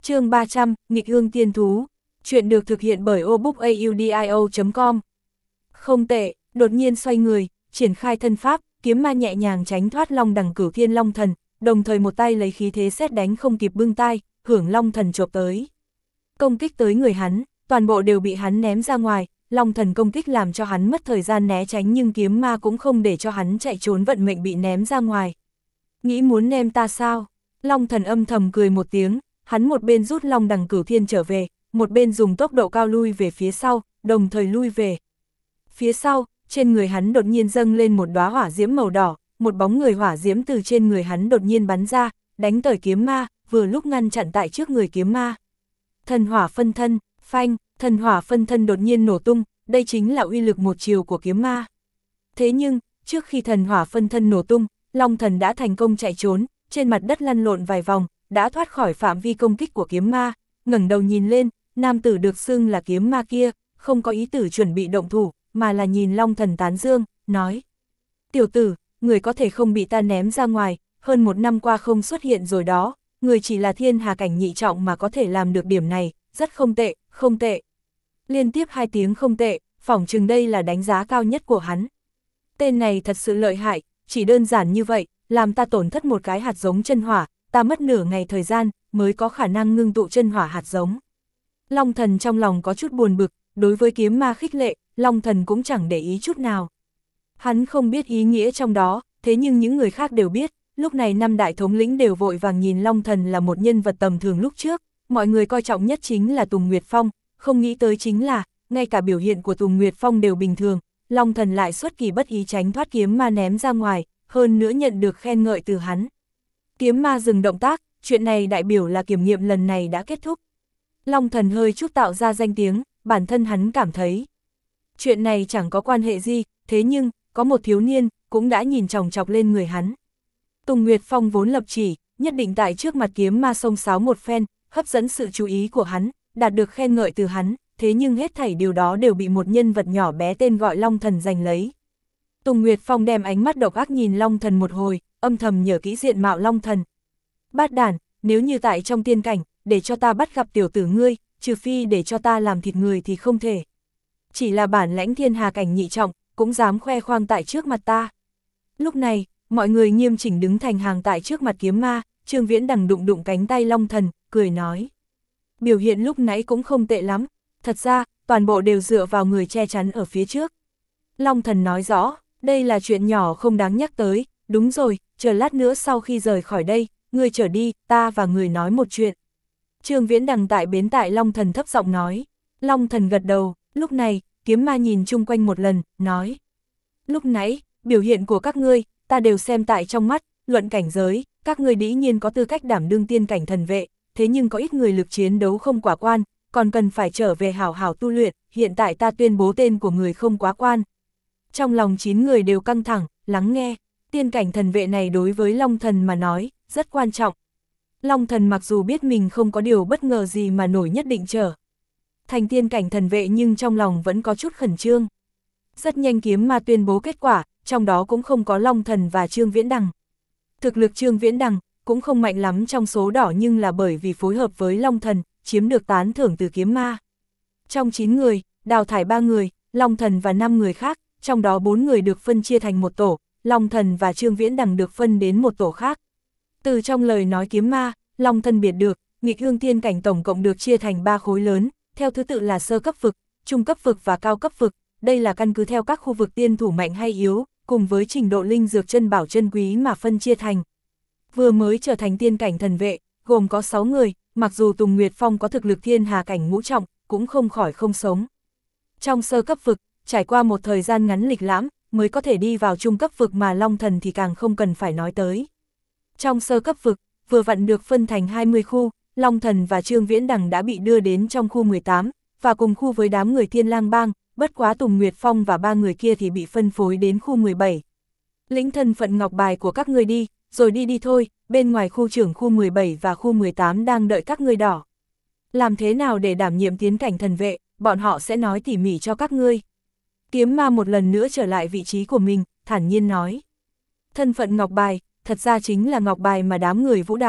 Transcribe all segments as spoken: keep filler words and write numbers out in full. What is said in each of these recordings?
Chương ba trăm, nghịch ương tiên thú. Chuyện được thực hiện bởi obookaudio chấm com. Không tệ, đột nhiên xoay người, triển khai thân pháp, kiếm ma nhẹ nhàng tránh thoát Long Đằng Cửu Thiên Long Thần, đồng thời một tay lấy khí thế sét đánh không kịp bưng tay, hưởng Long Thần chộp tới. Công kích tới người hắn, toàn bộ đều bị hắn ném ra ngoài, Long Thần công kích làm cho hắn mất thời gian né tránh, nhưng kiếm ma cũng không để cho hắn chạy trốn, vận mệnh bị ném ra ngoài. Nghĩ muốn ném ta sao? Long Thần âm thầm cười một tiếng, hắn một bên rút Long Đằng Cửu Thiên trở về, một bên dùng tốc độ cao lui về phía sau, đồng thời lui về. Phía sau, trên người hắn đột nhiên dâng lên một đóa hỏa diễm màu đỏ, một bóng người hỏa diễm từ trên người hắn đột nhiên bắn ra, đánh tới kiếm ma, vừa lúc ngăn chặn tại trước người kiếm ma. Thần hỏa phân thân, phanh, thần hỏa phân thân đột nhiên nổ tung, đây chính là uy lực một chiều của kiếm ma. Thế nhưng, trước khi thần hỏa phân thân nổ tung, Long Thần đã thành công chạy trốn, trên mặt đất lăn lộn vài vòng, đã thoát khỏi phạm vi công kích của kiếm ma, ngẩng đầu nhìn lên, nam tử được xưng là kiếm ma kia, không có ý tử chuẩn bị động thủ, mà là nhìn Long Thần tán dương, nói: tiểu tử, người có thể không bị ta ném ra ngoài, hơn một năm qua không xuất hiện rồi đó, người chỉ là thiên hà cảnh nhị trọng mà có thể làm được điểm này, rất không tệ, không tệ. Liên tiếp hai tiếng không tệ, phỏng chừng đây là đánh giá cao nhất của hắn. Tên này thật sự lợi hại, chỉ đơn giản như vậy, làm ta tổn thất một cái hạt giống chân hỏa, ta mất nửa ngày thời gian, mới có khả năng ngưng tụ chân hỏa hạt giống. Long Thần trong lòng có chút buồn bực, đối với kiếm ma khích lệ, Long Thần cũng chẳng để ý chút nào. Hắn không biết ý nghĩa trong đó, thế nhưng những người khác đều biết, lúc này năm đại thống lĩnh đều vội vàng nhìn Long Thần là một nhân vật tầm thường lúc trước, mọi người coi trọng nhất chính là Tùng Nguyệt Phong, không nghĩ tới chính là, ngay cả biểu hiện của Tùng Nguyệt Phong đều bình thường, Long Thần lại xuất kỳ bất ý tránh thoát kiếm ma ném ra ngoài, hơn nữa nhận được khen ngợi từ hắn. Kiếm ma dừng động tác, chuyện này đại biểu là kiểm nghiệm lần này đã kết thúc. Long Thần hơi chút tạo ra danh tiếng, bản thân hắn cảm thấy chuyện này chẳng có quan hệ gì, thế nhưng, có một thiếu niên, cũng đã nhìn chòng chọc lên người hắn. Tùng Nguyệt Phong vốn lập chỉ, nhất định tại trước mặt kiếm ma xông xáo một phen, hấp dẫn sự chú ý của hắn, đạt được khen ngợi từ hắn, thế nhưng hết thảy điều đó đều bị một nhân vật nhỏ bé tên gọi Long Thần giành lấy. Tùng Nguyệt Phong đem ánh mắt độc ác nhìn Long Thần một hồi, âm thầm nhớ kỹ diện mạo Long Thần. Bát đản, nếu như tại trong tiên cảnh, để cho ta bắt gặp tiểu tử ngươi, trừ phi để cho ta làm thịt người thì không thể. Chỉ là bản lãnh thiên hà cảnh nhị trọng, cũng dám khoe khoang tại trước mặt ta. Lúc này, mọi người nghiêm chỉnh đứng thành hàng tại trước mặt kiếm ma, Trương Viễn Đằng đụng đụng cánh tay Long Thần, cười nói: biểu hiện lúc nãy cũng không tệ lắm, thật ra, toàn bộ đều dựa vào người che chắn ở phía trước. Long Thần nói rõ, đây là chuyện nhỏ không đáng nhắc tới, đúng rồi, chờ lát nữa sau khi rời khỏi đây, ngươi trở đi, ta và người nói một chuyện. Trương Viễn Đằng tại bến tại Long Thần thấp giọng nói. Long Thần gật đầu, lúc này, kiếm ma nhìn chung quanh một lần, nói: lúc nãy, biểu hiện của các ngươi, ta đều xem tại trong mắt, luận cảnh giới, các ngươi dĩ nhiên có tư cách đảm đương tiên cảnh thần vệ, thế nhưng có ít người lực chiến đấu không quá quan, còn cần phải trở về hảo hảo tu luyện, hiện tại ta tuyên bố tên của người không quá quan. Trong lòng chín người đều căng thẳng, lắng nghe, tiên cảnh thần vệ này đối với Long Thần mà nói, rất quan trọng. Long Thần mặc dù biết mình không có điều bất ngờ gì mà nổi nhất định trở thành tiên cảnh thần vệ, nhưng trong lòng vẫn có chút khẩn trương. Rất nhanh kiếm ma tuyên bố kết quả, trong đó cũng không có Long Thần và Trương Viễn Đằng. Thực lực Trương Viễn Đằng cũng không mạnh lắm trong số đỏ, nhưng là bởi vì phối hợp với Long Thần, chiếm được tán thưởng từ kiếm ma. Trong chín người, đào thải ba người, Long Thần và năm người khác, trong đó bốn người được phân chia thành một tổ, Long Thần và Trương Viễn Đằng được phân đến một tổ khác. Từ trong lời nói kiếm ma, Long Thần biết được, nghịch ương thiên cảnh tổng cộng được chia thành ba khối lớn, theo thứ tự là sơ cấp vực, trung cấp vực và cao cấp vực, đây là căn cứ theo các khu vực tiên thủ mạnh hay yếu, cùng với trình độ linh dược chân bảo chân quý mà phân chia thành. Vừa mới trở thành tiên cảnh thần vệ, gồm có sáu người, mặc dù Tùng Nguyệt Phong có thực lực thiên hà cảnh ngũ trọng, cũng không khỏi không sống. Trong sơ cấp vực, trải qua một thời gian ngắn lịch lãm, mới có thể đi vào trung cấp vực, mà Long Thần thì càng không cần phải nói tới. Trong sơ cấp vực, vừa vặn được phân thành hai mươi khu, Long Thần và Trương Viễn Đằng đã bị đưa đến trong khu mười tám, và cùng khu với đám người Thiên Lang Bang, bất quá Tùng Nguyệt Phong và ba người kia thì bị phân phối đến khu mười bảy. Lĩnh thân phận ngọc bài của các ngươi đi, rồi đi đi thôi, bên ngoài khu trưởng khu mười bảy và khu mười tám đang đợi các ngươi đỏ. Làm thế nào để đảm nhiệm tiến cảnh thần vệ, bọn họ sẽ nói tỉ mỉ cho các ngươi. Kiếm ma một lần nữa trở lại vị trí của mình, thản nhiên nói. Thân phận ngọc bài, thật ra chính là ngọc bài mà đám người Vũ Đào,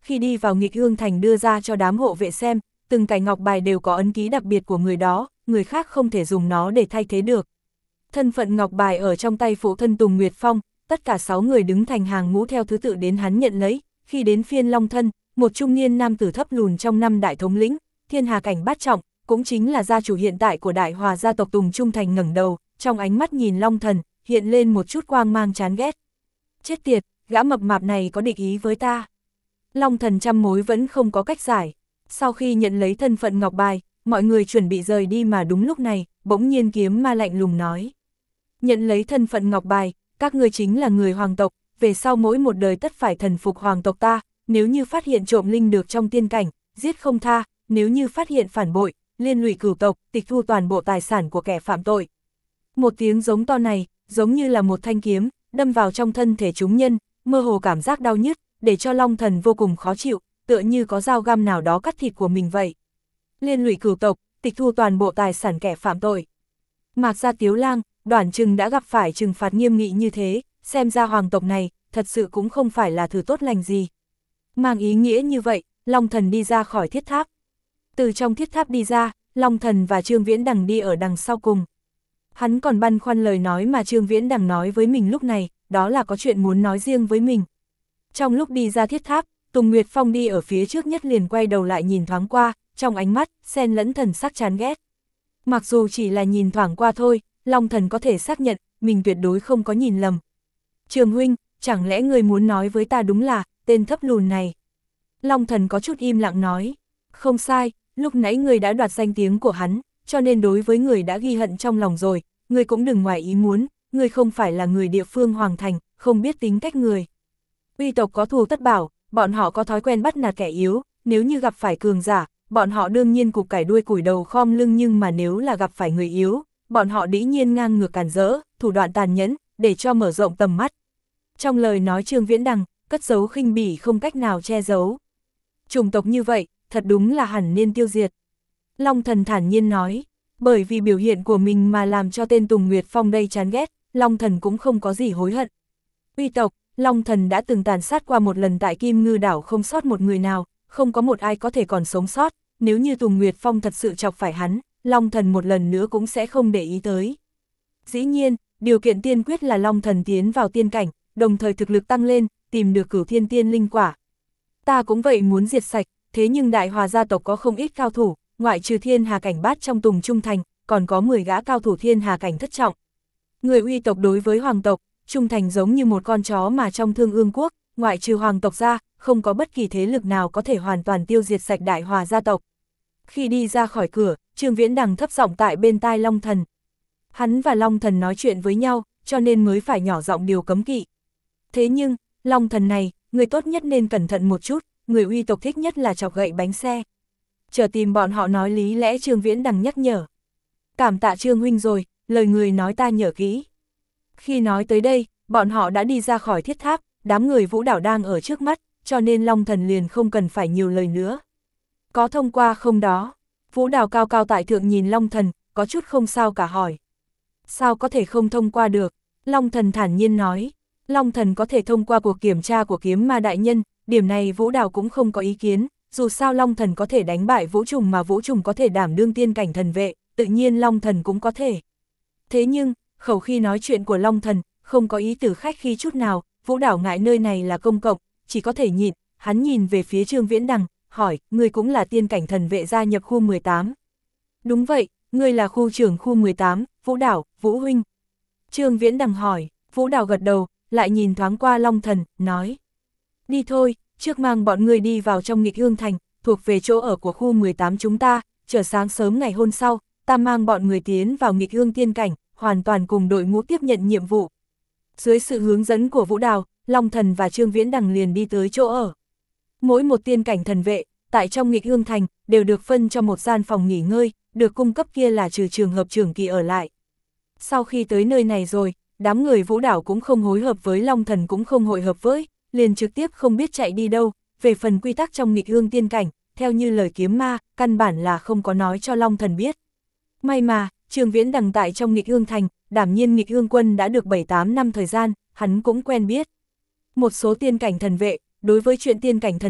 khi đi vào nghịch ương thành đưa ra cho đám hộ vệ xem, từng cái ngọc bài đều có ấn ký đặc biệt của người đó, người khác không thể dùng nó để thay thế được. Thân phận ngọc bài ở trong tay phụ thân Tùng Nguyệt Phong, tất cả sáu người đứng thành hàng ngũ theo thứ tự đến hắn nhận lấy, khi đến phiên Long Thân, một trung niên nam tử thấp lùn trong năm đại thống lĩnh, thiên hà cảnh bát trọng, cũng chính là gia chủ hiện tại của Đại Hòa gia tộc Tùng Trung Thành ngẩng đầu, trong ánh mắt nhìn Long Thần, hiện lên một chút quang mang chán ghét. Chết tiệt, gã mập mạp này có địch ý với ta. Long Thần trăm mối vẫn không có cách giải. Sau khi nhận lấy thân phận ngọc bài, mọi người chuẩn bị rời đi mà đúng lúc này, bỗng nhiên kiếm ma lạnh lùng nói. Nhận lấy thân phận ngọc bài, các ngươi chính là người hoàng tộc, về sau mỗi một đời tất phải thần phục hoàng tộc ta, nếu như phát hiện trộm linh được trong tiên cảnh, giết không tha, nếu như phát hiện phản bội, liên lụy cửu tộc, tịch thu toàn bộ tài sản của kẻ phạm tội. Một tiếng giống to này, giống như là một thanh kiếm, đâm vào trong thân thể chúng nhân, mơ hồ cảm giác đau nhức, để cho Long Thần vô cùng khó chịu, tựa như có dao găm nào đó cắt thịt của mình vậy. Liên lụy cửu tộc, tịch thu toàn bộ tài sản kẻ phạm tội. Mạc Gia Tiếu Lang, đoản chừng đã gặp phải trừng phạt nghiêm nghị như thế, xem ra hoàng tộc này, thật sự cũng không phải là thứ tốt lành gì. Mang ý nghĩa như vậy, Long Thần đi ra khỏi thiết tháp. Từ trong thiết tháp đi ra, Long Thần và Trương Viễn Đằng đi ở đằng sau cùng. Hắn còn băn khoăn lời nói mà Trương Viễn Đằng nói với mình lúc này, đó là có chuyện muốn nói riêng với mình. Trong lúc đi ra thiết tháp, Tùng Nguyệt Phong đi ở phía trước nhất liền quay đầu lại nhìn thoáng qua, trong ánh mắt, xen lẫn thần sắc chán ghét. Mặc dù chỉ là nhìn thoáng qua thôi, Long Thần có thể xác nhận, mình tuyệt đối không có nhìn lầm. Trường huynh, chẳng lẽ người muốn nói với ta đúng là, tên thấp lùn này? Long Thần có chút im lặng nói. Không sai, lúc nãy người đã đoạt danh tiếng của hắn, cho nên đối với người đã ghi hận trong lòng rồi, người cũng đừng ngoài ý muốn, người không phải là người địa phương Hoàng Thành, không biết tính cách người. Uy tộc có thù tất bảo, bọn họ có thói quen bắt nạt kẻ yếu, nếu như gặp phải cường giả, bọn họ đương nhiên cụp cải đuôi củi đầu khom lưng, nhưng mà nếu là gặp phải người yếu, bọn họ dĩ nhiên ngang ngược càn rỡ, thủ đoạn tàn nhẫn, để cho mở rộng tầm mắt. Trong lời nói Trương Viễn Đằng, cất giấu khinh bỉ không cách nào che giấu. Chủng tộc như vậy, thật đúng là hẳn nên tiêu diệt. Long Thần thản nhiên nói, bởi vì biểu hiện của mình mà làm cho tên Tùng Nguyệt Phong đây chán ghét, Long Thần cũng không có gì hối hận. Uy tộc, Long Thần đã từng tàn sát qua một lần tại Kim Ngư Đảo, không sót một người nào, không có một ai có thể còn sống sót, nếu như Tùng Nguyệt Phong thật sự chọc phải hắn, Long Thần một lần nữa cũng sẽ không để ý tới. Dĩ nhiên, điều kiện tiên quyết là Long Thần tiến vào tiên cảnh, đồng thời thực lực tăng lên, tìm được Cửu Thiên Tiên Linh Quả. Ta cũng vậy muốn diệt sạch, thế nhưng Đại Hòa gia tộc có không ít cao thủ, ngoại trừ thiên hà cảnh bát trong Tùng Trung Thành, còn có mười gã cao thủ thiên hà cảnh thất trọng. Người Uy tộc đối với hoàng tộc, Trung Thành giống như một con chó mà trong Thương Ương quốc, ngoại trừ hoàng tộc ra, không có bất kỳ thế lực nào có thể hoàn toàn tiêu diệt sạch Đại Hòa gia tộc. Khi đi ra khỏi cửa, Trương Viễn Đằng thấp giọng tại bên tai Long Thần. Hắn và Long Thần nói chuyện với nhau, cho nên mới phải nhỏ giọng điều cấm kỵ. Thế nhưng, Long Thần này, người tốt nhất nên cẩn thận một chút, người Uy tộc thích nhất là chọc gậy bánh xe. Chờ tìm bọn họ nói lý lẽ, Trương Viễn Đằng nhắc nhở. Cảm tạ Trương huynh rồi, lời người nói ta nhớ kỹ. Khi nói tới đây, bọn họ đã đi ra khỏi thiết tháp, đám người Vũ Đảo đang ở trước mắt, cho nên Long Thần liền không cần phải nhiều lời nữa. Có thông qua không đó? Vũ Đảo cao cao tại thượng nhìn Long Thần, có chút không sao cả hỏi. Sao có thể không thông qua được? Long Thần thản nhiên nói. Long Thần có thể thông qua cuộc kiểm tra của kiếm ma đại nhân, điểm này Vũ Đảo cũng không có ý kiến, dù sao Long Thần có thể đánh bại Vũ Trùng mà Vũ Trùng có thể đảm đương tiên cảnh thần vệ, tự nhiên Long Thần cũng có thể. Thế nhưng, khẩu khi nói chuyện của Long Thần, không có ý tử khách khí chút nào, Vũ Đảo ngại nơi này là công cộng, chỉ có thể nhịn, hắn nhìn về phía Trương Viễn Đằng, hỏi, ngươi cũng là tiên cảnh thần vệ gia nhập khu mười tám. Đúng vậy, ngươi là khu trưởng khu mười tám, Vũ Đảo, Vũ huynh. Trương Viễn Đằng hỏi, Vũ Đảo gật đầu, lại nhìn thoáng qua Long Thần, nói. Đi thôi, trước mang bọn ngươi đi vào trong Nghịch Ương Thành, thuộc về chỗ ở của khu mười tám chúng ta, chờ sáng sớm ngày hôm sau, ta mang bọn người tiến vào Nghịch Ương tiên cảnh, hoàn toàn cùng đội ngũ tiếp nhận nhiệm vụ. Dưới sự hướng dẫn của Vũ Đào, Long Thần và Trương Viễn Đằng liền đi tới chỗ ở. Mỗi một tiên cảnh thần vệ, tại trong Nghịch Ương Thành, đều được phân cho một gian phòng nghỉ ngơi, được cung cấp kia là trừ trường hợp trưởng kỳ ở lại. Sau khi tới nơi này rồi, đám người Vũ Đảo cũng không hối hợp với Long Thần cũng không hội hợp với, liền trực tiếp không biết chạy đi đâu, về phần quy tắc trong Nghịch Ương tiên cảnh, theo như lời kiếm ma, căn bản là không có nói cho Long Thần biết. May mà, Trương Viễn Đằng tại trong Nghịch Ương Thành, đảm nhiên Nghịch Ương quân đã được bảy tám năm thời gian, hắn cũng quen biết. Một số tiên cảnh thần vệ, đối với chuyện tiên cảnh thần vệ,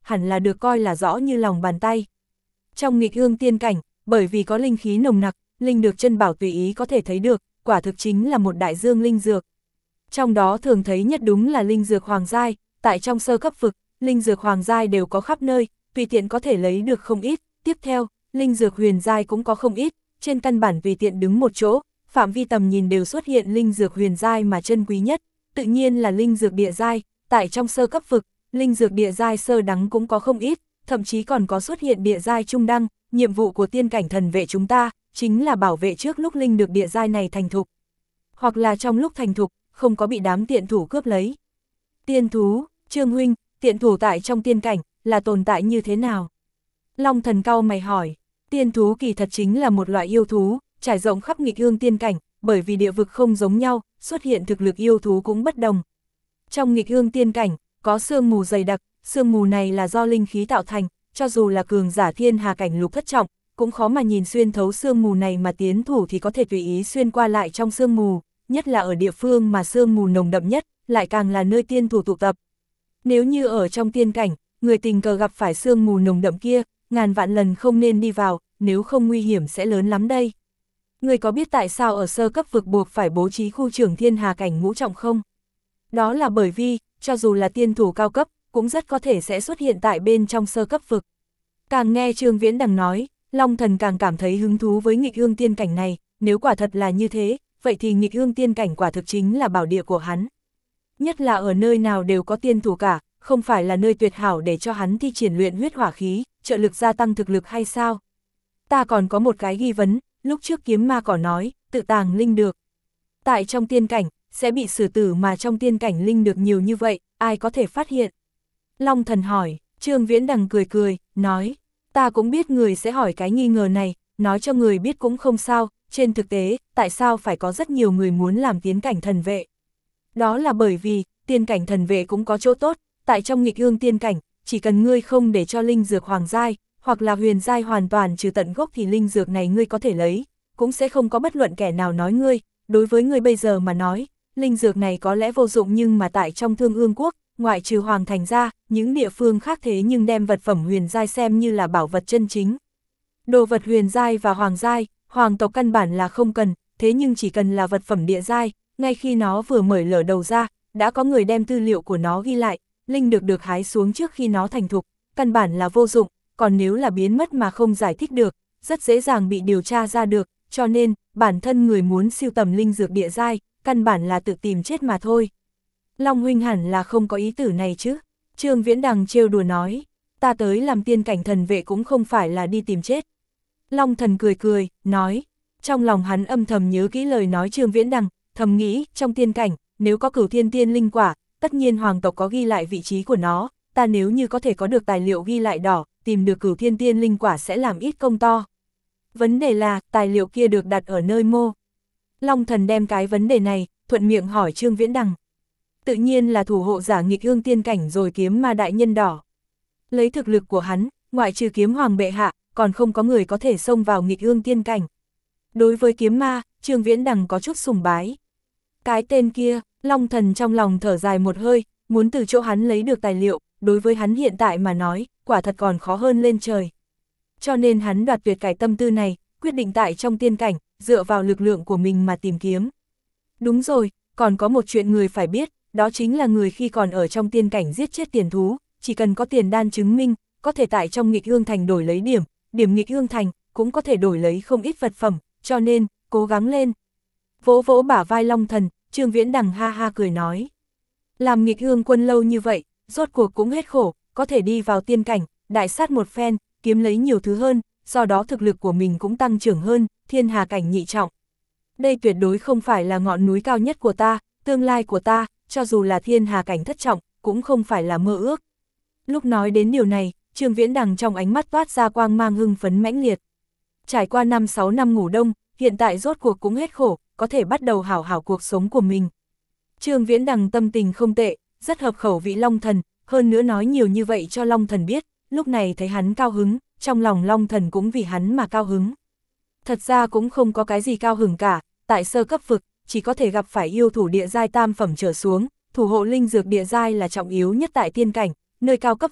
hẳn là được coi là rõ như lòng bàn tay. Trong nghịch ương tiên cảnh, bởi vì có linh khí nồng nặc, linh được chân bảo tùy ý có thể thấy được, quả thực chính là một đại dương linh dược. Trong đó thường thấy nhất đúng là linh dược hoàng giai, tại trong sơ cấp vực, linh dược hoàng giai đều có khắp nơi, tùy tiện có thể lấy được không ít. Tiếp theo, linh dược huyền giai cũng có không ít, trên căn bản tùy tiện đứng một chỗ, phạm vi tầm nhìn đều xuất hiện linh dược huyền giai mà chân quý nhất, tự nhiên là linh dược địa giai, tại trong sơ cấp vực, linh dược địa giai sơ đắng cũng có không ít, thậm chí còn có xuất hiện địa giai trung đăng, nhiệm vụ của tiên cảnh thần vệ chúng ta, chính là bảo vệ trước lúc linh được địa giai này thành thục. Hoặc là trong lúc thành thục, không có bị đám tiện thủ cướp lấy. Tiên thú, Trương huynh, tiện thủ tại trong tiên cảnh, là tồn tại như thế nào? Long Thần cau mày hỏi, tiên thú kỳ thật chính là một loại yêu thú, trải rộng khắp nghịch ương tiên cảnh, bởi vì địa vực không giống nhau, xuất hiện thực lực yêu thú cũng bất đồng. Trong nghịch ương tiên cảnh, có sương mù dày đặc, sương mù này là do linh khí tạo thành, cho dù là cường giả thiên hà cảnh lục thất trọng, cũng khó mà nhìn xuyên thấu sương mù này mà tiến thủ thì có thể tùy ý xuyên qua lại trong sương mù, nhất là ở địa phương mà sương mù nồng đậm nhất, lại càng là nơi tiên thủ tụ tập. Nếu như ở trong tiên cảnh, người tình cờ gặp phải sương mù nồng đậm kia, ngàn vạn lần không nên đi vào, nếu không nguy hiểm sẽ lớn lắm đây. Người có biết tại sao ở sơ cấp vực buộc phải bố trí khu trưởng thiên hà cảnh ngũ trọng không? Đó là bởi vì, cho dù là tiên thủ cao cấp, cũng rất có thể sẽ xuất hiện tại bên trong sơ cấp vực. Càng nghe Trương Viễn Đằng nói, Long Thần càng cảm thấy hứng thú với nghịch ương tiên cảnh này, nếu quả thật là như thế, vậy thì nghịch ương tiên cảnh quả thực chính là bảo địa của hắn. Nhất là ở nơi nào đều có tiên thủ cả, không phải là nơi tuyệt hảo để cho hắn thi triển luyện huyết hỏa khí, trợ lực gia tăng thực lực hay sao? Ta còn có một cái nghi vấn, lúc trước kiếm ma cỏ nói, tự tàng linh được. Tại trong tiên cảnh, sẽ bị xử tử mà trong tiên cảnh linh được nhiều như vậy, ai có thể phát hiện? Long Thần hỏi, Trương Viễn Đằng cười cười, nói, ta cũng biết người sẽ hỏi cái nghi ngờ này, nói cho người biết cũng không sao, trên thực tế, tại sao phải có rất nhiều người muốn làm tiến cảnh thần vệ? Đó là bởi vì, tiên cảnh thần vệ cũng có chỗ tốt, tại trong nghịch ương tiên cảnh, chỉ cần ngươi không để cho linh dược hoàng giai, hoặc là huyền giai hoàn toàn trừ tận gốc thì linh dược này ngươi có thể lấy, cũng sẽ không có bất luận kẻ nào nói ngươi, đối với ngươi bây giờ mà nói, linh dược này có lẽ vô dụng nhưng mà tại trong Thương Ương Quốc, ngoại trừ hoàng thành ra, những địa phương khác thế nhưng đem vật phẩm huyền giai xem như là bảo vật chân chính. Đồ vật huyền giai và hoàng giai, hoàng tộc căn bản là không cần, thế nhưng chỉ cần là vật phẩm địa giai, ngay khi nó vừa mở lở đầu ra, đã có người đem tư liệu của nó ghi lại, linh được được hái xuống trước khi nó thành thục, căn bản là vô dụng, còn nếu là biến mất mà không giải thích được, rất dễ dàng bị điều tra ra được, cho nên, bản thân người muốn siêu tầm linh dược địa giai, căn bản là tự tìm chết mà thôi. Long huynh hẳn là không có ý tử này chứ? Trương Viễn Đằng trêu đùa nói, ta tới làm tiên cảnh thần vệ cũng không phải là đi tìm chết. Long Thần cười cười, nói, trong lòng hắn âm thầm nhớ kỹ lời nói Trương Viễn Đằng, thầm nghĩ, trong tiên cảnh, nếu có cửu thiên tiên linh quả, tất nhiên hoàng tộc có ghi lại vị trí của nó, ta nếu như có thể có được tài liệu ghi lại đỏ, tìm được cửu thiên tiên linh quả sẽ làm ít công to. Vấn đề là, tài liệu kia được đặt ở nơi mô. Long Thần đem cái vấn đề này, thuận miệng hỏi Trương Viễn Đằng. Tự nhiên là thủ hộ giả nghịch ương tiên cảnh rồi kiếm ma đại nhân đỏ. Lấy thực lực của hắn, ngoại trừ kiếm hoàng bệ hạ, còn không có người có thể xông vào nghịch ương tiên cảnh. Đối với kiếm ma, Trương Viễn Đằng có chút sùng bái. Cái tên kia, Long Thần trong lòng thở dài một hơi, muốn từ chỗ hắn lấy được tài liệu, đối với hắn hiện tại mà nói, quả thật còn khó hơn lên trời. Cho nên hắn đoạt tuyệt cái tâm tư này, quyết định tại trong tiên cảnh, dựa vào lực lượng của mình mà tìm kiếm. Đúng rồi, còn có một chuyện người phải biết, đó chính là người khi còn ở trong tiên cảnh giết chết tiền thú, chỉ cần có tiền đan chứng minh, có thể tại trong nghịch ương thành đổi lấy điểm, điểm nghịch ương thành, cũng có thể đổi lấy không ít vật phẩm, cho nên, cố gắng lên. Vỗ vỗ bả vai Long Thần, Trương Viễn Đằng ha ha cười nói. Làm nghịch ương quân lâu như vậy, rốt cuộc cũng hết khổ, có thể đi vào tiên cảnh, đại sát một phen, kiếm lấy nhiều thứ hơn, do đó thực lực của mình cũng tăng trưởng hơn, thiên hà cảnh nhị trọng. Đây tuyệt đối không phải là ngọn núi cao nhất của ta, tương lai của ta, cho dù là thiên hà cảnh thất trọng, cũng không phải là mơ ước. Lúc nói đến điều này, Trương Viễn Đằng trong ánh mắt toát ra quang mang hưng phấn mãnh liệt. Trải qua năm sáu năm ngủ đông, hiện tại rốt cuộc cũng hết khổ, có thể bắt đầu hảo hảo cuộc sống của mình. Trương Viễn Đằng tâm tình không tệ, rất hợp khẩu vị Long Thần, hơn nữa nói nhiều như vậy cho Long Thần biết, lúc này thấy hắn cao hứng, trong lòng Long Thần cũng vì hắn mà cao hứng. Thật ra cũng không có cái gì cao hứng cả, tại sơ cấp vực, chỉ có thể gặp phải yêu thủ địa giai tam phẩm trở xuống, thủ hộ linh dược địa giai là trọng yếu nhất tại tiên cảnh, nơi cao cấp vực,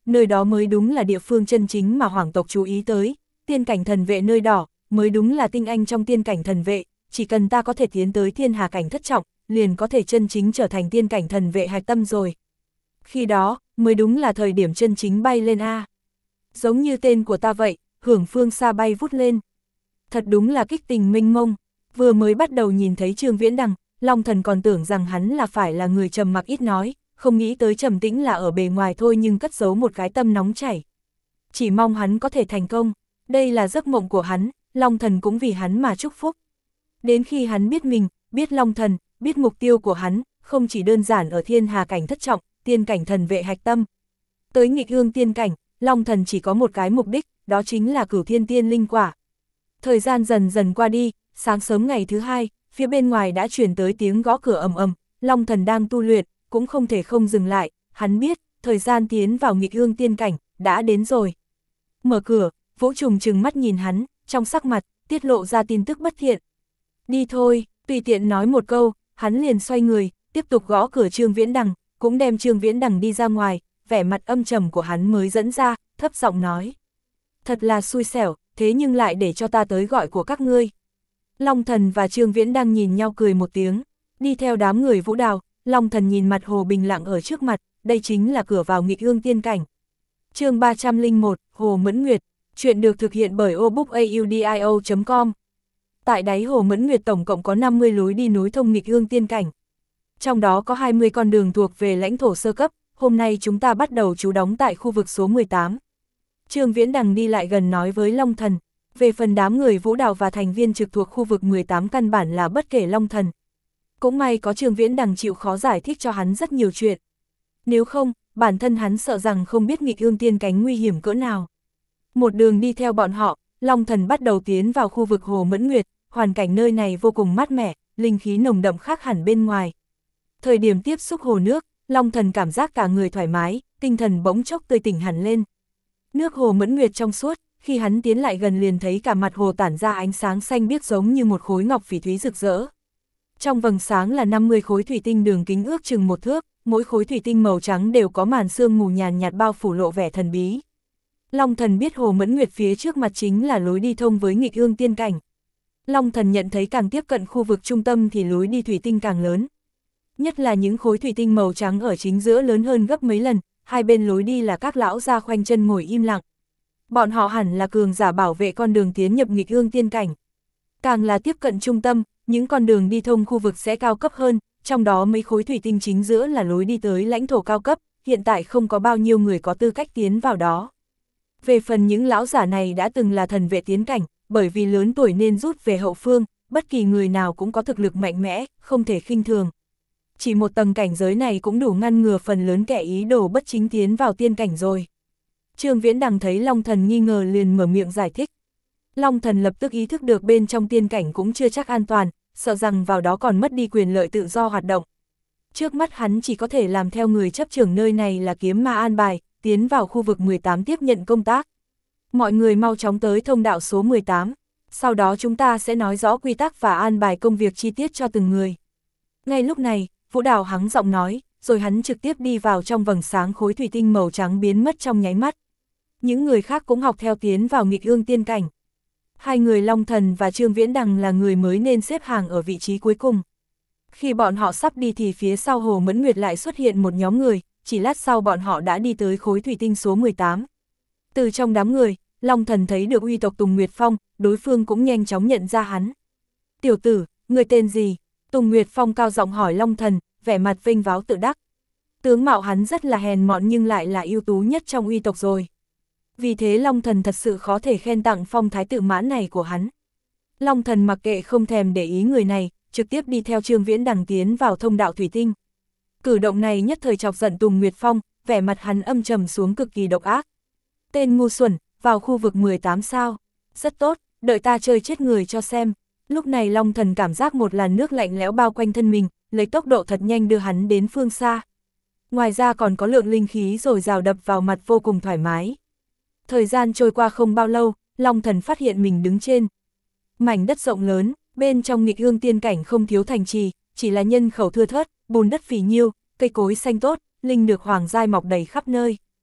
nơi đó mới đúng là địa phương chân chính mà hoàng tộc chú ý tới, tiên cảnh thần vệ nơi đỏ, mới đúng là tinh anh trong tiên cảnh thần vệ, chỉ cần ta có thể tiến tới thiên hà cảnh thất trọng, liền có thể chân chính trở thành tiên cảnh thần vệ hạch tâm rồi. Khi đó, mới đúng là thời điểm chân chính bay lên A. Giống như tên của ta vậy, hưởng phương xa bay vút lên. Thật đúng là kích tình mênh mông, vừa mới bắt đầu nhìn thấy Trương Viễn Đằng, Long Thần còn tưởng rằng hắn là phải là người trầm mặc ít nói, không nghĩ tới trầm tĩnh là ở bề ngoài thôi nhưng cất giấu một cái tâm nóng chảy. Chỉ mong hắn có thể thành công, đây là giấc mộng của hắn, Long Thần cũng vì hắn mà chúc phúc. Đến khi hắn biết mình, biết Long Thần, biết mục tiêu của hắn, không chỉ đơn giản ở thiên hà cảnh thất trọng, tiên cảnh thần vệ hạch tâm. Tới nghịch ương tiên cảnh, Long Thần chỉ có một cái mục đích, đó chính là cửu thiên tiên linh quả. Thời gian dần dần qua đi, sáng sớm ngày thứ hai, phía bên ngoài đã truyền tới tiếng gõ cửa ầm ầm, Long Thần đang tu luyện, cũng không thể không dừng lại, hắn biết, thời gian tiến vào nghịch ương tiên cảnh, đã đến rồi. Mở cửa, Vũ Trùng trừng mắt nhìn hắn, trong sắc mặt, tiết lộ ra tin tức bất thiện. Đi thôi, tùy tiện nói một câu, hắn liền xoay người, tiếp tục gõ cửa Trương Viễn Đằng, cũng đem Trương Viễn Đằng đi ra ngoài, vẻ mặt âm trầm của hắn mới dẫn ra, thấp giọng nói. Thật là xui xẻo, thế nhưng lại để cho ta tới gọi của các ngươi. Long Thần và Trương Viễn đang nhìn nhau cười một tiếng, đi theo đám người Vũ Đào, Long Thần nhìn mặt hồ bình lặng ở trước mặt, đây chính là cửa vào nghịch ương tiên cảnh. Chương ba trăm lẻ một, Hồ Mẫn Nguyệt, chuyện được thực hiện bởi obookaudio chấm com. Tại đáy Hồ Mẫn Nguyệt tổng cộng có năm mươi lối đi nối thông nghịch ương tiên cảnh. Trong đó có hai mươi con đường thuộc về lãnh thổ sơ cấp, hôm nay chúng ta bắt đầu trú đóng tại khu vực số mười tám. Trương Viễn Đằng đi lại gần nói với Long Thần, về phần đám người Vũ Đào và thành viên trực thuộc khu vực mười tám căn bản là bất kể Long Thần. Cũng may có Trương Viễn Đằng chịu khó giải thích cho hắn rất nhiều chuyện. Nếu không, bản thân hắn sợ rằng không biết nghịch ương tiên cánh nguy hiểm cỡ nào. Một đường đi theo bọn họ, Long Thần bắt đầu tiến vào khu vực Hồ Mẫn Nguyệt, hoàn cảnh nơi này vô cùng mát mẻ, linh khí nồng đậm khác hẳn bên ngoài. Thời điểm tiếp xúc hồ nước, Long Thần cảm giác cả người thoải mái, tinh thần bỗng chốc tươi tỉnh hẳn lên. Nước Hồ Mẫn Nguyệt trong suốt, khi hắn tiến lại gần liền thấy cả mặt hồ tản ra ánh sáng xanh biếc giống như một khối ngọc phỉ thúy rực rỡ. Trong vầng sáng là năm mươi khối thủy tinh đường kính ước chừng một thước, mỗi khối thủy tinh màu trắng đều có màn sương mù nhàn nhạt bao phủ lộ vẻ thần bí. Long Thần biết Hồ Mẫn Nguyệt phía trước mặt chính là lối đi thông với nghịch ương tiên cảnh. Long Thần nhận thấy càng tiếp cận khu vực trung tâm thì lối đi thủy tinh càng lớn. Nhất là những khối thủy tinh màu trắng ở chính giữa lớn hơn gấp mấy lần, hai bên lối đi là các lão gia khoanh chân ngồi im lặng. Bọn họ hẳn là cường giả bảo vệ con đường tiến nhập nghịch ương tiên cảnh. Càng là tiếp cận trung tâm, những con đường đi thông khu vực sẽ cao cấp hơn, trong đó mấy khối thủy tinh chính giữa là lối đi tới lãnh thổ cao cấp, hiện tại không có bao nhiêu người có tư cách tiến vào đó. Về phần những lão giả này đã từng là thần vệ tiến cảnh, bởi vì lớn tuổi nên rút về hậu phương, bất kỳ người nào cũng có thực lực mạnh mẽ, không thể khinh thường. Chỉ một tầng cảnh giới này cũng đủ ngăn ngừa phần lớn kẻ ý đồ bất chính tiến vào tiên cảnh rồi. Trương Viễn Đằng thấy Long Thần nghi ngờ liền mở miệng giải thích. Long Thần lập tức ý thức được bên trong tiên cảnh cũng chưa chắc an toàn, sợ rằng vào đó còn mất đi quyền lợi tự do hoạt động. Trước mắt hắn chỉ có thể làm theo người chấp trưởng nơi này là Kiếm Ma an bài, tiến vào khu vực mười tám tiếp nhận công tác. Mọi người mau chóng tới thông đạo số mười tám, sau đó chúng ta sẽ nói rõ quy tắc và an bài công việc chi tiết cho từng người. Ngay lúc này, Vũ Đào hắng giọng nói, rồi hắn trực tiếp đi vào trong vầng sáng khối thủy tinh màu trắng biến mất trong nháy mắt. Những người khác cũng học theo tiến vào nghịch ương tiên cảnh. Hai người Long Thần và Trương Viễn Đằng là người mới nên xếp hàng ở vị trí cuối cùng. Khi bọn họ sắp đi thì phía sau Hồ Mẫn Nguyệt lại xuất hiện một nhóm người, chỉ lát sau bọn họ đã đi tới khối thủy tinh số mười tám. Từ trong đám người, Long Thần thấy được uy tộc Tùng Nguyệt Phong, đối phương cũng nhanh chóng nhận ra hắn. Tiểu tử, người tên gì? Tùng Nguyệt Phong cao giọng hỏi Long Thần, vẻ mặt vênh váo tự đắc. Tướng mạo hắn rất là hèn mọn nhưng lại là ưu tú nhất trong uy tộc rồi. Vì thế Long Thần thật sự khó thể khen tặng phong thái tự mãn này của hắn. Long Thần mặc kệ không thèm để ý người này, trực tiếp đi theo Trương Viễn Đằng tiến vào thông đạo thủy tinh. Cử động này nhất thời chọc giận Tùng Nguyệt Phong, vẻ mặt hắn âm trầm xuống cực kỳ độc ác. Tên ngu xuẩn, vào khu vực mười tám sao? Rất tốt, đợi ta chơi chết người cho xem. Lúc này Long Thần cảm giác một làn nước lạnh lẽo bao quanh thân mình, lấy tốc độ thật nhanh đưa hắn đến phương xa. Ngoài ra còn có lượng linh khí dồi dào đập vào mặt vô cùng thoải mái. Thời gian trôi qua không bao lâu, Long Thần phát hiện mình đứng trên mảnh đất rộng lớn, bên trong nghịch ương tiên cảnh không thiếu thành trì, chỉ là nhân khẩu thưa thớt, bùn đất phì nhiêu, cây cối xanh tốt, linh được hoàng giai mọc đầy khắp nơi.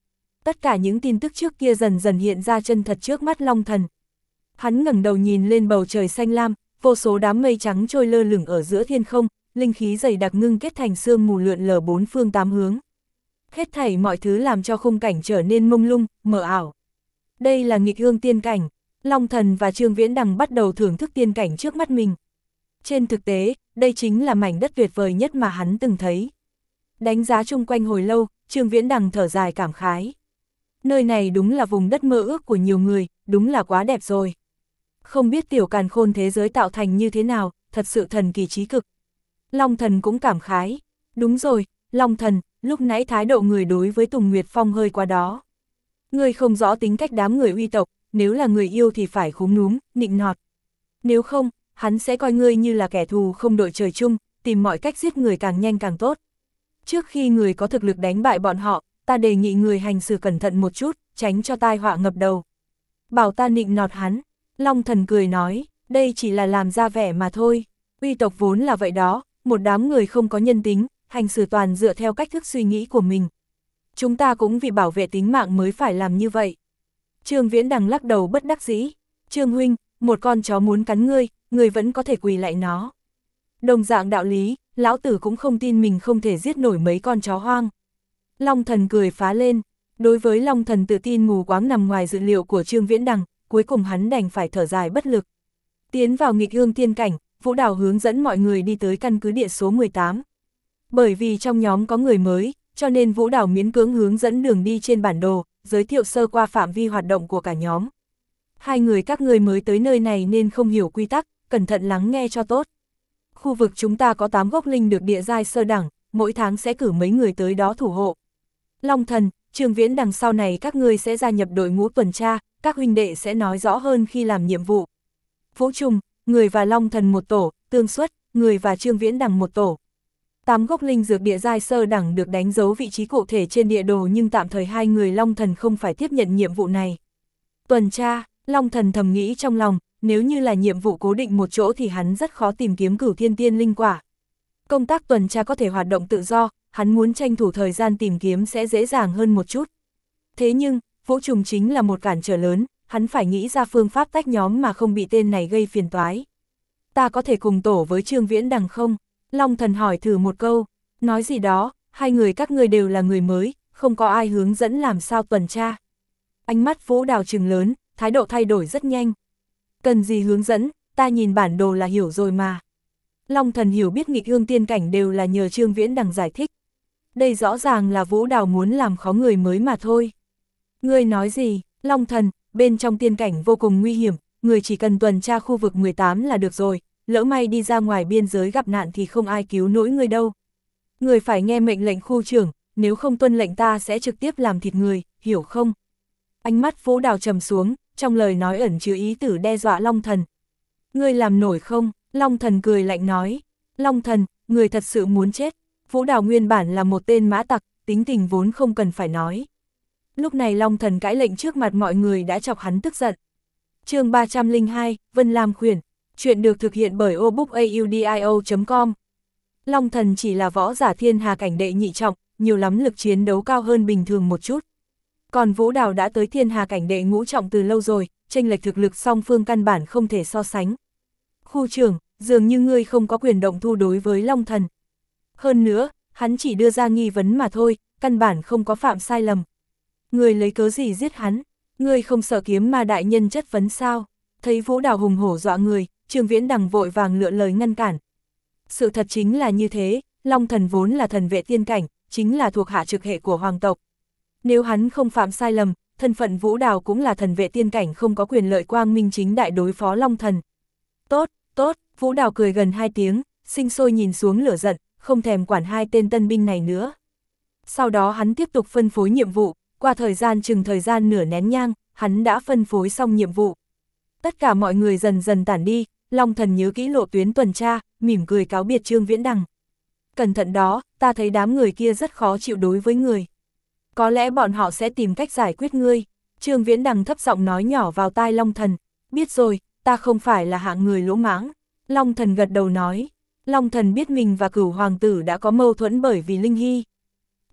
tất cả những tin tức trước kia dần dần hiện ra chân thật trước mắt Long Thần. Hắn ngẩng đầu nhìn lên bầu trời xanh lam, vô số đám mây trắng trôi lơ lửng ở giữa thiên không, linh khí dày đặc ngưng kết thành sương mù lượn lờ bốn phương tám hướng. Hết thảy mọi thứ làm cho khung cảnh trở nên mông lung, mờ ảo. Đây là nghịch hương tiên cảnh, Long Thần và Trương Viễn Đằng bắt đầu thưởng thức tiên cảnh trước mắt mình. Trên thực tế, đây chính là mảnh đất tuyệt vời nhất mà hắn từng thấy. Đánh giá chung quanh hồi lâu, Trương Viễn Đằng thở dài cảm khái. Nơi này đúng là vùng đất mơ ước của nhiều người, đúng là quá đẹp rồi. Không biết tiểu càn khôn thế giới tạo thành như thế nào, thật sự thần kỳ trí cực. Long Thần cũng cảm khái. Đúng rồi, Long Thần, lúc nãy thái độ người đối với Tùng Nguyệt Phong hơi quá đó. Người không rõ tính cách đám người uy tộc, nếu là người yêu thì phải khúm núm, nịnh nọt. Nếu không, hắn sẽ coi ngươi như là kẻ thù không đội trời chung, tìm mọi cách giết người càng nhanh càng tốt. Trước khi người có thực lực đánh bại bọn họ, ta đề nghị người hành xử cẩn thận một chút, tránh cho tai họa ngập đầu. Bảo ta nịnh nọt hắn, Long Thần cười nói, đây chỉ là làm ra vẻ mà thôi. Uy tộc vốn là vậy đó, một đám người không có nhân tính, hành xử toàn dựa theo cách thức suy nghĩ của mình. Chúng ta cũng vì bảo vệ tính mạng mới phải làm như vậy. Trương Viễn Đằng lắc đầu bất đắc dĩ. Trương huynh, một con chó muốn cắn ngươi, ngươi vẫn có thể quỳ lại nó. Đồng dạng đạo lý, lão tử cũng không tin mình không thể giết nổi mấy con chó hoang. Long Thần cười phá lên. Đối với Long Thần tự tin mù quáng nằm ngoài dự liệu của Trương Viễn Đằng, cuối cùng hắn đành phải thở dài bất lực. Tiến vào nghịch hương tiên cảnh, Vũ Đào hướng dẫn mọi người đi tới căn cứ địa số mười tám. Bởi vì trong nhóm có người mới, cho nên Vũ Đào miễn cưỡng hướng dẫn đường đi trên bản đồ, giới thiệu sơ qua phạm vi hoạt động của cả nhóm. Hai người các ngươi mới tới nơi này nên không hiểu quy tắc, cẩn thận lắng nghe cho tốt. Khu vực chúng ta có tám gốc linh được địa giai sơ đẳng, mỗi tháng sẽ cử mấy người tới đó thủ hộ. Long Thần, Trương Viễn Đằng sau này các ngươi sẽ gia nhập đội ngũ tuần tra, các huynh đệ sẽ nói rõ hơn khi làm nhiệm vụ. Vũ Trùng, người và Long Thần một tổ, Tương Xuất, người và Trương Viễn Đằng một tổ. Tám gốc linh dược địa giai sơ đẳng được đánh dấu vị trí cụ thể trên địa đồ nhưng tạm thời hai người Long Thần không phải tiếp nhận nhiệm vụ này. Tuần tra, Long Thần thầm nghĩ trong lòng, nếu như là nhiệm vụ cố định một chỗ thì hắn rất khó tìm kiếm cửu thiên tiên linh quả. Công tác tuần tra có thể hoạt động tự do, hắn muốn tranh thủ thời gian tìm kiếm sẽ dễ dàng hơn một chút. Thế nhưng, Vũ Trùng chính là một cản trở lớn, hắn phải nghĩ ra phương pháp tách nhóm mà không bị tên này gây phiền toái. Ta có thể cùng tổ với Trương Viễn Đằng không? Long Thần hỏi thử một câu, nói gì đó, hai người các ngươi đều là người mới, không có ai hướng dẫn làm sao tuần tra. Ánh mắt Vũ Đào trừng lớn, thái độ thay đổi rất nhanh. Cần gì hướng dẫn, ta nhìn bản đồ là hiểu rồi mà. Long Thần hiểu biết nghịch hương tiên cảnh đều là nhờ Trương Viễn Đằng giải thích. Đây rõ ràng là Vũ Đào muốn làm khó người mới mà thôi. Ngươi nói gì, Long Thần, bên trong tiên cảnh vô cùng nguy hiểm, người chỉ cần tuần tra khu vực mười tám là được rồi, lỡ may đi ra ngoài biên giới gặp nạn thì không ai cứu nổi người đâu. Người phải nghe mệnh lệnh khu trưởng, nếu không tuân lệnh ta sẽ trực tiếp làm thịt người, hiểu không? Ánh mắt Vũ Đào trầm xuống, trong lời nói ẩn chứa ý tử đe dọa Long Thần. Ngươi làm nổi không? Long Thần cười lạnh nói. Long Thần, người thật sự muốn chết. Vũ Đào nguyên bản là một tên mã tặc, tính tình vốn không cần phải nói. Lúc này Long Thần cãi lệnh trước mặt mọi người đã chọc hắn tức giận. Chương ba trăm lẻ hai, Vân Lam Khuyển. Chuyện được thực hiện bởi obookaudio chấm com. Long Thần chỉ là võ giả thiên hà cảnh đệ nhị trọng, nhiều lắm lực chiến đấu cao hơn bình thường một chút. Còn Vũ Đào đã tới thiên hà cảnh đệ ngũ trọng từ lâu rồi, chênh lệch thực lực song phương căn bản không thể so sánh. Khu trưởng, dường như ngươi không có quyền động thu đối với Long Thần. Hơn nữa, hắn chỉ đưa ra nghi vấn mà thôi, căn bản không có phạm sai lầm. Ngươi lấy cớ gì giết hắn? Ngươi không sợ kiếm ma đại nhân chất vấn sao? Thấy Vũ Đào hùng hổ dọa người, Trương Viễn Đằng vội vàng lựa lời ngăn cản. Sự thật chính là như thế, Long Thần vốn là thần vệ tiên cảnh, chính là thuộc hạ trực hệ của hoàng tộc. Nếu hắn không phạm sai lầm, thân phận Vũ Đào cũng là thần vệ tiên cảnh không có quyền lợi quang minh chính đại đối phó Long Thần. Tốt, tốt, Vũ Đào cười gần hai tiếng, sinh sôi nhìn xuống lửa giận, không thèm quản hai tên tân binh này nữa. Sau đó hắn tiếp tục phân phối nhiệm vụ, qua thời gian chừng thời gian nửa nén nhang, hắn đã phân phối xong nhiệm vụ. Tất cả mọi người dần dần tản đi, Long Thần nhớ kỹ lộ tuyến tuần tra, mỉm cười cáo biệt Trương Viễn Đằng. Cẩn thận đó, ta thấy đám người kia rất khó chịu đối với người. Có lẽ bọn họ sẽ tìm cách giải quyết ngươi. Trương Viễn Đằng thấp giọng nói nhỏ vào tai Long Thần. Biết rồi, ta không phải là hạng người lỗ mãng. Long Thần gật đầu nói. Long Thần biết mình và Cửu Hoàng tử đã có mâu thuẫn bởi vì Linh Hy.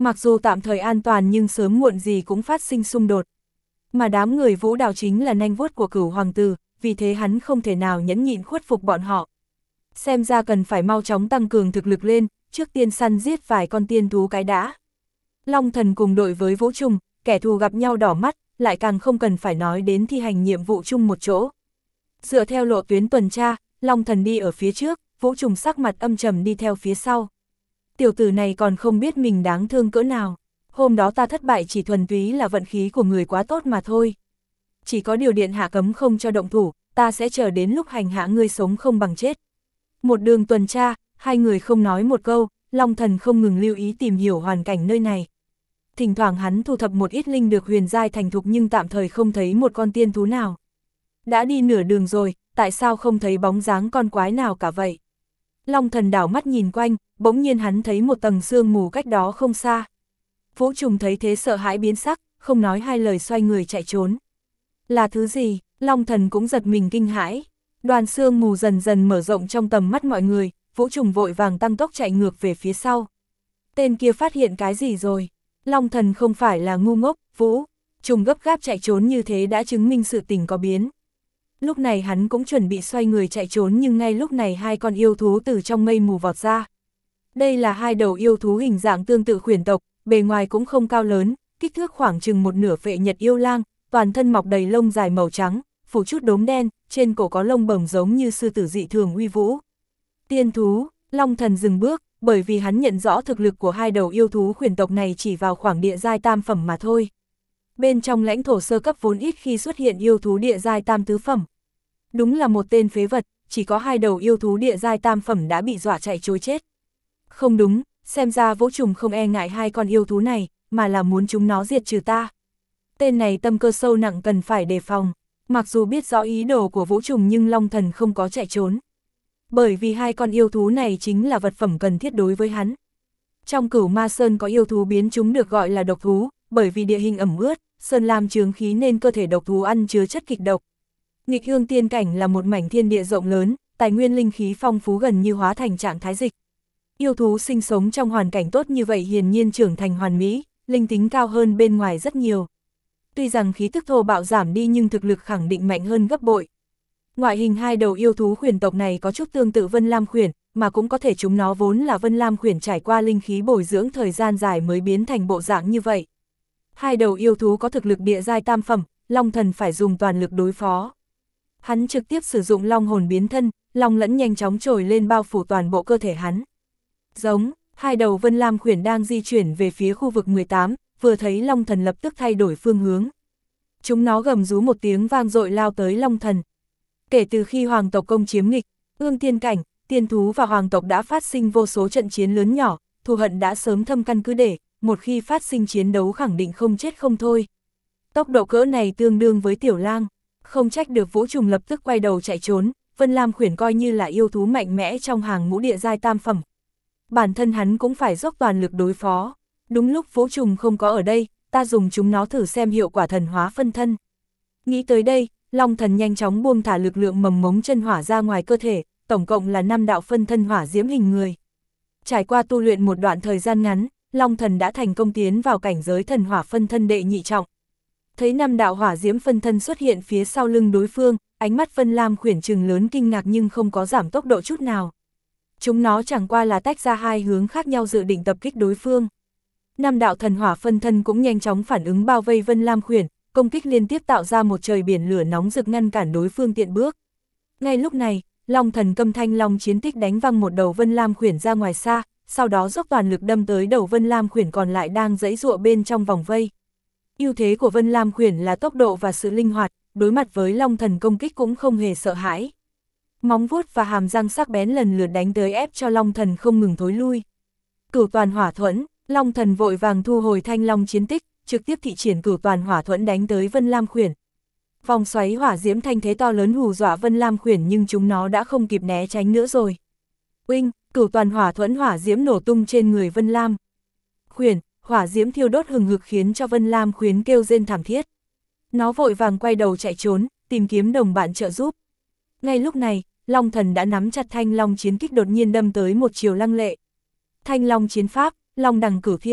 Mặc dù tạm thời an toàn nhưng sớm muộn gì cũng phát sinh xung đột. Mà đám người Vũ Đào chính là nanh vuốt của Cửu Hoàng tử, vì thế hắn không thể nào nhẫn nhịn khuất phục bọn họ. Xem ra cần phải mau chóng tăng cường thực lực lên, trước tiên săn giết vài con tiên thú cái đã. Long Thần cùng đội với Vũ Trùng, kẻ thù gặp nhau đỏ mắt, lại càng không cần phải nói đến thi hành nhiệm vụ chung một chỗ. Dựa theo lộ tuyến tuần tra, Long Thần đi ở phía trước, Vũ Trùng sắc mặt âm trầm đi theo phía sau. Tiểu tử này còn không biết mình đáng thương cỡ nào. Hôm đó ta thất bại chỉ thuần túy là vận khí của người quá tốt mà thôi. Chỉ có điều điện hạ cấm không cho động thủ, ta sẽ chờ đến lúc hành hạ ngươi sống không bằng chết. Một đường tuần tra, hai người không nói một câu, Long Thần không ngừng lưu ý tìm hiểu hoàn cảnh nơi này. Thỉnh thoảng hắn thu thập một ít linh được huyền giai thành thục nhưng tạm thời không thấy một con tiên thú nào. Đã đi nửa đường rồi, tại sao không thấy bóng dáng con quái nào cả vậy? Long Thần đảo mắt nhìn quanh, bỗng nhiên hắn thấy một tầng sương mù cách đó không xa. Vũ Trùng thấy thế sợ hãi biến sắc, không nói hai lời xoay người chạy trốn. Là thứ gì? Long Thần cũng giật mình kinh hãi. Đoàn sương mù dần dần mở rộng trong tầm mắt mọi người, Vũ Trùng vội vàng tăng tốc chạy ngược về phía sau. Tên kia phát hiện cái gì rồi? Long Thần không phải là ngu ngốc, Vũ Trùng gấp gáp chạy trốn như thế đã chứng minh sự tình có biến. Lúc này hắn cũng chuẩn bị xoay người chạy trốn nhưng ngay lúc này hai con yêu thú từ trong mây mù vọt ra. Đây là hai đầu yêu thú hình dạng tương tự khuyển tộc, bề ngoài cũng không cao lớn, kích thước khoảng chừng một nửa phệ nhật yêu lang, toàn thân mọc đầy lông dài màu trắng, phủ chút đốm đen, trên cổ có lông bồng giống như sư tử dị thường uy vũ. Tiên thú, Long Thần dừng bước, bởi vì hắn nhận rõ thực lực của hai đầu yêu thú khuyển tộc này chỉ vào khoảng địa giai tam phẩm mà thôi. Bên trong lãnh thổ sơ cấp vốn ít khi xuất hiện yêu thú địa giai tam tứ phẩm. Đúng là một tên phế vật, chỉ có hai đầu yêu thú địa giai tam phẩm đã bị dọa chạy trối chết. Không đúng, xem ra Vũ Trùng không e ngại hai con yêu thú này, mà là muốn chúng nó diệt trừ ta. Tên này tâm cơ sâu nặng cần phải đề phòng, mặc dù biết rõ ý đồ của Vũ Trùng nhưng Long Thần không có chạy trốn. Bởi vì hai con yêu thú này chính là vật phẩm cần thiết đối với hắn. Trong Cửu Ma Sơn có yêu thú biến chúng được gọi là độc thú, bởi vì địa hình ẩm ướt, sơn lam chướng khí nên cơ thể độc thú ăn chứa chất kịch độc. Nghịch Hương Tiên Cảnh là một mảnh thiên địa rộng lớn, tài nguyên linh khí phong phú gần như hóa thành trạng thái dịch. Yêu thú sinh sống trong hoàn cảnh tốt như vậy hiển nhiên trưởng thành hoàn mỹ, linh tính cao hơn bên ngoài rất nhiều. Tuy rằng khí tức thô bạo giảm đi nhưng thực lực khẳng định mạnh hơn gấp bội. Ngoại hình hai đầu yêu thú khuyển tộc này có chút tương tự Vân Lam khuyển, mà cũng có thể chúng nó vốn là Vân Lam khuyển trải qua linh khí bồi dưỡng thời gian dài mới biến thành bộ dạng như vậy. Hai đầu yêu thú có thực lực địa giai tam phẩm, Long Thần phải dùng toàn lực đối phó. Hắn trực tiếp sử dụng long hồn biến thân, long lẫn nhanh chóng trồi lên bao phủ toàn bộ cơ thể hắn. Giống, hai đầu Vân Lam khuyển đang di chuyển về phía khu vực mười tám, vừa thấy Long Thần lập tức thay đổi phương hướng. Chúng nó gầm rú một tiếng vang dội lao tới Long Thần. Kể từ khi hoàng tộc công chiếm nghịch, Ương Tiên Cảnh, tiên thú và hoàng tộc đã phát sinh vô số trận chiến lớn nhỏ, thù hận đã sớm thâm căn cứ để, một khi phát sinh chiến đấu khẳng định không chết không thôi. Tốc độ cỡ này tương đương với tiểu lang, không trách được Vũ Trùng lập tức quay đầu chạy trốn, Vân Lam khuyển coi như là yêu thú mạnh mẽ trong hàng ngũ địa giai tam phẩm. Bản thân hắn cũng phải dốc toàn lực đối phó. Đúng lúc Vũ Trùng không có ở đây, ta dùng chúng nó thử xem hiệu quả thần hóa phân thân. Nghĩ tới đây, Long Thần nhanh chóng buông thả lực lượng mầm mống chân hỏa ra ngoài cơ thể, tổng cộng là năm đạo phân thân hỏa diễm hình người. Trải qua tu luyện một đoạn thời gian ngắn, Long Thần đã thành công tiến vào cảnh giới thần hỏa phân thân đệ nhị trọng. Thấy năm đạo hỏa diễm phân thân xuất hiện phía sau lưng đối phương, ánh mắt Vân Lam khuyển trừng lớn kinh ngạc nhưng không có giảm tốc độ chút nào. Chúng nó chẳng qua là tách ra hai hướng khác nhau dự định tập kích đối phương. Năm đạo thần hỏa phân thân cũng nhanh chóng phản ứng bao vây Vân Lam khuyển, công kích liên tiếp tạo ra một trời biển lửa nóng rực ngăn cản đối phương tiện bước. Ngay lúc này, Long Thần Câm Thanh Long chiến tích đánh văng một đầu Vân Lam khuyển ra ngoài xa, sau đó dốc toàn lực đâm tới đầu Vân Lam khuyển còn lại đang giãy giụa bên trong vòng vây. Ưu thế của Vân Lam khuyển là tốc độ và sự linh hoạt, đối mặt với Long Thần công kích cũng không hề sợ hãi. Móng vuốt và hàm răng sắc bén lần lượt đánh tới ép cho Long Thần không ngừng thối lui. Cửu toàn hỏa thuẫn, Long Thần vội vàng thu hồi Thanh Long chiến tích, trực tiếp thị triển cửu toàn hỏa thuẫn đánh tới Vân Lam khuyển. Vòng xoáy hỏa diễm thanh thế to lớn hù dọa Vân Lam khuyển nhưng chúng nó đã không kịp né tránh nữa rồi. Uinh, cửu toàn hỏa thuẫn hỏa diễm nổ tung trên người Vân Lam khuyển, hỏa diễm thiêu đốt hừng hực khiến cho Vân Lam khuyến kêu rên thảm thiết. Nó vội vàng quay đầu chạy trốn, tìm kiếm đồng bạn trợ giúp. Ngay lúc này, Long Thần đã nắm chặt Thanh Long chiến kích đột nhiên đâm tới một chiều lăng lệ. Thanh Long chiến pháp, Long đằng cửu thiên,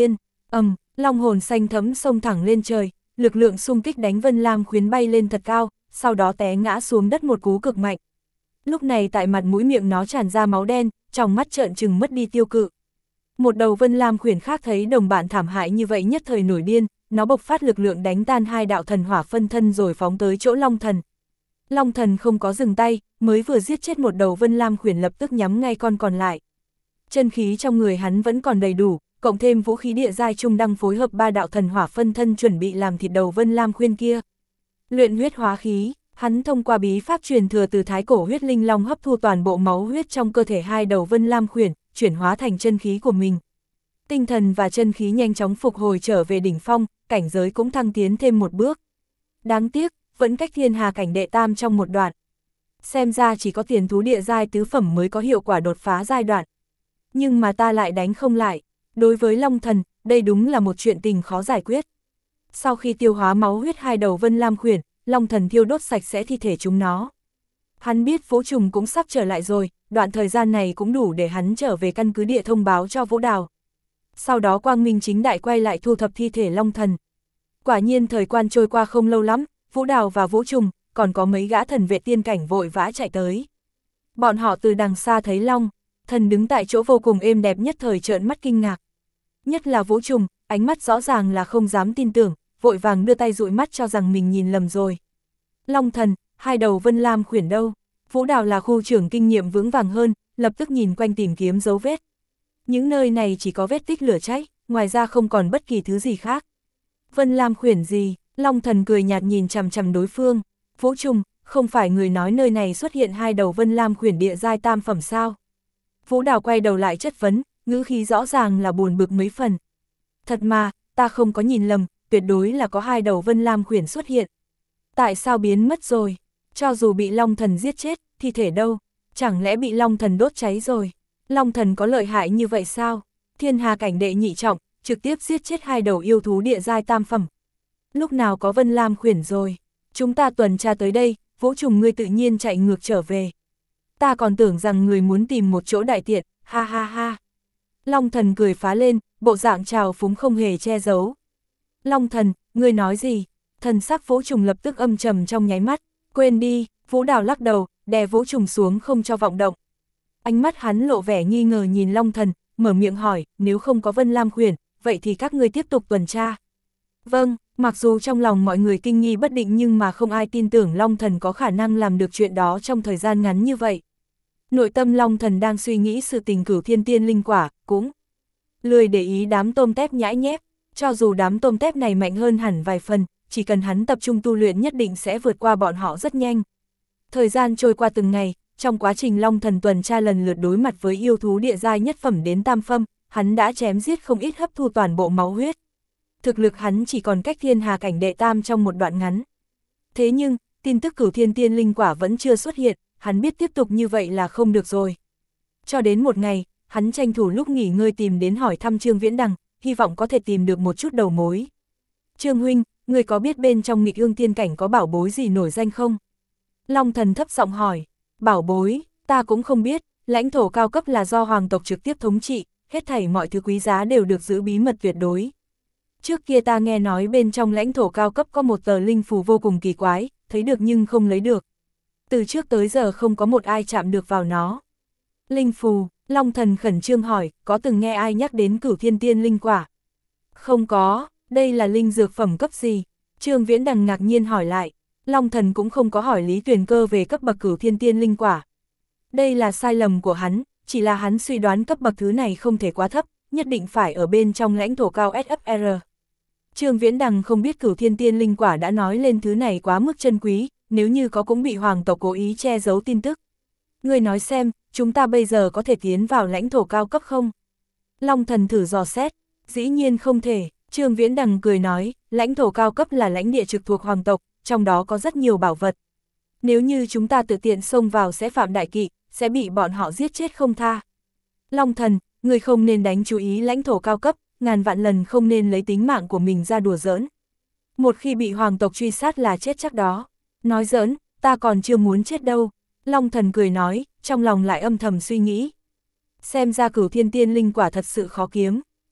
ầm, um, long hồn xanh thẫm xông thẳng lên trời, lực lượng xung kích đánh Vân Lam Khuyến bay lên thật cao, sau đó té ngã xuống đất một cú cực mạnh. Lúc này tại mặt mũi miệng nó tràn ra máu đen, trong mắt trợn trừng mất đi tiêu cự. Một đầu Vân Lam Khuyển khác thấy đồng bạn thảm hại như vậy nhất thời nổi điên, nó bộc phát lực lượng đánh tan hai đạo thần hỏa phân thân rồi phóng tới chỗ Long Thần. Long Thần không có dừng tay, mới vừa giết chết một đầu Vân Lam Khuyển lập tức nhắm ngay con còn lại. Chân khí trong người hắn vẫn còn đầy đủ, cộng thêm vũ khí địa giai trung đăng phối hợp ba đạo thần hỏa phân thân chuẩn bị làm thịt đầu Vân Lam Khuyên kia. Luyện huyết hóa khí, hắn thông qua bí pháp truyền thừa từ thái cổ huyết linh long hấp thu toàn bộ máu huyết trong cơ thể hai đầu Vân Lam Khuyển, chuyển hóa thành chân khí của mình. Tinh thần và chân khí nhanh chóng phục hồi trở về đỉnh phong, cảnh giới cũng thăng tiến thêm một bước. Đáng tiếc, vẫn cách thiên hà cảnh đệ tam trong một đoạn. Xem ra chỉ có tiền thú địa giai tứ phẩm mới có hiệu quả đột phá giai đoạn. Nhưng mà ta lại đánh không lại. Đối với Long Thần, đây đúng là một chuyện tình khó giải quyết. Sau khi tiêu hóa máu huyết hai đầu Vân Lam Khuyển, Long Thần thiêu đốt sạch sẽ thi thể chúng nó. Hắn biết Vũ Trùng cũng sắp trở lại rồi, đoạn thời gian này cũng đủ để hắn trở về căn cứ địa thông báo cho Vũ Đào. Sau đó Quang Minh chính đại quay lại thu thập thi thể Long Thần. Quả nhiên thời quan trôi qua không lâu lắm, Vũ Đào và Vũ Trùng, còn có mấy gã thần vệ tiên cảnh vội vã chạy tới. Bọn họ từ đằng xa thấy Long Thần đứng tại chỗ vô cùng êm đẹp nhất thời trợn mắt kinh ngạc. Nhất là Vũ Trùng, ánh mắt rõ ràng là không dám tin tưởng, vội vàng đưa tay dụi mắt cho rằng mình nhìn lầm rồi. Long Thần, hai đầu Vân Lam Khuyển đâu? Vũ Đào là khu trưởng kinh nghiệm vững vàng hơn, lập tức nhìn quanh tìm kiếm dấu vết. Những nơi này chỉ có vết tích lửa cháy, ngoài ra không còn bất kỳ thứ gì khác. Vân Lam Khuyển gì? Long Thần cười nhạt nhìn chằm chằm đối phương. Vũ Trùng, không phải người nói nơi này xuất hiện hai đầu Vân Lam Khuyển địa giai tam phẩm sao? Vũ Đào quay đầu lại chất vấn, ngữ khí rõ ràng là buồn bực mấy phần. Thật mà, ta không có nhìn lầm, tuyệt đối là có hai đầu Vân Lam Khuyển xuất hiện. Tại sao biến mất rồi? Cho dù bị Long Thần giết chết, thi thể đâu? Chẳng lẽ bị Long Thần đốt cháy rồi? Long Thần có lợi hại như vậy sao? Thiên hà cảnh đệ nhị trọng, trực tiếp giết chết hai đầu yêu thú địa giai tam phẩm. Lúc nào có Vân Lam Khuyển rồi? Chúng ta tuần tra tới đây, Vũ Trùng ngươi tự nhiên chạy ngược trở về. Ta còn tưởng rằng người muốn tìm một chỗ đại tiện, ha ha ha. Long Thần cười phá lên, bộ dạng trào phúng không hề che giấu. Long Thần, ngươi nói gì? Thần sắc Vũ Trùng lập tức âm trầm trong nháy mắt. Quên đi, Vũ Đào lắc đầu, đè Vũ Trùng xuống không cho vọng động. Ánh mắt hắn lộ vẻ nghi ngờ nhìn Long Thần, mở miệng hỏi, nếu không có Vân Lam Khuyển, vậy thì các ngươi tiếp tục tuần tra. Vâng, mặc dù trong lòng mọi người kinh nghi bất định nhưng mà không ai tin tưởng Long Thần có khả năng làm được chuyện đó trong thời gian ngắn như vậy. Nội tâm Long Thần đang suy nghĩ sự tình Cửu Thiên Tiên Linh Quả, cũng lười để ý đám tôm tép nhãi nhép, cho dù đám tôm tép này mạnh hơn hẳn vài phần, chỉ cần hắn tập trung tu luyện nhất định sẽ vượt qua bọn họ rất nhanh. Thời gian trôi qua từng ngày, trong quá trình Long Thần tuần tra lần lượt đối mặt với yêu thú địa giai nhất phẩm đến tam phẩm, hắn đã chém giết không ít hấp thu toàn bộ máu huyết. Thực lực hắn chỉ còn cách thiên hà cảnh đệ tam trong một đoạn ngắn. Thế nhưng, tin tức Cửu Thiên Tiên Linh Quả vẫn chưa xuất hiện, hắn biết tiếp tục như vậy là không được rồi. Cho đến một ngày, hắn tranh thủ lúc nghỉ ngơi tìm đến hỏi thăm Trương Viễn Đằng, hy vọng có thể tìm được một chút đầu mối. Trương huynh, người có biết bên trong Nghịch Ương Tiên Cảnh có bảo bối gì nổi danh không? Long Thần thấp giọng hỏi, bảo bối, ta cũng không biết, lãnh thổ cao cấp là do hoàng tộc trực tiếp thống trị, hết thảy mọi thứ quý giá đều được giữ bí mật tuyệt đối. Trước kia ta nghe nói bên trong lãnh thổ cao cấp có một tờ linh phù vô cùng kỳ quái, thấy được nhưng không lấy được. Từ trước tới giờ không có một ai chạm được vào nó. Linh phù, Long Thần khẩn trương hỏi, có từng nghe ai nhắc đến Cửu Thiên Tiên Linh Quả? Không có, đây là linh dược phẩm cấp gì? Trương Viễn Đằng ngạc nhiên hỏi lại. Long Thần cũng không có hỏi Lý Tuyền Cơ về cấp bậc Cửu Thiên Tiên Linh Quả. Đây là sai lầm của hắn, chỉ là hắn suy đoán cấp bậc thứ này không thể quá thấp, nhất định phải ở bên trong lãnh thổ cao ét ép rờ. Trương Viễn Đằng không biết Cửu Thiên Tiên Linh Quả đã nói lên thứ này quá mức chân quý, nếu như có cũng bị hoàng tộc cố ý che giấu tin tức. Ngươi nói xem, chúng ta bây giờ có thể tiến vào lãnh thổ cao cấp không? Long Thần thử dò xét, dĩ nhiên không thể. Trương Viễn Đằng cười nói, lãnh thổ cao cấp là lãnh địa trực thuộc hoàng tộc, trong đó có rất nhiều bảo vật. Nếu như chúng ta tự tiện xông vào sẽ phạm đại kỵ, sẽ bị bọn họ giết chết không tha. Long Thần, người không nên đánh chú ý lãnh thổ cao cấp, ngàn vạn lần không nên lấy tính mạng của mình ra đùa giỡn. Một khi bị hoàng tộc truy sát là chết chắc đó. Nói giỡn, ta còn chưa muốn chết đâu. Long Thần cười nói, trong lòng lại âm thầm suy nghĩ. Xem ra Cửu Thiên Tiên Linh Quả thật sự khó kiếm.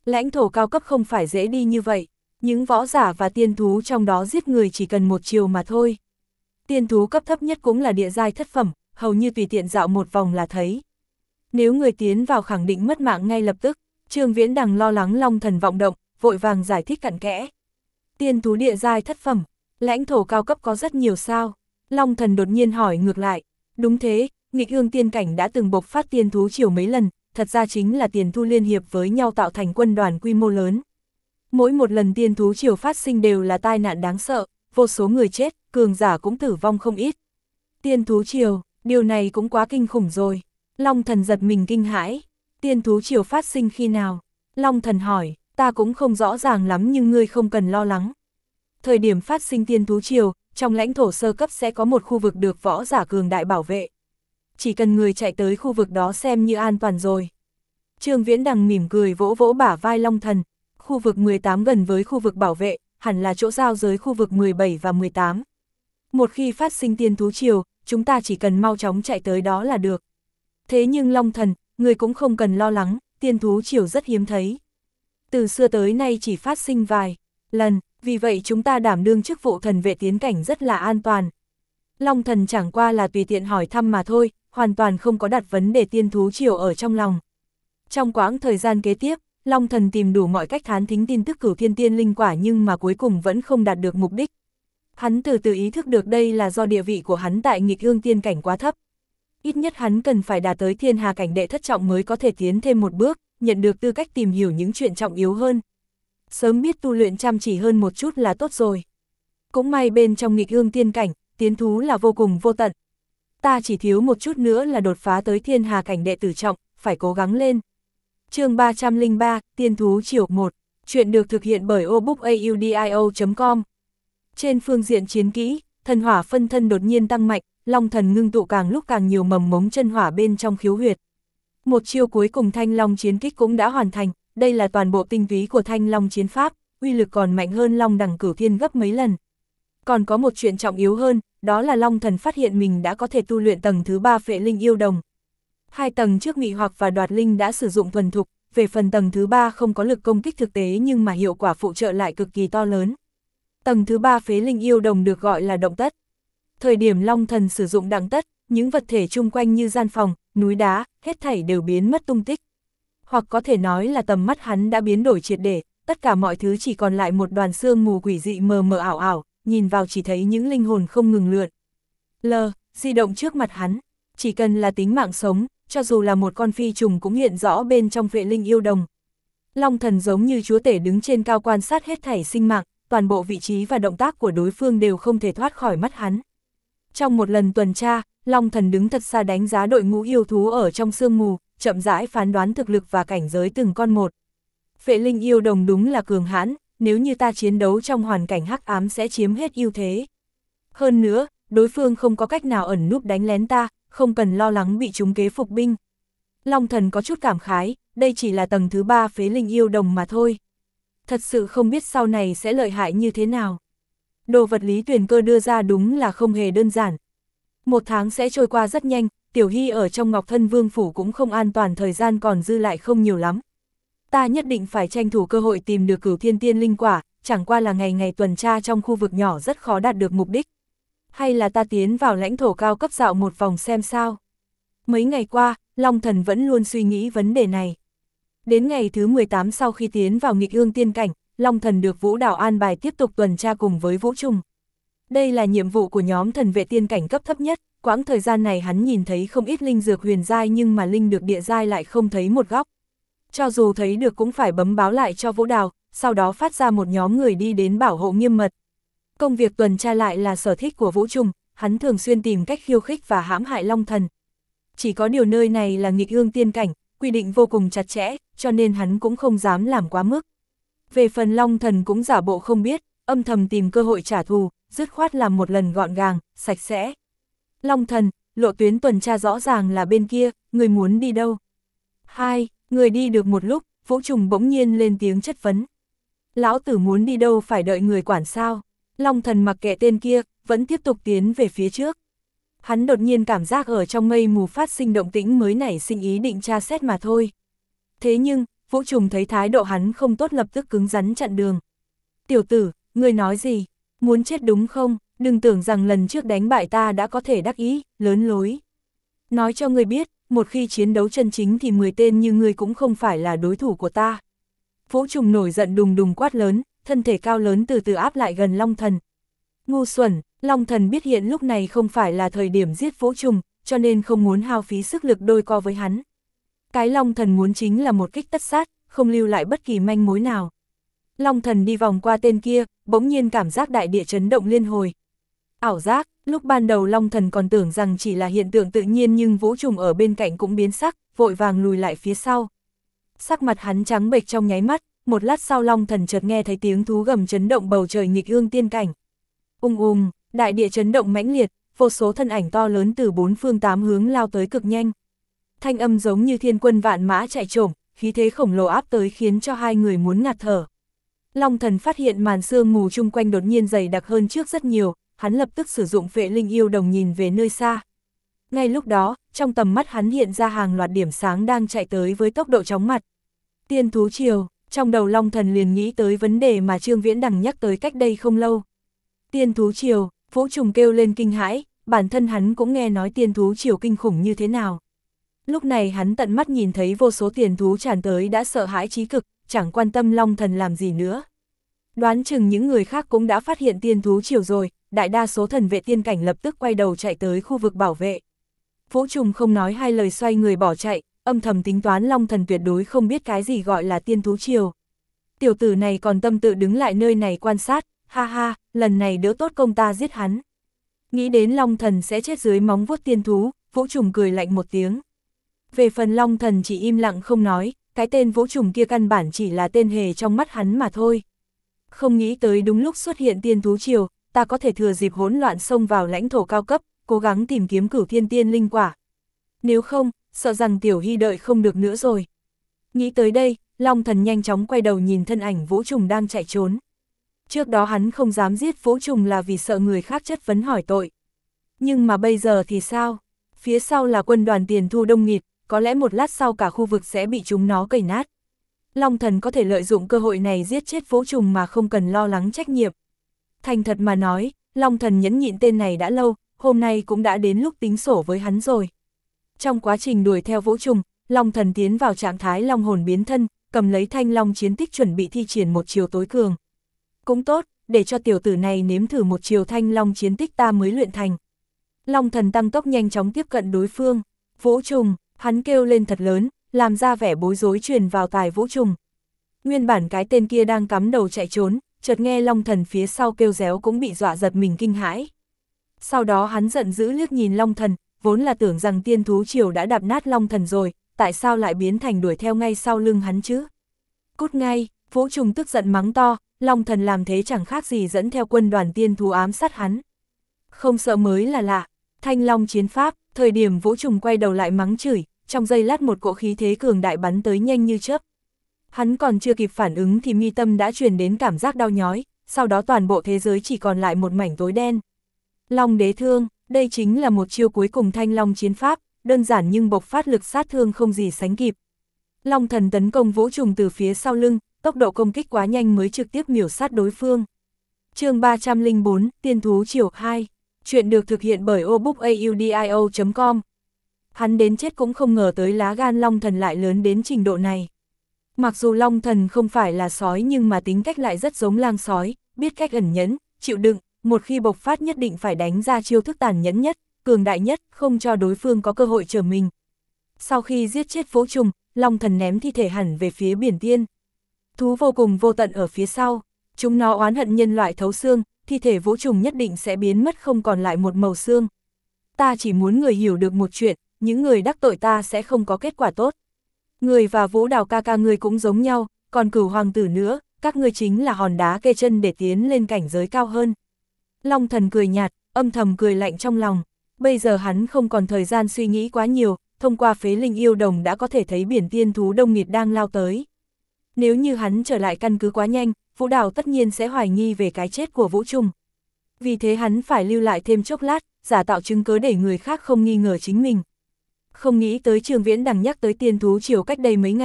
Lãnh thổ cao cấp không phải dễ đi như vậy, những võ giả và tiên thú trong đó giết người chỉ cần một chiều mà thôi. Tiên thú cấp thấp nhất cũng là địa giai thất phẩm, hầu như tùy tiện dạo một vòng là thấy. Nếu người tiến vào khẳng định mất mạng ngay lập tức, Trương Viễn Đằng lo lắng Long Thần vọng động, vội vàng giải thích cặn kẽ. Tiên thú địa giai thất phẩm, lãnh thổ cao cấp có rất nhiều sao? Long Thần đột nhiên hỏi ngược lại. Đúng thế, nghịch ương tiên cảnh đã từng bộc phát tiên thú triều mấy lần, thật ra chính là tiền thu liên hiệp với nhau tạo thành quân đoàn quy mô lớn. Mỗi một lần tiên thú triều phát sinh đều là tai nạn đáng sợ, vô số người chết, cường giả cũng tử vong không ít. Tiên thú triều, điều này cũng quá kinh khủng rồi. Long Thần giật mình kinh hãi. Tiên thú triều phát sinh khi nào? Long Thần hỏi, ta cũng không rõ ràng lắm nhưng ngươi không cần lo lắng. Thời điểm phát sinh tiên thú triều, trong lãnh thổ sơ cấp sẽ có một khu vực được võ giả cường đại bảo vệ. Chỉ cần người chạy tới khu vực đó xem như an toàn rồi. Trương Viễn Đằng mỉm cười vỗ vỗ bả vai Long Thần. Khu vực mười tám gần với khu vực bảo vệ, hẳn là chỗ giao giới khu vực mười bảy và mười tám. Một khi phát sinh tiên thú triều, chúng ta chỉ cần mau chóng chạy tới đó là được. Thế nhưng Long Thần, người cũng không cần lo lắng, tiên thú triều rất hiếm thấy. Từ xưa tới nay chỉ phát sinh vài lần, vì vậy chúng ta đảm đương chức vụ thần vệ tiến cảnh rất là an toàn. Long Thần chẳng qua là tùy tiện hỏi thăm mà thôi, hoàn toàn không có đặt vấn đề tiên thú triều ở trong lòng. Trong quãng thời gian kế tiếp, Long Thần tìm đủ mọi cách thán thính tin tức cửu thiên tiên linh quả nhưng mà cuối cùng vẫn không đạt được mục đích. Hắn từ từ ý thức được đây là do địa vị của hắn tại nghịch ương tiên cảnh quá thấp. Ít nhất hắn cần phải đạt tới thiên hà cảnh đệ thất trọng mới có thể tiến thêm một bước, nhận được tư cách tìm hiểu những chuyện trọng yếu hơn. Sớm biết tu luyện chăm chỉ hơn một chút là tốt rồi. Cũng may bên trong nghịch ương tiên cảnh, tiến thú là vô cùng vô tận. Ta chỉ thiếu một chút nữa là đột phá tới thiên hà cảnh đệ tử trọng, phải cố gắng lên. Chương ba trăm lẻ ba, Tiên thú triều một, chuyện được thực hiện bởi obookaudio chấm com. Trên phương diện chiến kỹ, thần hỏa phân thân đột nhiên tăng mạnh, Long Thần ngưng tụ càng lúc càng nhiều mầm mống chân hỏa bên trong khiếu huyệt. Một chiêu cuối cùng Thanh Long chiến kích cũng đã hoàn thành, đây là toàn bộ tinh túy của Thanh Long chiến pháp, uy lực còn mạnh hơn Long Đằng Cửu Thiên gấp mấy lần. Còn có một chuyện trọng yếu hơn, đó là Long Thần phát hiện mình đã có thể tu luyện tầng thứ ba Phệ Linh Yêu Đồng. Hai tầng trước mị hoặc và đoạt linh đã sử dụng thuần thục, về phần tầng thứ ba không có lực công kích thực tế nhưng mà hiệu quả phụ trợ lại cực kỳ to lớn. Tầng thứ ba Phế Linh Yêu Đồng được gọi là động tất. Thời điểm Long Thần sử dụng đặng tất, những vật thể chung quanh như gian phòng, núi đá, hết thảy đều biến mất tung tích. Hoặc có thể nói là tầm mắt hắn đã biến đổi triệt để, tất cả mọi thứ chỉ còn lại một đoàn sương mù quỷ dị mờ mờ ảo ảo, nhìn vào chỉ thấy những linh hồn không ngừng lượn. Lờ, di động trước mặt hắn, chỉ cần là tính mạng sống, cho dù là một con phi trùng cũng hiện rõ bên trong Phệ Linh Yêu Đồng. Long Thần giống như chúa tể đứng trên cao quan sát hết thảy sinh mạng, toàn bộ vị trí và động tác của đối phương đều không thể thoát khỏi mắt hắn. Trong một lần tuần tra, Long Thần đứng thật xa đánh giá đội ngũ yêu thú ở trong sương mù, chậm rãi phán đoán thực lực và cảnh giới từng con một. Phệ Linh Yêu Đồng đúng là cường hãn, nếu như ta chiến đấu trong hoàn cảnh hắc ám sẽ chiếm hết ưu thế. Hơn nữa, đối phương không có cách nào ẩn núp đánh lén ta, không cần lo lắng bị chúng kế phục binh. Long Thần có chút cảm khái, đây chỉ là tầng thứ ba Phế Linh Yêu Đồng mà thôi. Thật sự không biết sau này sẽ lợi hại như thế nào. Đồ vật Lý Tuyền Cơ đưa ra đúng là không hề đơn giản. Một tháng sẽ trôi qua rất nhanh, Tiểu Hy ở trong Ngọc Thân Vương Phủ cũng không an toàn, thời gian còn dư lại không nhiều lắm. Ta nhất định phải tranh thủ cơ hội tìm được cửu thiên tiên linh quả, chẳng qua là ngày ngày tuần tra trong khu vực nhỏ rất khó đạt được mục đích. Hay là ta tiến vào lãnh thổ cao cấp dạo một vòng xem sao? Mấy ngày qua, Long Thần vẫn luôn suy nghĩ vấn đề này. Đến ngày thứ mười tám sau khi tiến vào nghịch ương tiên cảnh, Long Thần được Vũ Đào an bài tiếp tục tuần tra cùng với Vũ Trùng. Đây là nhiệm vụ của nhóm thần vệ tiên cảnh cấp thấp nhất, quãng thời gian này hắn nhìn thấy không ít linh dược huyền giai nhưng mà linh được địa giai lại không thấy một góc. Cho dù thấy được cũng phải bấm báo lại cho Vũ Đào, sau đó phát ra một nhóm người đi đến bảo hộ nghiêm mật. Công việc tuần tra lại là sở thích của Vũ Trùng, hắn thường xuyên tìm cách khiêu khích và hãm hại Long Thần. Chỉ có điều nơi này là nghịch ương tiên cảnh, quy định vô cùng chặt chẽ, cho nên hắn cũng không dám làm quá mức. Về phần Long Thần cũng giả bộ không biết, âm thầm tìm cơ hội trả thù, dứt khoát làm một lần gọn gàng, sạch sẽ. Long Thần, lộ tuyến tuần tra rõ ràng là bên kia, người muốn đi đâu? Hai, người đi được một lúc, Vũ Trùng bỗng nhiên lên tiếng chất vấn. Lão tử muốn đi đâu phải đợi người quản sao? Long Thần mặc kệ tên kia, vẫn tiếp tục tiến về phía trước. Hắn đột nhiên cảm giác ở trong mây mù phát sinh động tĩnh mới nảy sinh ý định tra xét mà thôi. Thế nhưng, Vũ Trùng thấy thái độ hắn không tốt lập tức cứng rắn chặn đường. Tiểu tử, ngươi nói gì? Muốn chết đúng không? Đừng tưởng rằng lần trước đánh bại ta đã có thể đắc ý, lớn lối. Nói cho ngươi biết, một khi chiến đấu chân chính thì mười tên như ngươi cũng không phải là đối thủ của ta. Vũ Trùng nổi giận đùng đùng quát lớn, thân thể cao lớn từ từ áp lại gần Long Thần. Ngu xuẩn, Long Thần biết hiện lúc này không phải là thời điểm giết Vũ Trùng, cho nên không muốn hao phí sức lực đôi co với hắn. Cái Long Thần muốn chính là một kích tất sát, không lưu lại bất kỳ manh mối nào. Long Thần đi vòng qua tên kia, bỗng nhiên cảm giác đại địa chấn động liên hồi. Ảo giác, lúc ban đầu Long Thần còn tưởng rằng chỉ là hiện tượng tự nhiên nhưng Vũ Trùng ở bên cạnh cũng biến sắc, vội vàng lùi lại phía sau. Sắc mặt hắn trắng bệch trong nháy mắt, một lát sau Long Thần chợt nghe thấy tiếng thú gầm chấn động bầu trời nghịch ương tiên cảnh. Ung ung, đại địa chấn động mãnh liệt, vô số thân ảnh to lớn từ bốn phương tám hướng lao tới cực nhanh. Thanh âm giống như thiên quân vạn mã chạy trồm, khí thế khổng lồ áp tới khiến cho hai người muốn ngạt thở. Long Thần phát hiện màn sương mù chung quanh đột nhiên dày đặc hơn trước rất nhiều, hắn lập tức sử dụng Phệ Linh Yêu Đồng nhìn về nơi xa. Ngay lúc đó, trong tầm mắt hắn hiện ra hàng loạt điểm sáng đang chạy tới với tốc độ chóng mặt. Tiên thú triều, trong đầu Long Thần liền nghĩ tới vấn đề mà Trương Viễn Đằng nhắc tới cách đây không lâu. Tiên thú triều, Vũ Trùng kêu lên kinh hãi, bản thân hắn cũng nghe nói tiên thú triều kinh khủng như thế nào. Lúc này hắn tận mắt nhìn thấy vô số tiền thú tràn tới đã sợ hãi chí cực, chẳng quan tâm Long Thần làm gì nữa. Đoán chừng những người khác cũng đã phát hiện tiên thú triều rồi, đại đa số thần vệ tiên cảnh lập tức quay đầu chạy tới khu vực bảo vệ. Vũ Trùng không nói hai lời xoay người bỏ chạy, âm thầm tính toán Long Thần tuyệt đối không biết cái gì gọi là tiên thú triều. Tiểu tử này còn tâm tự đứng lại nơi này quan sát, ha ha, lần này đỡ tốt công ta giết hắn. Nghĩ đến Long Thần sẽ chết dưới móng vuốt tiên thú, Vũ Trùng cười lạnh một tiếng. Về phần Long Thần chỉ im lặng không nói, cái tên Vũ Trùng kia căn bản chỉ là tên hề trong mắt hắn mà thôi. Không nghĩ tới đúng lúc xuất hiện tiên thú triều, ta có thể thừa dịp hỗn loạn xông vào lãnh thổ cao cấp, cố gắng tìm kiếm Cửu Thiên Tiên linh quả. Nếu không, sợ rằng Tiểu Hy đợi không được nữa rồi. Nghĩ tới đây, Long Thần nhanh chóng quay đầu nhìn thân ảnh Vũ Trùng đang chạy trốn. Trước đó hắn không dám giết Vũ Trùng là vì sợ người khác chất vấn hỏi tội. Nhưng mà bây giờ thì sao? Phía sau là quân đoàn tiền thu đông nghịt, có lẽ một lát sau cả khu vực sẽ bị chúng nó cày nát. Long Thần có thể lợi dụng cơ hội này giết chết Vũ Trùng mà không cần lo lắng trách nhiệm. Thành thật mà nói, Long Thần nhẫn nhịn tên này đã lâu, hôm nay cũng đã đến lúc tính sổ với hắn rồi. Trong quá trình đuổi theo Vũ Trùng, Long Thần tiến vào trạng thái long hồn biến thân, cầm lấy thanh long chiến tích chuẩn bị thi triển một chiều tối cường. Cũng tốt, để cho tiểu tử này nếm thử một chiều thanh long chiến tích ta mới luyện thành. Long Thần tăng tốc nhanh chóng tiếp cận đối phương. Vũ Trùng, hắn kêu lên thật lớn, làm ra vẻ bối rối truyền vào tai Vũ Trùng. Nguyên bản cái tên kia đang cắm đầu chạy trốn, chợt nghe Long Thần phía sau kêu réo cũng bị dọa giật mình kinh hãi. Sau đó hắn giận dữ liếc nhìn Long Thần, vốn là tưởng rằng tiên thú triều đã đạp nát Long Thần rồi, tại sao lại biến thành đuổi theo ngay sau lưng hắn chứ? Cút ngay, Vũ Trùng tức giận mắng to, Long Thần làm thế chẳng khác gì dẫn theo quân đoàn tiên thú ám sát hắn. Không sợ mới là lạ. Thanh long chiến pháp, thời điểm Vũ Trùng quay đầu lại mắng chửi, trong giây lát một cỗ khí thế cường đại bắn tới nhanh như chớp. Hắn còn chưa kịp phản ứng thì mi tâm đã truyền đến cảm giác đau nhói, sau đó toàn bộ thế giới chỉ còn lại một mảnh tối đen. Long đế thương, đây chính là một chiêu cuối cùng thanh long chiến pháp, đơn giản nhưng bộc phát lực sát thương không gì sánh kịp. Long Thần tấn công Vũ Trùng từ phía sau lưng, tốc độ công kích quá nhanh mới trực tiếp miểu sát đối phương. Chương ba trăm lẻ bốn, Tiên thú triều hai. Chuyện được thực hiện bởi obookaudio chấm com. Hắn đến chết cũng không ngờ tới lá gan Long Thần lại lớn đến trình độ này. Mặc dù Long Thần không phải là sói nhưng mà tính cách lại rất giống lang sói, biết cách ẩn nhẫn, chịu đựng, một khi bộc phát nhất định phải đánh ra chiêu thức tàn nhẫn nhất, cường đại nhất, không cho đối phương có cơ hội trở mình. Sau khi giết chết Vũ Trùng, Long Thần ném thi thể hẳn về phía biển tiên. Thú vô cùng vô tận ở phía sau, chúng nó oán hận nhân loại thấu xương, thi thể Vũ Trùng nhất định sẽ biến mất không còn lại một màu xương. Ta chỉ muốn người hiểu được một chuyện, những người đắc tội ta sẽ không có kết quả tốt. Người và Vũ Đào ca ca người cũng giống nhau, còn Cửu hoàng tử nữa, các ngươi chính là hòn đá kê chân để tiến lên cảnh giới cao hơn. Long Thần cười nhạt, âm thầm cười lạnh trong lòng. Bây giờ hắn không còn thời gian suy nghĩ quá nhiều, thông qua phế linh yêu đồng đã có thể thấy biển tiên thú đông nghịt đang lao tới. Nếu như hắn trở lại căn cứ quá nhanh, Vũ Đào tất nhiên sẽ hoài nghi về cái chết của Vũ Trùng. Vì thế hắn phải lưu lại thêm chốc lát, giả tạo chứng cớ để người khác không nghi ngờ chính mình. Không nghĩ tới Trương Viễn Đằng nhắc tới tiên thú triều cách đây mấy ngày,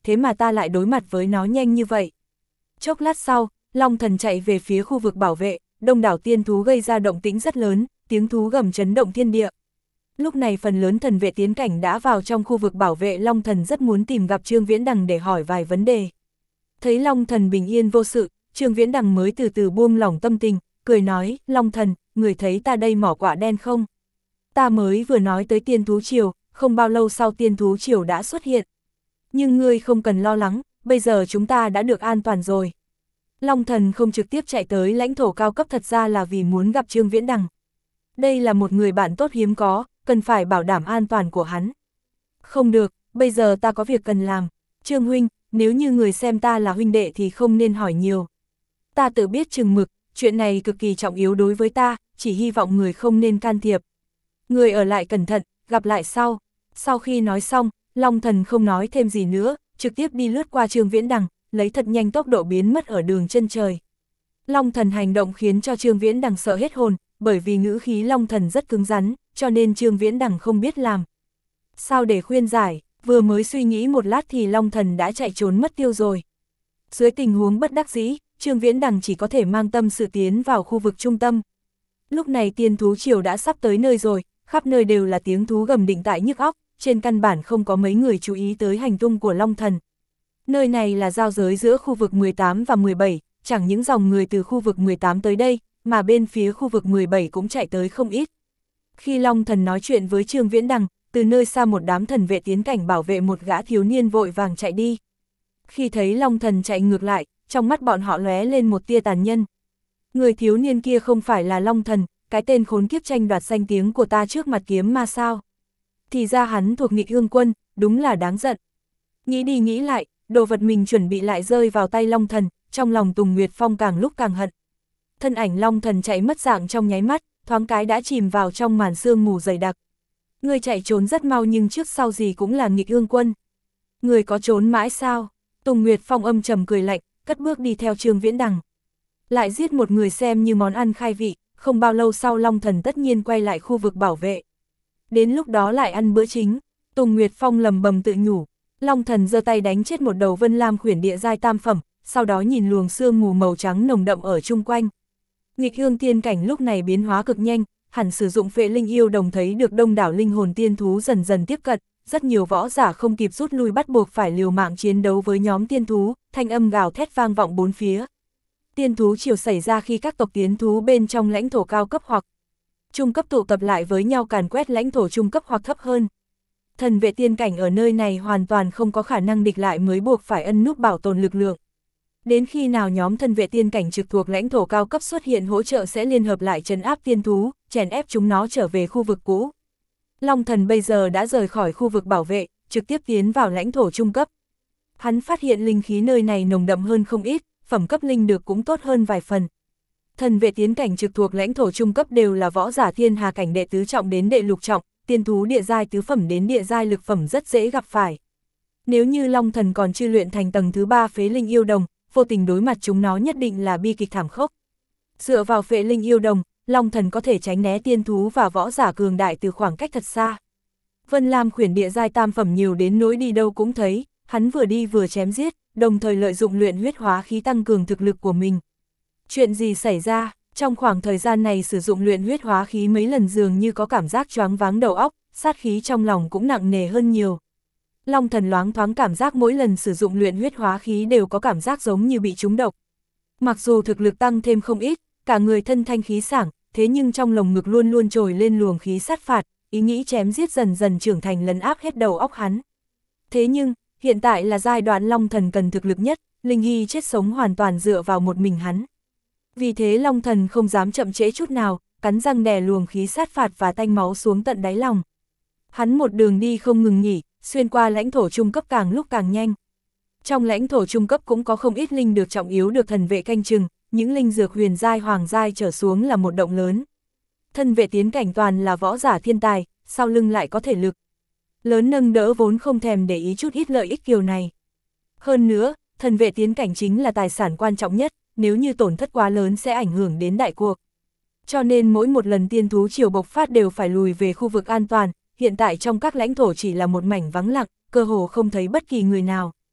thế mà ta lại đối mặt với nó nhanh như vậy. Chốc lát sau, Long Thần chạy về phía khu vực bảo vệ, đông đảo tiên thú gây ra động tĩnh rất lớn, tiếng thú gầm chấn động thiên địa. Lúc này phần lớn thần vệ tiến cảnh đã vào trong khu vực bảo vệ, Long Thần rất muốn tìm gặp Trương Viễn Đằng để hỏi vài vấn đề. Thấy Long Thần bình yên vô sự, Trương Viễn Đằng mới từ từ buông lỏng tâm tình, cười nói, Long Thần, người thấy ta đây mỏ quả đen không? Ta mới vừa nói tới tiên thú triều, không bao lâu sau tiên thú triều đã xuất hiện. Nhưng ngươi không cần lo lắng, bây giờ chúng ta đã được an toàn rồi. Long Thần không trực tiếp chạy tới lãnh thổ cao cấp thật ra là vì muốn gặp Trương Viễn Đằng. Đây là một người bạn tốt hiếm có, cần phải bảo đảm an toàn của hắn. Không được, bây giờ ta có việc cần làm. Trương huynh, nếu như người xem ta là huynh đệ thì không nên hỏi nhiều. Ta tự biết chừng mực, chuyện này cực kỳ trọng yếu đối với ta, chỉ hy vọng người không nên can thiệp. Người ở lại cẩn thận, gặp lại sau. Sau khi nói xong, Long Thần không nói thêm gì nữa, trực tiếp đi lướt qua Trương Viễn Đằng, lấy thật nhanh tốc độ biến mất ở đường chân trời. Long Thần hành động khiến cho Trương Viễn Đằng sợ hết hồn, bởi vì ngữ khí Long Thần rất cứng rắn, cho nên Trương Viễn Đằng không biết làm sao để khuyên giải, vừa mới suy nghĩ một lát thì Long Thần đã chạy trốn mất tiêu rồi. Dưới tình huống bất đắc dĩ, Trương Viễn Đằng chỉ có thể mang tâm sự tiến vào khu vực trung tâm. Lúc này tiên thú triều đã sắp tới nơi rồi, khắp nơi đều là tiếng thú gầm định tại nhức óc, trên căn bản không có mấy người chú ý tới hành tung của Long Thần. Nơi này là giao giới giữa khu vực mười tám và mười bảy, chẳng những dòng người từ khu vực mười tám tới đây, mà bên phía khu vực mười bảy cũng chạy tới không ít. Khi Long Thần nói chuyện với Trương Viễn Đằng, từ nơi xa một đám thần vệ tiến cảnh bảo vệ một gã thiếu niên vội vàng chạy đi. Khi thấy Long Thần chạy ngược lại, trong mắt bọn họ lóe lên một tia tàn nhân. Người thiếu niên kia không phải là Long Thần, cái tên khốn kiếp tranh đoạt danh tiếng của ta trước mặt kiếm ma sao? Thì ra hắn thuộc Nghịch Ương Quân, đúng là đáng giận. Nghĩ đi nghĩ lại, đồ vật mình chuẩn bị lại rơi vào tay Long Thần, trong lòng Tùng Nguyệt Phong càng lúc càng hận. Thân ảnh Long Thần chạy mất dạng trong nháy mắt, thoáng cái đã chìm vào trong màn sương mù dày đặc. Người chạy trốn rất mau nhưng trước sau gì cũng là Nghịch Ương Quân. Người có trốn mãi sao? Tùng Nguyệt Phong âm trầm cười lạnh, cất bước đi theo Trương Viễn Đằng. Lại giết một người xem như món ăn khai vị, không bao lâu sau Long Thần tất nhiên quay lại khu vực bảo vệ. Đến lúc đó lại ăn bữa chính, Tùng Nguyệt Phong lầm bầm tự nhủ. Long Thần giơ tay đánh chết một đầu Vân Lam khuyển địa giai tam phẩm, sau đó nhìn luồng sương mù màu trắng nồng đậm ở chung quanh. Nghịch Ương tiên cảnh lúc này biến hóa cực nhanh, hẳn sử dụng phệ linh yêu đồng thấy được đông đảo linh hồn tiên thú dần dần tiếp cận, rất nhiều võ giả không kịp rút lui bắt buộc phải liều mạng chiến đấu với nhóm tiên thú, thanh âm gào thét vang vọng bốn phía. Tiên thú triều xảy ra khi các tộc tiến thú bên trong lãnh thổ cao cấp hoặc trung cấp tụ tập lại với nhau càn quét lãnh thổ trung cấp hoặc thấp hơn. Thần vệ tiên cảnh ở nơi này hoàn toàn không có khả năng địch lại mới buộc phải ân núp bảo tồn lực lượng. Đến khi nào nhóm thần vệ tiên cảnh trực thuộc lãnh thổ cao cấp xuất hiện hỗ trợ sẽ liên hợp lại trấn áp tiên thú, chèn ép chúng nó trở về khu vực cũ. Long Thần bây giờ đã rời khỏi khu vực bảo vệ, trực tiếp tiến vào lãnh thổ trung cấp. Hắn phát hiện linh khí nơi này nồng đậm hơn không ít, phẩm cấp linh được cũng tốt hơn vài phần. Thần vệ tiến cảnh trực thuộc lãnh thổ trung cấp đều là võ giả thiên hà cảnh đệ tứ trọng đến đệ lục trọng, tiên thú địa giai tứ phẩm đến địa giai lực phẩm rất dễ gặp phải. Nếu như Long Thần còn chưa luyện thành tầng thứ ba phế linh yêu đồng, vô tình đối mặt chúng nó nhất định là bi kịch thảm khốc. Dựa vào phệ linh yêu đồng, Long Thần có thể tránh né tiên thú và võ giả cường đại từ khoảng cách thật xa. Vân Lam khuyển địa giai tam phẩm nhiều đến nỗi đi đâu cũng thấy, hắn vừa đi vừa chém giết, đồng thời lợi dụng luyện huyết hóa khí tăng cường thực lực của mình. Chuyện gì xảy ra? Trong khoảng thời gian này sử dụng luyện huyết hóa khí mấy lần dường như có cảm giác choáng váng đầu óc, sát khí trong lòng cũng nặng nề hơn nhiều. Long Thần loáng thoáng cảm giác mỗi lần sử dụng luyện huyết hóa khí đều có cảm giác giống như bị trúng độc. Mặc dù thực lực tăng thêm không ít, cả người thân thanh khí sảng, thế nhưng trong lồng ngực luôn luôn trồi lên luồng khí sát phạt, ý nghĩ chém giết dần dần trưởng thành lấn áp hết đầu óc hắn. Thế nhưng, hiện tại là giai đoạn Long Thần cần thực lực nhất, Linh Hy chết sống hoàn toàn dựa vào một mình hắn. Vì thế Long Thần không dám chậm trễ chút nào, cắn răng đè luồng khí sát phạt và tanh máu xuống tận đáy lòng. Hắn một đường đi không ngừng nghỉ, xuyên qua lãnh thổ trung cấp càng lúc càng nhanh. Trong lãnh thổ trung cấp cũng có không ít linh được trọng yếu được thần vệ canh chừng, những linh dược huyền giai hoàng giai trở xuống là một động lớn. Thần vệ tiến cảnh toàn là võ giả thiên tài, sau lưng lại có thể lực lớn nâng đỡ vốn không thèm để ý chút ít lợi ích kiều này. Hơn nữa, thần vệ tiến cảnh chính là tài sản quan trọng nhất, nếu như tổn thất quá lớn sẽ ảnh hưởng đến đại cuộc. Cho nên mỗi một lần tiên thú triều bộc phát đều phải lùi về khu vực an toàn, hiện tại trong các lãnh thổ chỉ là một mảnh vắng lặng, cơ hồ không thấy bất kỳ người nào.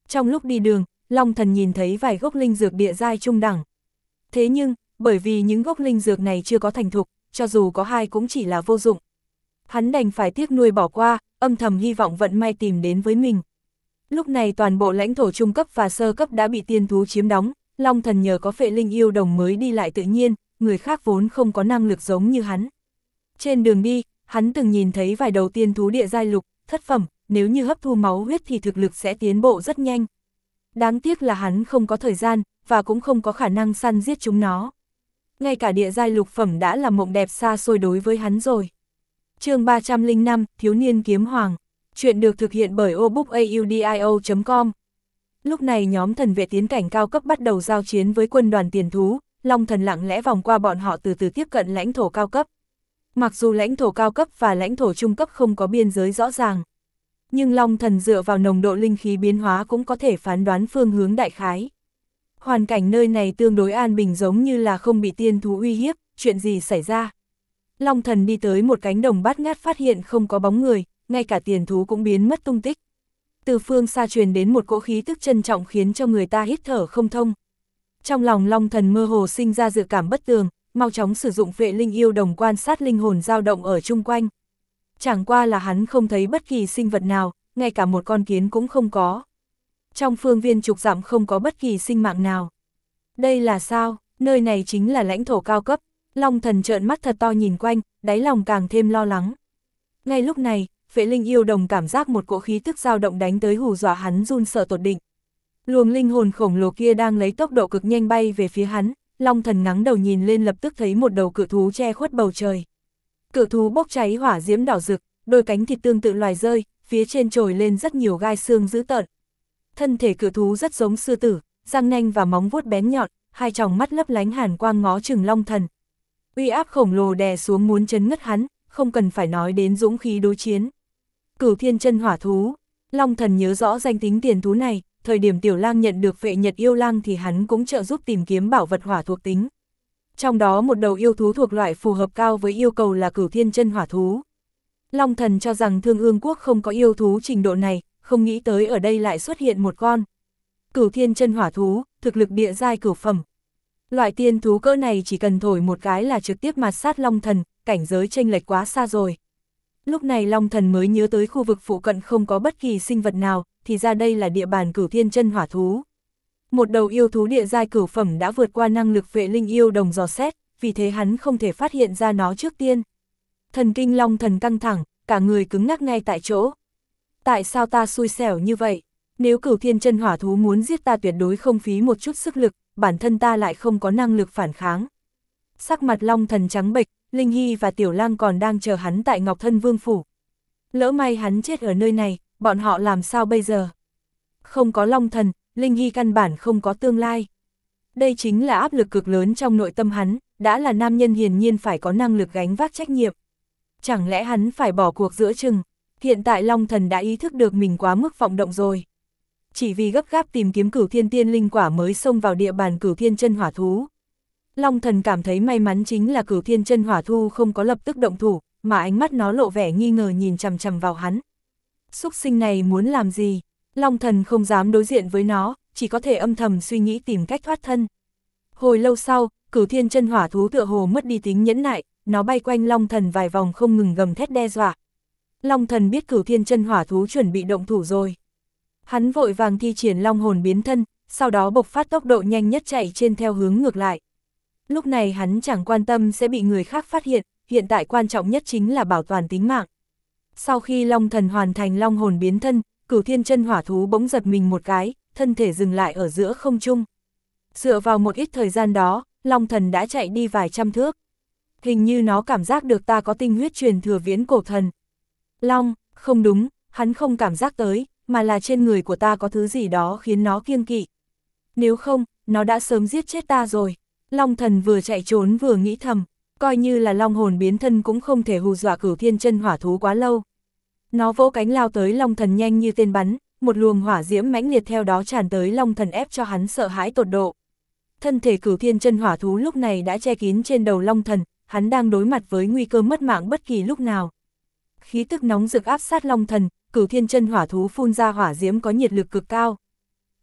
Trong lúc đi đường, Long Thần nhìn thấy vài gốc linh dược địa giai trung đẳng. Thế nhưng, bởi vì những gốc linh dược này chưa có thành thục, cho dù có hai cũng chỉ là vô dụng. Hắn đành phải tiếc nuôi bỏ qua, âm thầm hy vọng vận may tìm đến với mình. Lúc này toàn bộ lãnh thổ trung cấp và sơ cấp đã bị tiên thú chiếm đóng, Long Thần nhờ có phệ linh yêu đồng mới đi lại tự nhiên, người khác vốn không có năng lực giống như hắn. Trên đường đi, hắn từng nhìn thấy vài đầu tiên thú địa giai lục, thất phẩm, nếu như hấp thu máu huyết thì thực lực sẽ tiến bộ rất nhanh. Đáng tiếc là hắn không có thời gian, và cũng không có khả năng săn giết chúng nó. Ngay cả địa giai lục phẩm đã là mộng đẹp xa xôi đối với hắn rồi. Chương ba trăm lẻ năm, Thiếu niên kiếm hoàng. Chuyện được thực hiện bởi obookaudio chấm com. Lúc này nhóm thần vệ tiến cảnh cao cấp bắt đầu giao chiến với quân đoàn tiền thú, Long Thần lặng lẽ vòng qua bọn họ từ từ tiếp cận lãnh thổ cao cấp. Mặc dù lãnh thổ cao cấp và lãnh thổ trung cấp không có biên giới rõ ràng, nhưng Long Thần dựa vào nồng độ linh khí biến hóa cũng có thể phán đoán phương hướng đại khái. Hoàn cảnh nơi này tương đối an bình, giống như là không bị tiên thú uy hiếp, chuyện gì xảy ra. Long Thần đi tới một cánh đồng bát ngát, phát hiện không có bóng người, ngay cả tiền thú cũng biến mất tung tích. Từ phương xa truyền đến một cỗ khí tức trân trọng khiến cho người ta hít thở không thông. Trong lòng Long Thần mơ hồ sinh ra dự cảm bất tường, mau chóng sử dụng phệ linh yêu đồng quan sát linh hồn dao động ở chung quanh. Chẳng qua là hắn không thấy bất kỳ sinh vật nào, ngay cả một con kiến cũng không có. Trong phương viên chục dặm không có bất kỳ sinh mạng nào. Đây là sao? Nơi này chính là lãnh thổ cao cấp. Long Thần trợn mắt thật to nhìn quanh, đáy lòng càng thêm lo lắng. Ngay lúc này, phệ linh yêu đồng cảm giác một cỗ khí tức dao động đánh tới, hù dọa hắn run sợ tột đỉnh. Luồng linh hồn khổng lồ kia đang lấy tốc độ cực nhanh bay về phía hắn. Long Thần ngẩng đầu nhìn lên, lập tức thấy một đầu cự thú che khuất bầu trời. Cự thú bốc cháy hỏa diễm đỏ rực, đôi cánh thịt tương tự loài rơi, phía trên trồi lên rất nhiều gai xương dữ tợn. Thân thể cự thú rất giống sư tử, răng nanh và móng vuốt bén nhọn, hai tròng mắt lấp lánh hàn quang ngó chừng Long Thần. Uy áp khổng lồ đè xuống muốn chấn ngất hắn, không cần phải nói đến dũng khí đối chiến. Cửu thiên chân hỏa thú. Long Thần nhớ rõ danh tính tiền thú này, thời điểm Tiểu Lang nhận được phệ nhật yêu lang thì hắn cũng trợ giúp tìm kiếm bảo vật hỏa thuộc tính. Trong đó một đầu yêu thú thuộc loại phù hợp cao với yêu cầu là cửu thiên chân hỏa thú. Long Thần cho rằng Thương Ương Quốc không có yêu thú trình độ này, không nghĩ tới ở đây lại xuất hiện một con cửu thiên chân hỏa thú, thực lực địa giai cửu phẩm. Loại tiên thú cỡ này chỉ cần thổi một cái là trực tiếp mạt sát Long Thần, cảnh giới chênh lệch quá xa rồi. Lúc này Long Thần mới nhớ tới khu vực phụ cận không có bất kỳ sinh vật nào, thì ra đây là địa bàn cửu thiên chân hỏa thú. Một đầu yêu thú địa giai cửu phẩm đã vượt qua năng lực phệ linh yêu đồng dò xét, vì thế hắn không thể phát hiện ra nó trước tiên. Thần kinh Long Thần căng thẳng, cả người cứng ngắc ngay tại chỗ. Tại sao ta xui xẻo như vậy? Nếu cửu thiên chân hỏa thú muốn giết ta tuyệt đối không phí một chút sức lực, bản thân ta lại không có năng lực phản kháng. Sắc mặt Long Thần trắng bệch, Linh Hy và Tiểu Lang còn đang chờ hắn tại Ngọc Thân Vương Phủ. Lỡ may hắn chết ở nơi này, bọn họ làm sao bây giờ? Không có Long Thần, Linh Hy căn bản không có tương lai. Đây chính là áp lực cực lớn trong nội tâm hắn, đã là nam nhân hiển nhiên phải có năng lực gánh vác trách nhiệm. Chẳng lẽ hắn phải bỏ cuộc giữa chừng? Hiện tại Long Thần đã ý thức được mình quá mức vọng động rồi. Chỉ vì gấp gáp tìm kiếm cửu thiên tiên linh quả mới xông vào địa bàn cửu thiên chân hỏa thú. Long Thần cảm thấy may mắn chính là cửu thiên chân hỏa thú không có lập tức động thủ, mà ánh mắt nó lộ vẻ nghi ngờ nhìn chằm chằm vào hắn. Súc sinh này muốn làm gì? Long Thần không dám đối diện với nó, chỉ có thể âm thầm suy nghĩ tìm cách thoát thân. Hồi lâu sau, cửu thiên chân hỏa thú tựa hồ mất đi tính nhẫn nại, nó bay quanh Long Thần vài vòng không ngừng gầm thét đe dọa. Long Thần biết cửu thiên chân hỏa thú chuẩn bị động thủ rồi. Hắn vội vàng thi triển long hồn biến thân, sau đó bộc phát tốc độ nhanh nhất chạy trên theo hướng ngược lại. Lúc này hắn chẳng quan tâm sẽ bị người khác phát hiện, hiện tại quan trọng nhất chính là bảo toàn tính mạng. Sau khi Long Thần hoàn thành long hồn biến thân, cửu thiên chân hỏa thú bỗng giật mình một cái, thân thể dừng lại ở giữa không trung. Dựa vào một ít thời gian đó, Long Thần đã chạy đi vài trăm thước. Hình như nó cảm giác được ta có tinh huyết truyền thừa viễn cổ thần. Long, không đúng, hắn không cảm giác tới, mà là trên người của ta có thứ gì đó khiến nó kiêng kỵ. Nếu không, nó đã sớm giết chết ta rồi. Long Thần vừa chạy trốn vừa nghĩ thầm, coi như là long hồn biến thân cũng không thể hù dọa cửu thiên chân hỏa thú quá lâu. Nó vỗ cánh lao tới Long Thần nhanh như tên bắn, một luồng hỏa diễm mãnh liệt theo đó tràn tới Long Thần ép cho hắn sợ hãi tột độ. Thân thể cửu thiên chân hỏa thú lúc này đã che kín trên đầu Long Thần, hắn đang đối mặt với nguy cơ mất mạng bất kỳ lúc nào. Khí tức nóng rực áp sát Long Thần, cửu thiên chân hỏa thú phun ra hỏa diễm có nhiệt lực cực cao.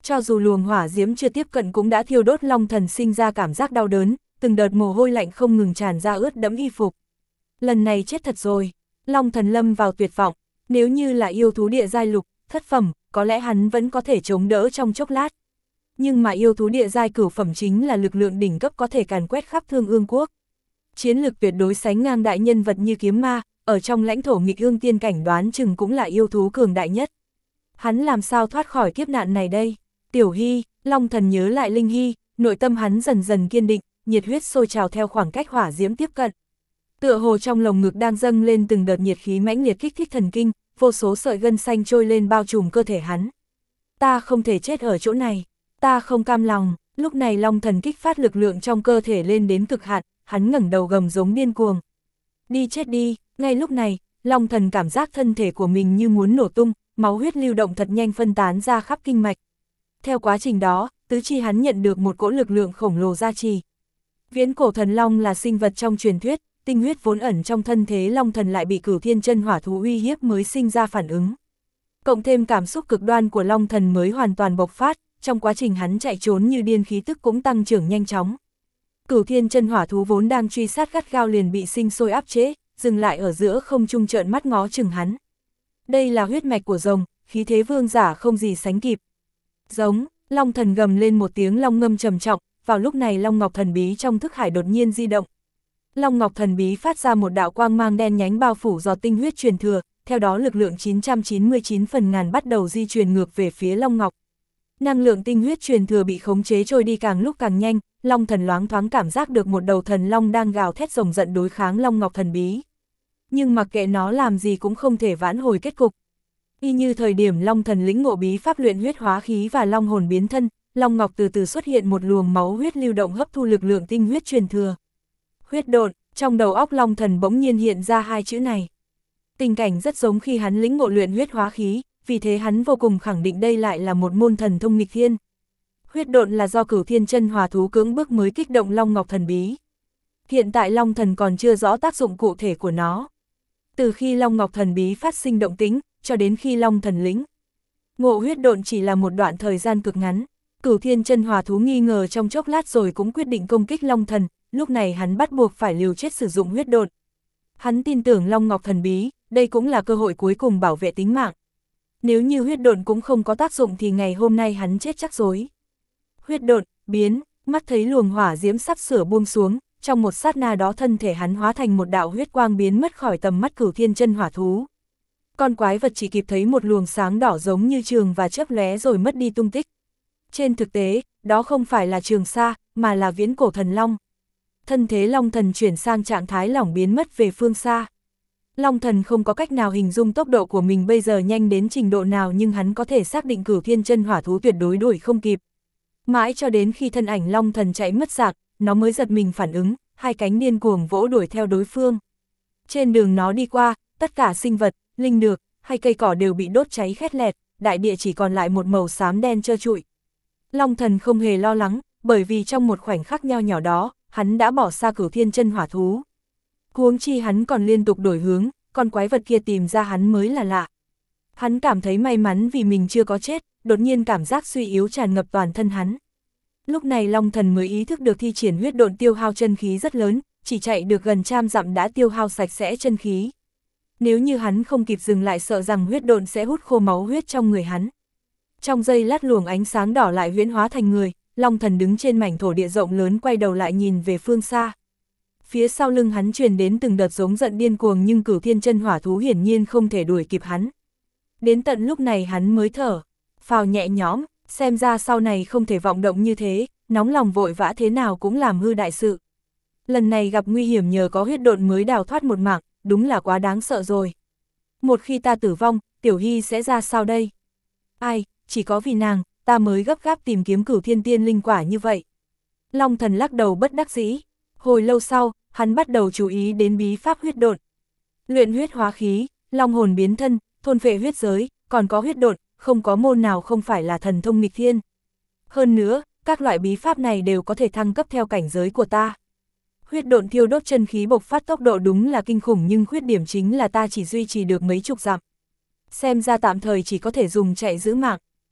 Cho dù luồng hỏa diễm chưa tiếp cận cũng đã thiêu đốt Long Thần sinh ra cảm giác đau đớn, từng đợt mồ hôi lạnh không ngừng tràn ra ướt đẫm y phục. Lần này chết thật rồi, Long Thần lâm vào tuyệt vọng, nếu như là yêu thú địa giai lục, thất phẩm, có lẽ hắn vẫn có thể chống đỡ trong chốc lát. Nhưng mà yêu thú địa giai cửu phẩm chính là lực lượng đỉnh cấp có thể càn quét khắp Thương Ương quốc. Chiến lực tuyệt đối sánh ngang đại nhân vật như kiếm ma, ở trong lãnh thổ nghịch ương tiên cảnh đoán chừng cũng là yêu thú cường đại nhất. Hắn làm sao thoát khỏi kiếp nạn này đây? Tiểu Hy, Long Thần nhớ lại Linh Hy, nội tâm hắn dần dần kiên định, nhiệt huyết sôi trào theo khoảng cách hỏa diễm tiếp cận. Tựa hồ trong lồng ngực đang dâng lên từng đợt nhiệt khí mãnh liệt kích thích thần kinh, vô số sợi gân xanh trôi lên bao trùm cơ thể hắn. Ta không thể chết ở chỗ này, ta không cam lòng. Lúc này Long Thần kích phát lực lượng trong cơ thể lên đến cực hạn, hắn ngẩng đầu gầm giống điên cuồng. Đi chết đi, ngay lúc này, Long Thần cảm giác thân thể của mình như muốn nổ tung, máu huyết lưu động thật nhanh phân tán ra khắp kinh mạch. Theo quá trình đó, tứ chi hắn nhận được một cỗ lực lượng khổng lồ gia trì. Viễn cổ thần long là sinh vật trong truyền thuyết, tinh huyết vốn ẩn trong thân thế Long Thần lại bị Cửu Thiên Chân Hỏa thú uy hiếp mới sinh ra phản ứng. Cộng thêm cảm xúc cực đoan của Long Thần mới hoàn toàn bộc phát, trong quá trình hắn chạy trốn như điên khí tức cũng tăng trưởng nhanh chóng. Cửu Thiên Chân Hỏa thú vốn đang truy sát gắt gao liền bị sinh sôi áp chế, dừng lại ở giữa không trung trợn mắt ngó chừng hắn. Đây là huyết mạch của rồng, khí thế vương giả không gì sánh kịp. Giống, Long Thần gầm lên một tiếng long ngâm trầm trọng, vào lúc này Long Ngọc thần bí trong thức hải đột nhiên di động. Long Ngọc thần bí phát ra một đạo quang mang đen nhánh bao phủ giọt tinh huyết truyền thừa, theo đó lực lượng chín trăm chín mươi chín phần ngàn bắt đầu di truyền ngược về phía Long Ngọc. Năng lượng tinh huyết truyền thừa bị khống chế trôi đi càng lúc càng nhanh, Long Thần loáng thoáng cảm giác được một đầu thần long đang gào thét rồng giận đối kháng Long Ngọc thần bí. Nhưng mặc kệ nó làm gì cũng không thể vãn hồi kết cục. Y như thời điểm Long Thần lĩnh ngộ bí pháp luyện huyết hóa khí và long hồn biến thân, Long Ngọc từ từ xuất hiện một luồng máu huyết lưu động hấp thu lực lượng tinh huyết truyền thừa. Huyết độn, trong đầu óc Long Thần bỗng nhiên hiện ra hai chữ này. Tình cảnh rất giống khi hắn lĩnh ngộ luyện huyết hóa khí, vì thế hắn vô cùng khẳng định đây lại là một môn thần thông nghịch thiên. Huyết độn là do Cửu Thiên Chân Hỏa thú cưỡng bức mới kích động Long Ngọc thần bí. Hiện tại Long Thần còn chưa rõ tác dụng cụ thể của nó. Từ khi Long Ngọc thần bí phát sinh động tính, cho đến khi Long Thần lĩnh ngộ huyết độn chỉ là một đoạn thời gian cực ngắn. Cửu Thiên Chân Hỏa thú nghi ngờ trong chốc lát rồi cũng quyết định công kích Long Thần, lúc này hắn bắt buộc phải liều chết sử dụng huyết độn. Hắn tin tưởng Long Ngọc thần bí, đây cũng là cơ hội cuối cùng bảo vệ tính mạng. Nếu như huyết độn cũng không có tác dụng thì ngày hôm nay hắn chết chắc rồi. Huyết độn, biến, mắt thấy luồng hỏa diễm sắp sửa buông xuống, trong một sát na đó thân thể hắn hóa thành một đạo huyết quang biến mất khỏi tầm mắt Cửu Thiên Chân Hỏa thú. Con quái vật chỉ kịp thấy một luồng sáng đỏ giống như trường và chớp lóe rồi mất đi tung tích. Trên thực tế, đó không phải là Trường Sa, mà là viễn cổ thần long. Thân thế Long Thần chuyển sang trạng thái lỏng biến mất về phương xa. Long Thần không có cách nào hình dung tốc độ của mình bây giờ nhanh đến trình độ nào, nhưng hắn có thể xác định Cửu Thiên Chân Hỏa thú tuyệt đối đuổi không kịp. Mãi cho đến khi thân ảnh Long Thần chạy mất dạng, nó mới giật mình phản ứng, hai cánh điên cuồng vỗ đuổi theo đối phương. Trên đường nó đi qua, tất cả sinh vật, linh được, hay cây cỏ đều bị đốt cháy khét lẹt, đại địa chỉ còn lại một màu xám đen trơ trụi. Long Thần không hề lo lắng, bởi vì trong một khoảnh khắc nho nhỏ đó, hắn đã bỏ xa Cửu Thiên Chân Hỏa thú. Huống chi hắn còn liên tục đổi hướng, con quái vật kia tìm ra hắn mới là lạ. Hắn cảm thấy may mắn vì mình chưa có chết, đột nhiên cảm giác suy yếu tràn ngập toàn thân hắn. Lúc này Long Thần mới ý thức được thi triển huyết độn tiêu hao chân khí rất lớn, chỉ chạy được gần trăm dặm đã tiêu hao sạch sẽ chân khí. Nếu như hắn không kịp dừng lại sợ rằng huyết độn sẽ hút khô máu huyết trong người hắn. Trong giây lát luồng ánh sáng đỏ lại huyễn hóa thành người, Long Thần đứng trên mảnh thổ địa rộng lớn quay đầu lại nhìn về phương xa. Phía sau lưng hắn truyền đến từng đợt giống giận điên cuồng, nhưng Cửu Thiên Chân Hỏa thú hiển nhiên không thể đuổi kịp hắn. Đến tận lúc này hắn mới thở phào nhẹ nhõm, xem ra sau này không thể vọng động như thế, nóng lòng vội vã thế nào cũng làm hư đại sự. Lần này gặp nguy hiểm nhờ có huyết độn mới đào thoát một mạng, đúng là quá đáng sợ rồi. Một khi ta tử vong, Tiểu Hy sẽ ra sao đây? Ai, chỉ có vì nàng, ta mới gấp gáp tìm kiếm Cửu Thiên Tiên linh quả như vậy. Long Thần lắc đầu bất đắc dĩ. Hồi lâu sau, hắn bắt đầu chú ý đến bí pháp huyết độn. Luyện huyết hóa khí, long hồn biến thân, thôn phệ huyết giới, còn có huyết độn, không có môn nào không phải là thần thông nghịch thiên. Hơn nữa, các loại bí pháp này đều có thể thăng cấp theo cảnh giới của ta. Huyết độn thiêu đốt chân khí bộc phát tốc độ đúng là kinh khủng, nhưng khuyết điểm chính là ta chỉ duy trì được mấy chục dặm. Xem ra tạm thời chỉ có thể dùng chạy giữ mạng.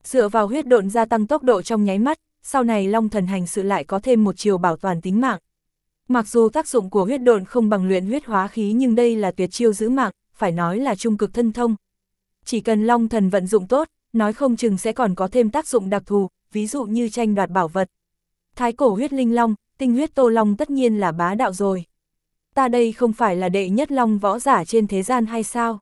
Dựa vào huyết độn gia tăng tốc độ trong nháy mắt, sau này Long Thần hành sự lại có thêm một chiều bảo toàn tính mạng. Mặc dù tác dụng của huyết độn không bằng luyện huyết hóa khí nhưng đây là tuyệt chiêu giữ mạng, phải nói là trung cực thân thông. Chỉ cần Long Thần vận dụng tốt, nói không chừng sẽ còn có thêm tác dụng đặc thù, ví dụ như tranh đoạt bảo vật. Thái cổ huyết linh long, tinh huyết tô long tất nhiên là bá đạo rồi. Ta đây không phải là đệ nhất long võ giả trên thế gian hay sao?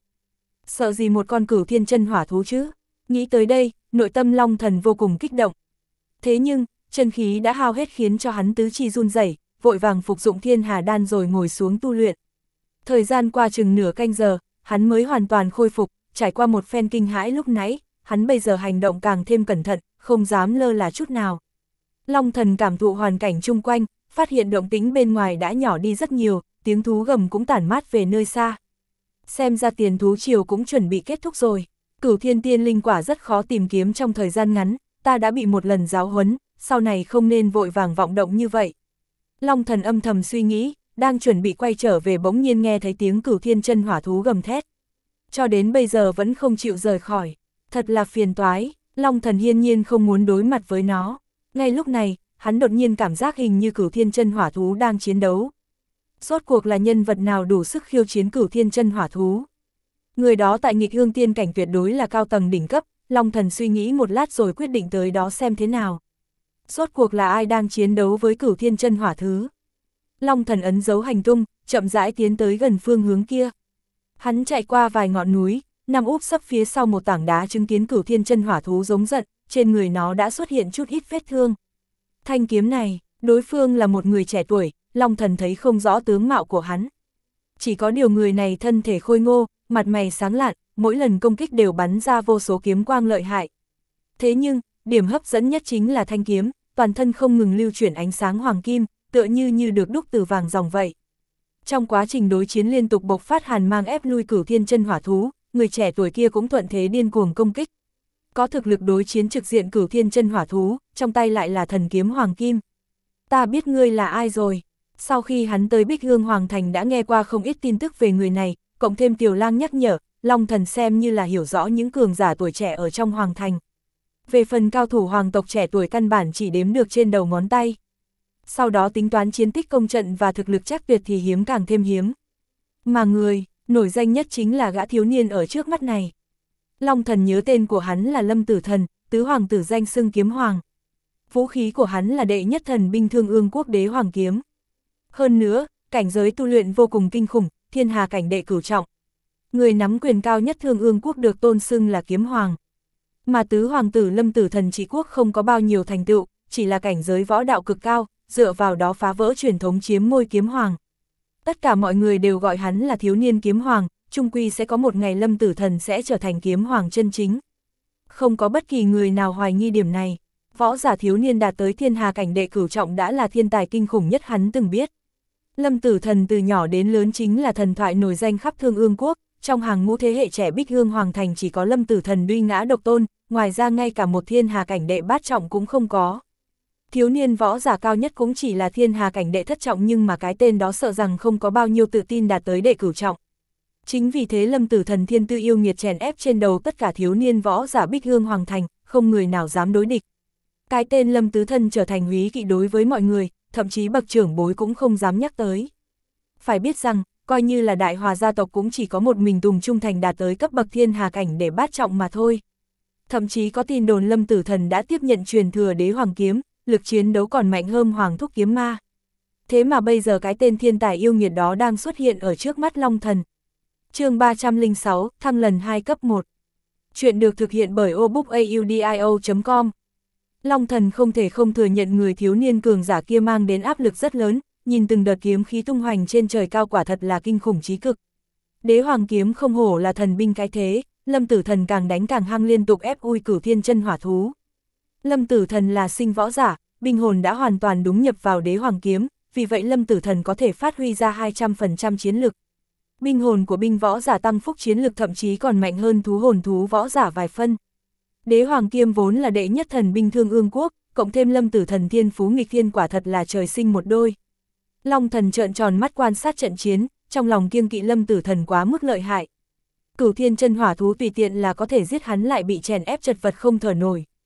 Sợ gì một con cửu thiên chân hỏa thú chứ? Nghĩ tới đây, nội tâm Long Thần vô cùng kích động. Thế nhưng, chân khí đã hao hết khiến cho hắn tứ chi run rẩy, vội vàng phục dụng thiên hà đan rồi ngồi xuống tu luyện. Thời gian qua chừng nửa canh giờ, hắn mới hoàn toàn khôi phục, trải qua một phen kinh hãi lúc nãy, hắn bây giờ hành động càng thêm cẩn thận, không dám lơ là chút nào. Long Thần cảm thụ hoàn cảnh chung quanh, phát hiện động tĩnh bên ngoài đã nhỏ đi rất nhiều, tiếng thú gầm cũng tản mát về nơi xa. Xem ra tiền thú triều cũng chuẩn bị kết thúc rồi. Cửu thiên tiên linh quả rất khó tìm kiếm trong thời gian ngắn, ta đã bị một lần giáo huấn, sau này không nên vội vàng vọng động như vậy. Long Thần âm thầm suy nghĩ, đang chuẩn bị quay trở về bỗng nhiên nghe thấy tiếng cửu thiên chân hỏa thú gầm thét. Cho đến bây giờ vẫn không chịu rời khỏi, thật là phiền toái, Long Thần hiên nhiên không muốn đối mặt với nó. Ngay lúc này, hắn đột nhiên cảm giác hình như cửu thiên chân hỏa thú đang chiến đấu. Rốt cuộc là nhân vật nào đủ sức khiêu chiến cửu thiên chân hỏa thú? Người đó tại nghịch hương tiên cảnh tuyệt đối là cao tầng đỉnh cấp, Long Thần suy nghĩ một lát rồi quyết định tới đó xem thế nào. Rốt cuộc là ai đang chiến đấu với cửu thiên chân hỏa thứ? Long Thần ấn dấu hành tung, chậm rãi tiến tới gần phương hướng kia. Hắn chạy qua vài ngọn núi, nằm úp sấp phía sau một tảng đá chứng kiến cửu thiên chân hỏa thú giống giận, trên người nó đã xuất hiện chút ít vết thương. Thanh kiếm này, đối phương là một người trẻ tuổi, Long Thần thấy không rõ tướng mạo của hắn. Chỉ có điều người này thân thể khôi ngô, mặt mày sáng lạn, mỗi lần công kích đều bắn ra vô số kiếm quang lợi hại. Thế nhưng, điểm hấp dẫn nhất chính là thanh kiếm, toàn thân không ngừng lưu chuyển ánh sáng hoàng kim, tựa như như được đúc từ vàng ròng vậy. Trong quá trình đối chiến liên tục bộc phát hàn mang ép lui cửu thiên chân hỏa thú, người trẻ tuổi kia cũng thuận thế điên cuồng công kích. Có thực lực đối chiến trực diện cửu thiên chân hỏa thú, trong tay lại là thần kiếm hoàng kim. Ta biết ngươi là ai rồi. Sau khi hắn tới Bích Hương Hoàng Thành đã nghe qua không ít tin tức về người này, cộng thêm Tiểu Lang nhắc nhở, Long Thần xem như là hiểu rõ những cường giả tuổi trẻ ở trong Hoàng Thành. Về phần cao thủ hoàng tộc trẻ tuổi căn bản chỉ đếm được trên đầu ngón tay. Sau đó tính toán chiến tích công trận và thực lực chắc tuyệt thì hiếm càng thêm hiếm. Mà người, nổi danh nhất chính là gã thiếu niên ở trước mắt này. Long Thần nhớ tên của hắn là Lâm Tử Thần, tứ hoàng tử danh xưng kiếm hoàng. Vũ khí của hắn là đệ nhất thần binh Thương Ương Quốc đế hoàng kiếm. Hơn nữa, cảnh giới tu luyện vô cùng kinh khủng, thiên hà cảnh đệ cửu trọng. Người nắm quyền cao nhất Thương Ương Quốc được tôn xưng là kiếm hoàng. Mà tứ hoàng tử Lâm Tử Thần trị quốc không có bao nhiêu thành tựu, chỉ là cảnh giới võ đạo cực cao, dựa vào đó phá vỡ truyền thống chiếm ngôi kiếm hoàng. Tất cả mọi người đều gọi hắn là thiếu niên kiếm hoàng, chung quy sẽ có một ngày Lâm Tử Thần sẽ trở thành kiếm hoàng chân chính. Không có bất kỳ người nào hoài nghi điểm này, võ giả thiếu niên đạt tới thiên hà cảnh đệ cửu trọng đã là thiên tài kinh khủng nhất hắn từng biết. Lâm Tử Thần từ nhỏ đến lớn chính là thần thoại nổi danh khắp Thương Ương Quốc, trong hàng ngũ thế hệ trẻ Bích Hương Hoàng Thành chỉ có Lâm Tử Thần duy ngã độc tôn, ngoài ra ngay cả một thiên hà cảnh đệ bát trọng cũng không có. Thiếu niên võ giả cao nhất cũng chỉ là thiên hà cảnh đệ thất trọng nhưng mà cái tên đó sợ rằng không có bao nhiêu tự tin đạt tới đệ cửu trọng. Chính vì thế Lâm Tử Thần thiên tư yêu nghiệt chèn ép trên đầu tất cả thiếu niên võ giả Bích Hương Hoàng Thành, không người nào dám đối địch. Cái tên Lâm Tứ Thân trở thành húy kỵ đối với mọi người, thậm chí bậc trưởng bối cũng không dám nhắc tới. Phải biết rằng, coi như là Đại Hòa gia tộc cũng chỉ có một mình Tùng Trung Thành đạt tới cấp bậc thiên hà cảnh để bát trọng mà thôi. Thậm chí có tin đồn Lâm Tử Thần đã tiếp nhận truyền thừa đế hoàng kiếm, lực chiến đấu còn mạnh hơn Hoàng Thúc Kiếm Ma. Thế mà bây giờ cái tên thiên tài yêu nghiệt đó đang xuất hiện ở trước mắt Long Thần. Chương ba trăm lẻ sáu, thăng lần hai cấp một. Chuyện được thực hiện bởi obookaudio chấm com. Long Thần không thể không thừa nhận người thiếu niên cường giả kia mang đến áp lực rất lớn, nhìn từng đợt kiếm khí tung hoành trên trời cao quả thật là kinh khủng chí cực. Đế hoàng kiếm không hổ là thần binh cái thế, Lâm Tử Thần càng đánh càng hăng liên tục ép ui cửu thiên chân hỏa thú. Lâm Tử Thần là sinh võ giả, binh hồn đã hoàn toàn đúng nhập vào đế hoàng kiếm, vì vậy Lâm Tử Thần có thể phát huy ra hai trăm phần trăm chiến lực. Binh hồn của binh võ giả tăng phúc chiến lực thậm chí còn mạnh hơn thú hồn thú võ giả vài phân. Đế hoàng kiếm vốn là đệ nhất thần binh Thương Ương Quốc, cộng thêm Lâm Tử Thần thiên phú nghịch thiên quả thật là trời sinh một đôi. Long Thần trợn tròn mắt quan sát trận chiến, trong lòng kiêng kỵ Lâm Tử Thần quá mức lợi hại. Cửu thiên chân hỏa thú tùy tiện là có thể giết hắn lại bị chèn ép chật vật không thở nổi,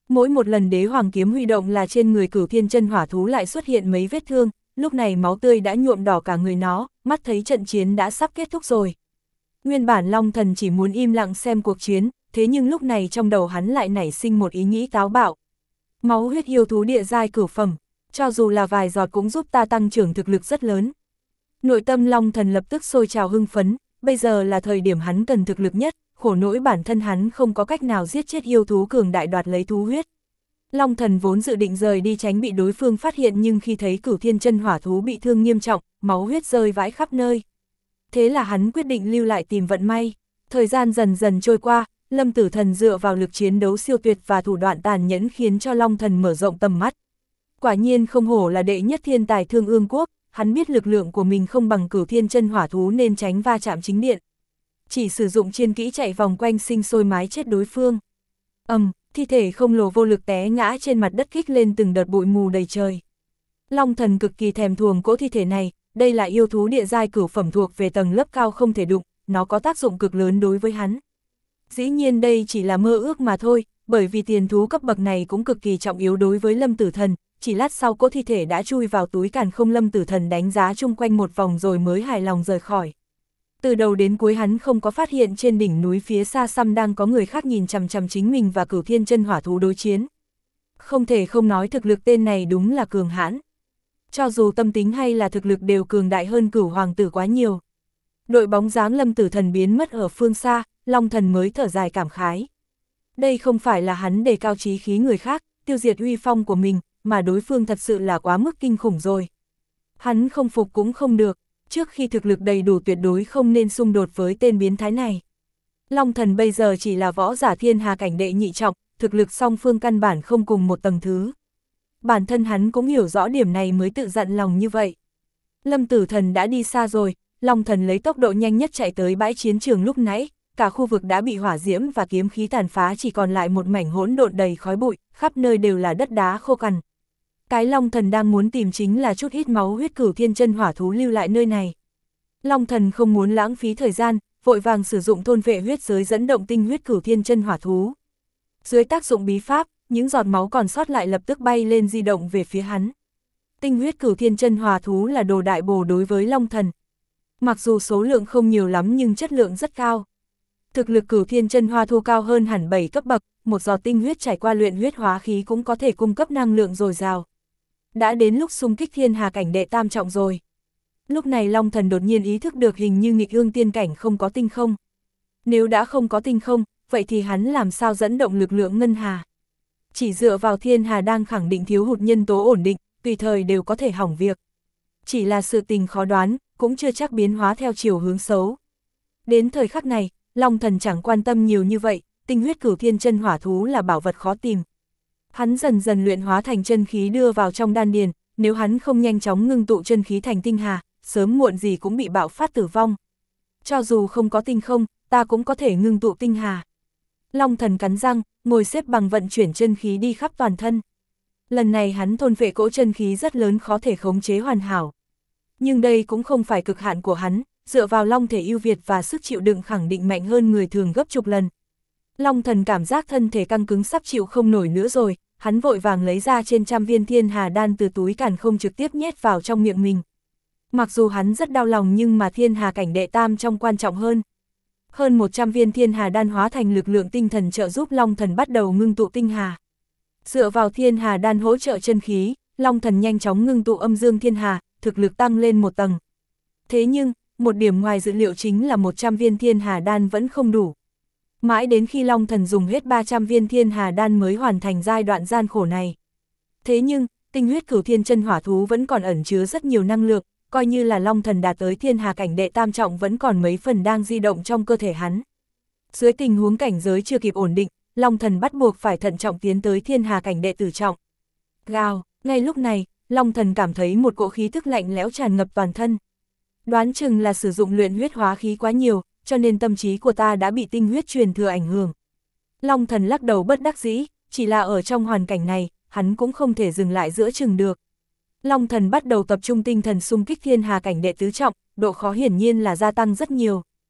Mỗi một lần đế hoàng kiếm huy động là trên người Cửu Thiên Chân Hỏa thú lại xuất hiện mấy vết thương, lúc này máu tươi đã nhuộm đỏ cả người nó, mắt thấy trận chiến đã sắp kết thúc rồi. Nguyên bản Long Thần chỉ muốn im lặng xem cuộc chiến, thế nhưng lúc này trong đầu hắn lại nảy sinh một ý nghĩ táo bạo. Máu huyết yêu thú địa giai cửu phẩm, cho dù là vài giọt cũng giúp ta tăng trưởng thực lực rất lớn. Nội tâm Long Thần lập tức sôi trào hưng phấn, bây giờ là thời điểm hắn cần thực lực nhất, khổ nỗi bản thân hắn không có cách nào giết chết yêu thú cường đại đoạt lấy thú huyết. Long Thần vốn dự định rời đi tránh bị đối phương phát hiện, nhưng khi thấy Cửu Thiên Chân Hỏa thú bị thương nghiêm trọng, máu huyết rơi vãi khắp nơi. Thế là hắn quyết định lưu lại tìm vận may. Thời gian dần dần trôi qua, Lâm Tử Thần dựa vào lực chiến đấu siêu tuyệt và thủ đoạn tàn nhẫn khiến cho Long Thần mở rộng tầm mắt. Quả nhiên không hổ là đệ nhất thiên tài Thương Ương Quốc, hắn biết lực lượng của mình không bằng Cửu Thiên Chân Hỏa thú nên tránh va chạm chính điện. Chỉ sử dụng chiên kỹ chạy vòng quanh sinh sôi mái chết đối phương. Ầm, um, thi thể khổng lồ vô lực té ngã trên mặt đất, kích lên từng đợt bụi mù đầy trời. Long Thần cực kỳ thèm thuồng cỗ thi thể này, đây là yêu thú địa giai cửu phẩm thuộc về tầng lớp cao không thể đụng, nó có tác dụng cực lớn đối với hắn. Dĩ nhiên đây chỉ là mơ ước mà thôi, bởi vì tiền thú cấp bậc này cũng cực kỳ trọng yếu đối với Lâm Tử Thần, chỉ lát sau cỗ thi thể đã chui vào túi càn khôn. Lâm Tử Thần đánh giá chung quanh một vòng rồi mới hài lòng rời khỏi. Từ đầu đến cuối hắn không có phát hiện trên đỉnh núi phía xa xăm đang có người khác nhìn chằm chằm chính mình và Cửu Thiên Chân Hỏa thú đối chiến. Không thể không nói thực lực tên này đúng là cường hãn. Cho dù tâm tính hay là thực lực đều cường đại hơn Cửu Hoàng tử quá nhiều. Đội bóng dáng Lâm Tử Thần biến mất ở phương xa, Long Thần mới thở dài cảm khái. Đây không phải là hắn đề cao chí khí người khác, tiêu diệt uy phong của mình, mà đối phương thật sự là quá mức kinh khủng rồi. Hắn không phục cũng không được, trước khi thực lực đầy đủ tuyệt đối không nên xung đột với tên biến thái này. Long Thần bây giờ chỉ là võ giả thiên hà cảnh đệ nhị trọng, thực lực song phương căn bản không cùng một tầng thứ. Bản thân hắn cũng hiểu rõ điểm này mới tự dặn lòng như vậy. Lâm Tử Thần đã đi xa rồi, Long Thần lấy tốc độ nhanh nhất chạy tới bãi chiến trường lúc nãy, cả khu vực đã bị hỏa diễm và kiếm khí tàn phá, chỉ còn lại một mảnh hỗn độn đầy khói bụi, khắp nơi đều là đất đá khô cằn. Cái Long Thần đang muốn tìm chính là chút ít máu huyết Cửu Thiên Chân Hỏa thú lưu lại nơi này. Long Thần không muốn lãng phí thời gian, vội vàng sử dụng thôn vệ huyết giới dẫn động tinh huyết Cửu Thiên Chân Hỏa thú. Dưới tác dụng bí pháp, những giọt máu còn sót lại lập tức bay lên di động về phía hắn. Tinh huyết Cửu Thiên Chân Hỏa thú là đồ đại bổ đối với Long Thần. Mặc dù số lượng không nhiều lắm nhưng chất lượng rất cao. Thực lực Cửu Thiên Chân Hỏa thú cao hơn hẳn bảy cấp bậc, một giọt tinh huyết trải qua luyện huyết hóa khí cũng có thể cung cấp năng lượng dồi dào. Đã đến lúc xung kích thiên hà cảnh đệ tam trọng rồi. Lúc này Long Thần đột nhiên ý thức được hình như nghịch ương tiên cảnh không có tinh không. Nếu đã không có tinh không, vậy thì hắn làm sao dẫn động lực lượng ngân hà? Chỉ dựa vào thiên hà đang khẳng định thiếu hụt nhân tố ổn định, tùy thời đều có thể hỏng việc. Chỉ là sự tình khó đoán, cũng chưa chắc biến hóa theo chiều hướng xấu. Đến thời khắc này, Long Thần chẳng quan tâm nhiều như vậy, tinh huyết Cửu Thiên Chân Hỏa thú là bảo vật khó tìm. Hắn dần dần luyện hóa thành chân khí đưa vào trong đan điền, nếu hắn không nhanh chóng ngưng tụ chân khí thành tinh hà, sớm muộn gì cũng bị bạo phát tử vong. Cho dù không có tinh không, ta cũng có thể ngưng tụ tinh hà. Long Thần cắn răng, ngồi xếp bằng vận chuyển chân khí đi khắp toàn thân. Lần này hắn thôn phệ cỗ chân khí rất lớn, khó thể khống chế hoàn hảo. Nhưng đây cũng không phải cực hạn của hắn, dựa vào long thể ưu việt và sức chịu đựng khẳng định mạnh hơn người thường gấp chục lần. Long Thần cảm giác thân thể căng cứng sắp chịu không nổi nữa rồi, hắn vội vàng lấy ra trên trăm viên thiên hà đan từ túi càn khôn trực tiếp nhét vào trong miệng mình. Mặc dù hắn rất đau lòng nhưng mà thiên hà cảnh đệ tam trong quan trọng hơn. Hơn một trăm viên thiên hà đan hóa thành lực lượng tinh thần trợ giúp Long Thần bắt đầu ngưng tụ tinh hà. Dựa vào thiên hà đan hỗ trợ chân khí, Long Thần nhanh chóng ngưng tụ âm dương thiên hà, thực lực tăng lên một tầng. Thế nhưng, một điểm ngoài dự liệu chính là một trăm viên thiên hà đan vẫn không đủ. Mãi đến khi Long Thần dùng hết ba trăm viên thiên hà đan mới hoàn thành giai đoạn gian khổ này. Thế nhưng, tinh huyết Cửu Thiên Chân Hỏa thú vẫn còn ẩn chứa rất nhiều năng lượng, coi như là Long Thần đạt tới thiên hà cảnh đệ tam trọng vẫn còn mấy phần đang di động trong cơ thể hắn. Dưới tình huống cảnh giới chưa kịp ổn định, Long Thần bắt buộc phải thận trọng tiến tới thiên hà cảnh đệ tử trọng. Gào, ngay lúc này, Long Thần cảm thấy một cỗ khí tức lạnh lẽo tràn ngập toàn thân. Đoán chừng là sử dụng luyện huyết hóa khí quá nhiều, cho nên tâm trí của ta đã bị tinh huyết truyền thừa ảnh hưởng. Long Thần lắc đầu bất đắc dĩ, chỉ là ở trong hoàn cảnh này, hắn cũng không thể dừng lại giữa chừng được. Long Thần bắt đầu tập trung tinh thần xung kích thiên hà cảnh đệ tứ trọng, độ khó hiển nhiên là gia tăng rất nhiều.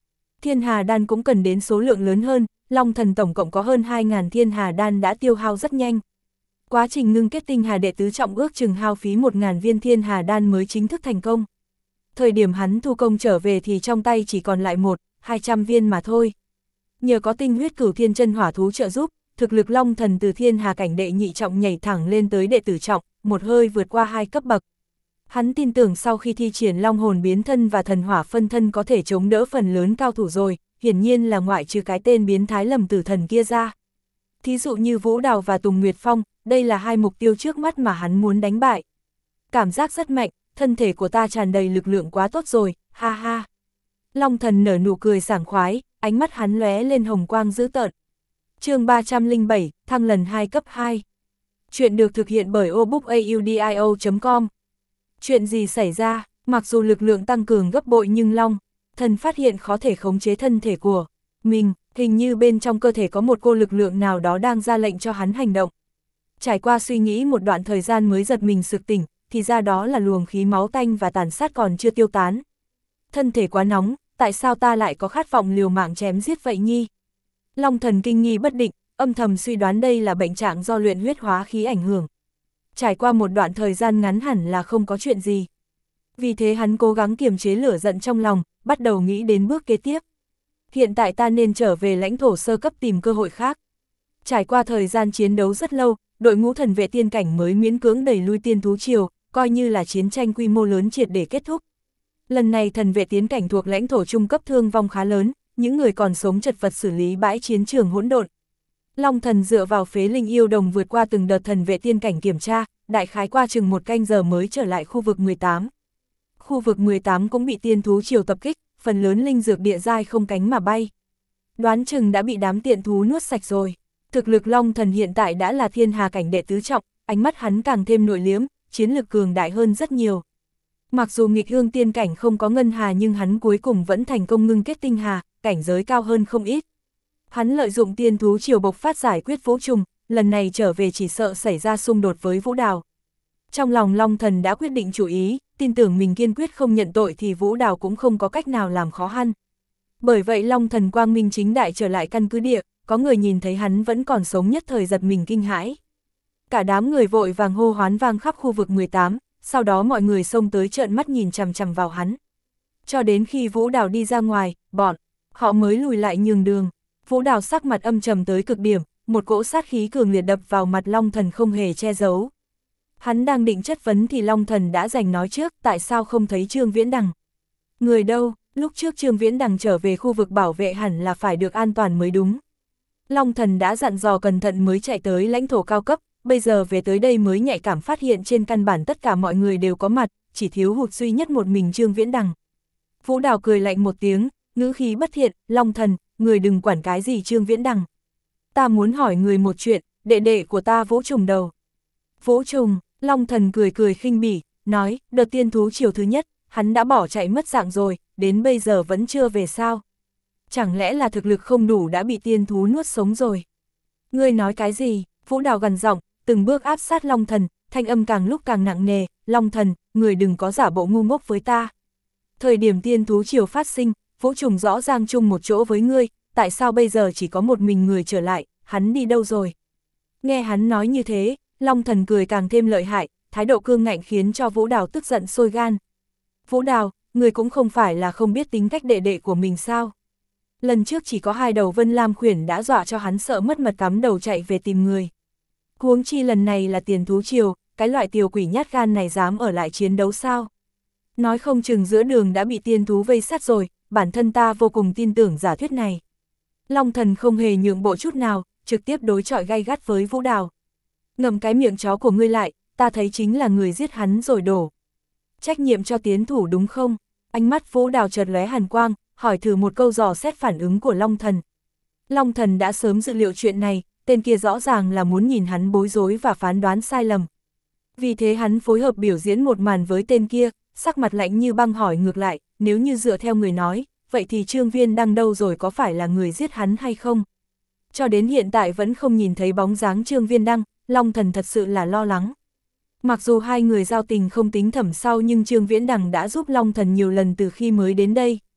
Thiên hà đan cũng cần đến số lượng lớn hơn, Long Thần tổng cộng có hơn hai nghìn thiên hà đan đã tiêu hao rất nhanh. Quá trình ngưng kết tinh hà đệ tứ trọng ước chừng hao phí một nghìn viên thiên hà đan mới chính thức thành công. Thời điểm hắn thu công trở về thì trong tay chỉ còn lại một, hai trăm viên mà thôi. Nhờ có tinh huyết cửu thiên chân hỏa thú trợ giúp, thực lực Long Thần từ thiên hà cảnh đệ nhị trọng nhảy thẳng lên tới đệ tử trọng, một hơi vượt qua hai cấp bậc. Hắn tin tưởng sau khi thi triển long hồn biến thân và thần hỏa phân thân có thể chống đỡ phần lớn cao thủ rồi, hiển nhiên là ngoại trừ cái tên biến thái Lâm Tử Thần kia ra. Thí dụ như Vũ Đào và Tùng Nguyệt Phong, đây là hai mục tiêu trước mắt mà hắn muốn đánh bại. Cảm giác rất mạnh, thân thể của ta tràn đầy lực lượng quá tốt rồi, ha ha. Long Thần nở nụ cười sảng khoái, ánh mắt hắn lóe lên hồng quang dữ tợn. Chương ba trăm lẻ bảy, thăng lần hai cấp hai. Chuyện được thực hiện bởi obookaudio chấm com. Chuyện gì xảy ra, mặc dù lực lượng tăng cường gấp bội nhưng Long Thần phát hiện khó thể khống chế thân thể của mình, hình như bên trong cơ thể có một cô lực lượng nào đó đang ra lệnh cho hắn hành động. Trải qua suy nghĩ một đoạn thời gian mới giật mình sực tỉnh, thì ra đó là luồng khí máu tanh và tàn sát còn chưa tiêu tán. Thân thể quá nóng, tại sao ta lại có khát vọng liều mạng chém giết vậy nhi? Long Thần kinh nghi bất định, âm thầm suy đoán đây là bệnh trạng do luyện huyết hóa khí ảnh hưởng. Trải qua một đoạn thời gian ngắn hẳn là không có chuyện gì. Vì thế hắn cố gắng kiềm chế lửa giận trong lòng, bắt đầu nghĩ đến bước kế tiếp. Hiện tại ta nên trở về lãnh thổ sơ cấp tìm cơ hội khác. Trải qua thời gian chiến đấu rất lâu, đội ngũ thần vệ tiên cảnh mới miễn cưỡng đẩy lui tiên thú triều, coi như là chiến tranh quy mô lớn triệt để kết thúc. Lần này thần vệ tiến cảnh thuộc lãnh thổ trung cấp thương vong khá lớn, những người còn sống chật vật xử lý bãi chiến trường hỗn độn. Long Thần dựa vào phế linh yêu đồng vượt qua từng đợt thần vệ tiên cảnh kiểm tra, đại khái qua chừng một canh giờ mới trở lại khu vực mười tám. Khu vực mười tám cũng bị tiên thú triều tập kích, phần lớn linh dược địa giai không cánh mà bay. Đoán chừng đã bị đám tiện thú nuốt sạch rồi. Thực lực Long Thần hiện tại đã là thiên hà cảnh đệ tứ trọng, ánh mắt hắn càng thêm nội liếm, chiến lực cường đại hơn rất nhiều. Mặc dù nghịch hương tiên cảnh không có ngân hà nhưng hắn cuối cùng vẫn thành công ngưng kết tinh hà, cảnh giới cao hơn không ít. Hắn lợi dụng tiên thú triều bộc phát giải quyết Vũ Trùng, lần này trở về chỉ sợ xảy ra xung đột với Vũ Đào. Trong lòng Long Thần đã quyết định chủ ý, tin tưởng mình kiên quyết không nhận tội thì Vũ Đào cũng không có cách nào làm khó khăn. Bởi vậy Long Thần quang minh chính đại trở lại căn cứ địa, có người nhìn thấy hắn vẫn còn sống nhất thời giật mình kinh hãi. Cả đám người vội vàng hô hoán vang khắp khu vực mười tám, sau đó mọi người xông tới trợn mắt nhìn chằm chằm vào hắn. Cho đến khi Vũ Đào đi ra ngoài, bọn họ mới lùi lại nhường đường. Vũ Đào sắc mặt âm trầm tới cực điểm, một cỗ sát khí cường liệt đập vào mặt Long Thần không hề che giấu. Hắn đang định chất vấn thì Long Thần đã giành nói trước, tại sao không thấy Trương Viễn Đằng? Người đâu, lúc trước Trương Viễn Đằng trở về khu vực bảo vệ hẳn là phải được an toàn mới đúng. Long Thần đã dặn dò cẩn thận mới chạy tới lãnh thổ cao cấp, bây giờ về tới đây mới nhạy cảm phát hiện trên căn bản tất cả mọi người đều có mặt, chỉ thiếu hụt duy nhất một mình Trương Viễn Đằng. Vũ Đào cười lạnh một tiếng, ngữ khí bất thiện, Long Thần, người đừng quản cái gì Trương Viễn Đằng. Ta muốn hỏi người một chuyện, đệ đệ của ta Vũ Trùng đầu. Vũ Trùng, Long Thần cười cười khinh bỉ, nói, đợt tiên thú chiều thứ nhất, hắn đã bỏ chạy mất dạng rồi, đến bây giờ vẫn chưa về sao. Chẳng lẽ là thực lực không đủ đã bị tiên thú nuốt sống rồi? Ngươi nói cái gì? Vũ Đào gằn giọng, từng bước áp sát Long Thần, thanh âm càng lúc càng nặng nề, Long Thần, người đừng có giả bộ ngu ngốc với ta. Thời điểm tiên thú chiều phát sinh, Vũ Trùng rõ ràng chung một chỗ với ngươi, tại sao bây giờ chỉ có một mình người trở lại, hắn đi đâu rồi? Nghe hắn nói như thế, Long Thần cười càng thêm lợi hại, thái độ cương ngạnh khiến cho Vũ Đào tức giận sôi gan. Vũ Đào, người cũng không phải là không biết tính cách đệ đệ của mình sao? Lần trước chỉ có hai đầu Vân Lam khuyển đã dọa cho hắn sợ mất mật cắm đầu chạy về tìm người. Huống chi lần này là tiền thú triều, cái loại tiểu quỷ nhát gan này dám ở lại chiến đấu sao? Nói không chừng giữa đường đã bị tiên thú vây sát rồi, bản thân ta vô cùng tin tưởng giả thuyết này. Long Thần không hề nhượng bộ chút nào, trực tiếp đối chọi gay gắt với Vũ Đào. Ngậm cái miệng chó của ngươi lại, ta thấy chính là người giết hắn rồi đổ. Trách nhiệm cho tiến thủ đúng không? Ánh mắt Vũ Đào chợt lóe hàn quang, hỏi thử một câu dò xét phản ứng của Long Thần. Long Thần đã sớm dự liệu chuyện này, tên kia rõ ràng là muốn nhìn hắn bối rối và phán đoán sai lầm. Vì thế hắn phối hợp biểu diễn một màn với tên kia, sắc mặt lạnh như băng hỏi ngược lại, nếu như dựa theo người nói, vậy thì Trương Viễn Đằng đâu rồi, có phải là người giết hắn hay không? Cho đến hiện tại vẫn không nhìn thấy bóng dáng Trương Viễn Đằng, Long Thần thật sự là lo lắng. Mặc dù hai người giao tình không tính thẩm sau nhưng Trương Viễn Đằng đã giúp Long Thần nhiều lần từ khi mới đến đây.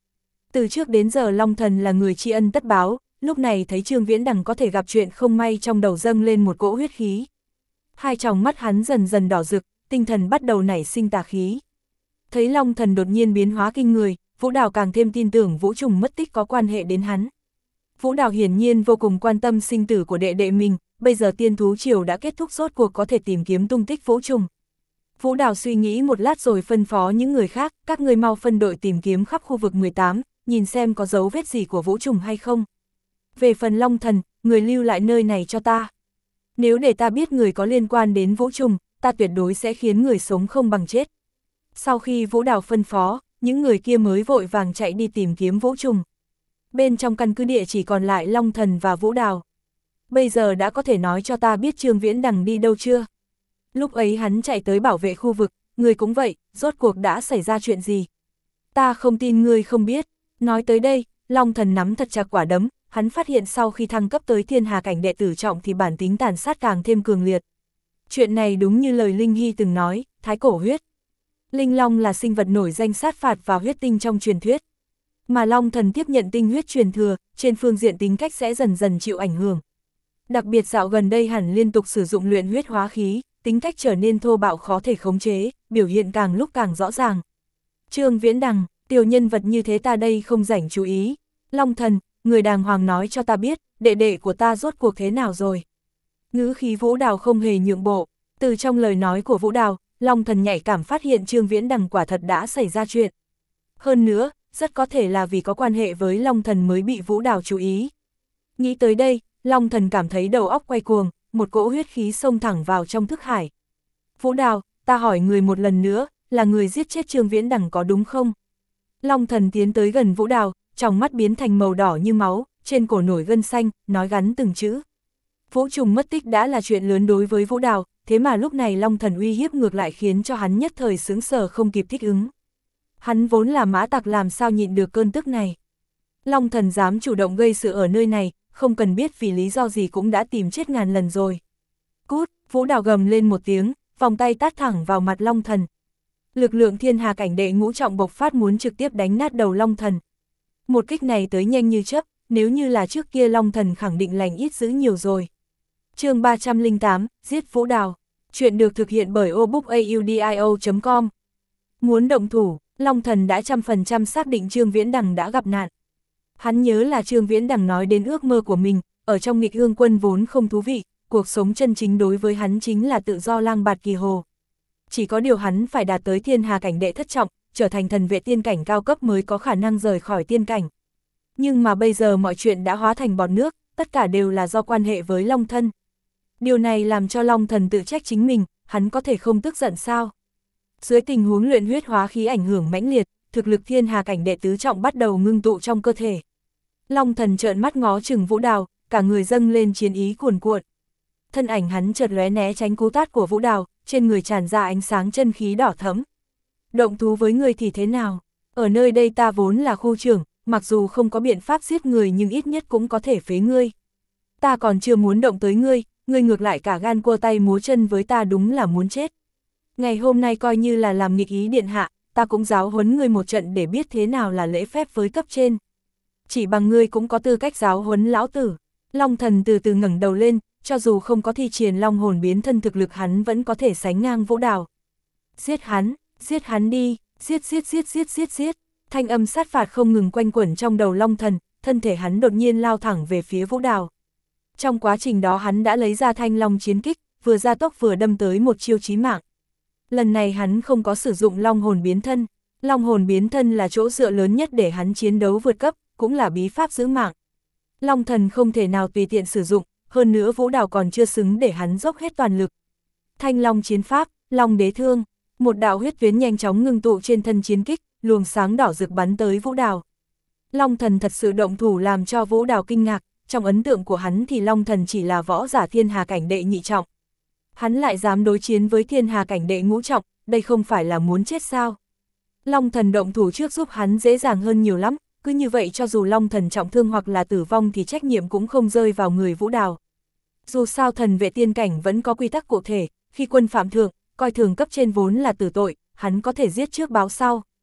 Từ trước đến giờ Long Thần là người tri ân tất báo, lúc này thấy Trương Viễn Đằng có thể gặp chuyện không may trong đầu dâng lên một cỗ huyết khí. Hai tròng mắt hắn dần dần đỏ rực, tinh thần bắt đầu nảy sinh tà khí. Thấy Long Thần đột nhiên biến hóa kinh người, Vũ Đào càng thêm tin tưởng Vũ Trùng mất tích có quan hệ đến hắn. Vũ Đào hiển nhiên vô cùng quan tâm sinh tử của đệ đệ mình, bây giờ tiên thú triều đã kết thúc rốt cuộc có thể tìm kiếm tung tích Vũ Trùng. Vũ Đào suy nghĩ một lát rồi phân phó những người khác, các người mau phân đội tìm kiếm khắp khu vực mười tám, nhìn xem có dấu vết gì của Vũ Trùng hay không. Về phần Long Thần, người lưu lại nơi này cho ta. Nếu để ta biết người có liên quan đến Vũ Trùng, ta tuyệt đối sẽ khiến người sống không bằng chết. Sau khi Vũ Đào phân phó, những người kia mới vội vàng chạy đi tìm kiếm Vũ Trùng. Bên trong căn cứ địa chỉ còn lại Long Thần và Vũ Đào. Bây giờ đã có thể nói cho ta biết Trương Viễn Đằng đi đâu chưa? Lúc ấy hắn chạy tới bảo vệ khu vực, người cũng vậy, rốt cuộc đã xảy ra chuyện gì? Ta không tin ngươi không biết. Nói tới đây, Long Thần nắm thật chặt quả đấm, hắn phát hiện sau khi thăng cấp tới thiên hà cảnh đệ tử trọng thì bản tính tàn sát càng thêm cường liệt. Chuyện này đúng như lời Linh Hy từng nói, thái cổ huyết. Linh Long là sinh vật nổi danh sát phạt và huyết tinh trong truyền thuyết. Mà Long Thần tiếp nhận tinh huyết truyền thừa, trên phương diện tính cách sẽ dần dần chịu ảnh hưởng. Đặc biệt dạo gần đây hẳn liên tục sử dụng luyện huyết hóa khí, tính cách trở nên thô bạo khó thể khống chế, biểu hiện càng lúc càng rõ ràng. Trương Viễn Đằng, tiểu nhân vật như thế ta đây không rảnh chú ý. Long Thần, người đàng hoàng nói cho ta biết, đệ đệ của ta rốt cuộc thế nào rồi. Ngữ khí Vũ Đào không hề nhượng bộ, từ trong lời nói của Vũ Đào, Long Thần nhạy cảm phát hiện Trương Viễn Đằng quả thật đã xảy ra chuyện. Hơn nữa, rất có thể là vì có quan hệ với Long Thần mới bị Vũ Đào chú ý. Nghĩ tới đây, Long Thần cảm thấy đầu óc quay cuồng, một cỗ huyết khí xông thẳng vào trong thức hải. Vũ Đào, ta hỏi người một lần nữa, là người giết chết Trương Viễn Đằng có đúng không? Long Thần tiến tới gần Vũ Đào, trong mắt biến thành màu đỏ như máu, trên cổ nổi gân xanh, nói gắn từng chữ. Vũ Trùng mất tích đã là chuyện lớn đối với Vũ Đào, thế mà lúc này Long Thần uy hiếp ngược lại khiến cho hắn nhất thời sững sờ không kịp thích ứng. Hắn vốn là mã tặc làm sao nhịn được cơn tức này. Long Thần dám chủ động gây sự ở nơi này, không cần biết vì lý do gì cũng đã tìm chết ngàn lần rồi. Cút, Vũ Đào gầm lên một tiếng, vòng tay tát thẳng vào mặt Long Thần. Lực lượng thiên hà cảnh đệ ngũ trọng bộc phát muốn trực tiếp đánh nát đầu Long Thần. Một kích này tới nhanh như chớp, nếu như là trước kia Long Thần khẳng định lành ít dữ nhiều rồi. Chương ba trăm lẻ tám, giết Vũ Đào. Chuyện được thực hiện bởi obookaudio chấm com. Muốn động thủ, Long Thần đã trăm phần trăm xác định Trương Viễn Đằng đã gặp nạn. Hắn nhớ là Trương Viễn Đằng nói đến ước mơ của mình, ở trong nghịch hương quân vốn không thú vị, cuộc sống chân chính đối với hắn chính là tự do lang bạt kỳ hồ. Chỉ có điều hắn phải đạt tới thiên hà cảnh đệ thất trọng, trở thành thần vệ tiên cảnh cao cấp mới có khả năng rời khỏi tiên cảnh. Nhưng mà bây giờ mọi chuyện đã hóa thành bọt nước, tất cả đều là do quan hệ với Long Thân. Điều này làm cho Long Thần tự trách chính mình, hắn có thể không tức giận sao? Dưới tình huống luyện huyết hóa khí ảnh hưởng mãnh liệt, thực lực thiên hà cảnh đệ tứ trọng bắt đầu ngưng tụ trong cơ thể. Long Thần trợn mắt ngó chừng Vũ Đào, cả người dâng lên chiến ý cuồn cuộn. Thân ảnh hắn chợt lóe né tránh cú tát của Vũ Đào, trên người tràn ra ánh sáng chân khí đỏ thẫm. Động thú với người thì thế nào? Ở nơi đây ta vốn là khu trưởng, mặc dù không có biện pháp giết người nhưng ít nhất cũng có thể phế ngươi. Ta còn chưa muốn động tới ngươi, ngươi ngược lại cả gan cua tay múa chân với ta đúng là muốn chết. Ngày hôm nay coi như là làm nghịch ý điện hạ, ta cũng giáo huấn ngươi một trận để biết thế nào là lễ phép với cấp trên. Chỉ bằng ngươi cũng có tư cách giáo huấn lão tử. Long Thần từ từ ngẩng đầu lên, cho dù không có thi triển long hồn biến thân thực lực hắn vẫn có thể sánh ngang Vũ Đào. Giết hắn, giết hắn đi, giết giết giết giết giết giết. Thanh âm sát phạt không ngừng quanh quẩn trong đầu Long Thần, thân thể hắn đột nhiên lao thẳng về phía Vũ Đào. Trong quá trình đó hắn đã lấy ra thanh long chiến kích, vừa gia tốc vừa đâm tới một chiêu chí mạng. Lần này hắn không có sử dụng long hồn biến thân. Long hồn biến thân là chỗ dựa lớn nhất để hắn chiến đấu vượt cấp, cũng là bí pháp giữ mạng. Long Thần không thể nào tùy tiện sử dụng, hơn nữa Vũ Đào còn chưa xứng để hắn dốc hết toàn lực. Thanh long chiến pháp, long đế thương, một đạo huyết tuyến nhanh chóng ngưng tụ trên thân chiến kích, luồng sáng đỏ rực bắn tới Vũ Đào. Long Thần thật sự động thủ làm cho Vũ Đào kinh ngạc, trong ấn tượng của hắn thì Long Thần chỉ là võ giả thiên hà cảnh đệ nhị trọng. Hắn lại dám đối chiến với thiên hà cảnh đệ ngũ trọng, đây không phải là muốn chết sao? Long Thần động thủ trước giúp hắn dễ dàng hơn nhiều lắm, cứ như vậy cho dù Long Thần trọng thương hoặc là tử vong thì trách nhiệm cũng không rơi vào người Vũ Đào. Dù sao thần vệ tiên cảnh vẫn có quy tắc cụ thể, khi quân phạm thượng, coi thường cấp trên vốn là tử tội, hắn có thể giết trước báo sau.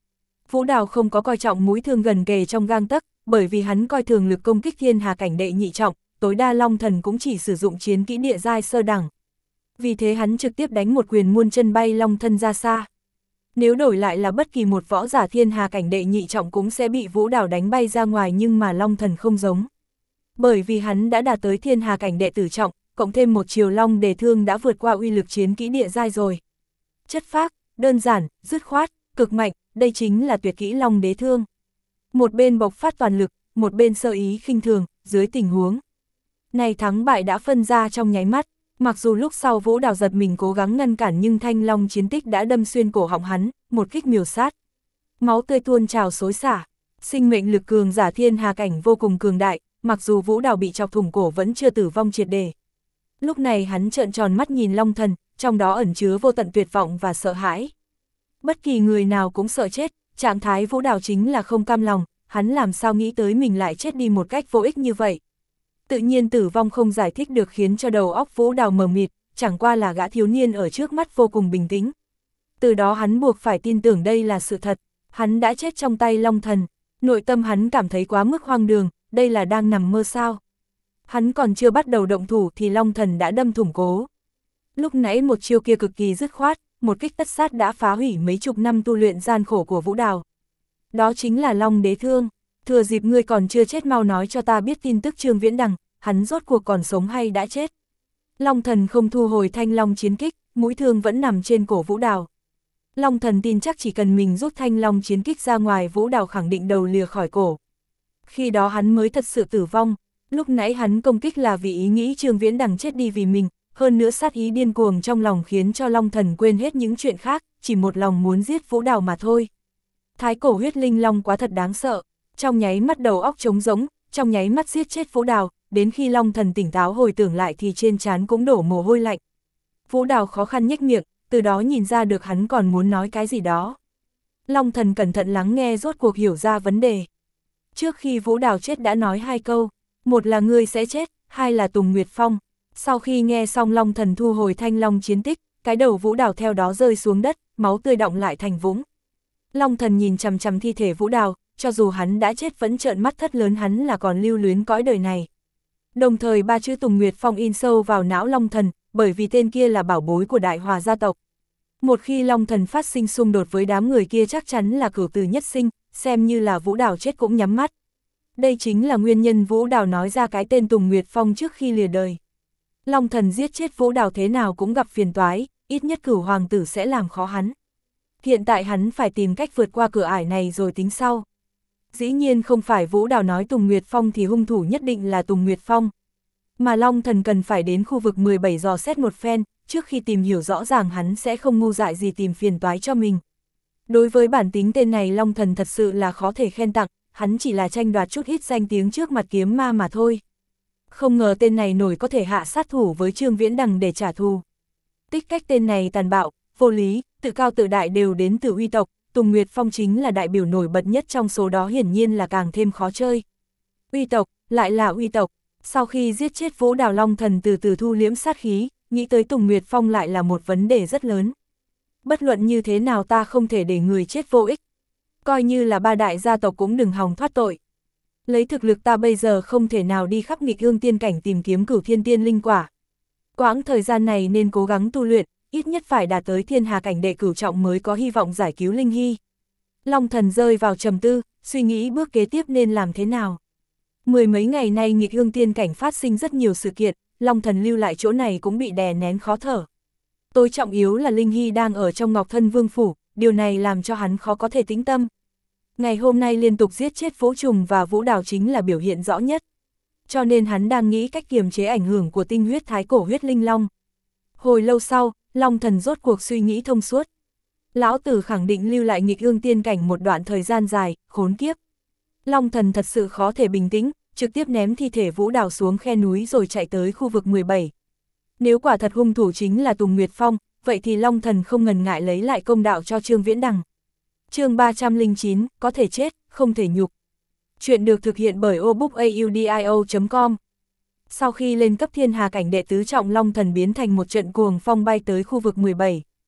Vũ Đào không có coi trọng mũi thương gần kề trong gang tấc, bởi vì hắn coi thường lực công kích thiên hà cảnh đệ nhị trọng, tối đa Long Thần cũng chỉ sử dụng chiến kỹ địa giai sơ đẳng. Vì thế hắn trực tiếp đánh một quyền muôn chân bay Long thân ra xa. Nếu đổi lại là bất kỳ một võ giả thiên hà cảnh đệ nhị trọng cũng sẽ bị Vũ Đào đánh bay ra ngoài, nhưng mà Long Thần không giống. Bởi vì hắn đã đạt tới thiên hà cảnh đệ tử trọng, cộng thêm một chiều long đề thương đã vượt qua uy lực chiến kỹ địa giai rồi. Chất phác, đơn giản, dứt khoát, cực mạnh, đây chính là tuyệt kỹ long đế thương. Một bên bộc phát toàn lực, một bên sơ ý khinh thường, dưới tình huống này thắng bại đã phân ra trong nháy mắt. Mặc dù lúc sau Vũ Đào giật mình cố gắng ngăn cản, nhưng thanh long chiến tích đã đâm xuyên cổ họng hắn, một kích miểu sát. Máu tươi tuôn trào xối xả, sinh mệnh lực cường giả thiên hà cảnh vô cùng cường đại, mặc dù Vũ Đào bị chọc thủng cổ vẫn chưa tử vong triệt để. Lúc này hắn trợn tròn mắt nhìn Long Thần, trong đó ẩn chứa vô tận tuyệt vọng và sợ hãi. Bất kỳ người nào cũng sợ chết, trạng thái Vũ Đào chính là không cam lòng, hắn làm sao nghĩ tới mình lại chết đi một cách vô ích như vậy. Tự nhiên tử vong không giải thích được khiến cho đầu óc Vũ Đào mờ mịt, chẳng qua là gã thiếu niên ở trước mắt vô cùng bình tĩnh. Từ đó hắn buộc phải tin tưởng đây là sự thật, hắn đã chết trong tay Long Thần, nội tâm hắn cảm thấy quá mức hoang đường, đây là đang nằm mơ sao. Hắn còn chưa bắt đầu động thủ thì Long Thần đã đâm thủng cố. Lúc nãy một chiêu kia cực kỳ dứt khoát, một kích tất sát đã phá hủy mấy chục năm tu luyện gian khổ của Vũ Đào. Đó chính là Long đế thương. Thừa dịp ngươi còn chưa chết mau nói cho ta biết tin tức Trương Viễn Đằng, hắn rốt cuộc còn sống hay đã chết. Long Thần không thu hồi thanh long chiến kích, mũi thương vẫn nằm trên cổ Vũ Đào. Long Thần tin chắc chỉ cần mình rút thanh long chiến kích ra ngoài, Vũ Đào khẳng định đầu lìa khỏi cổ. Khi đó hắn mới thật sự tử vong. Lúc nãy hắn công kích là vì ý nghĩ Trương Viễn Đằng chết đi vì mình, hơn nữa sát ý điên cuồng trong lòng khiến cho Long Thần quên hết những chuyện khác, chỉ một lòng muốn giết Vũ Đào mà thôi. Thái cổ huyết linh long quá thật đáng sợ, trong nháy mắt đầu óc trống rỗng, trong nháy mắt giết chết Vũ Đào, đến khi Long Thần tỉnh táo hồi tưởng lại thì trên trán cũng đổ mồ hôi lạnh. Vũ Đào khó khăn nhếch miệng, từ đó nhìn ra được hắn còn muốn nói cái gì đó. Long Thần cẩn thận lắng nghe rốt cuộc hiểu ra vấn đề. Trước khi Vũ Đào chết đã nói hai câu, một là ngươi sẽ chết, hai là Tùng Nguyệt Phong. Sau khi nghe xong Long Thần thu hồi thanh long chiến tích, cái đầu Vũ Đào theo đó rơi xuống đất, máu tươi đọng lại thành vũng. Long Thần nhìn chằm chằm thi thể Vũ Đào, cho dù hắn đã chết vẫn trợn mắt thất lớn, hắn là còn lưu luyến cõi đời này. Đồng thời ba chữ Tùng Nguyệt Phong in sâu vào não Long Thần, bởi vì tên kia là bảo bối của Đại Hòa gia tộc. Một khi Long Thần phát sinh xung đột với đám người kia chắc chắn là cửu tử nhất sinh, xem như là Vũ Đào chết cũng nhắm mắt. Đây chính là nguyên nhân Vũ Đào nói ra cái tên Tùng Nguyệt Phong trước khi lìa đời. Long Thần giết chết Vũ Đào thế nào cũng gặp phiền toái, ít nhất Cửu hoàng tử sẽ làm khó hắn. Hiện tại hắn phải tìm cách vượt qua cửa ải này rồi tính sau. Dĩ nhiên không phải Vũ Đào nói Tùng Nguyệt Phong thì hung thủ nhất định là Tùng Nguyệt Phong. Mà Long Thần cần phải đến khu vực mười bảy dò xét một phen, trước khi tìm hiểu rõ ràng hắn sẽ không ngu dại gì tìm phiền toái cho mình. Đối với bản tính tên này Long Thần thật sự là khó thể khen tặng, hắn chỉ là tranh đoạt chút ít danh tiếng trước mặt kiếm ma mà thôi. Không ngờ tên này nổi có thể hạ sát thủ với Trương Viễn Đằng để trả thù. Tích cách tên này tàn bạo, vô lý, tự cao tự đại đều đến từ uy tộc, Tùng Nguyệt Phong chính là đại biểu nổi bật nhất trong số đó, hiển nhiên là càng thêm khó chơi. Uy tộc, lại là uy tộc, sau khi giết chết Vũ Đào, Long Thần từ từ thu liễm sát khí, nghĩ tới Tùng Nguyệt Phong lại là một vấn đề rất lớn. Bất luận như thế nào ta không thể để người chết vô ích. Coi như là ba đại gia tộc cũng đừng hòng thoát tội. Lấy thực lực ta bây giờ không thể nào đi khắp nghịch hương tiên cảnh tìm kiếm cửu thiên tiên linh quả. Quãng thời gian này nên cố gắng tu luyện, ít nhất phải đạt tới thiên hà cảnh đệ cửu trọng mới có hy vọng giải cứu Linh Hy. Long Thần rơi vào trầm tư, suy nghĩ bước kế tiếp nên làm thế nào. Mười mấy ngày nay nghịch hương tiên cảnh phát sinh rất nhiều sự kiện, Long Thần lưu lại chỗ này cũng bị đè nén khó thở. Tối trọng yếu là Linh Hy đang ở trong Ngọc Thân Vương Phủ, điều này làm cho hắn khó có thể tĩnh tâm. Ngày hôm nay liên tục giết chết Vũ Trùng và Vũ Đào chính là biểu hiện rõ nhất. Cho nên hắn đang nghĩ cách kiềm chế ảnh hưởng của tinh huyết thái cổ huyết linh long. Hồi lâu sau, Long Thần rốt cuộc suy nghĩ thông suốt. Lão tử khẳng định lưu lại nghịch hương tiên cảnh một đoạn thời gian dài, khốn kiếp. Long Thần thật sự khó thể bình tĩnh, trực tiếp ném thi thể Vũ Đào xuống khe núi rồi chạy tới khu vực mười bảy. Nếu quả thật hung thủ chính là Tùng Nguyệt Phong, vậy thì Long Thần không ngần ngại lấy lại công đạo cho Trương Viễn Đằng. Chương ba trăm lẻ chín, có thể chết, không thể nhục. Chuyện được thực hiện bởi obookaudio chấm com. Sau khi lên cấp thiên hà cảnh đệ tứ trọng, Long Thần biến thành một trận cuồng phong bay tới khu vực mười bảy.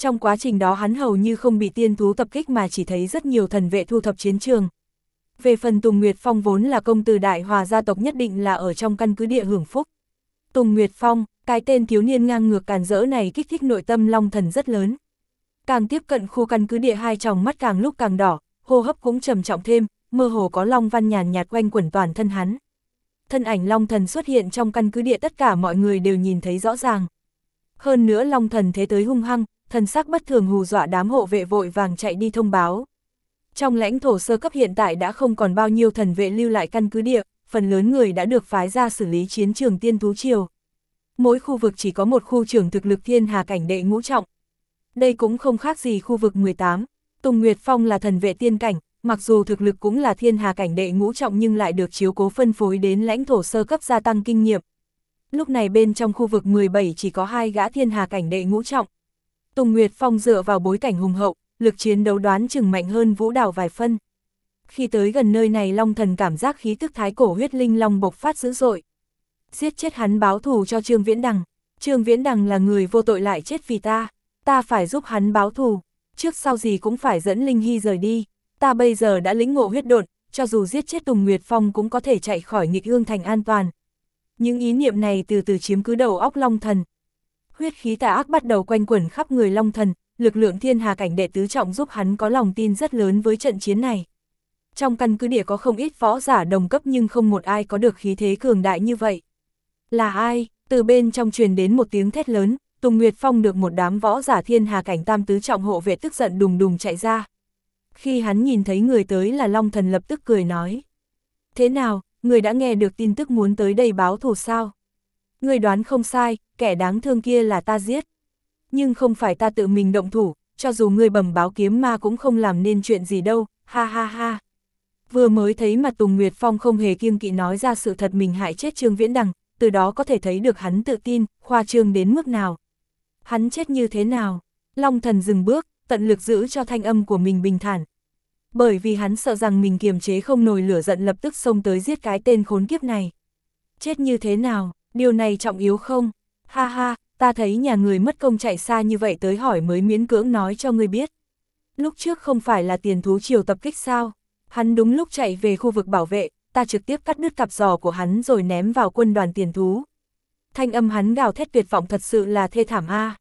Trong quá trình đó hắn hầu như không bị tiên thú tập kích mà chỉ thấy rất nhiều thần vệ thu thập chiến trường. Về phần Tùng Nguyệt Phong vốn là công tử Đại Hòa gia tộc nhất định là ở trong căn cứ địa hưởng phúc. Tùng Nguyệt Phong, cái tên thiếu niên ngang ngược càn rỡ này kích thích nội tâm Long Thần rất lớn. Càng tiếp cận khu căn cứ địa, hai tròng mắt càng lúc càng đỏ, hô hấp cũng trầm trọng thêm, mơ hồ có long văn nhàn nhạt quanh quẩn toàn thân hắn. Thân ảnh Long Thần xuất hiện trong căn cứ địa, tất cả mọi người đều nhìn thấy rõ ràng. Hơn nữa Long Thần thế tới hung hăng, thần sắc bất thường hù dọa đám hộ vệ vội vàng chạy đi thông báo. Trong lãnh thổ sơ cấp hiện tại đã không còn bao nhiêu thần vệ lưu lại căn cứ địa, phần lớn người đã được phái ra xử lý chiến trường tiên thú triều. Mỗi khu vực chỉ có một khu trưởng thực lực thiên hà cảnh đệ ngũ trọng. Đây cũng không khác gì khu vực mười tám, Tùng Nguyệt Phong là thần vệ tiên cảnh, mặc dù thực lực cũng là thiên hà cảnh đệ ngũ trọng nhưng lại được chiếu cố phân phối đến lãnh thổ sơ cấp gia tăng kinh nghiệm. Lúc này bên trong khu vực mười bảy chỉ có hai gã thiên hà cảnh đệ ngũ trọng. Tùng Nguyệt Phong dựa vào bối cảnh hùng hậu, lực chiến đấu đoán chừng mạnh hơn Vũ Đào vài phân. Khi tới gần nơi này Long Thần cảm giác khí tức thái cổ huyết linh long bộc phát dữ dội. Giết chết hắn báo thù cho Trương Viễn Đằng. Trương Viễn Đằng là người vô tội lại chết vì ta. Ta phải giúp hắn báo thù. Trước sau gì cũng phải dẫn Linh Hy rời đi. Ta bây giờ đã lĩnh ngộ huyết độn, cho dù giết chết Tùng Nguyệt Phong cũng có thể chạy khỏi nghịch hương thành an toàn. Những ý niệm này từ từ chiếm cứ đầu óc Long Thần. Huyết khí tà ác bắt đầu quanh quẩn khắp người Long Thần, lực lượng thiên hà cảnh đệ tứ trọng giúp hắn có lòng tin rất lớn với trận chiến này. Trong căn cứ địa có không ít võ giả đồng cấp nhưng không một ai có được khí thế cường đại như vậy. Là ai? Từ bên trong truyền đến một tiếng thét lớn, Tùng Nguyệt Phong được một đám võ giả thiên hà cảnh tam tứ trọng hộ vệ tức giận đùng đùng chạy ra. Khi hắn nhìn thấy người tới là Long Thần lập tức cười nói. Thế nào, người đã nghe được tin tức muốn tới đây báo thù sao? Người đoán không sai, kẻ đáng thương kia là ta giết. Nhưng không phải ta tự mình động thủ, cho dù người bẩm báo kiếm ma cũng không làm nên chuyện gì đâu, ha ha ha. Vừa mới thấy mặt Tùng Nguyệt Phong không hề kiêng kỵ nói ra sự thật mình hại chết Trương Viễn Đằng, từ đó có thể thấy được hắn tự tin, khoa trương đến mức nào. Hắn chết như thế nào? Long Thần dừng bước, tận lực giữ cho thanh âm của mình bình thản. Bởi vì hắn sợ rằng mình kiềm chế không nổi lửa giận lập tức xông tới giết cái tên khốn kiếp này. Chết như thế nào? Điều này trọng yếu không? Ha ha, ta thấy nhà người mất công chạy xa như vậy tới hỏi mới miễn cưỡng nói cho ngươi biết. Lúc trước không phải là tiền thú triều tập kích sao? Hắn đúng lúc chạy về khu vực bảo vệ, ta trực tiếp cắt đứt cặp giò của hắn rồi ném vào quân đoàn tiền thú. Thanh âm hắn gào thét tuyệt vọng thật sự là thê thảm a.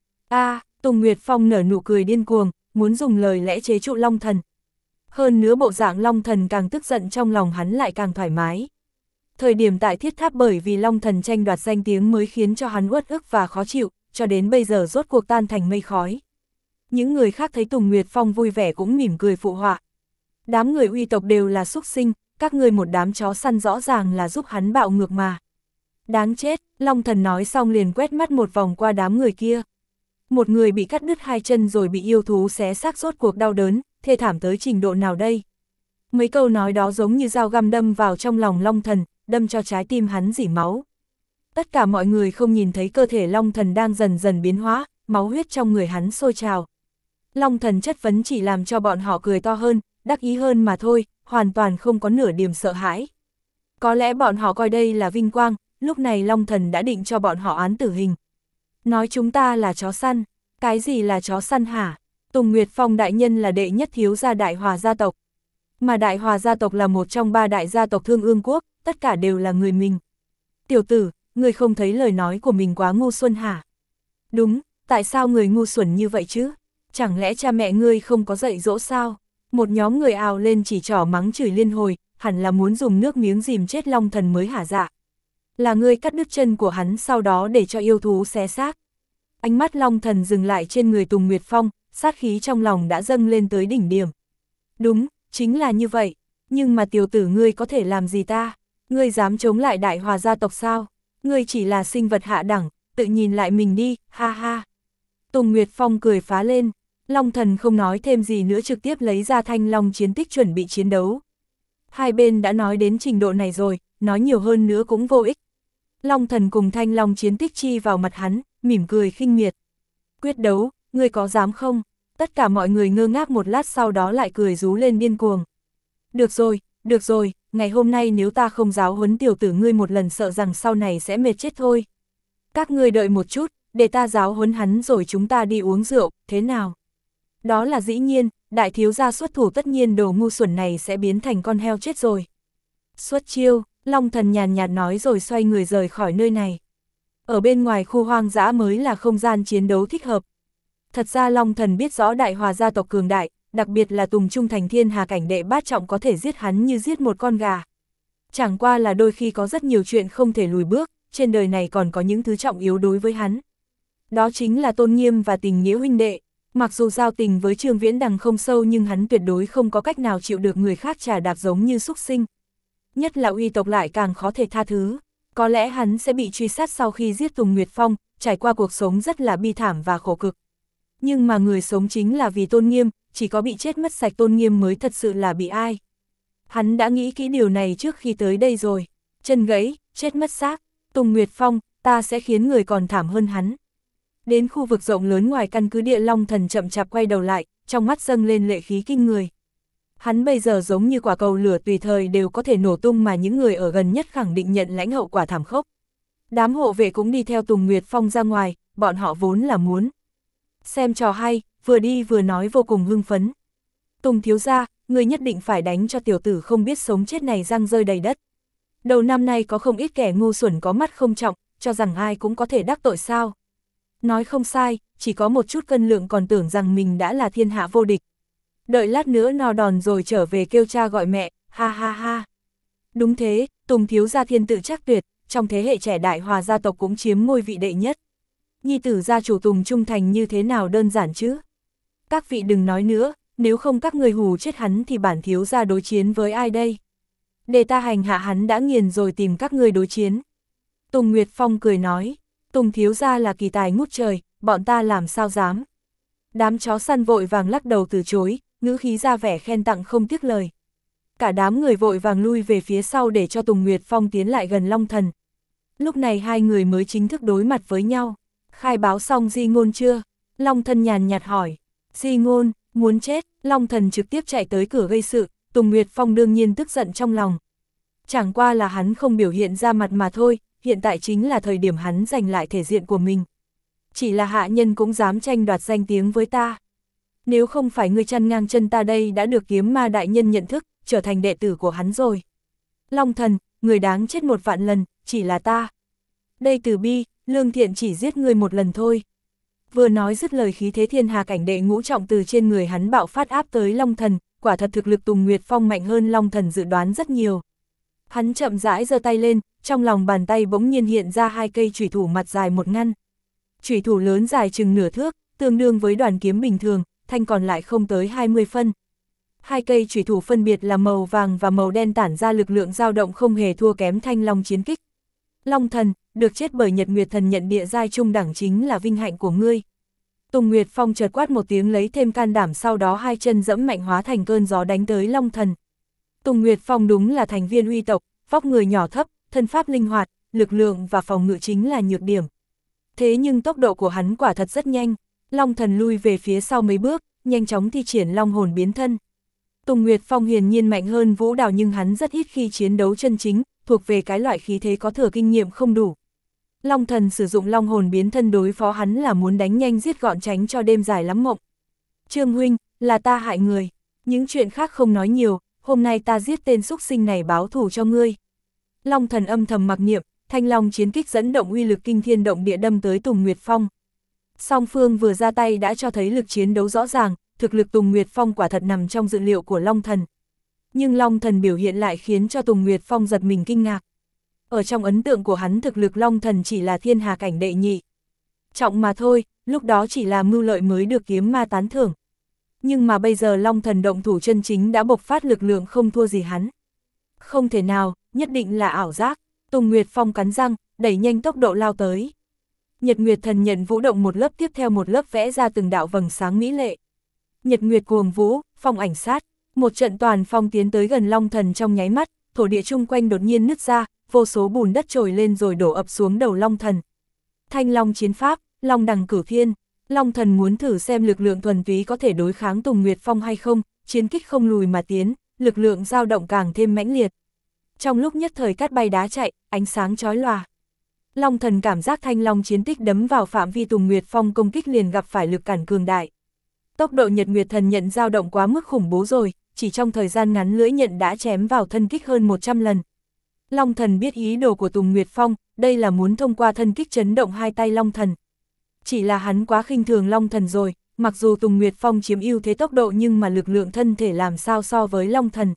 A, Tùng Nguyệt Phong nở nụ cười điên cuồng, muốn dùng lời lẽ chế trụ Long Thần. Hơn nữa bộ dạng Long Thần càng tức giận trong lòng hắn lại càng thoải mái. Thời điểm tại thiết tháp bởi vì Long Thần tranh đoạt danh tiếng mới khiến cho hắn uất ức và khó chịu, cho đến bây giờ rốt cuộc tan thành mây khói. Những người khác thấy Tùng Nguyệt Phong vui vẻ cũng mỉm cười phụ họa. Đám người uy tộc đều là súc sinh, các ngươi một đám chó săn rõ ràng là giúp hắn bạo ngược mà. Đáng chết, Long Thần nói xong liền quét mắt một vòng qua đám người kia. Một người bị cắt đứt hai chân rồi bị yêu thú xé xác rốt cuộc đau đớn, thê thảm tới trình độ nào đây? Mấy câu nói đó giống như dao găm đâm vào trong lòng Long Thần, đâm cho trái tim hắn rỉ máu. Tất cả mọi người không nhìn thấy cơ thể Long Thần đang dần dần biến hóa, máu huyết trong người hắn sôi trào. Long Thần chất vấn chỉ làm cho bọn họ cười to hơn, đắc ý hơn mà thôi, hoàn toàn không có nửa điểm sợ hãi. Có lẽ bọn họ coi đây là vinh quang, lúc này Long Thần đã định cho bọn họ án tử hình. Nói chúng ta là chó săn, cái gì là chó săn hả? Tùng Nguyệt Phong đại nhân là đệ nhất thiếu gia Đại Hòa gia tộc. Mà Đại Hòa gia tộc là một trong ba đại gia tộc Thương Ương quốc, tất cả đều là người mình. Tiểu tử, người không thấy lời nói của mình quá ngu xuẩn hả? Đúng, tại sao người ngu xuẩn như vậy chứ? Chẳng lẽ cha mẹ ngươi không có dạy dỗ sao? Một nhóm người ào lên chỉ trỏ mắng chửi liên hồi, hẳn là muốn dùng nước miếng dìm chết Long Thần mới hả dạ. Là ngươi cắt đứt chân của hắn sau đó để cho yêu thú xé xác. Ánh mắt Long Thần dừng lại trên người Tùng Nguyệt Phong, sát khí trong lòng đã dâng lên tới đỉnh điểm. Đúng, chính là như vậy, nhưng mà tiểu tử ngươi có thể làm gì ta? Ngươi dám chống lại Đại Hòa gia tộc sao? Ngươi chỉ là sinh vật hạ đẳng, tự nhìn lại mình đi, ha ha. Tùng Nguyệt Phong cười phá lên, Long Thần không nói thêm gì nữa trực tiếp lấy ra thanh long chiến tích chuẩn bị chiến đấu. Hai bên đã nói đến trình độ này rồi, nói nhiều hơn nữa cũng vô ích. Long Thần cùng thanh long chiến tích chi vào mặt hắn, mỉm cười khinh miệt. Quyết đấu, ngươi có dám không? Tất cả mọi người ngơ ngác một lát sau đó lại cười rú lên điên cuồng. Được rồi, được rồi, ngày hôm nay nếu ta không giáo huấn tiểu tử ngươi một lần sợ rằng sau này sẽ mệt chết thôi. Các ngươi đợi một chút, để ta giáo huấn hắn rồi chúng ta đi uống rượu, thế nào? Đó là dĩ nhiên, đại thiếu gia xuất thủ tất nhiên đồ ngu xuẩn này sẽ biến thành con heo chết rồi. Xuất chiêu, Long Thần nhàn nhạt nói rồi xoay người rời khỏi nơi này. Ở bên ngoài khu hoang dã mới là không gian chiến đấu thích hợp. Thật ra Long Thần biết rõ Đại Hòa gia tộc cường đại, đặc biệt là Tùng Trung Thành Thiên Hà cảnh đệ bát trọng có thể giết hắn như giết một con gà. Chẳng qua là đôi khi có rất nhiều chuyện không thể lùi bước, trên đời này còn có những thứ trọng yếu đối với hắn. Đó chính là tôn nghiêm và tình nghĩa huynh đệ. Mặc dù giao tình với Trương Viễn Đằng không sâu nhưng hắn tuyệt đối không có cách nào chịu được người khác trà đạp giống như súc sinh. Nhất là uy tộc lại càng khó thể tha thứ. Có lẽ hắn sẽ bị truy sát sau khi giết Tùng Nguyệt Phong, trải qua cuộc sống rất là bi thảm và khổ cực. Nhưng mà người sống chính là vì tôn nghiêm, chỉ có bị chết mất sạch tôn nghiêm mới thật sự là bị ai. Hắn đã nghĩ kỹ điều này trước khi tới đây rồi. Chân gãy, chết mất xác, Tùng Nguyệt Phong, ta sẽ khiến người còn thảm hơn hắn. Đến khu vực rộng lớn ngoài căn cứ địa, Long Thần chậm chạp quay đầu lại, trong mắt dâng lên lệ khí kinh người. Hắn bây giờ giống như quả cầu lửa tùy thời đều có thể nổ tung mà những người ở gần nhất khẳng định nhận lãnh hậu quả thảm khốc. Đám hộ vệ cũng đi theo Tùng Nguyệt Phong ra ngoài, bọn họ vốn là muốn xem trò hay, vừa đi vừa nói vô cùng hưng phấn. Tùng thiếu gia, người nhất định phải đánh cho tiểu tử không biết sống chết này răng rơi đầy đất. Đầu năm nay có không ít kẻ ngu xuẩn có mắt không trọng, cho rằng ai cũng có thể đắc tội sao. Nói không sai, chỉ có một chút cân lượng còn tưởng rằng mình đã là thiên hạ vô địch. Đợi lát nữa no đòn rồi trở về kêu cha gọi mẹ, ha ha ha. Đúng thế, Tùng thiếu gia thiên tự chắc tuyệt, trong thế hệ trẻ Đại Hòa gia tộc cũng chiếm ngôi vị đệ nhất. Nhi tử gia chủ Tùng Trung Thành như thế nào đơn giản chứ? Các vị đừng nói nữa, nếu không các người hù chết hắn thì bản thiếu gia đối chiến với ai đây? Để ta hành hạ hắn đã nghiền rồi tìm các người đối chiến. Tùng Nguyệt Phong cười nói, Tùng thiếu gia là kỳ tài ngút trời, bọn ta làm sao dám. Đám chó săn vội vàng lắc đầu từ chối, ngữ khí ra vẻ khen tặng không tiếc lời. Cả đám người vội vàng lui về phía sau để cho Tùng Nguyệt Phong tiến lại gần Long Thần. Lúc này hai người mới chính thức đối mặt với nhau. Khai báo xong di ngôn chưa? Long Thần nhàn nhạt hỏi. Di ngôn, muốn chết, Long Thần trực tiếp chạy tới cửa gây sự, Tùng Nguyệt Phong đương nhiên tức giận trong lòng. Chẳng qua là hắn không biểu hiện ra mặt mà thôi, hiện tại chính là thời điểm hắn giành lại thể diện của mình. Chỉ là hạ nhân cũng dám tranh đoạt danh tiếng với ta. Nếu không phải ngươi chăn ngang chân ta đây đã được Kiếm Ma đại nhân nhận thức, trở thành đệ tử của hắn rồi. Long Thần, người đáng chết một vạn lần, chỉ là ta. Đây Từ Bi, Lương Thiện chỉ giết ngươi một lần thôi. Vừa nói dứt lời, khí thế thiên hà cảnh đệ ngũ trọng từ trên người hắn bạo phát áp tới Long Thần, quả thật thực lực Tùng Nguyệt Phong mạnh hơn Long Thần dự đoán rất nhiều. Hắn chậm rãi giơ tay lên, trong lòng bàn tay bỗng nhiên hiện ra hai cây chủy thủ mặt dài một ngăn. Chủy thủ lớn dài chừng nửa thước, tương đương với đoàn kiếm bình thường, thanh còn lại không tới hai mươi phân. Hai cây chủy thủ phân biệt là màu vàng và màu đen, tản ra lực lượng dao động không hề thua kém thanh long chiến kích. Long Thần, được chết bởi Nhật Nguyệt Thần nhận địa giai trung đẳng chính là vinh hạnh của ngươi. Tùng Nguyệt Phong chợt quát một tiếng lấy thêm can đảm, sau đó hai chân dẫm mạnh hóa thành cơn gió đánh tới Long Thần. Tùng Nguyệt Phong đúng là thành viên uy tộc, vóc người nhỏ thấp, thân pháp linh hoạt, lực lượng và phòng ngự chính là nhược điểm. Thế nhưng tốc độ của hắn quả thật rất nhanh, Long Thần lui về phía sau mấy bước, nhanh chóng thi triển long hồn biến thân. Tùng Nguyệt Phong hiển nhiên mạnh hơn Vũ Đào nhưng hắn rất ít khi chiến đấu chân chính, thuộc về cái loại khí thế có thừa kinh nghiệm không đủ. Long Thần sử dụng long hồn biến thân đối phó hắn là muốn đánh nhanh giết gọn, tránh cho đêm dài lắm mộng. Trương huynh, là ta hại người, những chuyện khác không nói nhiều, hôm nay ta giết tên súc sinh này báo thù cho ngươi. Long Thần âm thầm mặc niệm, thanh long chiến kích dẫn động uy lực kinh thiên động địa đâm tới Tùng Nguyệt Phong. Song phương vừa ra tay đã cho thấy lực chiến đấu rõ ràng, thực lực Tùng Nguyệt Phong quả thật nằm trong dự liệu của Long Thần. Nhưng Long Thần biểu hiện lại khiến cho Tùng Nguyệt Phong giật mình kinh ngạc. Ở trong ấn tượng của hắn, thực lực Long Thần chỉ là thiên hà cảnh đệ nhị trọng mà thôi, lúc đó chỉ là mưu lợi mới được Kiếm Ma tán thưởng. Nhưng mà bây giờ Long Thần động thủ chân chính đã bộc phát lực lượng không thua gì hắn. Không thể nào, nhất định là ảo giác. Tùng Nguyệt Phong cắn răng, đẩy nhanh tốc độ lao tới. Nhật Nguyệt Thần nhận vũ động một lớp tiếp theo một lớp vẽ ra từng đạo vầng sáng mỹ lệ. Nhật Nguyệt cuồng vũ, phong ảnh sát, một trận toàn phong tiến tới gần Long Thần trong nháy mắt, thổ địa chung quanh đột nhiên nứt ra, vô số bùn đất trồi lên rồi đổ ập xuống đầu Long Thần. Thanh long chiến pháp, long đằng cửu thiên, Long Thần muốn thử xem lực lượng thuần túy có thể đối kháng Tùng Nguyệt Phong hay không, chiến kích không lùi mà tiến, lực lượng dao động càng thêm mãnh liệt. Trong lúc nhất thời cát bay đá chạy, ánh sáng chói lòa. Long Thần cảm giác thanh long chiến tích đấm vào phạm vi Tùng Nguyệt Phong công kích liền gặp phải lực cản cường đại. Tốc độ Nhật Nguyệt Thần nhận dao động quá mức khủng bố rồi, chỉ trong thời gian ngắn lưỡi nhận đã chém vào thân kích hơn một trăm lần. Long Thần biết ý đồ của Tùng Nguyệt Phong, đây là muốn thông qua thân kích chấn động hai tay Long Thần. Chỉ là hắn quá khinh thường Long Thần rồi, mặc dù Tùng Nguyệt Phong chiếm ưu thế tốc độ nhưng mà lực lượng thân thể làm sao so với Long Thần.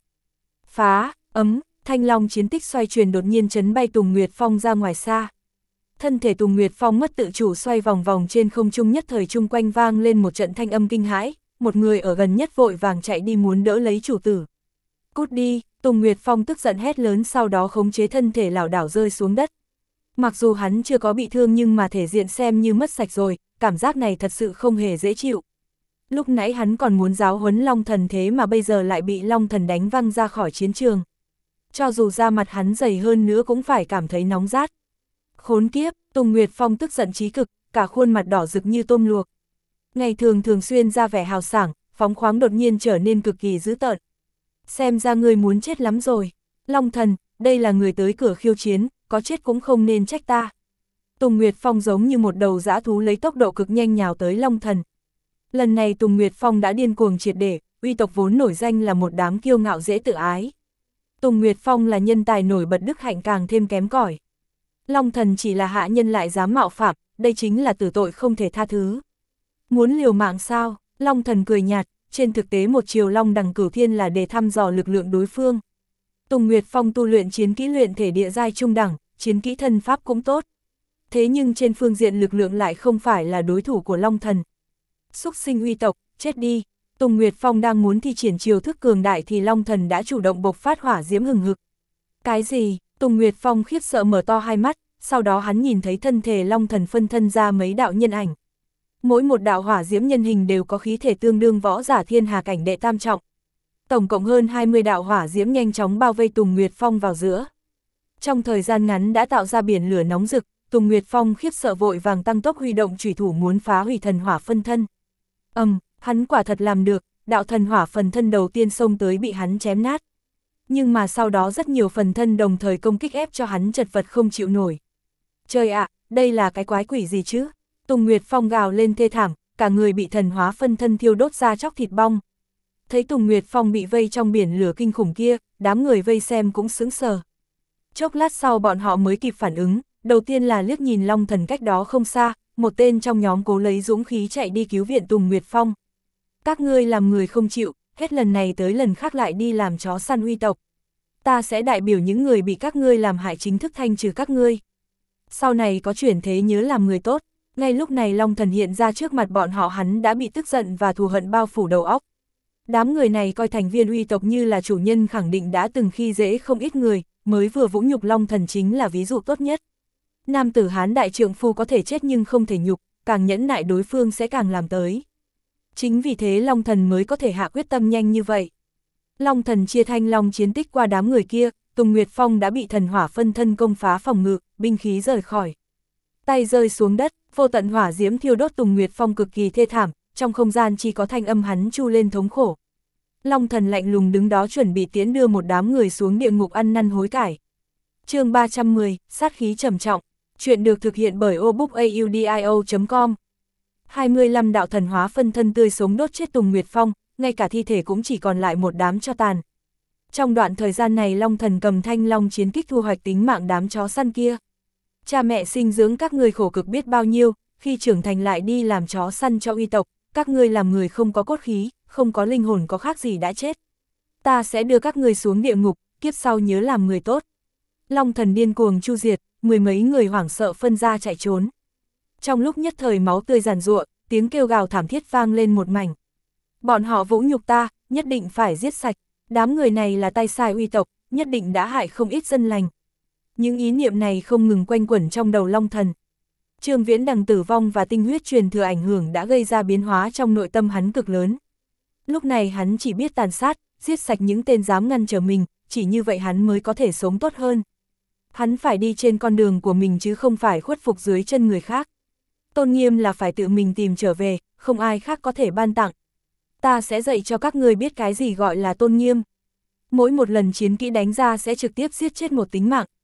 Phá, ấm, thanh long chiến tích xoay chuyển đột nhiên chấn bay Tùng Nguyệt Phong ra ngoài xa. Thân thể Tùng Nguyệt Phong mất tự chủ xoay vòng vòng trên không trung, nhất thời chung quanh vang lên một trận thanh âm kinh hãi, một người ở gần nhất vội vàng chạy đi muốn đỡ lấy chủ tử. Cút đi, Tùng Nguyệt Phong tức giận hét lớn, sau đó khống chế thân thể lảo đảo rơi xuống đất. Mặc dù hắn chưa có bị thương nhưng mà thể diện xem như mất sạch rồi, cảm giác này thật sự không hề dễ chịu. Lúc nãy hắn còn muốn giáo huấn Long Thần, thế mà bây giờ lại bị Long Thần đánh văng ra khỏi chiến trường. Cho dù da mặt hắn dày hơn nữa cũng phải cảm thấy nóng rát. Khốn kiếp, Tùng Nguyệt Phong tức giận chí cực, cả khuôn mặt đỏ rực như tôm luộc. Ngày thường thường xuyên ra vẻ hào sảng, phóng khoáng đột nhiên trở nên cực kỳ dữ tợn. Xem ra ngươi muốn chết lắm rồi. Long Thần, đây là người tới cửa khiêu chiến, có chết cũng không nên trách ta. Tùng Nguyệt Phong giống như một đầu dã thú lấy tốc độ cực nhanh nhào tới Long Thần. Lần này Tùng Nguyệt Phong đã điên cuồng triệt để, uy tộc vốn nổi danh là một đám kiêu ngạo dễ tự ái. Tùng Nguyệt Phong là nhân tài nổi bật, đức hạnh càng thêm kém cỏi. Long Thần chỉ là hạ nhân lại dám mạo phạm, đây chính là tử tội không thể tha thứ. Muốn liều mạng sao? Long Thần cười nhạt, trên thực tế một chiều long đằng cửu thiên là để thăm dò lực lượng đối phương. Tùng Nguyệt Phong tu luyện chiến kỹ luyện thể địa giai trung đẳng, chiến kỹ thân pháp cũng tốt. Thế nhưng trên phương diện lực lượng lại không phải là đối thủ của Long Thần. Xúc sinh uy tộc, chết đi. Tùng Nguyệt Phong đang muốn thi triển chiêu thức cường đại thì Long Thần đã chủ động bộc phát hỏa diễm hừng hực. Cái gì? Tùng Nguyệt Phong khiếp sợ mở to hai mắt, sau đó hắn nhìn thấy thân thể Long Thần phân thân ra mấy đạo nhân ảnh. Mỗi một đạo hỏa diễm nhân hình đều có khí thể tương đương võ giả thiên hà cảnh đệ tam trọng. Tổng cộng hơn hai mươi đạo hỏa diễm nhanh chóng bao vây Tùng Nguyệt Phong vào giữa. Trong thời gian ngắn đã tạo ra biển lửa nóng rực, Tùng Nguyệt Phong khiếp sợ vội vàng tăng tốc huy động chủy thủ muốn phá hủy thần hỏa phân thân. Ầm, um, hắn quả thật làm được, đạo thần hỏa phần thân đầu tiên xông tới bị hắn chém nát. Nhưng mà sau đó rất nhiều phần thân đồng thời công kích ép cho hắn chật vật không chịu nổi. Trời ạ, à, đây là cái quái quỷ gì chứ? Tùng Nguyệt Phong gào lên thê thảm, cả người bị thần hóa phân thân thiêu đốt ra chóc thịt bong. Thấy Tùng Nguyệt Phong bị vây trong biển lửa kinh khủng kia, đám người vây xem cũng sững sờ. Chốc lát sau bọn họ mới kịp phản ứng, đầu tiên là liếc nhìn Long Thần cách đó không xa, một tên trong nhóm cố lấy dũng khí chạy đi cứu viện Tùng Nguyệt Phong. Các ngươi làm người không chịu, hết lần này tới lần khác lại đi làm chó săn uy tộc. Ta sẽ đại biểu những người bị các ngươi làm hại chính thức thanh trừ các ngươi. Sau này có chuyển thế nhớ làm người tốt. Ngay lúc này Long Thần hiện ra trước mặt bọn họ, hắn đã bị tức giận và thù hận bao phủ đầu óc. Đám người này coi thành viên uy tộc như là chủ nhân, khẳng định đã từng khi dễ không ít người, mới vừa vũ nhục Long Thần chính là ví dụ tốt nhất. Nam tử Hán đại trượng phu có thể chết nhưng không thể nhục, càng nhẫn nại đối phương sẽ càng làm tới. Chính vì thế Long Thần mới có thể hạ quyết tâm nhanh như vậy. Long Thần chia thanh long chiến tích qua đám người kia, Tùng Nguyệt Phong đã bị thần hỏa phân thân công phá phòng ngự, binh khí rời khỏi. Tay rơi xuống đất, vô tận hỏa diễm thiêu đốt Tùng Nguyệt Phong cực kỳ thê thảm, trong không gian chỉ có thanh âm hắn chu lên thống khổ. Long Thần lạnh lùng đứng đó chuẩn bị tiễn đưa một đám người xuống địa ngục ăn năn hối cải. Chương ba trăm mười, sát khí trầm trọng. Chuyện được thực hiện bởi obookaudio chấm com. hai mươi lăm đạo thần hóa phân thân tươi sống đốt chết Tùng Nguyệt Phong, ngay cả thi thể cũng chỉ còn lại một đám tro tàn. Trong đoạn thời gian này Long Thần cầm thanh long chiến kích thu hoạch tính mạng đám chó săn kia. Cha mẹ sinh dưỡng các ngươi khổ cực biết bao nhiêu, khi trưởng thành lại đi làm chó săn cho uy tộc, các ngươi làm người không có cốt khí, không có linh hồn có khác gì đã chết. Ta sẽ đưa các ngươi xuống địa ngục, kiếp sau nhớ làm người tốt. Long Thần điên cuồng chu diệt, mười mấy người hoảng sợ phân ra chạy trốn. Trong lúc nhất thời máu tươi giàn giụa, tiếng kêu gào thảm thiết vang lên một mảnh. Bọn họ vũ nhục ta, nhất định phải giết sạch, đám người này là tay sai uy tộc, nhất định đã hại không ít dân lành. Những ý niệm này không ngừng quanh quẩn trong đầu Long Thần. Trương Viễn Đằng tử vong và tinh huyết truyền thừa ảnh hưởng đã gây ra biến hóa trong nội tâm hắn cực lớn. Lúc này hắn chỉ biết tàn sát, giết sạch những tên dám ngăn trở mình, chỉ như vậy hắn mới có thể sống tốt hơn. Hắn phải đi trên con đường của mình chứ không phải khuất phục dưới chân người khác. Tôn nghiêm là phải tự mình tìm trở về, không ai khác có thể ban tặng. Ta sẽ dạy cho các ngươi biết cái gì gọi là tôn nghiêm. Mỗi một lần chiến kỹ đánh ra sẽ trực tiếp giết chết một tính mạng,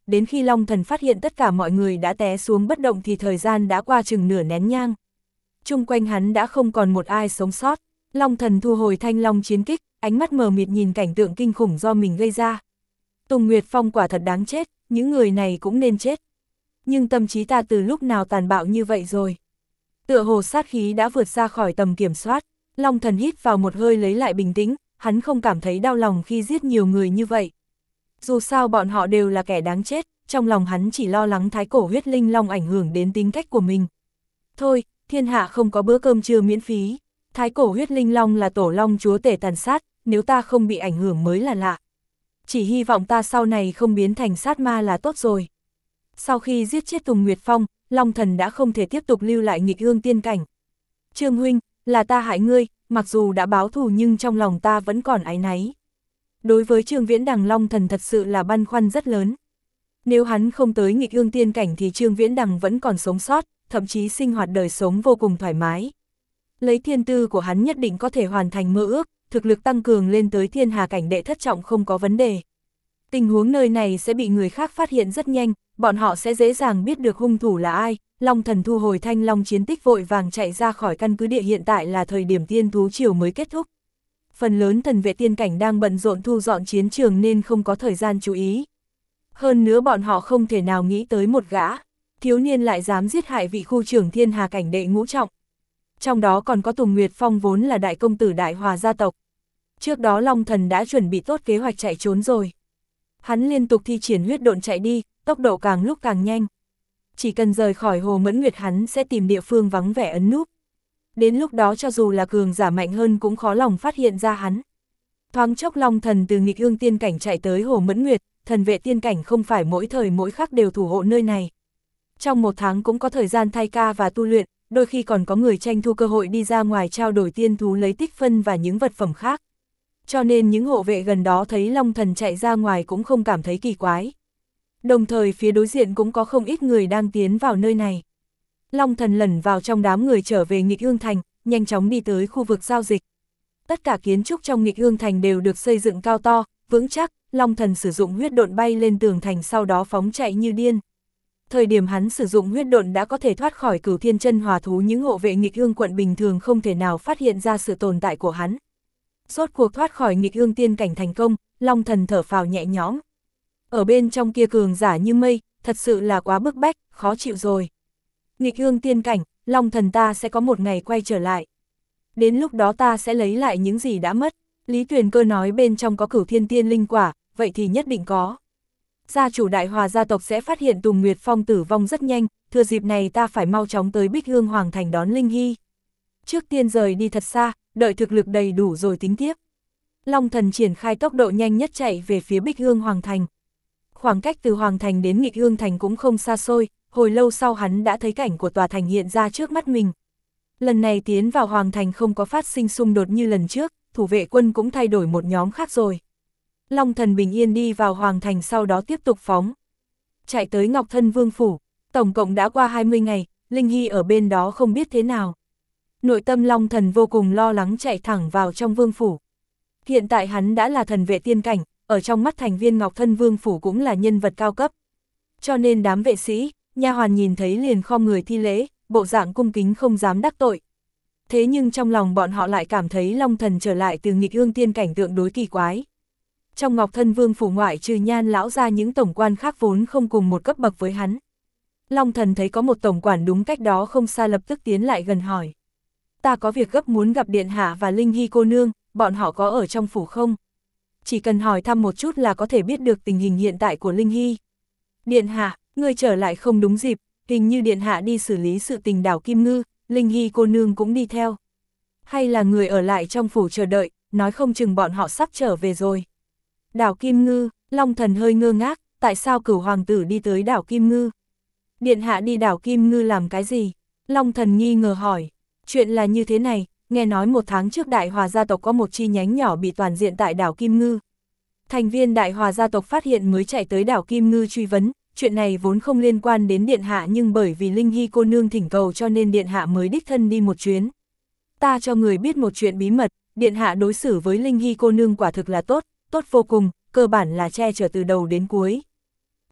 đến khi Long Thần phát hiện tất cả mọi người đã té xuống bất động thì thời gian đã qua chừng nửa nén nhang. Chung quanh hắn đã không còn một ai sống sót. Long Thần thu hồi thanh long chiến kích, ánh mắt mờ mịt nhìn cảnh tượng kinh khủng do mình gây ra. Tùng Nguyệt Phong quả thật đáng chết, những người này cũng nên chết. Nhưng tâm trí ta từ lúc nào tàn bạo như vậy rồi? Tựa hồ sát khí đã vượt ra khỏi tầm kiểm soát. Long Thần hít vào một hơi lấy lại bình tĩnh, hắn không cảm thấy đau lòng khi giết nhiều người như vậy. Dù sao bọn họ đều là kẻ đáng chết, trong lòng hắn chỉ lo lắng thái cổ huyết linh long ảnh hưởng đến tính cách của mình. Thôi, thiên hạ không có bữa cơm trưa miễn phí. Thái cổ huyết linh long là tổ long chúa tể tàn sát, nếu ta không bị ảnh hưởng mới là lạ. Chỉ hy vọng ta sau này không biến thành sát ma là tốt rồi. Sau khi giết chết Tùng Nguyệt Phong, Long Thần đã không thể tiếp tục lưu lại nghịch ương tiên cảnh. Trương huynh, là ta hại ngươi, mặc dù đã báo thù nhưng trong lòng ta vẫn còn áy náy. Đối với Trương Viễn Đằng, Long Thần thật sự là băn khoăn rất lớn. Nếu hắn không tới nghịch ương tiên cảnh thì Trương Viễn Đằng vẫn còn sống sót, thậm chí sinh hoạt đời sống vô cùng thoải mái. Lấy thiên tư của hắn nhất định có thể hoàn thành mơ ước, thực lực tăng cường lên tới thiên hà cảnh đệ thất trọng không có vấn đề. Tình huống nơi này sẽ bị người khác phát hiện rất nhanh, bọn họ sẽ dễ dàng biết được hung thủ là ai. Long Thần thu hồi thanh long chiến tích vội vàng chạy ra khỏi căn cứ địa, hiện tại là thời điểm tiên thú triều mới kết thúc. Phần lớn thần vệ tiên cảnh đang bận rộn thu dọn chiến trường nên không có thời gian chú ý. Hơn nữa bọn họ không thể nào nghĩ tới một gã thiếu niên lại dám giết hại vị khu trưởng thiên hà cảnh đệ ngũ trọng. Trong đó còn có Tùng Nguyệt Phong vốn là đại công tử Đại Hòa gia tộc. Trước đó Long Thần đã chuẩn bị tốt kế hoạch chạy trốn rồi. Hắn liên tục thi triển huyết độn chạy đi, tốc độ càng lúc càng nhanh. Chỉ cần rời khỏi Hồ Mẫn Nguyệt hắn sẽ tìm địa phương vắng vẻ ẩn núp. Đến lúc đó cho dù là cường giả mạnh hơn cũng khó lòng phát hiện ra hắn. Thoáng chốc Long Thần từ nghịch ương tiên cảnh chạy tới Hồ Mẫn Nguyệt, thần vệ tiên cảnh không phải mỗi thời mỗi khắc đều thủ hộ nơi này. Trong một tháng cũng có thời gian thay ca và tu luyện, đôi khi còn có người tranh thu cơ hội đi ra ngoài trao đổi tiên thú lấy tích phân và những vật phẩm khác. Cho nên những hộ vệ gần đó thấy Long Thần chạy ra ngoài cũng không cảm thấy kỳ quái. Đồng thời phía đối diện cũng có không ít người đang tiến vào nơi này. Long Thần lẩn vào trong đám người trở về nghịch ương thành, nhanh chóng đi tới khu vực giao dịch. Tất cả kiến trúc trong nghịch ương thành đều được xây dựng cao to, vững chắc. Long Thần sử dụng huyết độn bay lên tường thành, sau đó phóng chạy như điên. Thời điểm hắn sử dụng huyết độn đã có thể thoát khỏi Cửu Thiên Chân Hỏa thú, những hộ vệ nghịch ương quận bình thường không thể nào phát hiện ra sự tồn tại của hắn. Rốt cuộc thoát khỏi nghịch ương tiên cảnh thành công, Long Thần thở phào nhẹ nhõm. Ở bên trong kia cường giả như mây, thật sự là quá bức bách, khó chịu rồi. Nghịch ương tiên cảnh, Long Thần ta sẽ có một ngày quay trở lại. Đến lúc đó ta sẽ lấy lại những gì đã mất. Lý Tuyền Cơ nói bên trong có Cửu Thiên Tiên Linh Quả, vậy thì nhất định có. Gia chủ Đại Hòa gia tộc sẽ phát hiện Tùng Nguyệt Phong tử vong rất nhanh, thừa dịp này ta phải mau chóng tới Bích Hương Hoàng thành đón Linh Hy. Trước tiên rời đi thật xa, đợi thực lực đầy đủ rồi tính tiếp. Long Thần triển khai tốc độ nhanh nhất chạy về phía Bích Hương Hoàng thành. Khoảng cách từ Hoàng thành đến Nghịch Hương thành cũng không xa xôi, hồi lâu sau hắn đã thấy cảnh của tòa thành hiện ra trước mắt mình. Lần này tiến vào Hoàng thành không có phát sinh xung đột như lần trước, thủ vệ quân cũng thay đổi một nhóm khác rồi. Long Thần bình yên đi vào Hoàng thành, sau đó tiếp tục phóng. Chạy tới Ngọc Thân Vương phủ, tổng cộng đã qua hai mươi ngày, Linh Hy ở bên đó không biết thế nào. Nội tâm Long Thần vô cùng lo lắng, chạy thẳng vào trong vương phủ. Hiện tại hắn đã là thần vệ tiên cảnh, ở trong mắt thành viên Ngọc Thân Vương phủ cũng là nhân vật cao cấp. Cho nên đám vệ sĩ, nha hoàn nhìn thấy liền khom người thi lễ, bộ dạng cung kính không dám đắc tội. Thế nhưng trong lòng bọn họ lại cảm thấy Long Thần trở lại từ nghịch ương tiên cảnh tượng đối kỳ quái. Trong Ngọc Thân Vương phủ ngoại trừ Nhan lão ra, những tổng quan khác vốn không cùng một cấp bậc với hắn. Long Thần thấy có một tổng quản đúng cách đó không xa, lập tức tiến lại gần hỏi. Ta có việc gấp muốn gặp Điện Hạ và Linh Hy cô nương, bọn họ có ở trong phủ không? Chỉ cần hỏi thăm một chút là có thể biết được tình hình hiện tại của Linh Hy. Điện Hạ, ngươi trở lại không đúng dịp, hình như Điện Hạ đi xử lý sự tình đảo Kim Ngư, Linh Hy cô nương cũng đi theo. Hay là người ở lại trong phủ chờ đợi, nói không chừng bọn họ sắp trở về rồi. Đảo Kim Ngư, Long Thần hơi ngơ ngác, tại sao Cửu hoàng tử đi tới đảo Kim Ngư? Điện Hạ đi đảo Kim Ngư làm cái gì? Long Thần nghi ngờ hỏi. Chuyện là như thế này, nghe nói một tháng trước Đại Hòa gia tộc có một chi nhánh nhỏ bị toàn diện tại đảo Kim Ngư. Thành viên Đại Hòa gia tộc phát hiện mới chạy tới đảo Kim Ngư truy vấn, chuyện này vốn không liên quan đến Điện Hạ, nhưng bởi vì Linh Hy cô nương thỉnh cầu cho nên Điện Hạ mới đích thân đi một chuyến. Ta cho người biết một chuyện bí mật, Điện Hạ đối xử với Linh Hy cô nương quả thực là tốt, tốt vô cùng, cơ bản là che chở từ đầu đến cuối.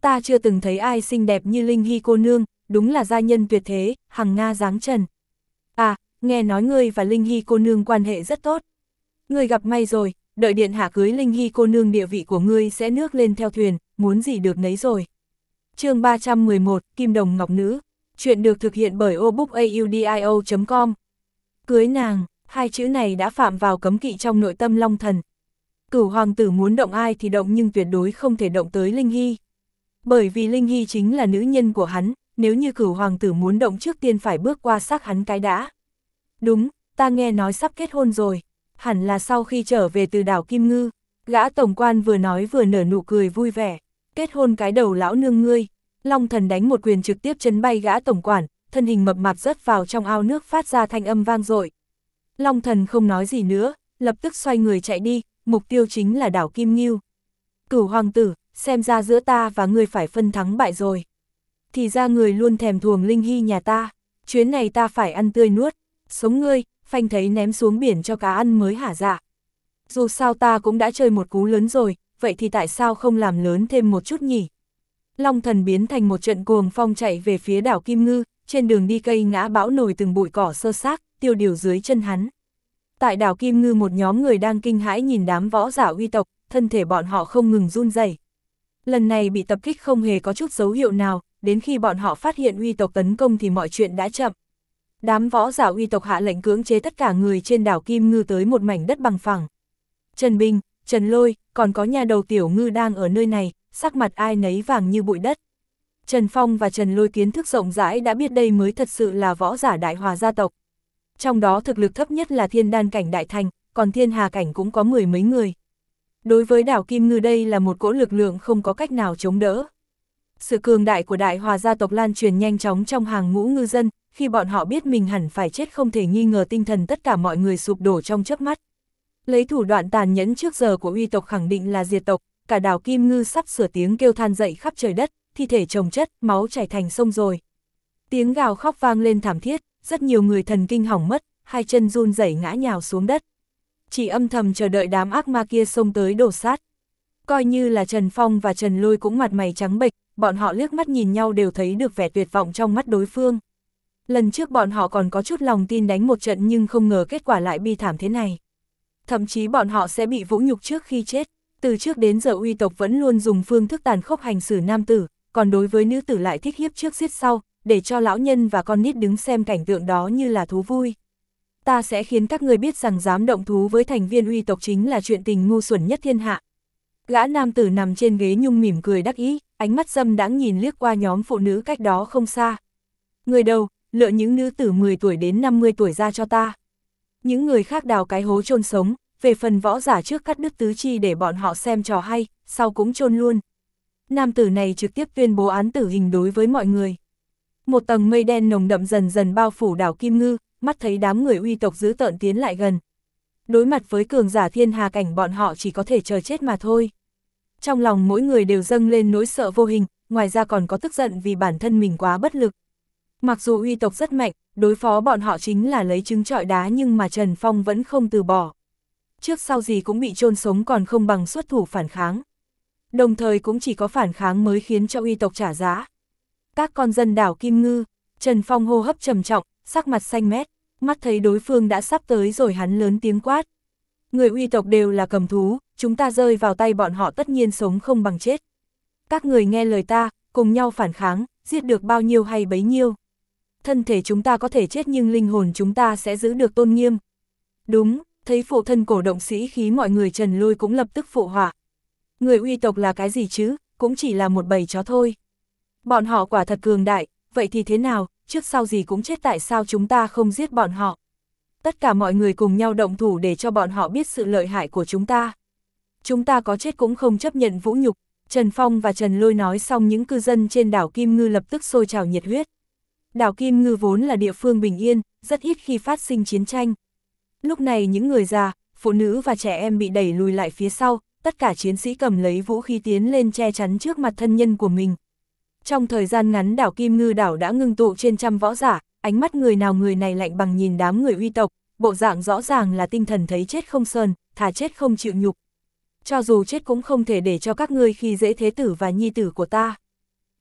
Ta chưa từng thấy ai xinh đẹp như Linh Hy cô nương, đúng là gia nhân tuyệt thế, hằng nga dáng trần. À, nghe nói ngươi và Linh Hy cô nương quan hệ rất tốt. Ngươi gặp may rồi, đợi điện hạ cưới Linh Hy cô nương địa vị của ngươi sẽ nước lên theo thuyền, muốn gì được nấy rồi. Chương ba trăm mười một, Kim Đồng Ngọc Nữ. Chuyện được thực hiện bởi obookaudio chấm com. Cưới nàng, hai chữ này đã phạm vào cấm kỵ trong nội tâm Long Thần. Cửu hoàng tử muốn động ai thì động nhưng tuyệt đối không thể động tới Linh Hy. Bởi vì Linh Hy chính là nữ nhân của hắn, nếu như cửu hoàng tử muốn động trước tiên phải bước qua xác hắn cái đã. Đúng, ta nghe nói sắp kết hôn rồi, hẳn là sau khi trở về từ đảo Kim Ngư. Gã tổng quan vừa nói vừa nở nụ cười vui vẻ. Kết hôn cái đầu lão nương ngươi. Long Thần đánh một quyền trực tiếp chấn bay gã tổng quản, thân hình mập mạp rớt vào trong ao nước phát ra thanh âm vang dội. Long Thần không nói gì nữa, lập tức xoay người chạy đi, mục tiêu chính là đảo Kim Ngưu. Cửu hoàng tử, xem ra giữa ta và ngươi phải phân thắng bại rồi. Thì ra người luôn thèm thuồng Linh Hy nhà ta, chuyến này ta phải ăn tươi nuốt, sống ngươi, phanh thấy ném xuống biển cho cá ăn mới hả dạ. Dù sao ta cũng đã chơi một cú lớn rồi, vậy thì tại sao không làm lớn thêm một chút nhỉ? Long Thần biến thành một trận cuồng phong chạy về phía đảo Kim Ngư, trên đường đi cây ngã bão nổi từng bụi cỏ sơ xác, tiêu điều dưới chân hắn. Tại đảo Kim Ngư một nhóm người đang kinh hãi nhìn đám võ giả uy tộc, thân thể bọn họ không ngừng run rẩy. Lần này bị tập kích không hề có chút dấu hiệu nào, đến khi bọn họ phát hiện uy tộc tấn công thì mọi chuyện đã chậm. Đám võ giả uy tộc hạ lệnh cưỡng chế tất cả người trên đảo Kim Ngư tới một mảnh đất bằng phẳng. Trần Bình, Trần Lôi, còn có nhà đầu Tiểu Ngư đang ở nơi này, sắc mặt ai nấy vàng như bụi đất. Trần Phong và Trần Lôi kiến thức rộng rãi đã biết đây mới thật sự là võ giả Đại Hòa gia tộc. Trong đó thực lực thấp nhất là thiên đan cảnh đại thành, còn thiên hà cảnh cũng có mười mấy người. Đối với đảo Kim Ngư đây là một cỗ lực lượng không có cách nào chống đỡ. Sự cường đại của Đại Hòa gia tộc lan truyền nhanh chóng trong hàng ngũ ngư dân, khi bọn họ biết mình hẳn phải chết không thể nghi ngờ tinh thần tất cả mọi người sụp đổ trong chớp mắt. Lấy thủ đoạn tàn nhẫn trước giờ của uy tộc khẳng định là diệt tộc, cả đảo Kim Ngư sắp sửa tiếng kêu than dậy khắp trời đất, thi thể chồng chất, máu chảy thành sông rồi. Tiếng gào khóc vang lên thảm thiết, rất nhiều người thần kinh hỏng mất, hai chân run rẩy ngã nhào xuống đất. Chỉ âm thầm chờ đợi đám ác ma kia xông tới đổ sát. Coi như là Trần Phong và Trần Lôi cũng mặt mày trắng bệch, bọn họ liếc mắt nhìn nhau đều thấy được vẻ tuyệt vọng trong mắt đối phương. Lần trước bọn họ còn có chút lòng tin đánh một trận nhưng không ngờ kết quả lại bi thảm thế này. Thậm chí bọn họ sẽ bị vũ nhục trước khi chết. Từ trước đến giờ uy tộc vẫn luôn dùng phương thức tàn khốc hành xử nam tử, còn đối với nữ tử lại thích hiếp trước giết sau, để cho lão nhân và con nít đứng xem cảnh tượng đó như là thú vui. Ta sẽ khiến các người biết rằng dám động thú với thành viên uy tộc chính là chuyện tình ngu xuẩn nhất thiên hạ. Gã nam tử nằm trên ghế nhung mỉm cười đắc ý, ánh mắt dâm đãng nhìn liếc qua nhóm phụ nữ cách đó không xa. Người đầu, lựa những nữ tử mười tuổi đến năm mươi tuổi ra cho ta. Những người khác đào cái hố chôn sống, về phần võ giả trước cắt đứt tứ chi để bọn họ xem trò hay, sau cũng chôn luôn. Nam tử này trực tiếp tuyên bố án tử hình đối với mọi người. Một tầng mây đen nồng đậm dần dần bao phủ đảo Kim Ngư, mắt thấy đám người uy tộc dữ tợn tiến lại gần. Đối mặt với cường giả thiên hà cảnh bọn họ chỉ có thể chờ chết mà thôi. Trong lòng mỗi người đều dâng lên nỗi sợ vô hình, ngoài ra còn có tức giận vì bản thân mình quá bất lực. Mặc dù uy tộc rất mạnh, đối phó bọn họ chính là lấy trứng trọi đá nhưng mà Trần Phong vẫn không từ bỏ. Trước sau gì cũng bị chôn sống còn không bằng xuất thủ phản kháng. Đồng thời cũng chỉ có phản kháng mới khiến cho uy tộc trả giá. Các con dân đảo Kim Ngư, Trần Phong hô hấp trầm trọng, sắc mặt xanh mét, mắt thấy đối phương đã sắp tới rồi hắn lớn tiếng quát. Người uy tộc đều là cầm thú, chúng ta rơi vào tay bọn họ tất nhiên sống không bằng chết. Các người nghe lời ta, cùng nhau phản kháng, giết được bao nhiêu hay bấy nhiêu. Thân thể chúng ta có thể chết nhưng linh hồn chúng ta sẽ giữ được tôn nghiêm. Đúng, thấy phụ thân cổ động sĩ khí mọi người Trần Lôi cũng lập tức phụ họa. Người uy tộc là cái gì chứ, cũng chỉ là một bầy chó thôi. Bọn họ quả thật cường đại, vậy thì thế nào, trước sau gì cũng chết tại sao chúng ta không giết bọn họ. Tất cả mọi người cùng nhau động thủ để cho bọn họ biết sự lợi hại của chúng ta. Chúng ta có chết cũng không chấp nhận vũ nhục. Trần Phong và Trần Lôi nói xong những cư dân trên đảo Kim Ngư lập tức sôi trào nhiệt huyết. Đảo Kim Ngư vốn là địa phương bình yên, rất ít khi phát sinh chiến tranh. Lúc này những người già, phụ nữ và trẻ em bị đẩy lùi lại phía sau, tất cả chiến sĩ cầm lấy vũ khí tiến lên che chắn trước mặt thân nhân của mình. Trong thời gian ngắn đảo Kim Ngư đảo đã ngưng tụ trên trăm võ giả, ánh mắt người nào người này lạnh bằng nhìn đám người uy tộc, bộ dạng rõ ràng là tinh thần thấy chết không sờn, thà chết không chịu nhục. Cho dù chết cũng không thể để cho các ngươi khi dễ thế tử và nhi tử của ta.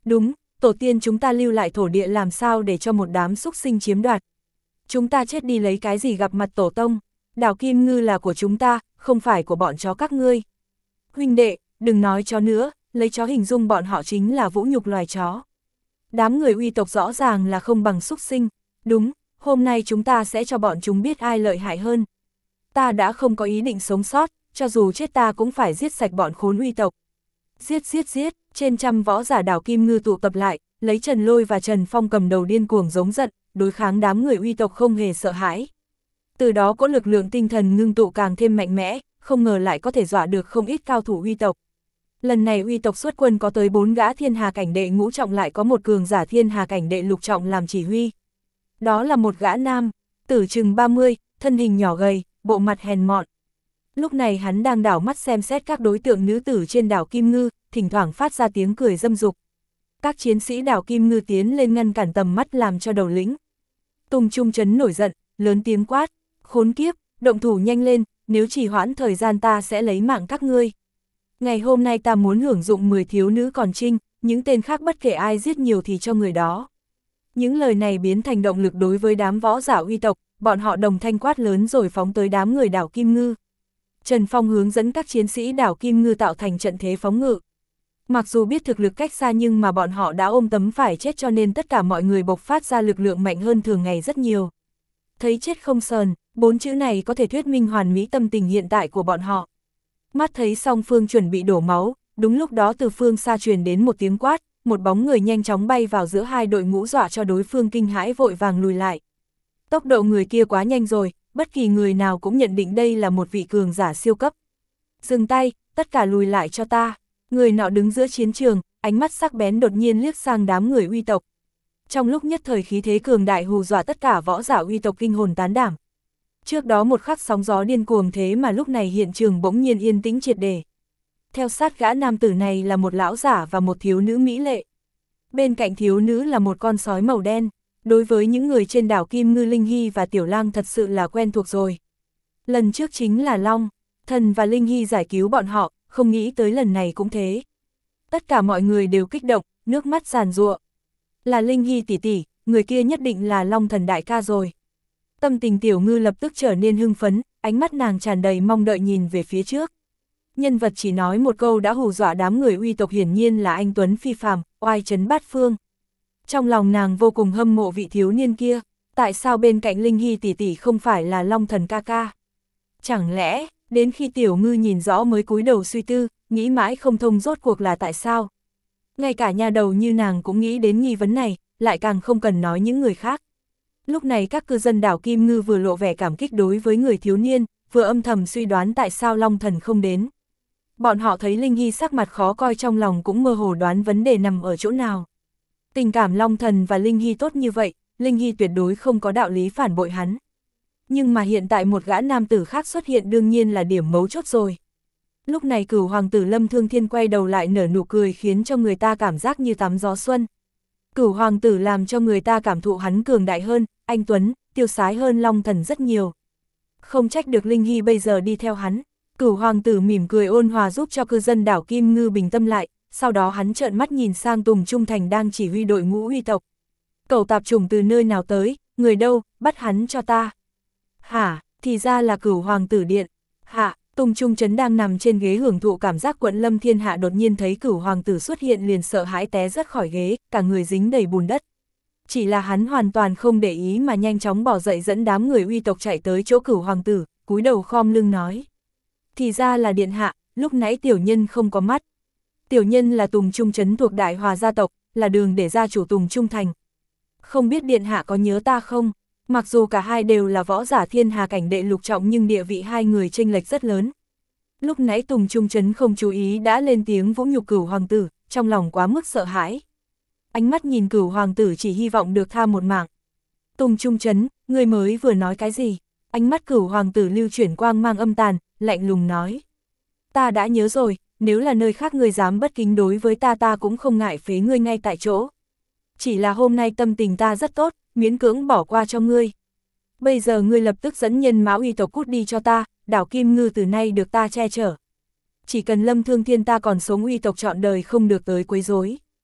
Đúng, tổ tiên chúng ta lưu lại thổ địa làm sao để cho một đám súc sinh chiếm đoạt. Chúng ta chết đi lấy cái gì gặp mặt tổ tông, đảo Kim Ngư là của chúng ta, không phải của bọn chó các ngươi. Huynh đệ, đừng nói chó nữa, lấy chó hình dung bọn họ chính là vũ nhục loài chó. Đám người uy tộc rõ ràng là không bằng súc sinh, đúng, hôm nay chúng ta sẽ cho bọn chúng biết ai lợi hại hơn. Ta đã không có ý định sống sót, cho dù chết ta cũng phải giết sạch bọn khốn uy tộc. Giết giết giết, trên trăm võ giả đảo Kim Ngư tụ tập lại, lấy Trần Lôi và Trần Phong cầm đầu điên cuồng giống giận, đối kháng đám người uy tộc không hề sợ hãi. Từ đó có lực lượng tinh thần ngưng tụ càng thêm mạnh mẽ, không ngờ lại có thể dọa được không ít cao thủ uy tộc. Lần này uy tộc xuất quân có tới bốn gã thiên hà cảnh đệ ngũ trọng, lại có một cường giả thiên hà cảnh đệ lục trọng làm chỉ huy. Đó là một gã nam, tử chừng ba mươi, thân hình nhỏ gầy, bộ mặt hèn mọn. Lúc này hắn đang đảo mắt xem xét các đối tượng nữ tử trên đảo Kim Ngư, thỉnh thoảng phát ra tiếng cười dâm dục. Các chiến sĩ đảo Kim Ngư tiến lên ngăn cản tầm mắt làm cho đầu lĩnh. Tùng Trung Chấn nổi giận, lớn tiếng quát, khốn kiếp, động thủ nhanh lên, nếu trì hoãn thời gian ta sẽ lấy mạng các ngươi. Ngày hôm nay ta muốn hưởng dụng mười thiếu nữ còn trinh, những tên khác bất kể ai giết nhiều thì cho người đó. Những lời này biến thành động lực đối với đám võ giả uy tộc, bọn họ đồng thanh quát lớn rồi phóng tới đám người đảo Kim Ngư. Trần Phong hướng dẫn các chiến sĩ đảo Kim Ngư tạo thành trận thế phóng ngự. Mặc dù biết thực lực cách xa nhưng mà bọn họ đã ôm tấm phải chết, cho nên tất cả mọi người bộc phát ra lực lượng mạnh hơn thường ngày rất nhiều. Thấy chết không sờn, bốn chữ này có thể thuyết minh hoàn mỹ tâm tình hiện tại của bọn họ. Mắt thấy song phương chuẩn bị đổ máu, đúng lúc đó từ phương xa truyền đến một tiếng quát, một bóng người nhanh chóng bay vào giữa hai đội ngũ dọa cho đối phương kinh hãi vội vàng lùi lại. Tốc độ người kia quá nhanh rồi, bất kỳ người nào cũng nhận định đây là một vị cường giả siêu cấp. Dừng tay, tất cả lùi lại cho ta. Người nọ đứng giữa chiến trường, ánh mắt sắc bén đột nhiên liếc sang đám người uy tộc. Trong lúc nhất thời khí thế cường đại hù dọa tất cả võ giả uy tộc kinh hồn tán đảm. Trước đó một khắc sóng gió điên cuồng thế mà lúc này hiện trường bỗng nhiên yên tĩnh triệt để. Theo sát gã nam tử này là một lão giả và một thiếu nữ mỹ lệ. Bên cạnh thiếu nữ là một con sói màu đen. Đối với những người trên đảo Kim Ngư, Linh Hy và Tiểu Lang thật sự là quen thuộc rồi. Lần trước chính là Long, Thần và Linh Hy giải cứu bọn họ, không nghĩ tới lần này cũng thế. Tất cả mọi người đều kích động, nước mắt giàn giụa. Là Linh Hy tỷ tỷ, người kia nhất định là Long Thần đại ca rồi. Tâm tình Tiểu Ngư lập tức trở nên hưng phấn, ánh mắt nàng tràn đầy mong đợi nhìn về phía trước. Nhân vật chỉ nói một câu đã hù dọa đám người uy tộc, hiển nhiên là anh tuấn phi phàm, oai trấn bát phương. Trong lòng nàng vô cùng hâm mộ vị thiếu niên kia, tại sao bên cạnh Linh Hy tỷ tỷ không phải là Long Thần ca ca? Chẳng lẽ, đến khi Tiểu Ngư nhìn rõ mới cúi đầu suy tư, nghĩ mãi không thông rốt cuộc là tại sao? Ngay cả nhà đầu như nàng cũng nghĩ đến nghi vấn này, lại càng không cần nói những người khác. Lúc này các cư dân đảo Kim Ngư vừa lộ vẻ cảm kích đối với người thiếu niên, vừa âm thầm suy đoán tại sao Long Thần không đến. Bọn họ thấy Linh Hy sắc mặt khó coi, trong lòng cũng mơ hồ đoán vấn đề nằm ở chỗ nào. Tình cảm Long Thần và Linh Hy tốt như vậy, Linh Hy tuyệt đối không có đạo lý phản bội hắn. Nhưng mà hiện tại một gã nam tử khác xuất hiện đương nhiên là điểm mấu chốt rồi. Lúc này Cửu hoàng tử Lâm Thương Thiên quay đầu lại nở nụ cười khiến cho người ta cảm giác như tắm gió xuân. Cửu hoàng tử làm cho người ta cảm thụ hắn cường đại hơn, anh tuấn, tiêu sái hơn Long Thần rất nhiều. Không trách được Linh Hy bây giờ đi theo hắn. Cửu hoàng tử mỉm cười ôn hòa giúp cho cư dân đảo Kim Ngư bình tâm lại, sau đó hắn trợn mắt nhìn sang Tùng Trung Thành đang chỉ huy đội ngũ uy tộc. Cẩu tạp chủng từ nơi nào tới, người đâu, bắt hắn cho ta. Hả, thì ra là Cửu hoàng tử điện. Hạ, Tùng Trung Chấn đang nằm trên ghế hưởng thụ cảm giác quận lâm thiên hạ, đột nhiên thấy Cửu hoàng tử xuất hiện liền sợ hãi té rất khỏi ghế, cả người dính đầy bùn đất. Chỉ là hắn hoàn toàn không để ý mà nhanh chóng bỏ dậy dẫn đám người uy tộc chạy tới chỗ Cửu hoàng tử, cúi đầu khom lưng nói. Thì ra là điện hạ, lúc nãy tiểu nhân không có mắt. Tiểu nhân là Tùng Trung Chấn thuộc Đại Hòa gia tộc, là đường để gia chủ Tùng Trung Thành. Không biết điện hạ có nhớ ta không? Mặc dù cả hai đều là võ giả thiên hà cảnh đệ lục trọng nhưng địa vị hai người chênh lệch rất lớn. Lúc nãy Tùng Trung Chấn không chú ý đã lên tiếng vũ nhục Cửu hoàng tử, trong lòng quá mức sợ hãi. Ánh mắt nhìn Cửu hoàng tử chỉ hy vọng được tha một mạng. Tùng Trung Chấn, ngươi mới vừa nói cái gì? Ánh mắt Cửu hoàng tử lưu chuyển quang mang âm tàn, lạnh lùng nói. Ta đã nhớ rồi, nếu là nơi khác ngươi dám bất kính đối với ta ta cũng không ngại phế ngươi ngay tại chỗ. Chỉ là hôm nay tâm tình ta rất tốt, miễn cưỡng bỏ qua cho ngươi. Bây giờ ngươi lập tức dẫn nhân mã uy tộc cút đi cho ta, đảo Kim Ngư từ nay được ta che chở. Chỉ cần Lâm Thương Thiên ta còn sống uy tộc trọn đời không được tới quấy rối.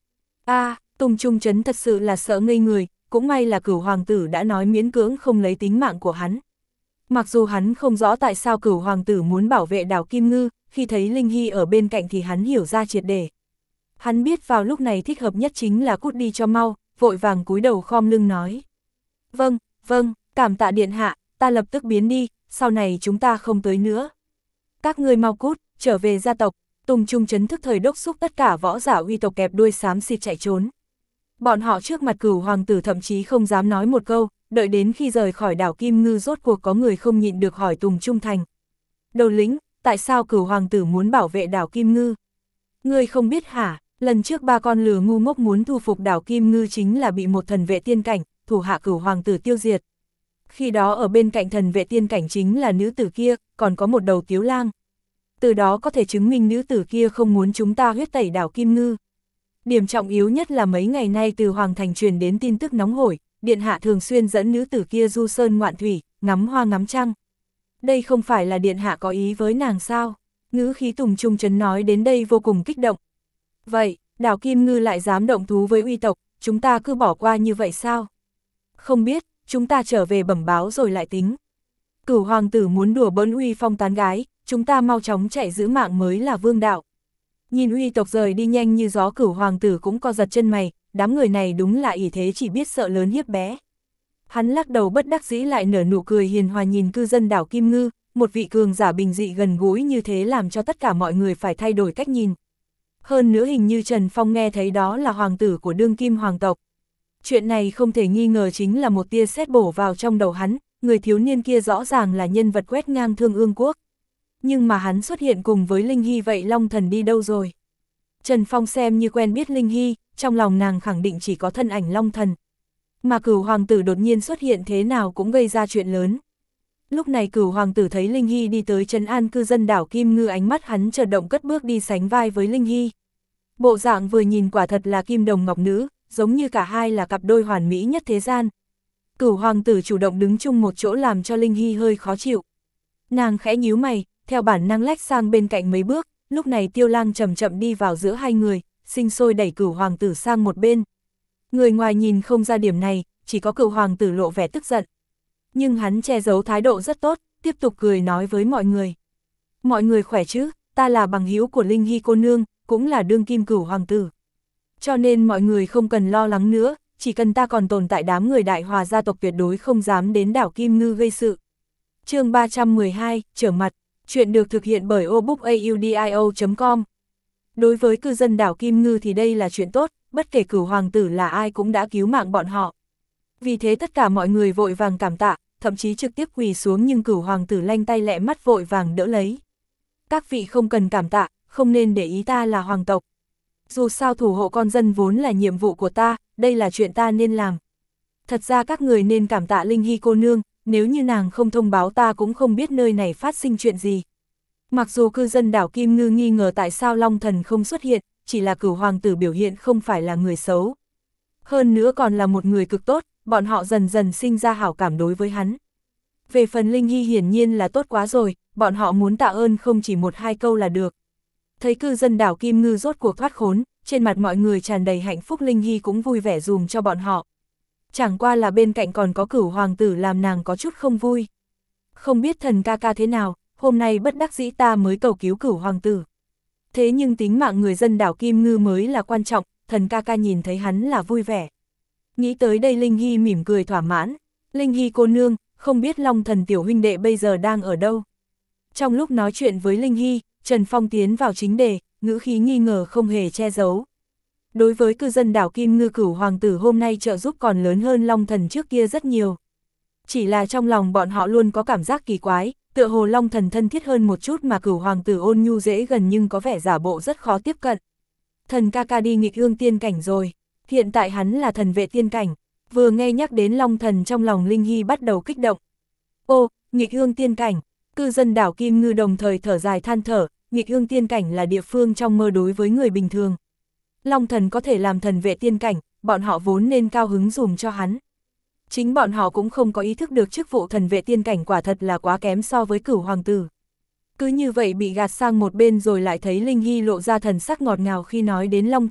a à, Tùng Trung Chấn thật sự là sợ ngây người, cũng may là Cửu hoàng tử đã nói miễn cưỡng không lấy tính mạng của hắn. Mặc dù hắn không rõ tại sao Cửu hoàng tử muốn bảo vệ đảo Kim Ngư, khi thấy Linh Hy ở bên cạnh thì hắn hiểu ra triệt để. Hắn biết vào lúc này thích hợp nhất chính là cút đi cho mau, vội vàng cúi đầu khom lưng nói. Vâng, vâng, cảm tạ điện hạ, ta lập tức biến đi, sau này chúng ta không tới nữa. Các ngươi mau cút, trở về gia tộc. Tùng Trung Chấn thức thời đốc xúc tất cả võ giả uy tộc kẹp đuôi xám xịt chạy trốn. Bọn họ trước mặt Cửu hoàng tử thậm chí không dám nói một câu, đợi đến khi rời khỏi đảo Kim Ngư rốt cuộc có người không nhịn được hỏi Tùng Trung Thành. Đầu lĩnh, tại sao Cửu hoàng tử muốn bảo vệ đảo Kim Ngư? Ngươi không biết hả, lần trước ba con lừa ngu ngốc muốn thu phục đảo Kim Ngư chính là bị một thần vệ tiên cảnh, thủ hạ Cửu hoàng tử tiêu diệt. Khi đó ở bên cạnh thần vệ tiên cảnh chính là nữ tử kia, còn có một đầu tiếu lang. Từ đó có thể chứng minh nữ tử kia không muốn chúng ta huyết tẩy đảo Kim Ngư. Điểm trọng yếu nhất là mấy ngày nay từ Hoàng Thành truyền đến tin tức nóng hổi, điện hạ thường xuyên dẫn nữ tử kia du sơn ngoạn thủy, ngắm hoa ngắm trăng. Đây không phải là điện hạ có ý với nàng sao? Ngữ khí Tùng Trung Chấn nói đến đây vô cùng kích động. Vậy, đảo Kim Ngư lại dám động thú với uy tộc, chúng ta cứ bỏ qua như vậy sao? Không biết, chúng ta trở về bẩm báo rồi lại tính. Cửu hoàng tử muốn đùa bỡn uy phong tán gái, chúng ta mau chóng chạy giữ mạng mới là vương đạo. Nhìn uy tộc rời đi nhanh như gió, Cửu hoàng tử cũng co giật chân mày, đám người này đúng là ỷ thế chỉ biết sợ lớn hiếp bé. Hắn lắc đầu bất đắc dĩ lại nở nụ cười hiền hòa nhìn cư dân đảo Kim Ngư, một vị cường giả bình dị gần gũi như thế làm cho tất cả mọi người phải thay đổi cách nhìn. Hơn nữa hình như Trần Phong nghe thấy đó là hoàng tử của đương kim hoàng tộc. Chuyện này không thể nghi ngờ chính là một tia sét bổ vào trong đầu hắn, người thiếu niên kia rõ ràng là nhân vật quét ngang Thương Ương quốc. Nhưng mà hắn xuất hiện cùng với Linh Hy, vậy Long Thần đi đâu rồi? Trần Phong xem như quen biết Linh Hy, trong lòng nàng khẳng định chỉ có thân ảnh Long Thần. Mà Cửu hoàng tử đột nhiên xuất hiện thế nào cũng gây ra chuyện lớn. Lúc này Cửu hoàng tử thấy Linh Hy đi tới trấn an cư dân đảo Kim Ngư, ánh mắt hắn chợt động cất bước đi sánh vai với Linh Hy. Bộ dạng vừa nhìn quả thật là kim đồng ngọc nữ, giống như cả hai là cặp đôi hoàn mỹ nhất thế gian. Cửu hoàng tử chủ động đứng chung một chỗ làm cho Linh Hy hơi khó chịu. Nàng khẽ nhíu mày, theo bản năng lách sang bên cạnh mấy bước, lúc này Tiêu Lang chậm chậm đi vào giữa hai người, sinh sôi đẩy Cửu hoàng tử sang một bên. Người ngoài nhìn không ra điểm này, chỉ có Cửu hoàng tử lộ vẻ tức giận. Nhưng hắn che giấu thái độ rất tốt, tiếp tục cười nói với mọi người. Mọi người khỏe chứ, ta là bằng hữu của Linh Hy cô nương, cũng là đương kim Cửu hoàng tử. Cho nên mọi người không cần lo lắng nữa, chỉ cần ta còn tồn tại đám người Đại Hòa gia tộc tuyệt đối không dám đến đảo Kim Ngư gây sự. Chương ba trăm mười hai, trở mặt, chuyện được thực hiện bởi obookaudio chấm com. Đối với cư dân đảo Kim Ngư thì đây là chuyện tốt, bất kể Cửu hoàng tử là ai cũng đã cứu mạng bọn họ. Vì thế tất cả mọi người vội vàng cảm tạ, thậm chí trực tiếp quỳ xuống, nhưng Cửu hoàng tử lanh tay lẹ mắt vội vàng đỡ lấy. Các vị không cần cảm tạ, không nên để ý, ta là hoàng tộc. Dù sao thủ hộ con dân vốn là nhiệm vụ của ta, đây là chuyện ta nên làm. Thật ra các người nên cảm tạ Linh Hy cô nương, nếu như nàng không thông báo ta cũng không biết nơi này phát sinh chuyện gì. Mặc dù cư dân đảo Kim Ngư nghi ngờ tại sao Long Thần không xuất hiện, chỉ là Cửu hoàng tử biểu hiện không phải là người xấu. Hơn nữa còn là một người cực tốt, bọn họ dần dần sinh ra hảo cảm đối với hắn. Về phần Linh Hy hiển nhiên là tốt quá rồi, bọn họ muốn tạ ơn không chỉ một hai câu là được. Thấy cư dân đảo Kim Ngư rốt cuộc thoát khốn, trên mặt mọi người tràn đầy hạnh phúc, Linh Hy cũng vui vẻ dùm cho bọn họ. Chẳng qua là bên cạnh còn có Cửu hoàng tử làm nàng có chút không vui. Không biết thần ca ca thế nào, hôm nay bất đắc dĩ ta mới cầu cứu Cửu hoàng tử. Thế nhưng tính mạng người dân đảo Kim Ngư mới là quan trọng, thần ca ca nhìn thấy hắn là vui vẻ. Nghĩ tới đây Linh Hy mỉm cười thỏa mãn. Linh Hy cô nương, không biết Long Thần tiểu huynh đệ bây giờ đang ở đâu? Trong lúc nói chuyện với Linh Hy, Trần Phong tiến vào chính đề, ngữ khí nghi ngờ không hề che giấu. Đối với cư dân đảo Kim Ngư, Cửu hoàng tử hôm nay trợ giúp còn lớn hơn Long Thần trước kia rất nhiều. Chỉ là trong lòng bọn họ luôn có cảm giác kỳ quái, tựa hồ Long Thần thân thiết hơn một chút mà Cửu hoàng tử ôn nhu dễ gần nhưng có vẻ giả bộ rất khó tiếp cận. Thần ca ca đi nghịch ương tiên cảnh rồi, hiện tại hắn là thần vệ tiên cảnh. Vừa nghe nhắc đến Long Thần trong lòng Linh Hy bắt đầu kích động. Ô, nghịch ương tiên cảnh, cư dân đảo Kim Ngư đồng thời thở dài than thở, nghịch ương tiên cảnh là địa phương trong mơ đối với người bình thường. Long Thần có thể làm thần vệ tiên cảnh, bọn họ vốn nên cao hứng dùm cho hắn. Chính bọn họ cũng không có ý thức được chức vụ thần vệ tiên cảnh quả thật là quá kém so với Cửu hoàng tử. Cứ như vậy bị gạt sang một bên rồi lại thấy Linh Hy lộ ra thần sắc ngọt ngào khi nói đến Long Thần,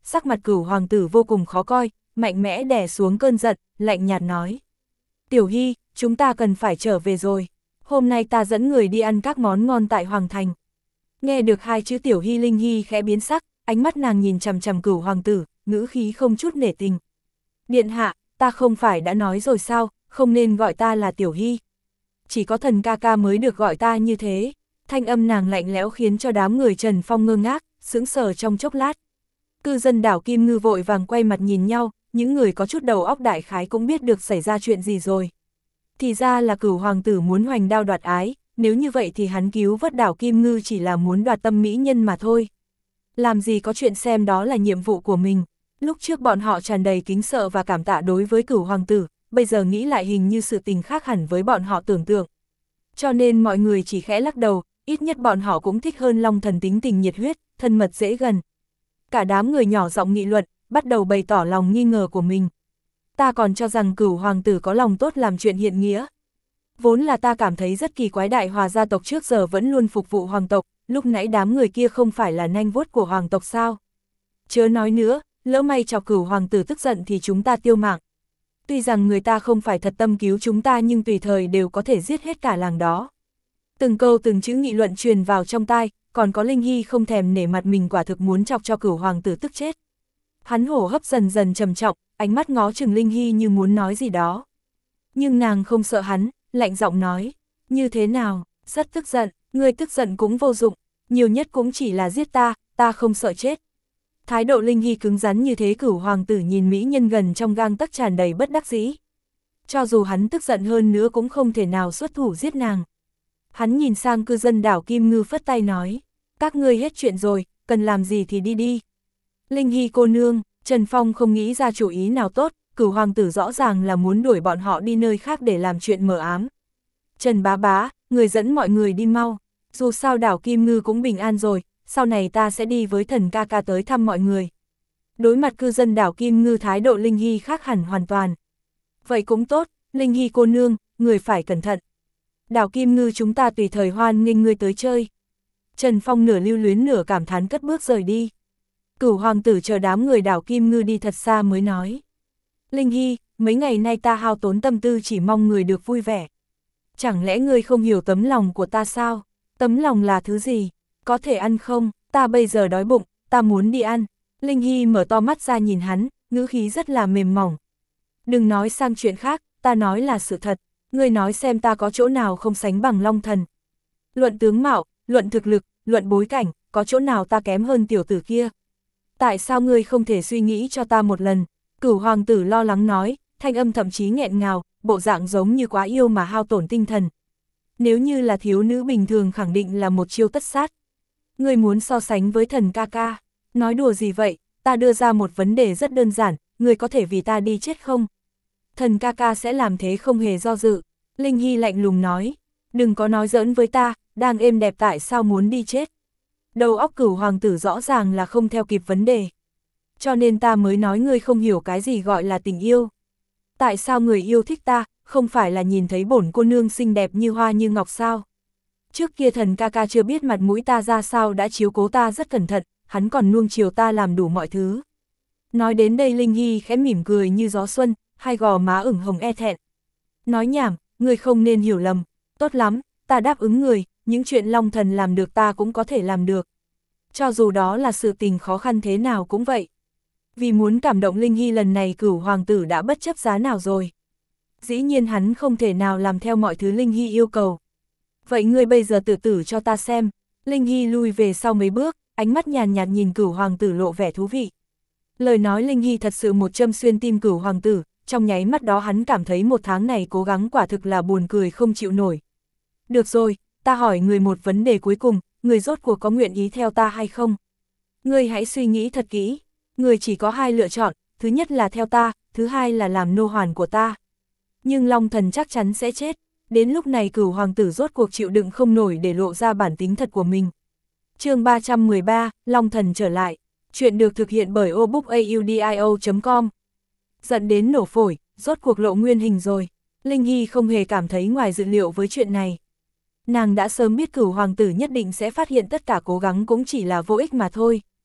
sắc mặt Cửu hoàng tử vô cùng khó coi, mạnh mẽ đè xuống cơn giận, lạnh nhạt nói. Tiểu Hy, chúng ta cần phải trở về rồi. Hôm nay ta dẫn người đi ăn các món ngon tại Hoàng Thành. Nghe được hai chữ Tiểu Hy, Linh Hy khẽ biến sắc, ánh mắt nàng nhìn chằm chằm Cửu hoàng tử, ngữ khí không chút nể tình. Điện hạ, ta không phải đã nói rồi sao, không nên gọi ta là Tiểu Hy. Chỉ có Thần ca ca mới được gọi ta như thế. Thanh âm nàng lạnh lẽo khiến cho đám người Trần Phong ngơ ngác, sững sờ trong chốc lát. Cư dân đảo Kim Ngư vội vàng quay mặt nhìn nhau, những người có chút đầu óc đại khái cũng biết được xảy ra chuyện gì rồi. Thì ra là Cửu hoàng tử muốn hoành đao đoạt ái, nếu như vậy thì hắn cứu vớt đảo Kim Ngư chỉ là muốn đoạt tâm mỹ nhân mà thôi. Làm gì có chuyện xem đó là nhiệm vụ của mình. Lúc trước bọn họ tràn đầy kính sợ và cảm tạ đối với Cửu hoàng tử, bây giờ nghĩ lại hình như sự tình khác hẳn với bọn họ tưởng tượng. Cho nên mọi người chỉ khẽ lắc đầu, ít nhất bọn họ cũng thích hơn Long Thần tính tình nhiệt huyết, thân mật dễ gần. Cả đám người nhỏ giọng nghị luận, bắt đầu bày tỏ lòng nghi ngờ của mình. Ta còn cho rằng Cửu hoàng tử có lòng tốt làm chuyện hiện nghĩa. Vốn là ta cảm thấy rất kỳ quái, Đại Hòa gia tộc trước giờ vẫn luôn phục vụ hoàng tộc, lúc nãy đám người kia không phải là nanh vuốt của hoàng tộc sao? Chớ nói nữa, lỡ may chọc Cửu hoàng tử tức giận thì chúng ta tiêu mạng. Tuy rằng người ta không phải thật tâm cứu chúng ta nhưng tùy thời đều có thể giết hết cả làng đó. Từng câu từng chữ nghị luận truyền vào trong tai, còn có Linh Hy không thèm nể mặt mình, quả thực muốn chọc cho Cửu hoàng tử tức chết. Hắn hổ hấp dần dần trầm trọng, ánh mắt ngó chừng Linh Hy như muốn nói gì đó. Nhưng nàng không sợ hắn, lạnh giọng nói, như thế nào, rất tức giận, ngươi tức giận cũng vô dụng, nhiều nhất cũng chỉ là giết ta, ta không sợ chết. Thái độ Linh Hy cứng rắn như thế, Cửu hoàng tử nhìn mỹ nhân gần trong gang tấc tràn đầy bất đắc dĩ. Cho dù hắn tức giận hơn nữa cũng không thể nào xuất thủ giết nàng. Hắn nhìn sang cư dân đảo Kim Ngư phất tay nói, các ngươi hết chuyện rồi, cần làm gì thì đi đi. Linh Hy cô nương, Trần Phong không nghĩ ra chủ ý nào tốt, Cửu hoàng tử rõ ràng là muốn đuổi bọn họ đi nơi khác để làm chuyện mờ ám. Trần bá bá, người dẫn mọi người đi mau, dù sao đảo Kim Ngư cũng bình an rồi, sau này ta sẽ đi với Thần ca ca tới thăm mọi người. Đối mặt cư dân đảo Kim Ngư, thái độ Linh Hy khác hẳn hoàn toàn. Vậy cũng tốt, Linh Hy cô nương, người phải cẩn thận. Đảo Kim Ngư chúng ta tùy thời hoan nghênh ngươi tới chơi. Trần Phong nửa lưu luyến nửa cảm thán cất bước rời đi. Cửu hoàng tử chờ đám người đảo Kim Ngư đi thật xa mới nói. Linh Hy, mấy ngày nay ta hao tốn tâm tư chỉ mong người được vui vẻ. Chẳng lẽ ngươi không hiểu tấm lòng của ta sao? Tấm lòng là thứ gì? Có thể ăn không? Ta bây giờ đói bụng, ta muốn đi ăn. Linh Hy mở to mắt ra nhìn hắn, ngữ khí rất là mềm mỏng. Đừng nói sang chuyện khác, ta nói là sự thật. Ngươi nói xem ta có chỗ nào không sánh bằng Long Thần. Luận tướng mạo, luận thực lực, luận bối cảnh, có chỗ nào ta kém hơn tiểu tử kia? Tại sao ngươi không thể suy nghĩ cho ta một lần? Cửu hoàng tử lo lắng nói, thanh âm thậm chí nghẹn ngào, bộ dạng giống như quá yêu mà hao tổn tinh thần. Nếu như là thiếu nữ bình thường khẳng định là một chiêu tất sát. Ngươi muốn so sánh với Thần ca ca, nói đùa gì vậy, ta đưa ra một vấn đề rất đơn giản, ngươi có thể vì ta đi chết không? Thần ca ca sẽ làm thế không hề do dự. Linh Hy lạnh lùng nói, đừng có nói giỡn với ta, đang êm đẹp tại sao muốn đi chết? Đầu óc Cửu hoàng tử rõ ràng là không theo kịp vấn đề. Cho nên ta mới nói ngươi không hiểu cái gì gọi là tình yêu. Tại sao người yêu thích ta, không phải là nhìn thấy bổn cô nương xinh đẹp như hoa như ngọc sao? Trước kia Thần ca ca chưa biết mặt mũi ta ra sao đã chiếu cố ta rất cẩn thận, hắn còn nuông chiều ta làm đủ mọi thứ. Nói đến đây Linh Hy khẽ mỉm cười như gió xuân, hai gò má ửng hồng e thẹn. Nói nhảm, ngươi không nên hiểu lầm, tốt lắm, ta đáp ứng người, những chuyện Long Thần làm được ta cũng có thể làm được. Cho dù đó là sự tình khó khăn thế nào cũng vậy. Vì muốn cảm động Linh Hy lần này Cửu hoàng tử đã bất chấp giá nào rồi. Dĩ nhiên hắn không thể nào làm theo mọi thứ Linh Hy yêu cầu. Vậy ngươi bây giờ tự tử cho ta xem. Linh Hy lui về sau mấy bước, ánh mắt nhàn nhạt nhìn Cửu hoàng tử lộ vẻ thú vị. Lời nói Linh Hy thật sự một châm xuyên tim Cửu hoàng tử, trong nháy mắt đó hắn cảm thấy một tháng này cố gắng quả thực là buồn cười không chịu nổi. Được rồi, ta hỏi người một vấn đề cuối cùng, người rốt cuộc có nguyện ý theo ta hay không? Ngươi hãy suy nghĩ thật kỹ, người chỉ có hai lựa chọn, thứ nhất là theo ta, thứ hai là làm nô hoàn của ta. Nhưng Long Thần chắc chắn sẽ chết, đến lúc này Cửu hoàng tử rốt cuộc chịu đựng không nổi để lộ ra bản tính thật của mình. Chương ba trăm mười ba, Long Thần trở lại. Chuyện được thực hiện bởi obookaudio chấm com. Giận đến nổ phổi, rốt cuộc lộ nguyên hình rồi. Linh Hy không hề cảm thấy ngoài dự liệu với chuyện này. Nàng đã sớm biết Cửu hoàng tử nhất định sẽ phát hiện tất cả cố gắng cũng chỉ là vô ích mà thôi.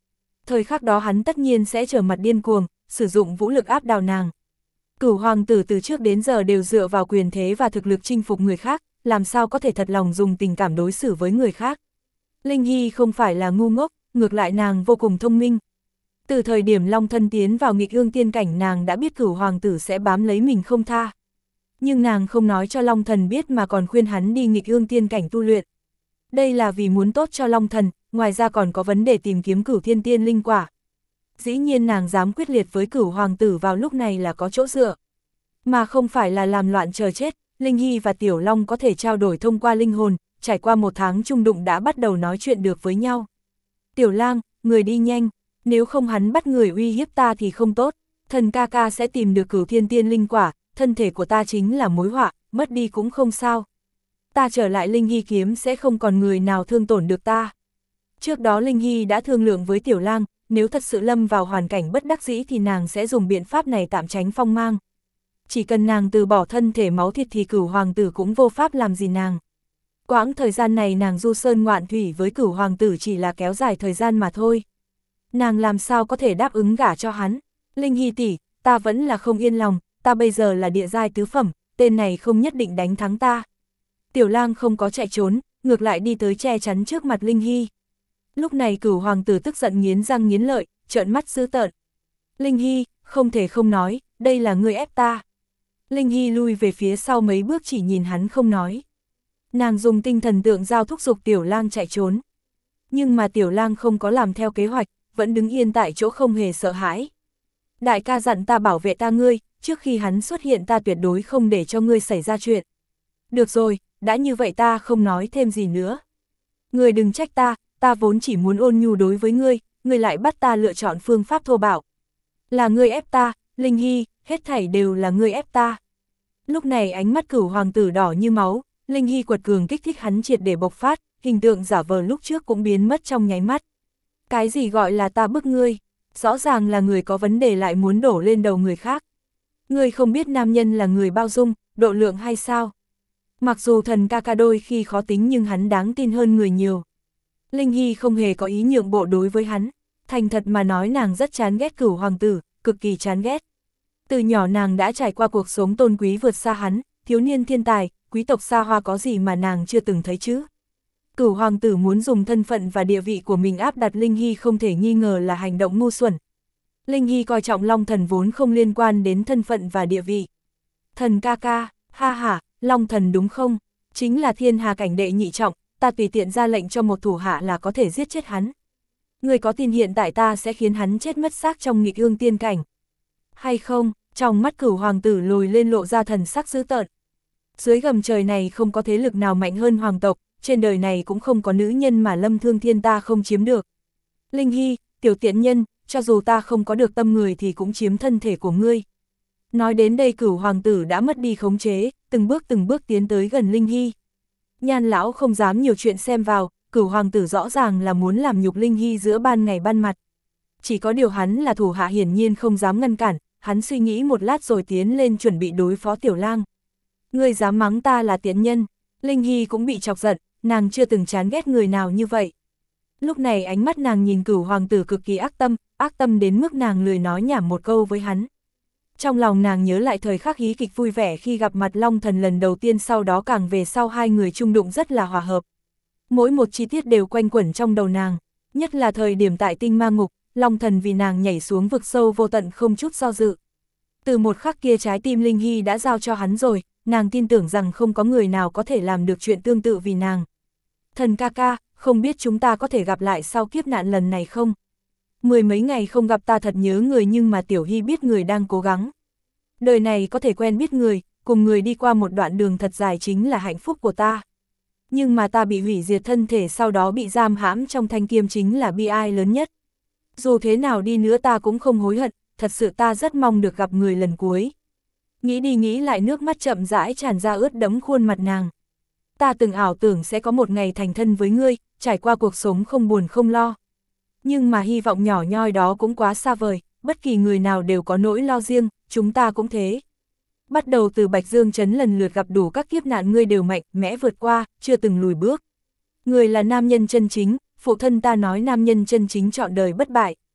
Thời khắc đó hắn tất nhiên sẽ trở mặt điên cuồng, sử dụng vũ lực áp đảo nàng. Cửu hoàng tử từ trước đến giờ đều dựa vào quyền thế và thực lực chinh phục người khác, làm sao có thể thật lòng dùng tình cảm đối xử với người khác. Linh Hy không phải là ngu ngốc, ngược lại nàng vô cùng thông minh. Từ thời điểm Long Thân tiến vào nghịch ương tiên cảnh nàng đã biết cửu hoàng tử sẽ bám lấy mình không tha. Nhưng nàng không nói cho Long Thần biết mà còn khuyên hắn đi nghịch ương tiên cảnh tu luyện. Đây là vì muốn tốt cho Long Thần, ngoài ra còn có vấn đề tìm kiếm cửu thiên tiên linh quả. Dĩ nhiên nàng dám quyết liệt với cửu hoàng tử vào lúc này là có chỗ dựa. Mà không phải là làm loạn chờ chết, Linh Hy và Tiểu Long có thể trao đổi thông qua linh hồn, trải qua một tháng chung đụng đã bắt đầu nói chuyện được với nhau. Tiểu Lang, người đi nhanh, nếu không hắn bắt người uy hiếp ta thì không tốt, thần ca ca sẽ tìm được cửu thiên tiên linh quả, thân thể của ta chính là mối họa, mất đi cũng không sao. Ta trở lại Linh Hy kiếm sẽ không còn người nào thương tổn được ta. Trước đó Linh Hy đã thương lượng với Tiểu Lang, nếu thật sự lâm vào hoàn cảnh bất đắc dĩ thì nàng sẽ dùng biện pháp này tạm tránh phong mang. Chỉ cần nàng từ bỏ thân thể máu thịt thì cửu hoàng tử cũng vô pháp làm gì nàng. Quãng thời gian này nàng du sơn ngoạn thủy với cửu hoàng tử chỉ là kéo dài thời gian mà thôi. Nàng làm sao có thể đáp ứng gả cho hắn. Linh Hy tỷ, ta vẫn là không yên lòng, ta bây giờ là địa giai tứ phẩm, tên này không nhất định đánh thắng ta. Tiểu Lang không có chạy trốn, ngược lại đi tới che chắn trước mặt Linh Hy. Lúc này cửu hoàng tử tức giận nghiến răng nghiến lợi, trợn mắt dữ tợn. Linh Hy, không thể không nói, đây là ngươi ép ta. Linh Hy lui về phía sau mấy bước chỉ nhìn hắn không nói. Nàng dùng tinh thần tượng giao thúc giục Tiểu Lang chạy trốn. Nhưng mà Tiểu Lang không có làm theo kế hoạch, vẫn đứng yên tại chỗ không hề sợ hãi. Đại ca dặn ta bảo vệ ta ngươi, trước khi hắn xuất hiện ta tuyệt đối không để cho ngươi xảy ra chuyện. Được rồi, đã như vậy ta không nói thêm gì nữa. Ngươi đừng trách ta, ta vốn chỉ muốn ôn nhu đối với ngươi, ngươi lại bắt ta lựa chọn phương pháp thô bạo. Là ngươi ép ta, Linh Hy, hết thảy đều là ngươi ép ta. Lúc này ánh mắt cửu hoàng tử đỏ như máu, Linh Hy quật cường kích thích hắn triệt để bộc phát, hình tượng giả vờ lúc trước cũng biến mất trong nháy mắt. Cái gì gọi là ta bức ngươi, rõ ràng là người có vấn đề lại muốn đổ lên đầu người khác. Ngươi không biết nam nhân là người bao dung, độ lượng hay sao? Mặc dù thần ca ca đôi khi khó tính nhưng hắn đáng tin hơn người nhiều. Linh Hy không hề có ý nhượng bộ đối với hắn, thành thật mà nói nàng rất chán ghét cửu hoàng tử, cực kỳ chán ghét. Từ nhỏ nàng đã trải qua cuộc sống tôn quý vượt xa hắn, thiếu niên thiên tài, quý tộc xa hoa có gì mà nàng chưa từng thấy chứ. Cửu hoàng tử muốn dùng thân phận và địa vị của mình áp đặt Linh Hy không thể nghi ngờ là hành động ngu xuẩn. Linh Hy coi trọng Long Thần vốn không liên quan đến thân phận và địa vị. Thần ca ca, ha ha, Long Thần đúng không? Chính là thiên hà cảnh đệ nhị trọng, ta tùy tiện ra lệnh cho một thủ hạ là có thể giết chết hắn. Người có tin hiện tại ta sẽ khiến hắn chết mất xác trong nghịch ương tiên cảnh. Hay không? Trong mắt cửu hoàng tử lồi lên lộ ra thần sắc dữ tợn. Dưới gầm trời này không có thế lực nào mạnh hơn hoàng tộc, trên đời này cũng không có nữ nhân mà Lâm Thương Thiên ta không chiếm được. Linh Hy, tiểu tiện nhân, cho dù ta không có được tâm người thì cũng chiếm thân thể của ngươi. Nói đến đây cửu hoàng tử đã mất đi khống chế, từng bước từng bước tiến tới gần Linh Hy. Nhan lão không dám nhiều chuyện xem vào, cửu hoàng tử rõ ràng là muốn làm nhục Linh Hy giữa ban ngày ban mặt. Chỉ có điều hắn là thủ hạ hiển nhiên không dám ngăn cản, hắn suy nghĩ một lát rồi tiến lên chuẩn bị đối phó Tiểu Lang. Ngươi dám mắng ta là tiện nhân, Linh Hy cũng bị chọc giận, nàng chưa từng chán ghét người nào như vậy. Lúc này ánh mắt nàng nhìn cửu hoàng tử cực kỳ ác tâm, ác tâm đến mức nàng lười nói nhảm một câu với hắn. Trong lòng nàng nhớ lại thời khắc hí kịch vui vẻ khi gặp mặt Long Thần lần đầu tiên, sau đó càng về sau hai người chung đụng rất là hòa hợp. Mỗi một chi tiết đều quanh quẩn trong đầu nàng, nhất là thời điểm tại tinh ma ngục, Long Thần vì nàng nhảy xuống vực sâu vô tận không chút do dự. Từ một khắc kia trái tim Linh Hy đã giao cho hắn rồi, nàng tin tưởng rằng không có người nào có thể làm được chuyện tương tự vì nàng. Thần ca ca, không biết chúng ta có thể gặp lại sau kiếp nạn lần này không? Mười mấy ngày không gặp ta thật nhớ người, nhưng mà Tiểu Hy biết người đang cố gắng. Đời này có thể quen biết người, cùng người đi qua một đoạn đường thật dài chính là hạnh phúc của ta. Nhưng mà ta bị hủy diệt thân thể, sau đó bị giam hãm trong thanh kiếm chính là bi ai lớn nhất. Dù thế nào đi nữa ta cũng không hối hận, thật sự ta rất mong được gặp người lần cuối. Nghĩ đi nghĩ lại nước mắt chậm rãi tràn ra ướt đẫm khuôn mặt nàng. Ta từng ảo tưởng sẽ có một ngày thành thân với ngươi, trải qua cuộc sống không buồn không lo. Nhưng mà hy vọng nhỏ nhoi đó cũng quá xa vời, bất kỳ người nào đều có nỗi lo riêng, chúng ta cũng thế. Bắt đầu từ Bạch Dương Trấn lần lượt gặp đủ các kiếp nạn, ngươi đều mạnh mẽ vượt qua, chưa từng lùi bước. Ngươi là nam nhân chân chính, phụ thân ta nói nam nhân chân chính trọn đời bất bại.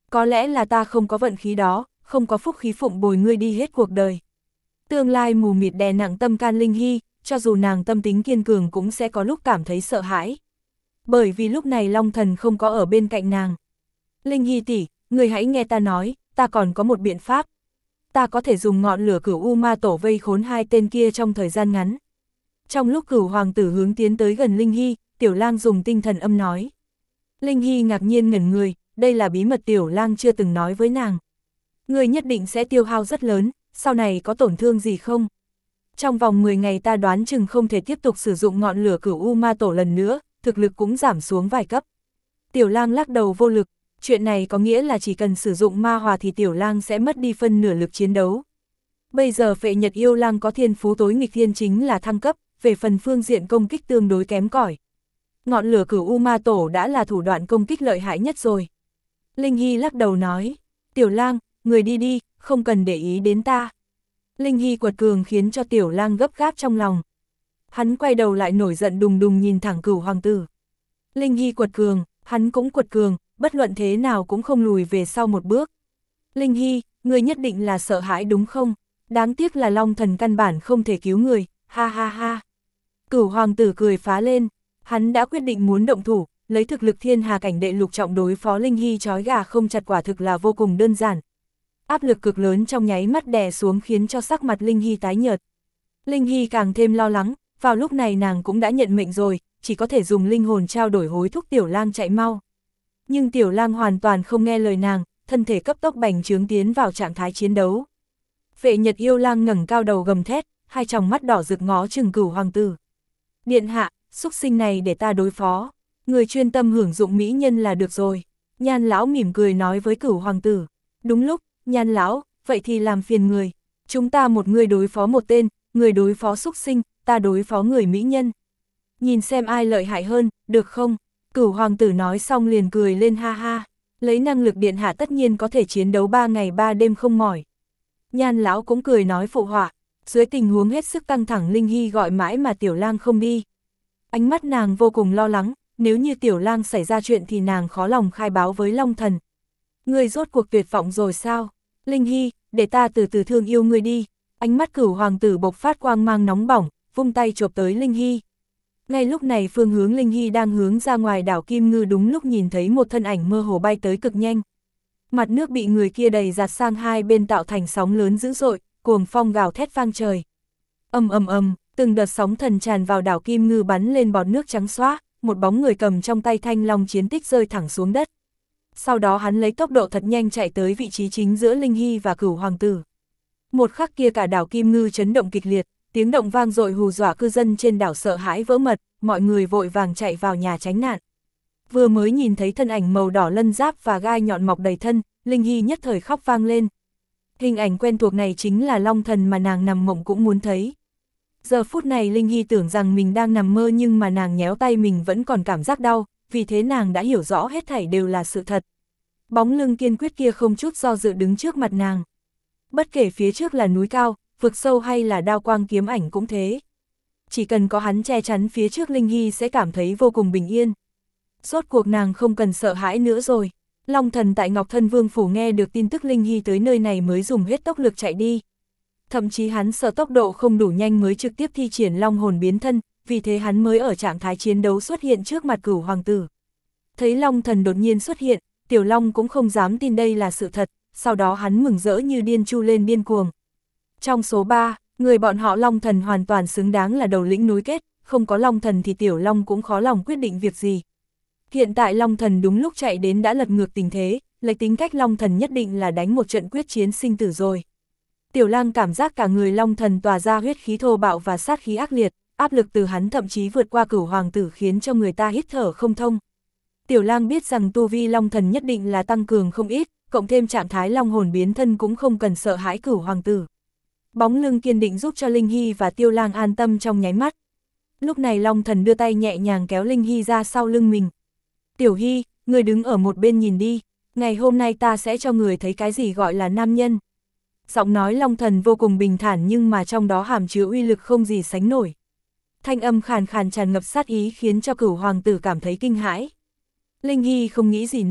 Có lẽ là ta không có vận khí đó, không có phúc khí phụng bồi ngươi đi hết cuộc đời. Tương lai mù mịt đè nặng tâm can Linh Hy, cho dù nàng tâm tính kiên cường cũng sẽ có lúc cảm thấy sợ hãi. Bởi vì lúc này Long Thần không có ở bên cạnh nàng. Linh Hy tỷ, người hãy nghe ta nói, ta còn có một biện pháp. Ta có thể dùng ngọn lửa cửu U Ma Tổ vây khốn hai tên kia trong thời gian ngắn. Trong lúc cửu hoàng tử hướng tiến tới gần Linh Hy, Tiểu Lang dùng tinh thần âm nói. Linh Hy ngạc nhiên ngẩn người, đây là bí mật Tiểu Lang chưa từng nói với nàng. Người nhất định sẽ tiêu hao rất lớn, sau này có tổn thương gì không? Trong vòng mười ngày ta đoán chừng không thể tiếp tục sử dụng ngọn lửa cửu U Ma Tổ lần nữa, thực lực cũng giảm xuống vài cấp. Tiểu Lang lắc đầu vô lực, chuyện này có nghĩa là chỉ cần sử dụng ma hòa thì Tiểu Lang sẽ mất đi phân nửa lực chiến đấu. Bây giờ Phệ Nhật Yêu Lang có thiên phú tối nghịch thiên chính là thăng cấp, về phần phương diện công kích tương đối kém cỏi. Ngọn lửa cửu U Ma Tổ đã là thủ đoạn công kích lợi hại nhất rồi. Linh Hy lắc đầu nói, Tiểu Lang, người đi đi, không cần để ý đến ta. Linh Hy quật cường khiến cho Tiểu Lang gấp gáp trong lòng. Hắn quay đầu lại nổi giận đùng đùng nhìn thẳng cửu hoàng tử. Linh Hy quật cường, hắn cũng quật cường, bất luận thế nào cũng không lùi về sau một bước. Linh Hy, người nhất định là sợ hãi đúng không? Đáng tiếc là Long Thần căn bản không thể cứu người, ha ha ha. Cửu hoàng tử cười phá lên, hắn đã quyết định muốn động thủ, lấy thực lực thiên hà cảnh đệ lục trọng đối phó Linh Hy trói gà không chặt quả thực là vô cùng đơn giản. Áp lực cực lớn trong nháy mắt đè xuống khiến cho sắc mặt Linh Hy tái nhợt. Linh Hy càng thêm lo lắng, vào lúc này nàng cũng đã nhận mệnh rồi, chỉ có thể dùng linh hồn trao đổi hối thúc Tiểu Lang chạy mau. Nhưng Tiểu Lang hoàn toàn không nghe lời nàng, thân thể cấp tốc bành trướng tiến vào trạng thái chiến đấu. Phệ Nhật Yêu Lang ngẩng cao đầu gầm thét, hai tròng mắt đỏ rực ngó chừng cửu hoàng tử. Điện hạ, xúc sinh này để ta đối phó, người chuyên tâm hưởng dụng mỹ nhân là được rồi. Nhan lão mỉm cười nói với cửu hoàng tử. Đúng lúc, Nhan lão, vậy thì làm phiền người. Chúng ta một người đối phó một tên, người đối phó xúc sinh, ta đối phó người mỹ nhân. Nhìn xem ai lợi hại hơn, được không? Cửu hoàng tử nói xong liền cười lên ha ha. Lấy năng lực điện hạ tất nhiên có thể chiến đấu ba ngày ba đêm không mỏi. Nhan lão cũng cười nói phụ họa. Dưới tình huống hết sức căng thẳng Linh Hy gọi mãi mà Tiểu Lang không đi. Ánh mắt nàng vô cùng lo lắng, nếu như Tiểu Lang xảy ra chuyện thì nàng khó lòng khai báo với Long Thần. Ngươi rốt cuộc tuyệt vọng rồi sao? Linh Hy, để ta từ từ thương yêu ngươi đi. Ánh mắt cửu hoàng tử bộc phát quang mang nóng bỏng, vung tay chộp tới Linh Hy. Ngay lúc này phương hướng Linh Hy đang hướng ra ngoài đảo Kim Ngư đúng lúc nhìn thấy một thân ảnh mơ hồ bay tới cực nhanh. Mặt nước bị người kia đầy giạt sang hai bên tạo thành sóng lớn dữ dội, cuồng phong gào thét vang trời. Ầm ầm ầm, từng đợt sóng thần tràn vào đảo Kim Ngư bắn lên bọt nước trắng xóa, một bóng người cầm trong tay thanh long chiến tích rơi thẳng xuống đất. Sau đó hắn lấy tốc độ thật nhanh chạy tới vị trí chính giữa Linh Hy và cửu hoàng tử. Một khắc kia cả đảo Kim Ngư chấn động kịch liệt, tiếng động vang dội hù dọa cư dân trên đảo sợ hãi vỡ mật, mọi người vội vàng chạy vào nhà tránh nạn. Vừa mới nhìn thấy thân ảnh màu đỏ lân giáp và gai nhọn mọc đầy thân, Linh Hy nhất thời khóc vang lên. Hình ảnh quen thuộc này chính là Long Thần mà nàng nằm mộng cũng muốn thấy. Giờ phút này Linh Hy tưởng rằng mình đang nằm mơ nhưng mà nàng nhéo tay mình vẫn còn cảm giác đau, vì thế nàng đã hiểu rõ hết thảy đều là sự thật. Bóng lưng kiên quyết kia không chút do dự đứng trước mặt nàng. Bất kể phía trước là núi cao, vực sâu hay là đao quang kiếm ảnh cũng thế. Chỉ cần có hắn che chắn phía trước Linh Hy sẽ cảm thấy vô cùng bình yên. Rốt cuộc nàng không cần sợ hãi nữa rồi. Long Thần tại Ngọc Thân Vương Phủ nghe được tin tức Linh Hy tới nơi này mới dùng hết tốc lực chạy đi. Thậm chí hắn sợ tốc độ không đủ nhanh mới trực tiếp thi triển long hồn biến thân, vì thế hắn mới ở trạng thái chiến đấu xuất hiện trước mặt cửu hoàng tử. Thấy Long Thần đột nhiên xuất hiện, Tiểu Long cũng không dám tin đây là sự thật, sau đó hắn mừng rỡ như điên chu lên điên cuồng. Trong số ba, người bọn họ Long Thần hoàn toàn xứng đáng là đầu lĩnh núi kết, không có Long Thần thì Tiểu Long cũng khó lòng quyết định việc gì. Hiện tại Long Thần đúng lúc chạy đến đã lật ngược tình thế, lấy tính cách Long Thần nhất định là đánh một trận quyết chiến sinh tử rồi. Tiểu Lang cảm giác cả người Long Thần tỏa ra huyết khí thô bạo và sát khí ác liệt, áp lực từ hắn thậm chí vượt qua cửu hoàng tử khiến cho người ta hít thở không thông. Tiểu Lang biết rằng tu vi Long Thần nhất định là tăng cường không ít, cộng thêm trạng thái long hồn biến thân cũng không cần sợ hãi cửu hoàng tử. Bóng lưng kiên định giúp cho Linh Hy và Tiêu Lang an tâm trong nháy mắt. Lúc này Long Thần đưa tay nhẹ nhàng kéo Linh Hy ra sau lưng mình. Tiểu Hy, người đứng ở một bên nhìn đi, ngày hôm nay ta sẽ cho người thấy cái gì gọi là nam nhân. Giọng nói Long Thần vô cùng bình thản nhưng mà trong đó hàm chứa uy lực không gì sánh nổi. Thanh âm khàn khàn tràn ngập sát ý khiến cho cửu hoàng tử cảm thấy kinh hãi. Linh Hy không nghĩ gì nữa,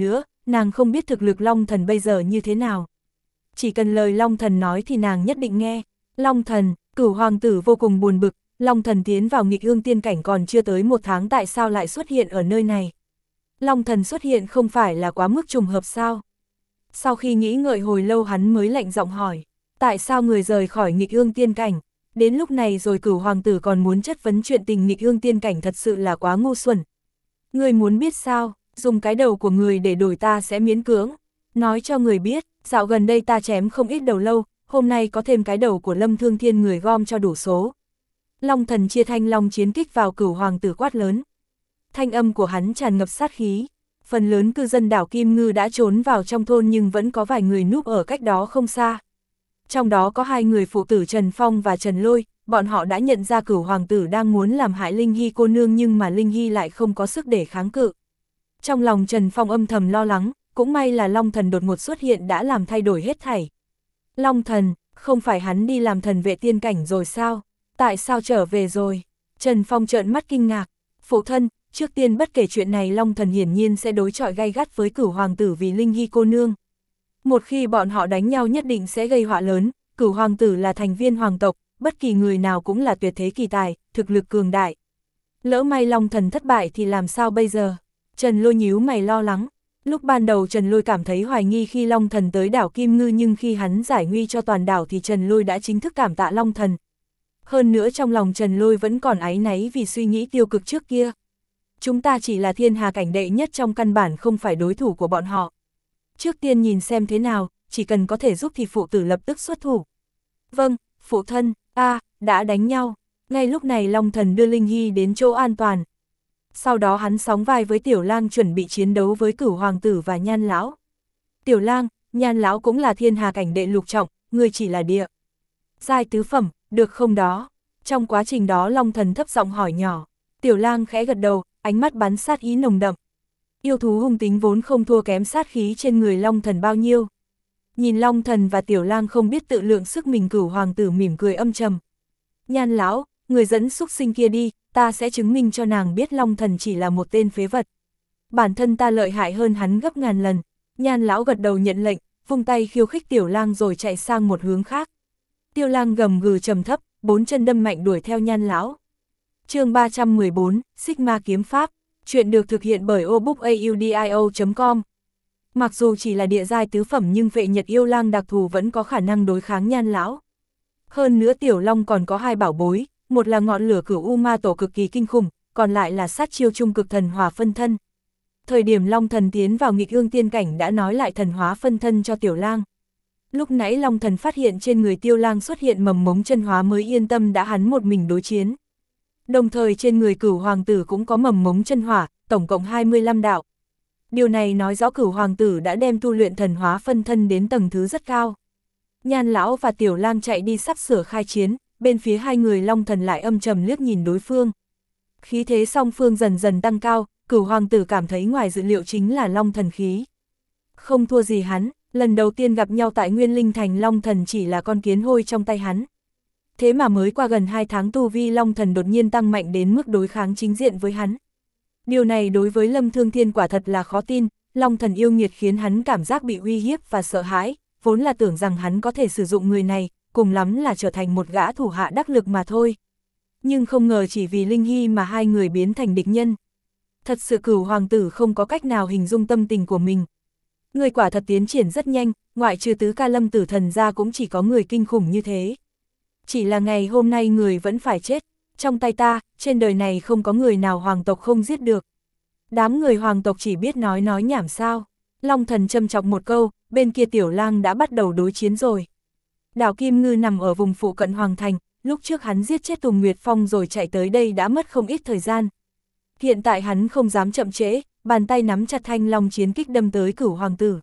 nàng không biết thực lực Long Thần bây giờ như thế nào. Chỉ cần lời Long Thần nói thì nàng nhất định nghe. Long Thần, Cửu hoàng tử vô cùng buồn bực, Long Thần tiến vào nghịch ương tiên cảnh còn chưa tới một tháng tại sao lại xuất hiện ở nơi này. Long Thần xuất hiện không phải là quá mức trùng hợp sao? Sau khi nghĩ ngợi hồi lâu hắn mới lạnh giọng hỏi, tại sao người rời khỏi nghịch ương tiên cảnh? Đến lúc này rồi Cửu hoàng tử còn muốn chất vấn chuyện tình nghịch ương tiên cảnh thật sự là quá ngu xuẩn. Người muốn biết sao, dùng cái đầu của người để đổi ta sẽ miễn cưỡng. Nói cho người biết, dạo gần đây ta chém không ít đầu lâu, hôm nay có thêm cái đầu của Lâm Thương Thiên người gom cho đủ số. Long Thần chia thanh long chiến kích vào Cửu hoàng tử quát lớn. Thanh âm của hắn tràn ngập sát khí. Phần lớn cư dân đảo Kim Ngư đã trốn vào trong thôn nhưng vẫn có vài người núp ở cách đó không xa. Trong đó có hai người phụ tử Trần Phong và Trần Lôi, bọn họ đã nhận ra Cửu hoàng tử đang muốn làm hại Linh Hy cô nương nhưng mà Linh Hy lại không có sức để kháng cự. Trong lòng Trần Phong âm thầm lo lắng, cũng may là Long Thần đột ngột xuất hiện đã làm thay đổi hết thảy. Long Thần, không phải hắn đi làm thần vệ tiên cảnh rồi sao? Tại sao trở về rồi? Trần Phong trợn mắt kinh ngạc. Phụ thân, trước tiên bất kể chuyện này Long Thần hiển nhiên sẽ đối chọi gay gắt với Cửu hoàng tử vì Linh Hy cô nương. Một khi bọn họ đánh nhau nhất định sẽ gây họa lớn, Cửu hoàng tử là thành viên hoàng tộc, bất kỳ người nào cũng là tuyệt thế kỳ tài, thực lực cường đại. Lỡ may Long Thần thất bại thì làm sao bây giờ? Trần Lôi nhíu mày lo lắng. Lúc ban đầu Trần Lôi cảm thấy hoài nghi khi Long Thần tới đảo Kim Ngư nhưng khi hắn giải nguy cho toàn đảo thì Trần Lôi đã chính thức cảm tạ Long Thần. Hơn nữa trong lòng Trần Lôi vẫn còn áy náy vì suy nghĩ tiêu cực trước kia. Chúng ta chỉ là thiên hà cảnh đệ nhất trong căn bản không phải đối thủ của bọn họ. Trước tiên nhìn xem thế nào, chỉ cần có thể giúp thì phụ tử lập tức xuất thủ. Vâng, phụ thân, a à, đã đánh nhau. Ngay lúc này Long Thần đưa Linh Hy đến chỗ an toàn. Sau đó hắn sóng vai với Tiểu Lang chuẩn bị chiến đấu với Cửu hoàng tử và Nhan lão. Tiểu Lang, Nhan lão cũng là thiên hà cảnh đệ lục trọng, người chỉ là địa giai tứ phẩm, được không đó? Trong quá trình đó Long Thần thấp giọng hỏi nhỏ. Tiểu Lang khẽ gật đầu, ánh mắt bắn sát ý nồng đậm. Yêu thú hung tính vốn không thua kém sát khí trên người Long Thần bao nhiêu. Nhìn Long Thần và Tiểu Lang không biết tự lượng sức mình, Cửu hoàng tử mỉm cười âm trầm. Nhan lão, người dẫn xúc sinh kia đi, ta sẽ chứng minh cho nàng biết Long Thần chỉ là một tên phế vật. Bản thân ta lợi hại hơn hắn gấp ngàn lần. Nhan lão gật đầu nhận lệnh, vung tay khiêu khích Tiểu Lang rồi chạy sang một hướng khác. Tiêu Lang gầm gừ trầm thấp, bốn chân đâm mạnh đuổi theo Nhan lão. Chương ba trăm mười bốn, Sigma kiếm pháp. Chuyện được thực hiện bởi obookaudio chấm com. Mặc dù chỉ là địa giai tứ phẩm nhưng Vệ Nhật Yêu Lang đặc thù vẫn có khả năng đối kháng Nhan lão. Hơn nữa Tiểu Long còn có hai bảo bối, một là ngọn lửa Cửu U Ma Tổ cực kỳ kinh khủng, còn lại là sát chiêu trung cực thần hỏa phân thân. Thời điểm Long Thần tiến vào nghịch ương tiên cảnh đã nói lại thần hóa phân thân cho Tiểu Lang. Lúc nãy Long Thần phát hiện trên người Tiêu Lang xuất hiện mầm mống chân hóa mới yên tâm đã hắn một mình đối chiến. Đồng thời trên người Cửu hoàng tử cũng có mầm mống chân hỏa, tổng cộng hai mươi lăm đạo. Điều này nói rõ Cửu hoàng tử đã đem tu luyện thần hóa phân thân đến tầng thứ rất cao. Nhan lão và Tiểu Lang chạy đi sắp sửa khai chiến, bên phía hai người Long Thần lại âm trầm liếc nhìn đối phương. Khí thế song phương dần dần tăng cao, Cửu hoàng tử cảm thấy ngoài dự liệu chính là Long Thần khí. Không thua gì hắn, lần đầu tiên gặp nhau tại Nguyên Linh Thành Long Thần chỉ là con kiến hôi trong tay hắn. Thế mà mới qua gần hai tháng tu vi Long Thần đột nhiên tăng mạnh đến mức đối kháng chính diện với hắn. Điều này đối với Lâm Thương Thiên quả thật là khó tin, Long Thần yêu nghiệt khiến hắn cảm giác bị uy hiếp và sợ hãi, vốn là tưởng rằng hắn có thể sử dụng người này, cùng lắm là trở thành một gã thủ hạ đắc lực mà thôi. Nhưng không ngờ chỉ vì Linh Hy mà hai người biến thành địch nhân. Thật sự Cửu hoàng tử không có cách nào hình dung tâm tình của mình. Người quả thật tiến triển rất nhanh, ngoại trừ tứ ca Lâm Tử Thần ra cũng chỉ có người kinh khủng như thế. Chỉ là ngày hôm nay người vẫn phải chết, trong tay ta, trên đời này không có người nào hoàng tộc không giết được. Đám người hoàng tộc chỉ biết nói nói nhảm sao. Long Thần châm chọc một câu, bên kia Tiểu Lang đã bắt đầu đối chiến rồi. Đảo Kim Ngư nằm ở vùng phụ cận Hoàng Thành, lúc trước hắn giết chết Tùng Nguyệt Phong rồi chạy tới đây đã mất không ít thời gian. Hiện tại hắn không dám chậm trễ, bàn tay nắm chặt thanh long chiến kích đâm tới Cửu hoàng tử.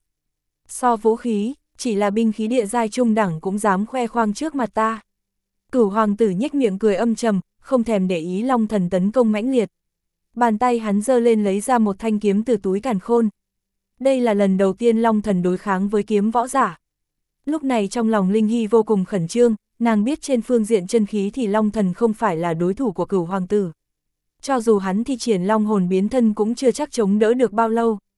So vũ khí, chỉ là binh khí địa giai trung đẳng cũng dám khoe khoang trước mặt ta. Cửu hoàng tử nhếch miệng cười âm trầm, không thèm để ý Long Thần tấn công mãnh liệt. Bàn tay hắn giơ lên lấy ra một thanh kiếm từ túi càn khôn. Đây là lần đầu tiên Long Thần đối kháng với kiếm võ giả. Lúc này trong lòng Linh Hy vô cùng khẩn trương, nàng biết trên phương diện chân khí thì Long Thần không phải là đối thủ của Cửu hoàng tử. Cho dù hắn thi triển long hồn biến thân cũng chưa chắc chống đỡ được bao lâu.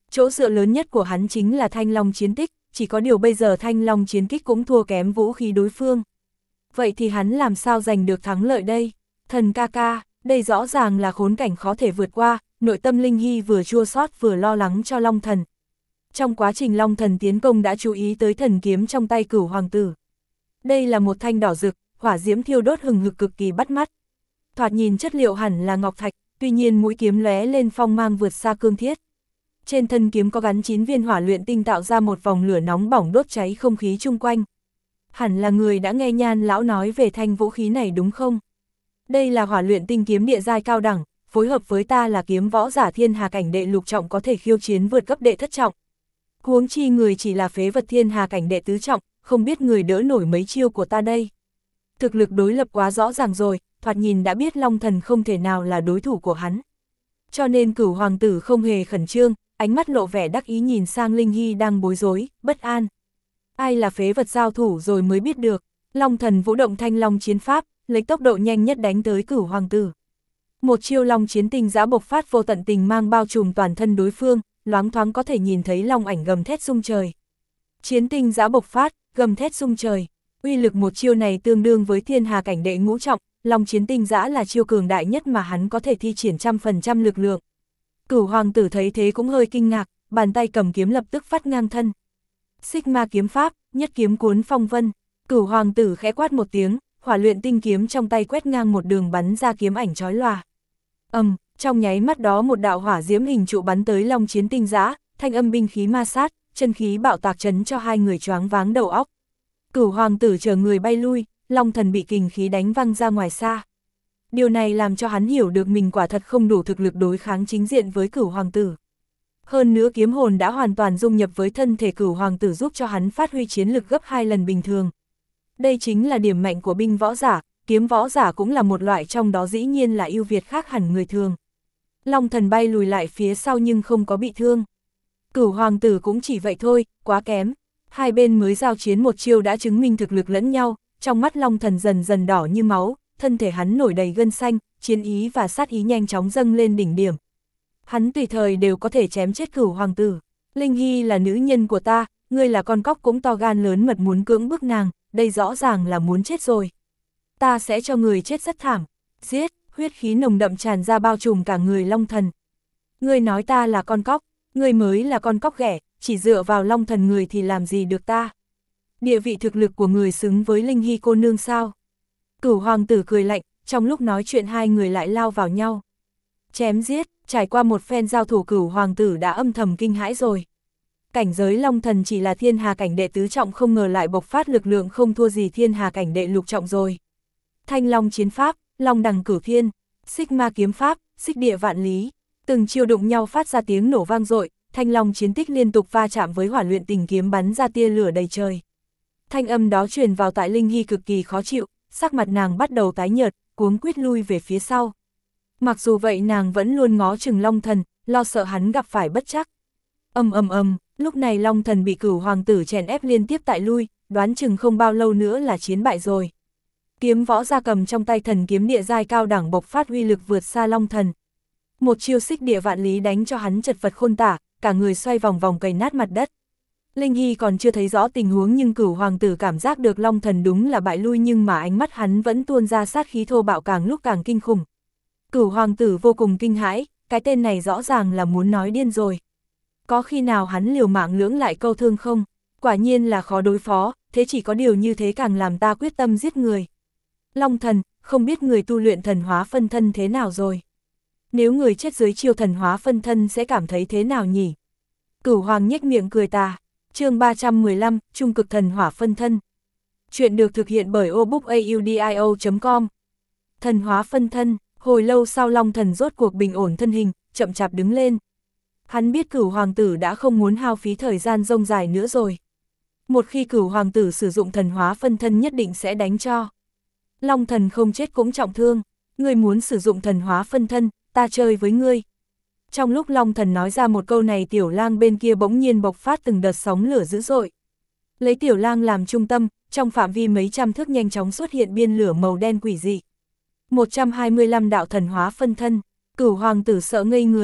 Chỗ dựa lớn nhất của hắn chính là Thanh Long chiến tích, chỉ có điều bây giờ Thanh Long chiến kích cũng thua kém vũ khí đối phương. Vậy thì hắn làm sao giành được thắng lợi đây? Thần ca ca, đây rõ ràng là khốn cảnh khó thể vượt qua, nội tâm Linh Hy vừa chua xót vừa lo lắng cho Long Thần. Trong quá trình Long Thần tiến công đã chú ý tới thần kiếm trong tay Cửu Hoàng tử. Đây là một thanh đỏ rực, hỏa diễm thiêu đốt hừng hực cực kỳ bắt mắt. Thoạt nhìn chất liệu hẳn là ngọc thạch, tuy nhiên mũi kiếm lóe lên phong mang vượt xa cương thiết. Trên thân kiếm có gắn chín viên hỏa luyện tinh tạo ra một vòng lửa nóng bỏng đốt cháy không khí chung quanh. Hẳn là người đã nghe Nhan lão nói về thanh vũ khí này đúng không? Đây là hỏa luyện tinh kiếm địa giai cao đẳng, phối hợp với ta là kiếm võ giả thiên hà cảnh đệ lục trọng có thể khiêu chiến vượt cấp đệ thất trọng. Huống chi người chỉ là phế vật thiên hà cảnh đệ tứ trọng, không biết người đỡ nổi mấy chiêu của ta đây. Thực lực đối lập quá rõ ràng rồi, thoạt nhìn đã biết Long Thần không thể nào là đối thủ của hắn. Cho nên Cửu Hoàng tử không hề khẩn trương, ánh mắt lộ vẻ đắc ý nhìn sang Linh Hy đang bối rối, bất an. Ai là phế vật giao thủ rồi mới biết được. Long Thần vũ động Thanh Long chiến pháp, lấy tốc độ nhanh nhất đánh tới Cửu Hoàng tử. Một chiêu Long chiến tinh giã bộc phát vô tận tình mang bao trùm toàn thân đối phương, loáng thoáng có thể nhìn thấy long ảnh gầm thét rung trời. Chiến tinh giã bộc phát, gầm thét rung trời. Uy lực một chiêu này tương đương với thiên hà cảnh đệ ngũ trọng, Long chiến tinh giã là chiêu cường đại nhất mà hắn có thể thi triển trăm phần trăm lực lượng. Cửu Hoàng tử thấy thế cũng hơi kinh ngạc, bàn tay cầm kiếm lập tức phát ngang thân. Xích ma kiếm pháp, nhất kiếm cuốn phong vân. Cửu Hoàng tử khẽ quát một tiếng, hỏa luyện tinh kiếm trong tay quét ngang một đường bắn ra kiếm ảnh chói lòa. Ầm, um, trong nháy mắt đó một đạo hỏa diễm hình trụ bắn tới Long chiến tinh giã, thanh âm binh khí ma sát, chân khí bạo tạc chấn cho hai người choáng váng đầu óc. Cửu Hoàng tử chờ người bay lui, Long Thần bị kình khí đánh văng ra ngoài xa. Điều này làm cho hắn hiểu được mình quả thật không đủ thực lực đối kháng chính diện với Cửu Hoàng tử. Hơn nữa kiếm hồn đã hoàn toàn dung nhập với thân thể Cửu Hoàng tử giúp cho hắn phát huy chiến lực gấp hai lần bình thường. Đây chính là điểm mạnh của binh võ giả, kiếm võ giả cũng là một loại trong đó dĩ nhiên là ưu việt khác hẳn người thường. Long Thần bay lùi lại phía sau nhưng không có bị thương. Cửu Hoàng tử cũng chỉ vậy thôi, quá kém. Hai bên mới giao chiến một chiêu đã chứng minh thực lực lẫn nhau, trong mắt Long Thần dần dần đỏ như máu, thân thể hắn nổi đầy gân xanh, chiến ý và sát ý nhanh chóng dâng lên đỉnh điểm. Hắn tùy thời đều có thể chém chết Cửu Hoàng tử. Linh Hy là nữ nhân của ta, ngươi là con cóc cũng to gan lớn mật muốn cưỡng bức nàng, đây rõ ràng là muốn chết rồi. Ta sẽ cho người chết rất thảm. Giết, huyết khí nồng đậm tràn ra bao trùm cả người Long Thần. Ngươi nói ta là con cóc, ngươi mới là con cóc ghẻ, chỉ dựa vào Long Thần người thì làm gì được ta. Địa vị thực lực của người xứng với Linh Hy cô nương sao? Cửu Hoàng tử cười lạnh, trong lúc nói chuyện hai người lại lao vào nhau. Chém giết, trải qua một phen giao thủ Cửu Hoàng tử đã âm thầm kinh hãi rồi. Cảnh giới Long Thần chỉ là thiên hà cảnh đệ tứ trọng không ngờ lại bộc phát lực lượng không thua gì thiên hà cảnh đệ lục trọng rồi. Thanh Long chiến pháp, Long đằng cửu thiên, xích ma kiếm pháp, xích địa vạn lý, từng chiêu đụng nhau phát ra tiếng nổ vang dội, Thanh Long chiến tích liên tục va chạm với hỏa luyện tình kiếm bắn ra tia lửa đầy trời. Thanh âm đó truyền vào tại Linh Hy cực kỳ khó chịu, sắc mặt nàng bắt đầu tái nhợt, cuống quýt lui về phía sau. Mặc dù vậy nàng vẫn luôn ngó chừng Long Thần, lo sợ hắn gặp phải bất trắc. Ầm ầm ầm, lúc này Long Thần bị Cửu Hoàng tử chèn ép liên tiếp tại lui, đoán chừng không bao lâu nữa là chiến bại rồi. Kiếm võ gia cầm trong tay thần kiếm địa giai cao đẳng bộc phát uy lực vượt xa Long Thần. Một chiêu xích địa vạn lý đánh cho hắn chật vật khôn tả, cả người xoay vòng vòng cày nát mặt đất. Linh Hy còn chưa thấy rõ tình huống nhưng Cửu Hoàng tử cảm giác được Long Thần đúng là bại lui nhưng mà ánh mắt hắn vẫn tuôn ra sát khí thô bạo càng lúc càng kinh khủng. Cửu Hoàng tử vô cùng kinh hãi, cái tên này rõ ràng là muốn nói điên rồi. Có khi nào hắn liều mạng lưỡng lại câu thương không? Quả nhiên là khó đối phó, thế chỉ có điều như thế càng làm ta quyết tâm giết người. Long Thần, không biết người tu luyện thần hóa phân thân thế nào rồi? Nếu người chết dưới chiêu thần hóa phân thân sẽ cảm thấy thế nào nhỉ? Cửu Hoàng nhếch miệng cười tà. Chương ba trăm mười lăm, Trung cực thần hỏa phân thân. Chuyện được thực hiện bởi obookaudio chấm com. Thần hóa phân thân, hồi lâu sau Long Thần rốt cuộc bình ổn thân hình, chậm chạp đứng lên. Hắn biết Cửu Hoàng tử đã không muốn hao phí thời gian rông dài nữa rồi. Một khi Cửu Hoàng tử sử dụng thần hóa phân thân nhất định sẽ đánh cho. Long Thần không chết cũng trọng thương, ngươi muốn sử dụng thần hóa phân thân, ta chơi với ngươi. Trong lúc Long Thần nói ra một câu này Tiểu Lang bên kia bỗng nhiên bộc phát từng đợt sóng lửa dữ dội. Lấy Tiểu Lang làm trung tâm, trong phạm vi mấy trăm thước nhanh chóng xuất hiện biên lửa màu đen quỷ dị. một trăm hai mươi lăm đạo thần hóa phân thân, Cửu Hoàng tử sợ ngây người.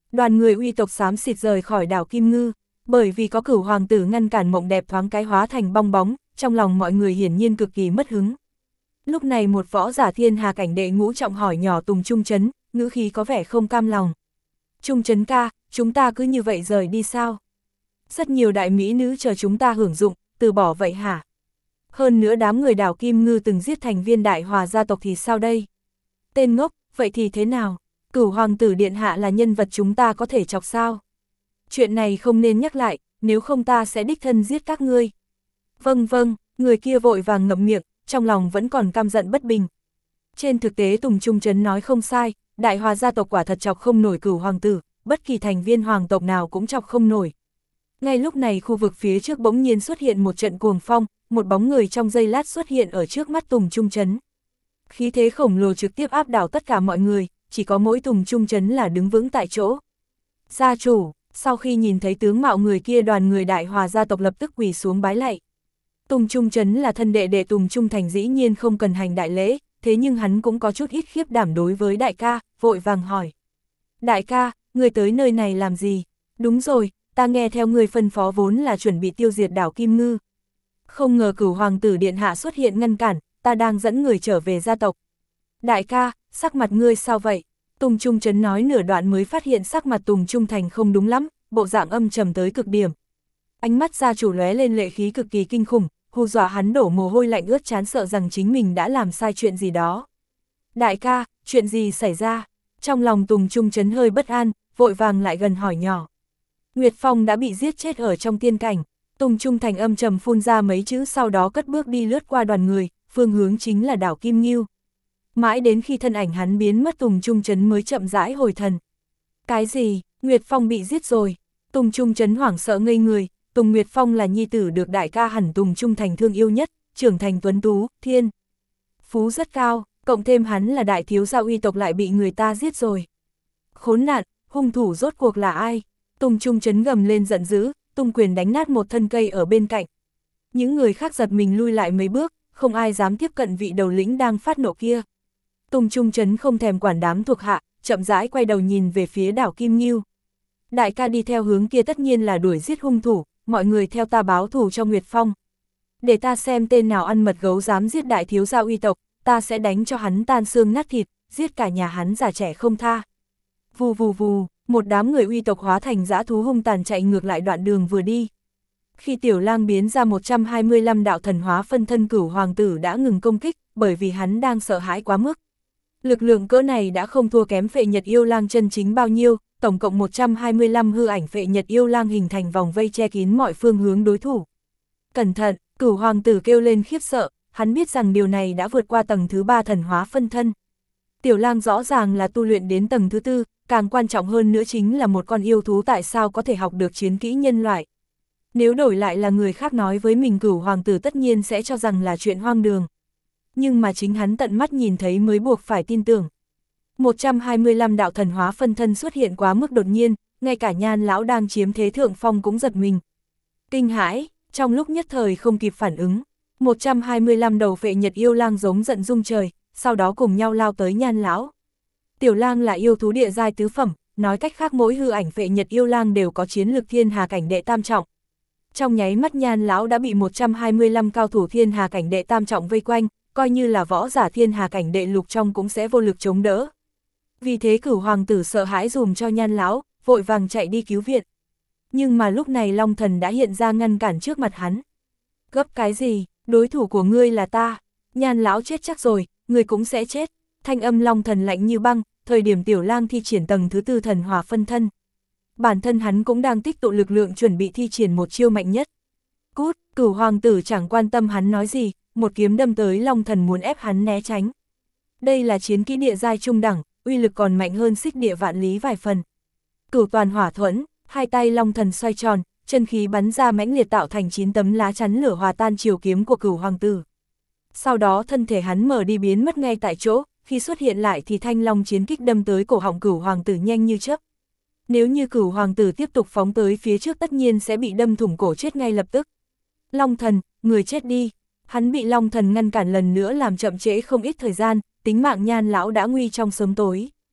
Đoàn người uy tộc xám xịt rời khỏi đảo Kim Ngư, bởi vì có Cửu hoàng tử ngăn cản mộng đẹp thoáng cái hóa thành bong bóng, trong lòng mọi người hiển nhiên cực kỳ mất hứng. Lúc này một võ giả thiên hà cảnh đệ ngũ trọng hỏi nhỏ Tùng Trung Chấn, ngữ khí có vẻ không cam lòng. Trung Chấn ca, chúng ta cứ như vậy rời đi sao? Rất nhiều đại mỹ nữ chờ chúng ta hưởng dụng, từ bỏ vậy hả? Hơn nữa đám người đảo Kim Ngư từng giết thành viên đại hòa gia tộc thì sao đây? Tên ngốc, vậy thì thế nào? Cửu hoàng tử điện hạ là nhân vật chúng ta có thể chọc sao? Chuyện này không nên nhắc lại, nếu không ta sẽ đích thân giết các ngươi. Vâng vâng, người kia vội vàng ngậm miệng, trong lòng vẫn còn căm giận bất bình. Trên thực tế Tùng Trung Chấn nói không sai, đại hòa gia tộc quả thật chọc không nổi Cửu hoàng tử, bất kỳ thành viên hoàng tộc nào cũng chọc không nổi. Ngay lúc này khu vực phía trước bỗng nhiên xuất hiện một trận cuồng phong, một bóng người trong giây lát xuất hiện ở trước mắt Tùng Trung Chấn. Khí thế khổng lồ trực tiếp áp đảo tất cả mọi người, chỉ có mỗi Tùng Trung Chấn là đứng vững tại chỗ. Gia chủ, sau khi nhìn thấy tướng mạo người kia đoàn người đại hòa gia tộc lập tức quỳ xuống bái lạy. Tùng Trung Chấn là thân đệ đệ Tùng Trung Thành dĩ nhiên không cần hành đại lễ, thế nhưng hắn cũng có chút ít khiếp đảm đối với đại ca, vội vàng hỏi. Đại ca, người tới nơi này làm gì? Đúng rồi, ta nghe theo người phân phó vốn là chuẩn bị tiêu diệt đảo Kim Ngư. Không ngờ Cửu hoàng tử điện hạ xuất hiện ngăn cản, ta đang dẫn người trở về gia tộc. Đại ca, sắc mặt ngươi sao vậy? Tùng Trung Chấn nói nửa đoạn mới phát hiện sắc mặt Tùng Trung Thành không đúng lắm, bộ dạng âm trầm tới cực điểm. Ánh mắt gia chủ lóe lên lệ khí cực kỳ kinh khủng, hù dọa hắn đổ mồ hôi lạnh ướt chán sợ rằng chính mình đã làm sai chuyện gì đó. Đại ca, chuyện gì xảy ra? Trong lòng Tùng Trung Chấn hơi bất an, vội vàng lại gần hỏi nhỏ. Nguyệt Phong đã bị giết chết ở trong tiên cảnh. Tùng Trung Thành âm trầm phun ra mấy chữ sau đó cất bước đi lướt qua đoàn người, phương hướng chính là đảo Kim Ngưu. Mãi đến khi thân ảnh hắn biến mất Tùng Trung Chấn mới chậm rãi hồi thần. Cái gì? Nguyệt Phong bị giết rồi. Tùng Trung Chấn hoảng sợ ngây người, Tùng Nguyệt Phong là nhi tử được đại ca hẳn Tùng Trung Thành thương yêu nhất, trưởng thành tuấn tú, thiên phú rất cao, cộng thêm hắn là đại thiếu gia uy tộc lại bị người ta giết rồi. Khốn nạn, hung thủ rốt cuộc là ai? Tùng Trung Chấn gầm lên giận dữ, tung quyền đánh nát một thân cây ở bên cạnh. Những người khác giật mình lui lại mấy bước, không ai dám tiếp cận vị đầu lĩnh đang phát nộ kia. Tùng Trung Chấn không thèm quản đám thuộc hạ, chậm rãi quay đầu nhìn về phía đảo Kim Ngưu. Đại ca đi theo hướng kia tất nhiên là đuổi giết hung thủ, mọi người theo ta báo thù cho Nguyệt Phong. Để ta xem tên nào ăn mật gấu dám giết đại thiếu gia uy tộc, ta sẽ đánh cho hắn tan xương nát thịt, giết cả nhà hắn già trẻ không tha. Vù vù vù, một đám người uy tộc hóa thành dã thú hung tàn chạy ngược lại đoạn đường vừa đi. Khi Tiểu Lang biến ra một trăm hai mươi lăm đạo thần hóa phân thân Cửu hoàng tử đã ngừng công kích, bởi vì hắn đang sợ hãi quá mức. Lực lượng cỡ này đã không thua kém Phệ Nhật Yêu Lang chân chính bao nhiêu, tổng cộng một trăm hai mươi lăm hư ảnh Phệ Nhật Yêu Lang hình thành vòng vây che kín mọi phương hướng đối thủ. Cẩn thận, Cửu hoàng tử kêu lên khiếp sợ, hắn biết rằng điều này đã vượt qua tầng thứ ba thần hóa phân thân. Tiểu Lang rõ ràng là tu luyện đến tầng thứ tư, càng quan trọng hơn nữa chính là một con yêu thú tại sao có thể học được chiến kỹ nhân loại. Nếu đổi lại là người khác nói với mình Cửu hoàng tử tất nhiên sẽ cho rằng là chuyện hoang đường. Nhưng mà chính hắn tận mắt nhìn thấy mới buộc phải tin tưởng. một trăm hai mươi lăm đạo thần hóa phân thân xuất hiện quá mức đột nhiên, ngay cả Nhan lão đang chiếm thế thượng phong cũng giật mình. Kinh hãi, trong lúc nhất thời không kịp phản ứng, một trăm hai mươi lăm đầu Phệ Nhật Yêu Lang giống giận rung trời, sau đó cùng nhau lao tới Nhan lão. Tiểu Lang là yêu thú địa giai tứ phẩm, nói cách khác mỗi hư ảnh Phệ Nhật Yêu Lang đều có chiến lực thiên hà cảnh đệ tam trọng. Trong nháy mắt Nhan lão đã bị một trăm hai mươi lăm cao thủ thiên hà cảnh đệ tam trọng vây quanh, coi như là võ giả thiên hà cảnh đệ lục trong cũng sẽ vô lực chống đỡ. Vì thế Cửu hoàng tử sợ hãi dùm cho Nhan lão, vội vàng chạy đi cứu viện. Nhưng mà lúc này Long Thần đã hiện ra ngăn cản trước mặt hắn. Gấp cái gì, đối thủ của ngươi là ta, Nhan lão chết chắc rồi, ngươi cũng sẽ chết. Thanh âm Long Thần lạnh như băng, thời điểm Tiểu Lang thi triển tầng thứ tư thần hỏa phân thân. Bản thân hắn cũng đang tích tụ lực lượng chuẩn bị thi triển một chiêu mạnh nhất. Cút, Cửu hoàng tử chẳng quan tâm hắn nói gì, một kiếm đâm tới Long Thần muốn ép hắn né tránh. Đây là chiến kỹ địa giai trung đẳng, uy lực còn mạnh hơn xích địa vạn lý vài phần. Cửu toàn hỏa thuẫn, hai tay Long Thần xoay tròn, chân khí bắn ra mãnh liệt tạo thành chín tấm lá chắn lửa hòa tan chiều kiếm của Cửu hoàng tử. Sau đó thân thể hắn mở đi biến mất ngay tại chỗ, khi xuất hiện lại thì thanh long chiến kích đâm tới cổ họng Cửu hoàng tử nhanh như chớp. Nếu như Cửu hoàng tử tiếp tục phóng tới phía trước tất nhiên sẽ bị đâm thủng cổ chết ngay lập tức. Long Thần, người chết đi. Hắn bị Long Thần ngăn cản lần nữa làm chậm trễ không ít thời gian, tính mạng Nhan lão đã nguy trong sớm tối.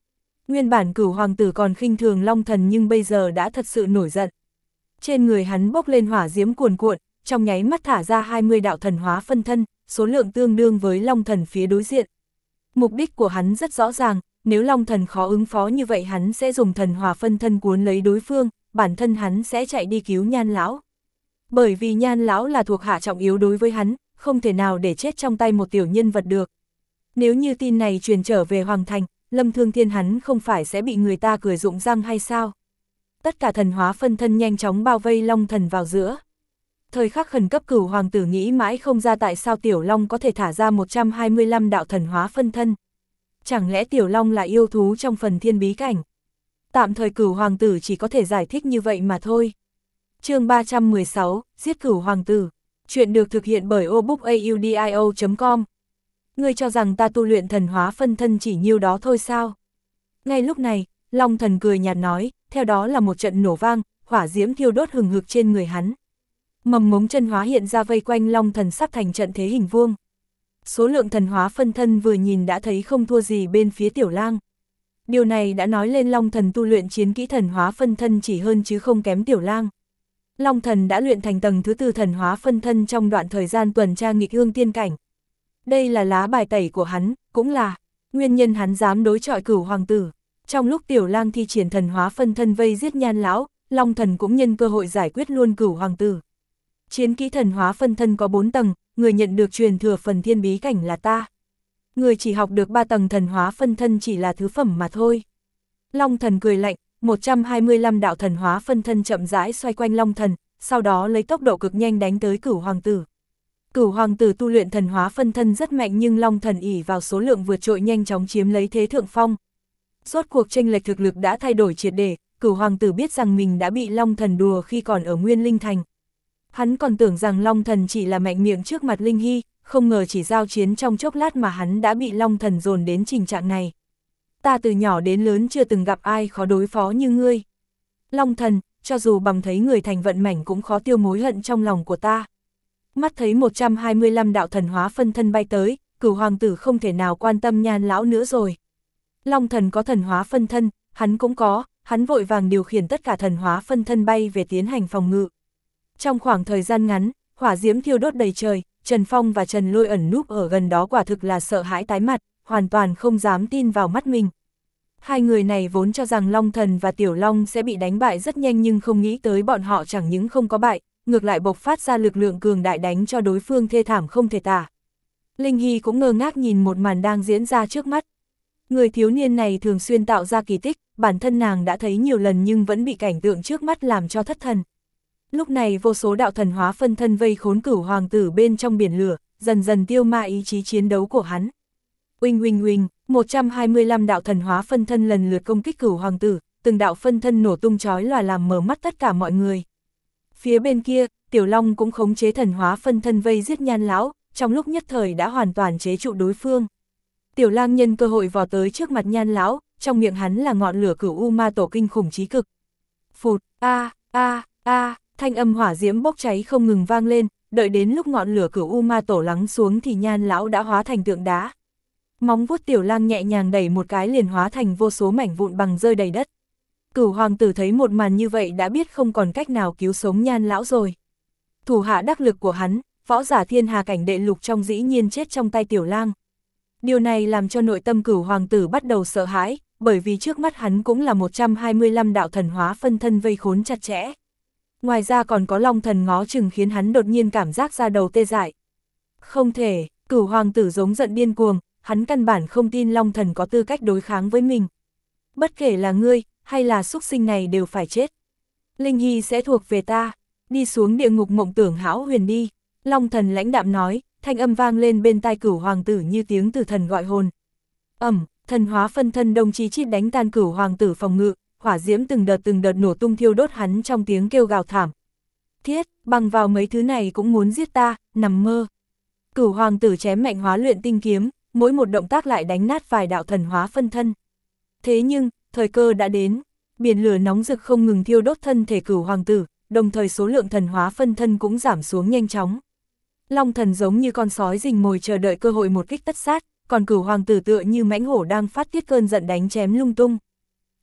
Nguyên bản Cửu hoàng tử còn khinh thường Long Thần nhưng bây giờ đã thật sự nổi giận. Trên người hắn bốc lên hỏa diễm cuồn cuộn, trong nháy mắt thả ra hai mươi đạo thần hóa phân thân, số lượng tương đương với Long Thần phía đối diện. Mục đích của hắn rất rõ ràng, nếu Long Thần khó ứng phó như vậy hắn sẽ dùng thần hỏa phân thân cuốn lấy đối phương, bản thân hắn sẽ chạy đi cứu Nhan lão. Bởi vì Nhan lão là thuộc hạ trọng yếu đối với hắn, không thể nào để chết trong tay một tiểu nhân vật được. Nếu như tin này truyền trở về Hoàng Thành, Lâm Thương Thiên hắn không phải sẽ bị người ta cười rụng răng hay sao? Tất cả thần hóa phân thân nhanh chóng bao vây Long Thần vào giữa. Thời khắc khẩn cấp Cửu hoàng tử nghĩ mãi không ra tại sao Tiểu Long có thể thả ra một trăm hai mươi lăm đạo thần hóa phân thân. Chẳng lẽ Tiểu Long là yêu thú trong phần thiên bí cảnh? Tạm thời Cửu hoàng tử chỉ có thể giải thích như vậy mà thôi. Chương ba trăm mười sáu, giết Cửu hoàng tử. Chuyện được thực hiện bởi o book audio chấm com. Ngươi cho rằng ta tu luyện thần hóa phân thân chỉ nhiêu đó thôi sao? Ngay lúc này, Long Thần cười nhạt nói, theo đó là một trận nổ vang, hỏa diễm thiêu đốt hừng hực trên người hắn. Mầm mống chân hóa hiện ra vây quanh Long Thần sắp thành trận thế hình vuông. Số lượng thần hóa phân thân vừa nhìn đã thấy không thua gì bên phía Tiểu Lang. Điều này đã nói lên Long Thần tu luyện chiến kỹ thần hóa phân thân chỉ hơn chứ không kém Tiểu Lang. Long Thần đã luyện thành tầng thứ tư thần hóa phân thân trong đoạn thời gian tuần tra nghịch ương tiên cảnh. Đây là lá bài tẩy của hắn, cũng là nguyên nhân hắn dám đối chọi Cửu hoàng tử. Trong lúc Tiểu Lang thi triển thần hóa phân thân vây giết Nhan lão, Long Thần cũng nhân cơ hội giải quyết luôn Cửu hoàng tử. Chiến kỹ thần hóa phân thân có bốn tầng, người nhận được truyền thừa phần thiên bí cảnh là ta. Người chỉ học được ba tầng thần hóa phân thân chỉ là thứ phẩm mà thôi. Long Thần cười lạnh, một trăm hai mươi lăm đạo thần hóa phân thân chậm rãi xoay quanh Long Thần, sau đó lấy tốc độ cực nhanh đánh tới Cửu hoàng tử. Cửu hoàng tử tu luyện thần hóa phân thân rất mạnh nhưng Long Thần ỷ vào số lượng vượt trội nhanh chóng chiếm lấy thế thượng phong. Rốt cuộc chênh lệch thực lực đã thay đổi triệt để, Cửu hoàng tử biết rằng mình đã bị Long Thần đùa khi còn ở Nguyên Linh Thành. Hắn còn tưởng rằng Long Thần chỉ là mạnh miệng trước mặt Linh Hy, không ngờ chỉ giao chiến trong chốc lát mà hắn đã bị Long Thần dồn đến trình trạng này. Ta từ nhỏ đến lớn chưa từng gặp ai khó đối phó như ngươi. Long Thần, cho dù bằng thấy người thành vận mảnh cũng khó tiêu mối hận trong lòng của ta. Mắt thấy một trăm hai mươi lăm đạo thần hóa phân thân bay tới, Cửu hoàng tử không thể nào quan tâm Nhan lão nữa rồi. Long Thần có thần hóa phân thân, hắn cũng có, hắn vội vàng điều khiển tất cả thần hóa phân thân bay về tiến hành phòng ngự. Trong khoảng thời gian ngắn, hỏa diễm thiêu đốt đầy trời, Trần Phong và Trần Lôi ẩn núp ở gần đó quả thực là sợ hãi tái mặt, hoàn toàn không dám tin vào mắt mình. Hai người này vốn cho rằng Long Thần và Tiểu Long sẽ bị đánh bại rất nhanh nhưng không nghĩ tới bọn họ chẳng những không có bại, ngược lại bộc phát ra lực lượng cường đại đánh cho đối phương thê thảm không thể tả. Linh Hy cũng ngơ ngác nhìn một màn đang diễn ra trước mắt. Người thiếu niên này thường xuyên tạo ra kỳ tích, bản thân nàng đã thấy nhiều lần nhưng vẫn bị cảnh tượng trước mắt làm cho thất thần. Lúc này vô số đạo thần hóa phân thân vây khốn Cửu hoàng tử bên trong biển lửa, dần dần tiêu ma ý chí chiến đấu của hắn. Uỳnh uỳnh uỳnh, một trăm hai mươi lăm đạo thần hóa phân thân lần lượt công kích Cửu hoàng tử, từng đạo phân thân nổ tung chói lòa làm mở mắt tất cả mọi người. Phía bên kia, Tiểu Long cũng khống chế thần hóa phân thân vây giết Nhan lão, trong lúc nhất thời đã hoàn toàn chế trụ đối phương. Tiểu Lang nhân cơ hội vò tới trước mặt Nhan lão, trong miệng hắn là ngọn lửa Cửu U Ma Tổ kinh khủng chí cực. Phụt, a a a, thanh âm hỏa diễm bốc cháy không ngừng vang lên, đợi đến lúc ngọn lửa Cửu U Ma Tổ lắng xuống thì Nhan lão đã hóa thành tượng đá. Móng vuốt Tiểu Lang nhẹ nhàng đẩy một cái liền hóa thành vô số mảnh vụn bằng rơi đầy đất. Cửu hoàng tử thấy một màn như vậy đã biết không còn cách nào cứu sống Nhan lão rồi. Thủ hạ đắc lực của hắn, võ giả thiên hà cảnh đệ lục trong dĩ nhiên chết trong tay Tiểu Lang. Điều này làm cho nội tâm Cửu hoàng tử bắt đầu sợ hãi, bởi vì trước mắt hắn cũng là một trăm hai mươi lăm đạo thần hóa phân thân vây khốn chặt chẽ. Ngoài ra còn có Long Thần ngó chừng khiến hắn đột nhiên cảm giác ra đầu tê dại. Không thể, Cửu hoàng tử giống giận điên cuồng, hắn căn bản không tin Long Thần có tư cách đối kháng với mình. Bất kể là ngươi, hay là súc sinh này đều phải chết. Linh Hy sẽ thuộc về ta, đi xuống địa ngục mộng tưởng hão huyền đi. Long Thần lãnh đạm nói, thanh âm vang lên bên tai Cửu hoàng tử như tiếng từ thần gọi hồn. Ầm, thần hóa phân thân đồng chí chít đánh tan Cửu hoàng tử phòng ngự, hỏa diễm từng đợt từng đợt nổ tung thiêu đốt hắn trong tiếng kêu gào thảm. Thiết, bằng vào mấy thứ này cũng muốn giết ta, nằm mơ. Cửu hoàng tử chém mạnh hóa luyện tinh kiếm, mỗi một động tác lại đánh nát vài đạo thần hóa phân thân. Thế nhưng, thời cơ đã đến, biển lửa nóng rực không ngừng thiêu đốt thân thể Cửu hoàng tử, đồng thời số lượng thần hóa phân thân cũng giảm xuống nhanh chóng. Long Thần giống như con sói rình mồi chờ đợi cơ hội một kích tất sát, còn Cửu hoàng tử tựa như mãnh hổ đang phát tiết cơn giận đánh chém lung tung.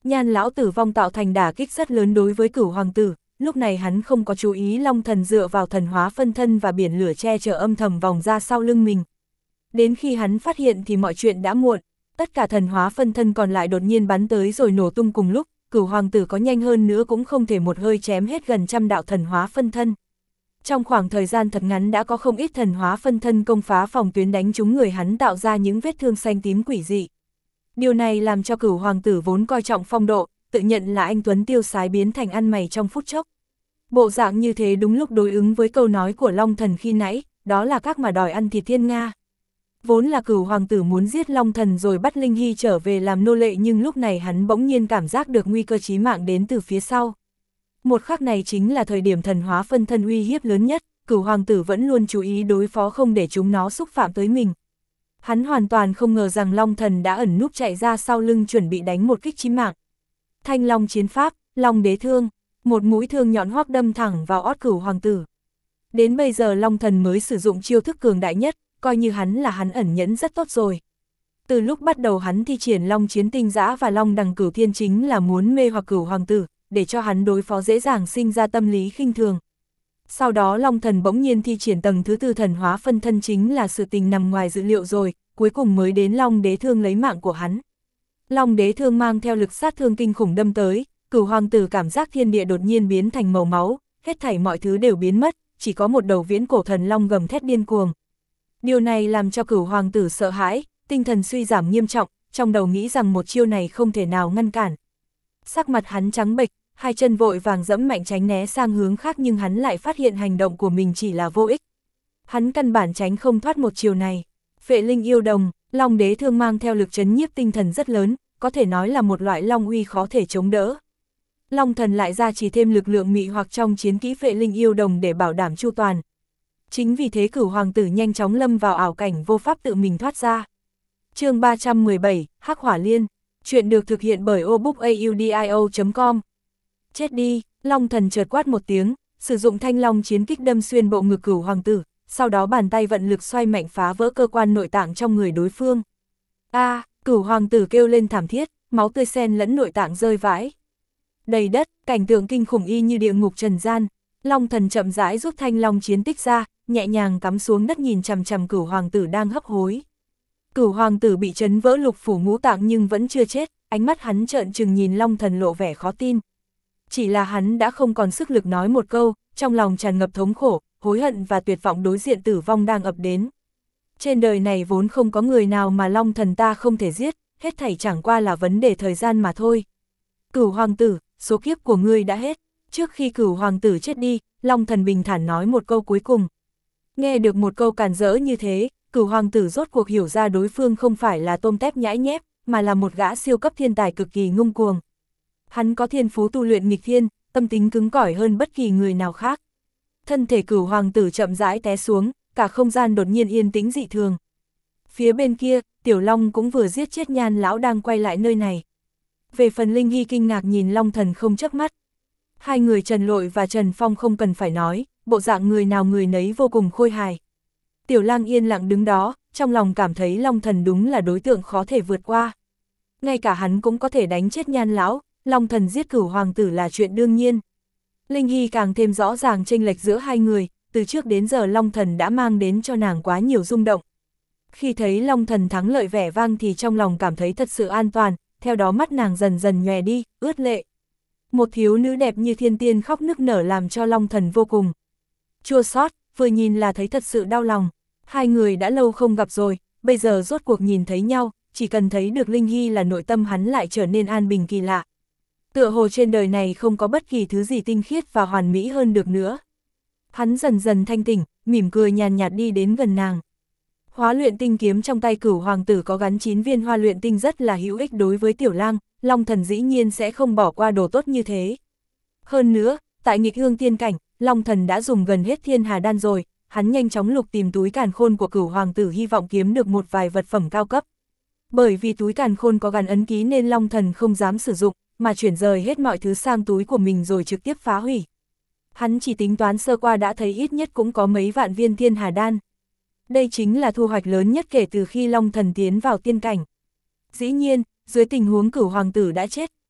Nhan lão tử vong tạo thành đả kích rất lớn đối với Cửu hoàng tử, lúc này hắn không có chú ý Long thần dựa vào thần hóa phân thân và biển lửa che chở âm thầm vòng ra sau lưng mình. Đến khi hắn phát hiện thì mọi chuyện đã muộn, tất cả thần hóa phân thân còn lại đột nhiên bắn tới rồi nổ tung cùng lúc, Cửu hoàng tử có nhanh hơn nữa cũng không thể một hơi chém hết gần trăm đạo thần hóa phân thân. Trong khoảng thời gian thật ngắn đã có không ít thần hóa phân thân công phá phòng tuyến đánh trúng người hắn tạo ra những vết thương xanh tím quỷ dị. Điều này làm cho Cửu hoàng tử vốn coi trọng phong độ, tự nhận là anh tuấn tiêu sái biến thành ăn mày trong phút chốc. Bộ dạng như thế đúng lúc đối ứng với câu nói của Long thần khi nãy, đó là các mà đòi ăn thịt thiên Nga. Vốn là Cửu hoàng tử muốn giết Long thần rồi bắt Linh Hy trở về làm nô lệ, nhưng lúc này hắn bỗng nhiên cảm giác được nguy cơ chí mạng đến từ phía sau. Một khắc này chính là thời điểm thần hóa phân thân uy hiếp lớn nhất, Cửu hoàng tử vẫn luôn chú ý đối phó không để chúng nó xúc phạm tới mình. Hắn hoàn toàn không ngờ rằng Long thần đã ẩn núp chạy ra sau lưng chuẩn bị đánh một kích chí mạng. Thanh Long chiến pháp, Long đế thương, một mũi thương nhọn hoắc đâm thẳng vào ót Cửu hoàng tử. Đến bây giờ Long thần mới sử dụng chiêu thức cường đại nhất, coi như hắn là hắn ẩn nhẫn rất tốt rồi. Từ lúc bắt đầu hắn thi triển Long chiến tinh giã và Long đằng cửu thiên chính là muốn mê hoặc Cửu hoàng tử, để cho hắn đối phó dễ dàng sinh ra tâm lý khinh thường. Sau đó Long thần bỗng nhiên thi triển tầng thứ tư thần hóa phân thân chính là sự tình nằm ngoài dự liệu rồi, cuối cùng mới đến Long đế thương lấy mạng của hắn. Long đế thương mang theo lực sát thương kinh khủng đâm tới, Cửu hoàng tử cảm giác thiên địa đột nhiên biến thành màu máu, hết thảy mọi thứ đều biến mất, chỉ có một đầu viễn cổ thần long gầm thét điên cuồng. Điều này làm cho Cửu hoàng tử sợ hãi, tinh thần suy giảm nghiêm trọng, trong đầu nghĩ rằng một chiêu này không thể nào ngăn cản. Sắc mặt hắn trắng bệch, hai chân vội vàng dẫm mạnh tránh né sang hướng khác, nhưng hắn lại phát hiện hành động của mình chỉ là vô ích. Hắn căn bản tránh không thoát một chiều này. Phệ linh yêu đồng, Long đế thương mang theo lực trấn nhiếp tinh thần rất lớn, có thể nói là một loại long uy khó thể chống đỡ. Long thần lại ra chỉ thêm lực lượng mị hoặc trong chiến kỹ phệ linh yêu đồng để bảo đảm chu toàn. Chính vì thế Cửu hoàng tử nhanh chóng lâm vào ảo cảnh vô pháp tự mình thoát ra. Chương ba trăm mười bảy, Hắc Hỏa Liên. Chuyện được thực hiện bởi obookaudio chấm com. Chết đi, Long thần chợt quát một tiếng, sử dụng thanh long chiến kích đâm xuyên bộ ngực Cửu hoàng tử, sau đó bàn tay vận lực xoay mạnh phá vỡ cơ quan nội tạng trong người đối phương. A, à, Cửu hoàng tử kêu lên thảm thiết, máu tươi xen lẫn nội tạng rơi vãi. Đầy đất, cảnh tượng kinh khủng y như địa ngục trần gian. Long thần chậm rãi rút thanh long chiến tích ra, nhẹ nhàng cắm xuống đất nhìn chằm chằm Cửu hoàng tử đang hấp hối. Cửu hoàng tử bị chấn vỡ lục phủ ngũ tạng nhưng vẫn chưa chết, ánh mắt hắn trợn trừng nhìn Long thần lộ vẻ khó tin. Chỉ là hắn đã không còn sức lực nói một câu, trong lòng tràn ngập thống khổ, hối hận và tuyệt vọng đối diện tử vong đang ập đến. Trên đời này vốn không có người nào mà Long thần ta không thể giết, hết thảy chẳng qua là vấn đề thời gian mà thôi. Cửu hoàng tử, số kiếp của ngươi đã hết. Trước khi Cửu hoàng tử chết đi, Long thần bình thản nói một câu cuối cùng. Nghe được một câu càn rỡ như thế, Cửu hoàng tử rốt cuộc hiểu ra đối phương không phải là tôm tép nhãi nhép, mà là một gã siêu cấp thiên tài cực kỳ ngông cuồng. Hắn có thiên phú tu luyện nghịch thiên, tâm tính cứng cỏi hơn bất kỳ người nào khác. Thân thể Cửu hoàng tử chậm rãi té xuống, cả không gian đột nhiên yên tĩnh dị thường. Phía bên kia, Tiểu Long cũng vừa giết chết Nhan lão đang quay lại nơi này. Về phần Linh Hy kinh ngạc nhìn Long thần không chớp mắt. Hai người Trần Lội và Trần Phong không cần phải nói, bộ dạng người nào người nấy vô cùng khôi hài. Tiểu Lang yên lặng đứng đó, trong lòng cảm thấy Long thần đúng là đối tượng khó thể vượt qua. Ngay cả hắn cũng có thể đánh chết Nhan lão, Long thần giết Cửu hoàng tử là chuyện đương nhiên. Linh Hy càng thêm rõ ràng chênh lệch giữa hai người, từ trước đến giờ Long thần đã mang đến cho nàng quá nhiều rung động. Khi thấy Long thần thắng lợi vẻ vang thì trong lòng cảm thấy thật sự an toàn, theo đó mắt nàng dần dần nhòe đi, ướt lệ. Một thiếu nữ đẹp như thiên tiên khóc nức nở làm cho Long thần vô cùng chua xót, vừa nhìn là thấy thật sự đau lòng. Hai người đã lâu không gặp rồi, bây giờ rốt cuộc nhìn thấy nhau, chỉ cần thấy được Linh Hy là nội tâm hắn lại trở nên an bình kỳ lạ. Tựa hồ trên đời này không có bất kỳ thứ gì tinh khiết và hoàn mỹ hơn được nữa. Hắn dần dần thanh tỉnh, mỉm cười nhàn nhạt đi đến gần nàng. Hóa luyện tinh kiếm trong tay Cửu hoàng tử có gắn chín viên hoa luyện tinh rất là hữu ích đối với Tiểu Lang, Long thần dĩ nhiên sẽ không bỏ qua đồ tốt như thế. Hơn nữa, tại nghịch hương tiên cảnh, Long thần đã dùng gần hết thiên hà đan rồi, hắn nhanh chóng lục tìm túi càn khôn của Cửu hoàng tử hy vọng kiếm được một vài vật phẩm cao cấp. Bởi vì túi càn khôn có gắn ấn ký nên Long thần không dám sử dụng, mà chuyển rời hết mọi thứ sang túi của mình rồi trực tiếp phá hủy. Hắn chỉ tính toán sơ qua đã thấy ít nhất cũng có mấy vạn viên thiên hà đan. Đây chính là thu hoạch lớn nhất kể từ khi Long thần tiến vào tiên cảnh. Dĩ nhiên, dưới tình huống Cửu hoàng tử đã chết,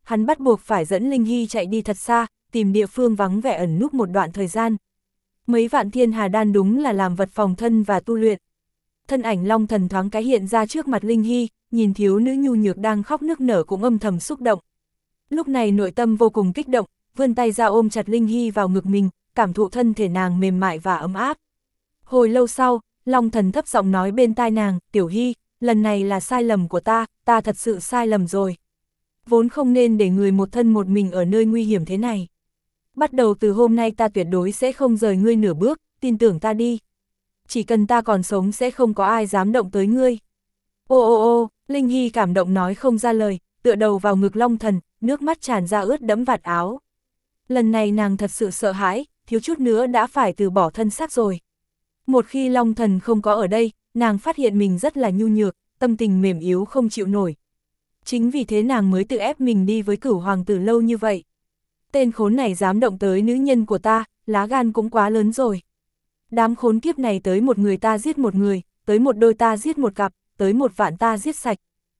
hắn bắt buộc phải dẫn Linh Hy chạy đi thật xa, tìm địa phương vắng vẻ ẩn núp một đoạn thời gian. Mấy vạn thiên hà đan đúng là làm vật phòng thân và tu luyện. Thân ảnh Long Thần thoáng cái hiện ra trước mặt Linh Hy, nhìn thiếu nữ nhu nhược đang khóc nức nở cũng âm thầm xúc động. Lúc này nội tâm vô cùng kích động, vươn tay ra ôm chặt Linh Hy vào ngực mình, cảm thụ thân thể nàng mềm mại và ấm áp. Hồi lâu sau, Long Thần thấp giọng nói bên tai nàng, Tiểu Hy, lần này là sai lầm của ta, ta thật sự sai lầm rồi. Vốn không nên để người một thân một mình ở nơi nguy hiểm thế này. Bắt đầu từ hôm nay ta tuyệt đối sẽ không rời ngươi nửa bước, tin tưởng ta đi. Chỉ cần ta còn sống sẽ không có ai dám động tới ngươi. Ô ô ô, Linh Hy cảm động nói không ra lời, tựa đầu vào ngực Long Thần, nước mắt tràn ra ướt đẫm vạt áo. Lần này nàng thật sự sợ hãi, thiếu chút nữa đã phải từ bỏ thân xác rồi. Một khi Long Thần không có ở đây, nàng phát hiện mình rất là nhu nhược, tâm tình mềm yếu không chịu nổi. Chính vì thế nàng mới tự ép mình đi với Cửu hoàng tử lâu như vậy. Tên khốn này dám động tới nữ nhân của ta, lá gan cũng quá lớn rồi. Đám khốn kiếp này tới một người ta giết một người, tới một đôi ta giết một cặp, tới một vạn ta giết sạch.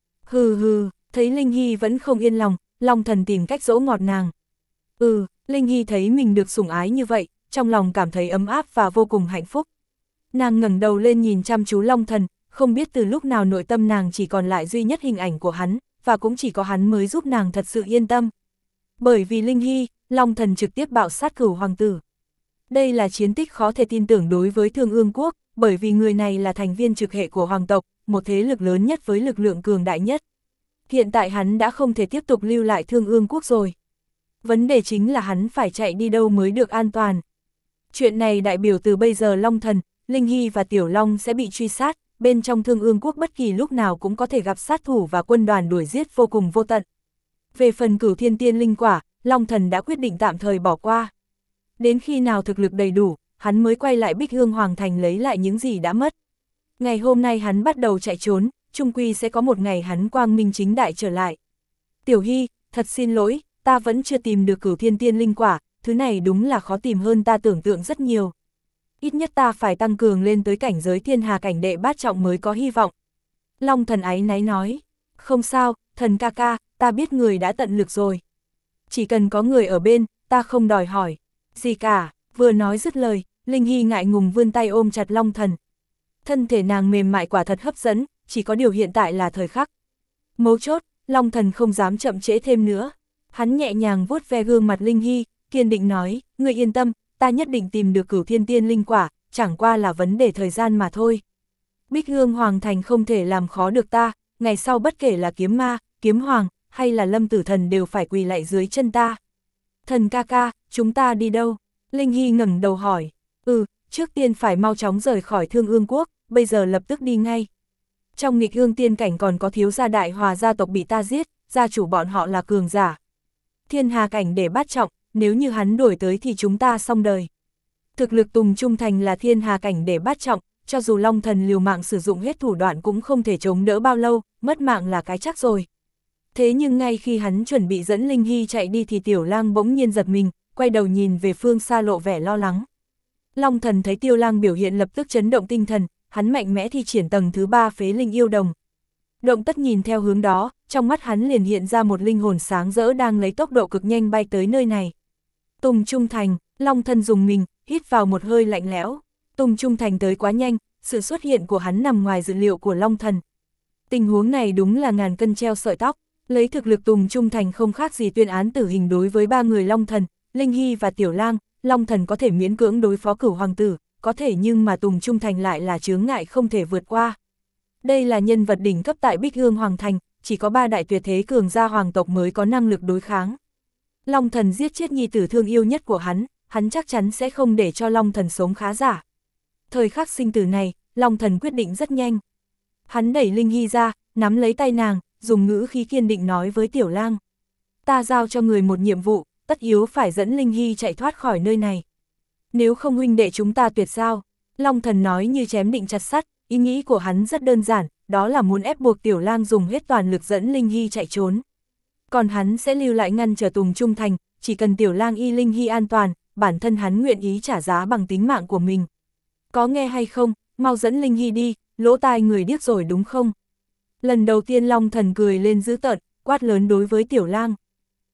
Hừ hừ, thấy Linh Hy vẫn không yên lòng, Long Thần tìm cách dỗ ngọt nàng. Ừ, Linh Hy thấy mình được sủng ái như vậy, trong lòng cảm thấy ấm áp và vô cùng hạnh phúc. Nàng ngẩng đầu lên nhìn chăm chú Long Thần, không biết từ lúc nào nội tâm nàng chỉ còn lại duy nhất hình ảnh của hắn, và cũng chỉ có hắn mới giúp nàng thật sự yên tâm. Bởi vì Linh Hy, Long Thần trực tiếp bạo sát Cửu hoàng tử. Đây là chiến tích khó thể tin tưởng đối với Thương Ương quốc, bởi vì người này là thành viên trực hệ của hoàng tộc, một thế lực lớn nhất với lực lượng cường đại nhất. Hiện tại hắn đã không thể tiếp tục lưu lại Thương Ương quốc rồi. Vấn đề chính là hắn phải chạy đi đâu mới được an toàn. Chuyện này đại biểu từ bây giờ Long Thần, Linh Hy và Tiểu Long sẽ bị truy sát, bên trong Thương Ương quốc bất kỳ lúc nào cũng có thể gặp sát thủ và quân đoàn đuổi giết vô cùng vô tận. Về phần Cửu Thiên Tiên Linh Quả, Long Thần đã quyết định tạm thời bỏ qua. Đến khi nào thực lực đầy đủ, hắn mới quay lại Bích Hương Hoàng Thành lấy lại những gì đã mất. Ngày hôm nay hắn bắt đầu chạy trốn, chung quy sẽ có một ngày hắn quang minh chính đại trở lại. Tiểu Hy, thật xin lỗi, ta vẫn chưa tìm được Cửu Thiên Tiên Linh Quả, thứ này đúng là khó tìm hơn ta tưởng tượng rất nhiều. Ít nhất ta phải tăng cường lên tới cảnh giới thiên hà cảnh đệ bát trọng mới có hy vọng. Long Thần áy náy nói, không sao, thần ca ca, ta biết người đã tận lực rồi. Chỉ cần có người ở bên, ta không đòi hỏi gì cả. Vừa nói dứt lời, Linh Hy ngại ngùng vươn tay ôm chặt Long Thần. Thân thể nàng mềm mại quả thật hấp dẫn, chỉ có điều hiện tại là thời khắc. Mấu chốt, Long Thần không dám chậm trễ thêm nữa. Hắn nhẹ nhàng vuốt ve gương mặt Linh Hy, kiên định nói, ngươi yên tâm, ta nhất định tìm được Cửu Thiên Tiên Linh Quả, chẳng qua là vấn đề thời gian mà thôi. Bích Hương Hoàng Thành không thể làm khó được ta, ngày sau bất kể là Kiếm Ma, Kiếm Hoàng, hay là Lâm Tử Thần đều phải quỳ lạy dưới chân ta. Thần ca ca, chúng ta đi đâu? Linh Hy ngẩng đầu hỏi. Ừ, trước tiên phải mau chóng rời khỏi Thương Ương quốc, bây giờ lập tức đi ngay. Trong nghịch ương tiên cảnh còn có thiếu gia Đại Hòa gia tộc bị ta giết, gia chủ bọn họ là cường giả. Thiên hà cảnh để bát trọng, nếu như hắn đuổi tới thì chúng ta xong đời. Thực lực Tùng Trung Thành là thiên hà cảnh để bát trọng, cho dù Long Thần liều mạng sử dụng hết thủ đoạn cũng không thể chống đỡ bao lâu, mất mạng là cái chắc rồi. Thế nhưng ngay khi hắn chuẩn bị dẫn Linh Hy chạy đi thì Tiểu Lang bỗng nhiên giật mình, quay đầu nhìn về phương xa lộ vẻ lo lắng. Long Thần thấy Tiêu Lang biểu hiện lập tức chấn động tinh thần, hắn mạnh mẽ thi triển tầng thứ ba phế linh yêu đồng. Động Tất nhìn theo hướng đó, trong mắt hắn liền hiện ra một linh hồn sáng rỡ đang lấy tốc độ cực nhanh bay tới nơi này. Tùng Trung Thành, Long Thần dùng mình, hít vào một hơi lạnh lẽo. Tùng Trung Thành tới quá nhanh, sự xuất hiện của hắn nằm ngoài dự liệu của Long Thần. Tình huống này đúng là ngàn cân treo sợi tóc, lấy thực lực Tùng Trung Thành không khác gì tuyên án tử hình đối với ba người Long Thần, Linh Hy và Tiểu Lang. Long Thần có thể miễn cưỡng đối phó Cửu hoàng tử, có thể nhưng mà Tùng Trung Thành lại là chướng ngại không thể vượt qua. Đây là nhân vật đỉnh cấp tại Bích Hương Hoàng Thành, chỉ có ba đại tuyệt thế cường gia hoàng tộc mới có năng lực đối kháng. Long Thần giết chết nhi tử thương yêu nhất của hắn, hắn chắc chắn sẽ không để cho Long Thần sống khá giả. Thời khắc sinh tử này, Long Thần quyết định rất nhanh. Hắn đẩy Linh Hy ra, nắm lấy tay nàng, dùng ngữ khí kiên định nói với Tiểu Lang. Ta giao cho người một nhiệm vụ, tất yếu phải dẫn Linh Hy chạy thoát khỏi nơi này. Nếu không huynh đệ chúng ta tuyệt giao. Long Thần nói như chém định chặt sắt, ý nghĩ của hắn rất đơn giản, đó là muốn ép buộc Tiểu Lang dùng hết toàn lực dẫn Linh Hy chạy trốn. Còn hắn sẽ lưu lại ngăn trở Tùng Trung Thành, chỉ cần Tiểu Lang y Linh Hy an toàn, bản thân hắn nguyện ý trả giá bằng tính mạng của mình. Có nghe hay không, mau dẫn Linh Hy đi, lỗ tai người điếc rồi đúng không? Lần đầu tiên Long Thần cười lên dữ tợn, quát lớn đối với Tiểu Lang.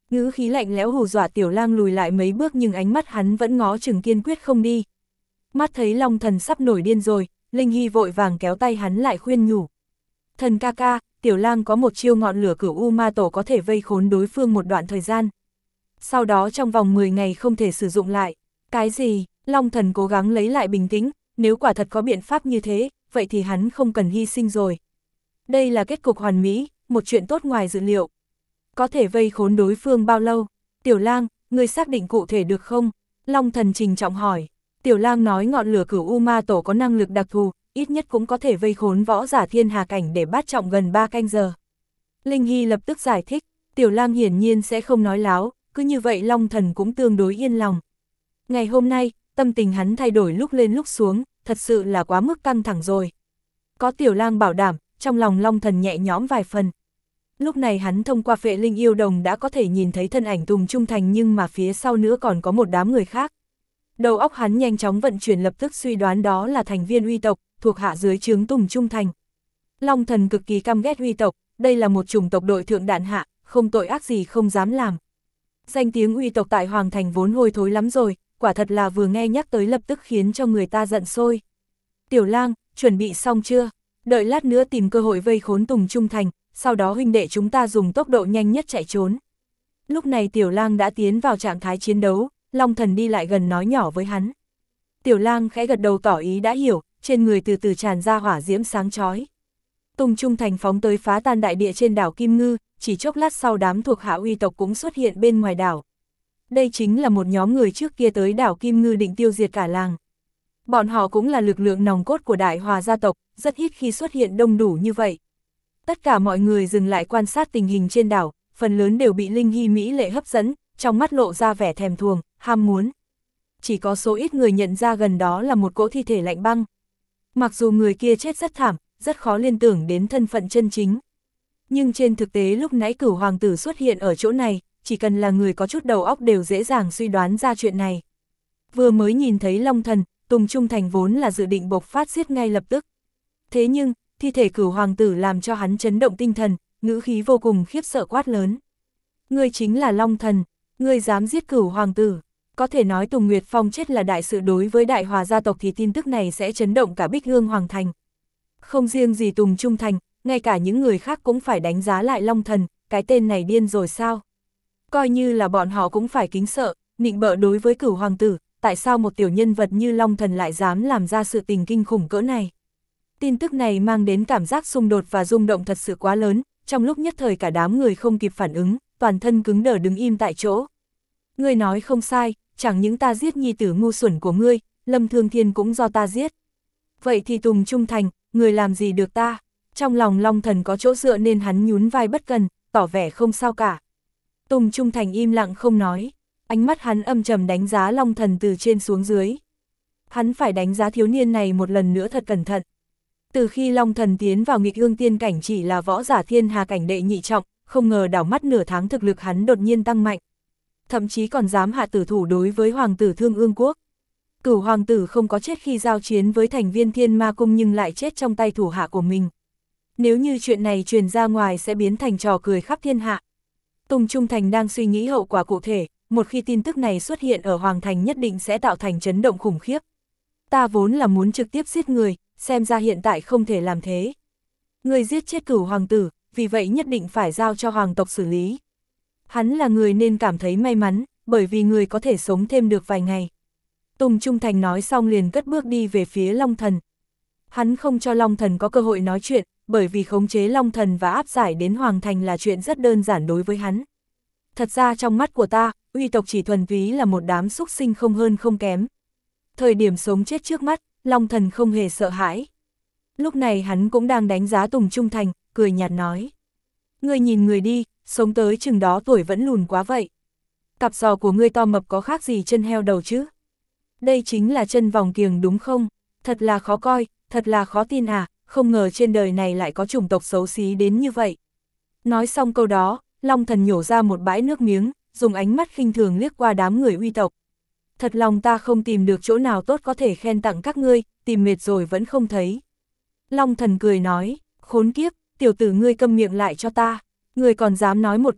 ngữ khí lạnh lẽo hù dọa Tiểu Lang lùi lại mấy bước, nhưng ánh mắt hắn vẫn ngó chừng kiên quyết không đi. Mắt thấy Long Thần sắp nổi điên rồi, Linh Hy vội vàng kéo tay hắn lại khuyên nhủ. Thần ca ca, Tiểu Lang có một chiêu ngọn lửa cửu U Ma Tổ có thể vây khốn đối phương một đoạn thời gian. Sau đó trong vòng mười ngày không thể sử dụng lại. Cái gì? Long Thần cố gắng lấy lại bình tĩnh, nếu quả thật có biện pháp như thế, vậy thì hắn không cần hy sinh rồi. Đây là kết cục hoàn mỹ, một chuyện tốt ngoài dự liệu. Có thể vây khốn đối phương bao lâu? Tiểu Lang, ngươi xác định cụ thể được không? Long Thần trình trọng hỏi. Tiểu Lang nói ngọn lửa cửu U Ma Tổ có năng lực đặc thù, ít nhất cũng có thể vây khốn võ giả thiên hà cảnh để bát trọng gần ba canh giờ. Linh Hy lập tức giải thích, Tiểu Lang hiển nhiên sẽ không nói láo, cứ như vậy Long Thần cũng tương đối yên lòng. Ngày hôm nay, tâm tình hắn thay đổi lúc lên lúc xuống, thật sự là quá mức căng thẳng rồi. Có Tiểu Lang bảo đảm, trong lòng Long Thần nhẹ nhõm vài phần. Lúc này hắn thông qua phệ linh yêu đồng đã có thể nhìn thấy thân ảnh Tùng Trung Thành, nhưng mà phía sau nữa còn có một đám người khác. Đầu óc hắn nhanh chóng vận chuyển, lập tức suy đoán đó là thành viên Uy tộc, thuộc hạ dưới trướng Tùng Trung Thành. Long Thần cực kỳ căm ghét Uy tộc, đây là một chủng tộc đội thượng đạn hạ, không tội ác gì không dám làm. Danh tiếng Uy tộc tại Hoàng Thành vốn hôi thối lắm rồi, quả thật là vừa nghe nhắc tới lập tức khiến cho người ta giận sôi. Tiểu Lang, chuẩn bị xong chưa? Đợi lát nữa tìm cơ hội vây khốn Tùng Trung Thành, sau đó huynh đệ chúng ta dùng tốc độ nhanh nhất chạy trốn. Lúc này Tiểu Lang đã tiến vào trạng thái chiến đấu, Long Thần đi lại gần nói nhỏ với hắn. Tiểu Lang khẽ gật đầu tỏ ý đã hiểu, trên người từ từ tràn ra hỏa diễm sáng chói. Tùng Trung Thành phóng tới phá tan đại địa trên đảo Kim Ngư, chỉ chốc lát sau đám thuộc hạ Uy tộc cũng xuất hiện bên ngoài đảo. Đây chính là một nhóm người trước kia tới đảo Kim Ngư định tiêu diệt cả làng. Bọn họ cũng là lực lượng nòng cốt của Đại Hòa gia tộc, rất ít khi xuất hiện đông đủ như vậy. Tất cả mọi người dừng lại quan sát tình hình trên đảo, phần lớn đều bị Linh Hy mỹ lệ hấp dẫn, trong mắt lộ ra vẻ thèm thuồng, ham muốn. Chỉ có số ít người nhận ra gần đó là một cỗ thi thể lạnh băng. Mặc dù người kia chết rất thảm, rất khó liên tưởng đến thân phận chân chính. Nhưng trên thực tế lúc nãy Cửu Hoàng tử xuất hiện ở chỗ này, chỉ cần là người có chút đầu óc đều dễ dàng suy đoán ra chuyện này. Vừa mới nhìn thấy Long Thần, Tùng Trung Thành vốn là dự định bộc phát giết ngay lập tức. Thế nhưng, thi thể Cửu Hoàng tử làm cho hắn chấn động tinh thần, ngữ khí vô cùng khiếp sợ quát lớn. Ngươi chính là Long Thần, ngươi dám giết Cửu Hoàng tử. Có thể nói Tùng Nguyệt Phong chết là đại sự, đối với Đại Hòa gia tộc thì tin tức này sẽ chấn động cả Bích Hương Hoàng Thành. Không riêng gì Tùng Trung Thành, ngay cả những người khác cũng phải đánh giá lại Long Thần, cái tên này điên rồi sao? Coi như là bọn họ cũng phải kính sợ, nịnh bợ đối với Cửu Hoàng tử, tại sao một tiểu nhân vật như Long Thần lại dám làm ra sự tình kinh khủng cỡ này? Tin tức này mang đến cảm giác xung đột và rung động thật sự quá lớn, trong lúc nhất thời cả đám người không kịp phản ứng, toàn thân cứng đờ đứng im tại chỗ. Ngươi nói không sai, chẳng những ta giết nhi tử ngu xuẩn của ngươi, Lâm Thương Thiên cũng do ta giết. Vậy thì Tùng Trung Thành, người làm gì được ta? Trong lòng Long Thần có chỗ dựa nên hắn nhún vai bất cần, tỏ vẻ không sao cả. Tùng Trung Thành im lặng không nói, ánh mắt hắn âm trầm đánh giá Long Thần từ trên xuống dưới. Hắn phải đánh giá thiếu niên này một lần nữa thật cẩn thận. Từ khi Long Thần tiến vào nghịch ương tiên cảnh chỉ là võ giả thiên hà cảnh đệ nhị trọng, không ngờ đảo mắt nửa tháng thực lực hắn đột nhiên tăng mạnh. Thậm chí còn dám hạ tử thủ đối với Hoàng tử Thương Ương Quốc. Cửu Hoàng tử không có chết khi giao chiến với thành viên Thiên Ma Cung nhưng lại chết trong tay thủ hạ của mình. Nếu như chuyện này truyền ra ngoài sẽ biến thành trò cười khắp thiên hạ. Tùng Trung Thành đang suy nghĩ hậu quả cụ thể, một khi tin tức này xuất hiện ở Hoàng Thành nhất định sẽ tạo thành chấn động khủng khiếp. Ta vốn là muốn trực tiếp giết người, xem ra hiện tại không thể làm thế. Người giết chết Cửu Hoàng tử, vì vậy nhất định phải giao cho Hoàng tộc xử lý. Hắn là người nên cảm thấy may mắn, bởi vì người có thể sống thêm được vài ngày. Tùng Trung Thành nói xong liền cất bước đi về phía Long Thần. Hắn không cho Long Thần có cơ hội nói chuyện, bởi vì khống chế Long Thần và áp giải đến Hoàng Thành là chuyện rất đơn giản đối với hắn. Thật ra trong mắt của ta, Uy tộc chỉ thuần túy là một đám súc sinh không hơn không kém. Thời điểm sống chết trước mắt, Long Thần không hề sợ hãi. Lúc này hắn cũng đang đánh giá Tùng Trung Thành, cười nhạt nói. Ngươi nhìn người đi, sống tới chừng đó tuổi vẫn lùn quá vậy. Cặp giò của ngươi to mập có khác gì chân heo đầu chứ? Đây chính là chân vòng kiềng đúng không? Thật là khó coi, thật là khó tin à, không ngờ trên đời này lại có chủng tộc xấu xí đến như vậy. Nói xong câu đó, Long Thần nhổ ra một bãi nước miếng, dùng ánh mắt khinh thường liếc qua đám người Uy tộc. Thật lòng ta không tìm được chỗ nào tốt có thể khen tặng các ngươi, tìm mệt rồi vẫn không thấy. Long Thần cười nói, khốn kiếp, tiểu tử ngươi câm miệng lại cho ta, ngươi còn dám nói một câu,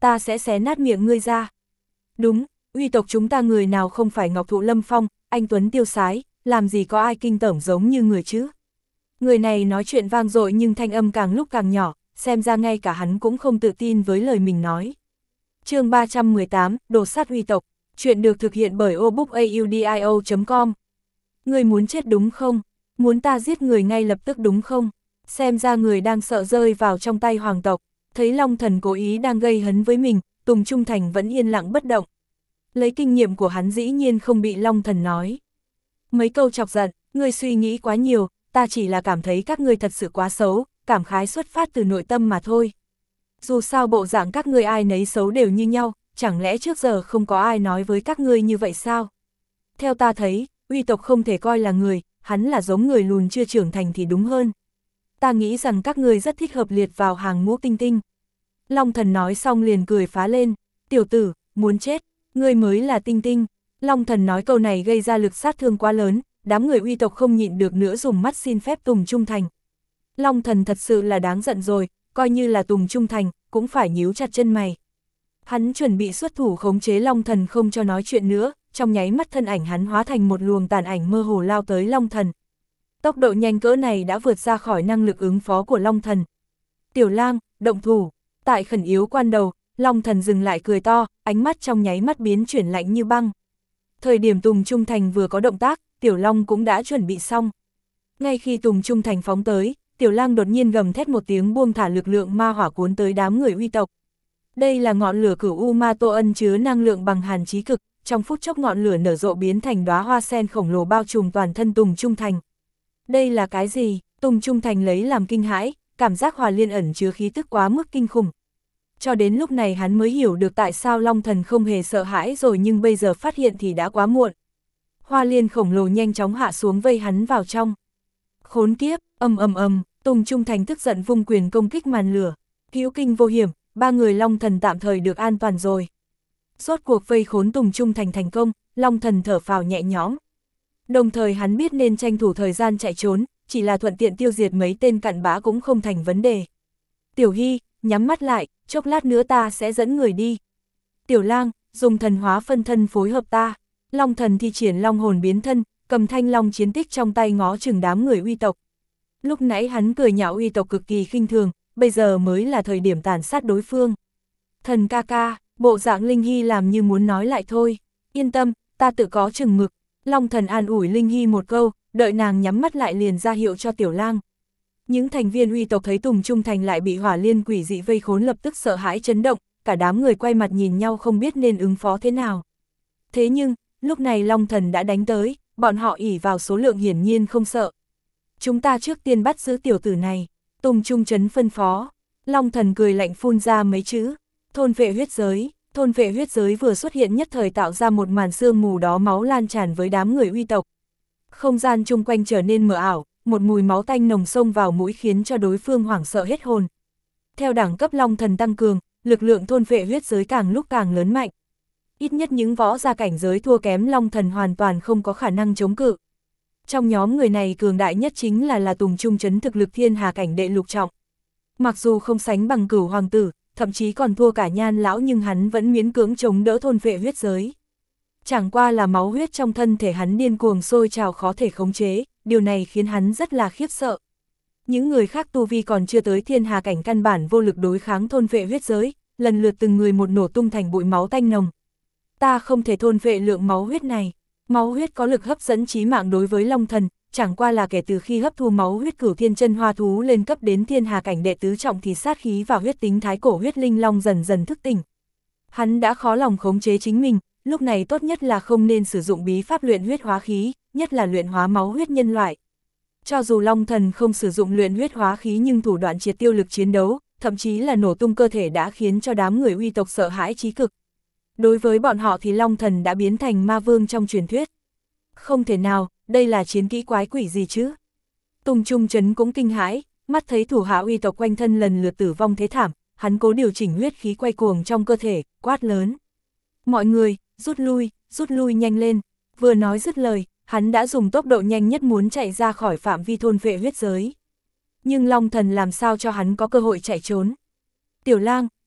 ta sẽ xé nát miệng ngươi ra. Đúng, uy tộc chúng ta người nào không phải ngọc thụ lâm phong, anh tuấn tiêu sái, làm gì có ai kinh tởm giống như người chứ. Người này nói chuyện vang dội nhưng thanh âm càng lúc càng nhỏ, xem ra ngay cả hắn cũng không tự tin với lời mình nói. chương ba trăm mười tám, Đồ sát uy tộc, chuyện được thực hiện bởi obookaudio chấm com. Người muốn chết đúng không? Muốn ta giết người ngay lập tức đúng không? Xem ra người đang sợ rơi vào trong tay hoàng tộc, thấy Long Thần cố ý đang gây hấn với mình, Tùng Trung Thành vẫn yên lặng bất động. Lấy kinh nghiệm của hắn dĩ nhiên không bị Long Thần nói mấy câu chọc giận, ngươi suy nghĩ quá nhiều, ta chỉ là cảm thấy các ngươi thật sự quá xấu, cảm khái xuất phát từ nội tâm mà thôi. Dù sao bộ dạng các ngươi ai nấy xấu đều như nhau, chẳng lẽ trước giờ không có ai nói với các ngươi như vậy sao? Theo ta thấy, uy tộc không thể coi là người, hắn là giống người lùn chưa trưởng thành thì đúng hơn. Ta nghĩ rằng các ngươi rất thích hợp liệt vào hàng ngũ tinh tinh. Long Thần nói xong liền cười phá lên, tiểu tử, muốn chết, ngươi mới là tinh tinh. Long Thần nói câu này gây ra lực sát thương quá lớn, đám người uy tộc không nhịn được nữa dùng mắt xin phép Tùng Trung Thành. Long Thần thật sự là đáng giận rồi, coi như là Tùng Trung Thành, cũng phải nhíu chặt chân mày. Hắn chuẩn bị xuất thủ khống chế Long Thần không cho nói chuyện nữa, trong nháy mắt thân ảnh hắn hóa thành một luồng tàn ảnh mơ hồ lao tới Long Thần. Tốc độ nhanh cỡ này đã vượt ra khỏi năng lực ứng phó của Long Thần. Tiểu Lang, động thủ. Tại khẩn yếu quan đầu, Long Thần dừng lại cười to, ánh mắt trong nháy mắt biến chuyển lạnh như băng. Thời điểm Tùng Trung Thành vừa có động tác, Tiểu Long cũng đã chuẩn bị xong. Ngay khi Tùng Trung Thành phóng tới, Tiểu Lang đột nhiên gầm thét một tiếng buông thả lực lượng ma hỏa cuốn tới đám người uy tộc. Đây là ngọn lửa cửu U Ma Tô ân chứa năng lượng bằng hàn chí cực, trong phút chốc ngọn lửa nở rộ biến thành đóa hoa sen khổng lồ bao trùm toàn thân Tùng Trung Thành. Đây là cái gì? Tùng Trung Thành lấy làm kinh hãi, cảm giác Hòa Liên ẩn chứa khí tức quá mức kinh khủng. Cho đến lúc này hắn mới hiểu được tại sao Long Thần không hề sợ hãi rồi, nhưng bây giờ phát hiện thì đã quá muộn. Hoa Liên khổng lồ nhanh chóng hạ xuống vây hắn vào trong. Khốn kiếp, ầm ầm ầm, Tùng Trung Thành tức giận vung quyền công kích màn lửa. Hữu kinh vô hiểm, ba người Long Thần tạm thời được an toàn rồi. Rốt cuộc vây khốn Tùng Trung Thành thành công, Long Thần thở phào nhẹ nhõm. Đồng thời hắn biết nên tranh thủ thời gian chạy trốn, chỉ là thuận tiện tiêu diệt mấy tên cặn bã cũng không thành vấn đề. Tiểu Hy, nhắm mắt lại, chốc lát nữa ta sẽ dẫn người đi. Tiểu Lang, dùng thần hóa phân thân phối hợp ta. Long Thần thi triển long hồn biến thân, cầm thanh long chiến tích trong tay ngó chừng đám người uy tộc. Lúc nãy hắn cười nhạo uy tộc cực kỳ khinh thường, bây giờ mới là thời điểm tàn sát đối phương. Thần ca ca, bộ dạng Linh Hy làm như muốn nói lại thôi. Yên tâm, ta tự có chừng mực. Long Thần an ủi Linh Hy một câu, đợi nàng nhắm mắt lại liền ra hiệu cho Tiểu Lang. Những thành viên uy tộc thấy Tùng Trung Thành lại bị hỏa liên quỷ dị vây khốn lập tức sợ hãi chấn động, cả đám người quay mặt nhìn nhau không biết nên ứng phó thế nào. Thế nhưng, lúc này Long Thần đã đánh tới, bọn họ ỷ vào số lượng hiển nhiên không sợ. Chúng ta trước tiên bắt giữ tiểu tử này, Tùng Trung Trấn phân phó. Long Thần cười lạnh phun ra mấy chữ, thôn vệ huyết giới. Thôn vệ huyết giới vừa xuất hiện nhất thời tạo ra một màn sương mù đó máu lan tràn với đám người uy tộc. Không gian chung quanh trở nên mờ ảo, một mùi máu tanh nồng xông vào mũi khiến cho đối phương hoảng sợ hết hồn. Theo đẳng cấp Long Thần tăng cường, lực lượng thôn vệ huyết giới càng lúc càng lớn mạnh. Ít nhất những võ gia cảnh giới thua kém Long Thần hoàn toàn không có khả năng chống cự. Trong nhóm người này cường đại nhất chính là là Tùng Trung Trấn thực lực thiên hà cảnh đệ lục trọng. Mặc dù không sánh bằng Cửu hoàng tử, thậm chí còn thua cả Nhan lão, nhưng hắn vẫn miễn cưỡng chống đỡ thôn vệ huyết giới. Chẳng qua là máu huyết trong thân thể hắn điên cuồng sôi trào khó thể khống chế, điều này khiến hắn rất là khiếp sợ. Những người khác tu vi còn chưa tới thiên hà cảnh căn bản vô lực đối kháng thôn vệ huyết giới, lần lượt từng người một nổ tung thành bụi máu tanh nồng. Ta không thể thôn vệ lượng máu huyết này. Máu huyết có lực hấp dẫn chí mạng đối với Long Thần, chẳng qua là kể từ khi hấp thu máu huyết Cửu Thiên Chân Hoa thú lên cấp đến thiên hà cảnh đệ tứ trọng thì sát khí và huyết tính thái cổ huyết linh long dần dần thức tỉnh. Hắn đã khó lòng khống chế chính mình, lúc này tốt nhất là không nên sử dụng bí pháp luyện huyết hóa khí, nhất là luyện hóa máu huyết nhân loại. Cho dù Long Thần không sử dụng luyện huyết hóa khí nhưng thủ đoạn triệt tiêu lực chiến đấu, thậm chí là nổ tung cơ thể đã khiến cho đám người uy tộc sợ hãi chí cực. Đối với bọn họ thì Long Thần đã biến thành ma vương trong truyền thuyết. Không thể nào, đây là chiến kỹ quái quỷ gì chứ? Tùng Trung Trấn cũng kinh hãi, mắt thấy thủ hạ uy tộc quanh thân lần lượt tử vong thế thảm, hắn cố điều chỉnh huyết khí quay cuồng trong cơ thể, quát lớn. Mọi người, rút lui, rút lui nhanh lên. Vừa nói dứt lời, hắn đã dùng tốc độ nhanh nhất muốn chạy ra khỏi phạm vi thôn vệ huyết giới. Nhưng Long Thần làm sao cho hắn có cơ hội chạy trốn? Tiểu Lang,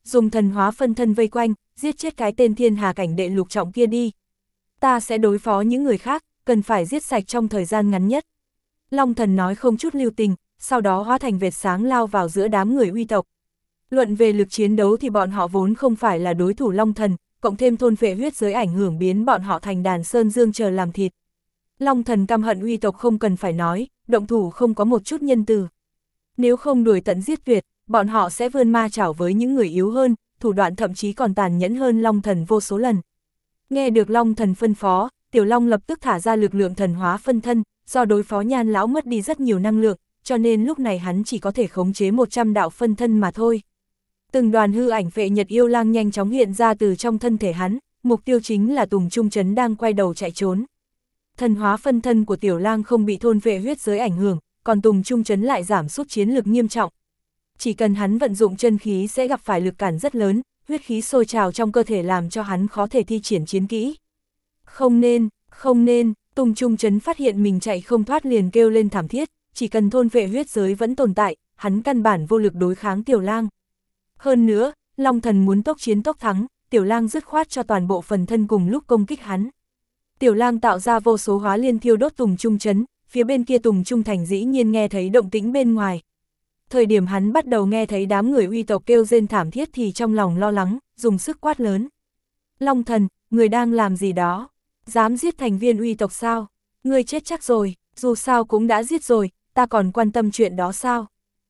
dùng thần hóa phân thân vây quanh, giết chết cái tên thiên hà cảnh đệ lục trọng kia đi. Ta sẽ đối phó những người khác, cần phải giết sạch trong thời gian ngắn nhất. Long thần nói không chút lưu tình, sau đó hóa thành vệt sáng lao vào giữa đám người uy tộc. Luận về lực chiến đấu thì bọn họ vốn không phải là đối thủ Long thần, cộng thêm thôn phệ huyết giới ảnh hưởng biến bọn họ thành đàn sơn dương chờ làm thịt. Long thần căm hận uy tộc không cần phải nói, động thủ không có một chút nhân từ. Nếu không đuổi tận giết tuyệt, bọn họ sẽ vươn ma chảo với những người yếu hơn, thủ đoạn thậm chí còn tàn nhẫn hơn Long thần vô số lần. Nghe được Long thần phân phó, Tiểu Long lập tức thả ra lực lượng thần hóa phân thân, do đối phó Nhan lão mất đi rất nhiều năng lượng, cho nên lúc này hắn chỉ có thể khống chế một trăm đạo phân thân mà thôi. Từng đoàn hư ảnh phệ nhật yêu lang nhanh chóng hiện ra từ trong thân thể hắn, mục tiêu chính là Tùng Trung Trấn đang quay đầu chạy trốn. Thần hóa phân thân của Tiểu Lang không bị thôn phệ huyết giới ảnh hưởng, còn Tùng Trung Trấn lại giảm sút chiến lực nghiêm trọng. Chỉ cần hắn vận dụng chân khí sẽ gặp phải lực cản rất lớn, huyết khí sôi trào trong cơ thể làm cho hắn khó thể thi triển chiến kỹ. Không nên, không nên, Tùng Trung Trấn phát hiện mình chạy không thoát liền kêu lên thảm thiết, chỉ cần thôn phệ huyết giới vẫn tồn tại, hắn căn bản vô lực đối kháng Tiểu Lang. Hơn nữa, Long thần muốn tốc chiến tốc thắng, Tiểu Lang dứt khoát cho toàn bộ phần thân cùng lúc công kích hắn. Tiểu Lang tạo ra vô số hóa liên thiêu đốt Tùng Trung Trấn, phía bên kia Tùng Trung Thành dĩ nhiên nghe thấy động tĩnh bên ngoài. Thời điểm hắn bắt đầu nghe thấy đám người uy tộc kêu rên thảm thiết thì trong lòng lo lắng, dùng sức quát lớn. Long thần, người đang làm gì đó? Dám giết thành viên uy tộc sao? Người chết chắc rồi, dù sao cũng đã giết rồi, ta còn quan tâm chuyện đó sao?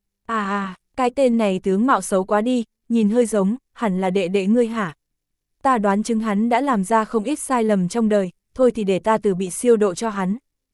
À à, cái tên này tướng mạo xấu quá đi, nhìn hơi giống, hẳn là đệ đệ ngươi hả? Ta đoán chứng hắn đã làm ra không ít sai lầm trong đời, thôi thì để ta từ bị siêu độ cho hắn.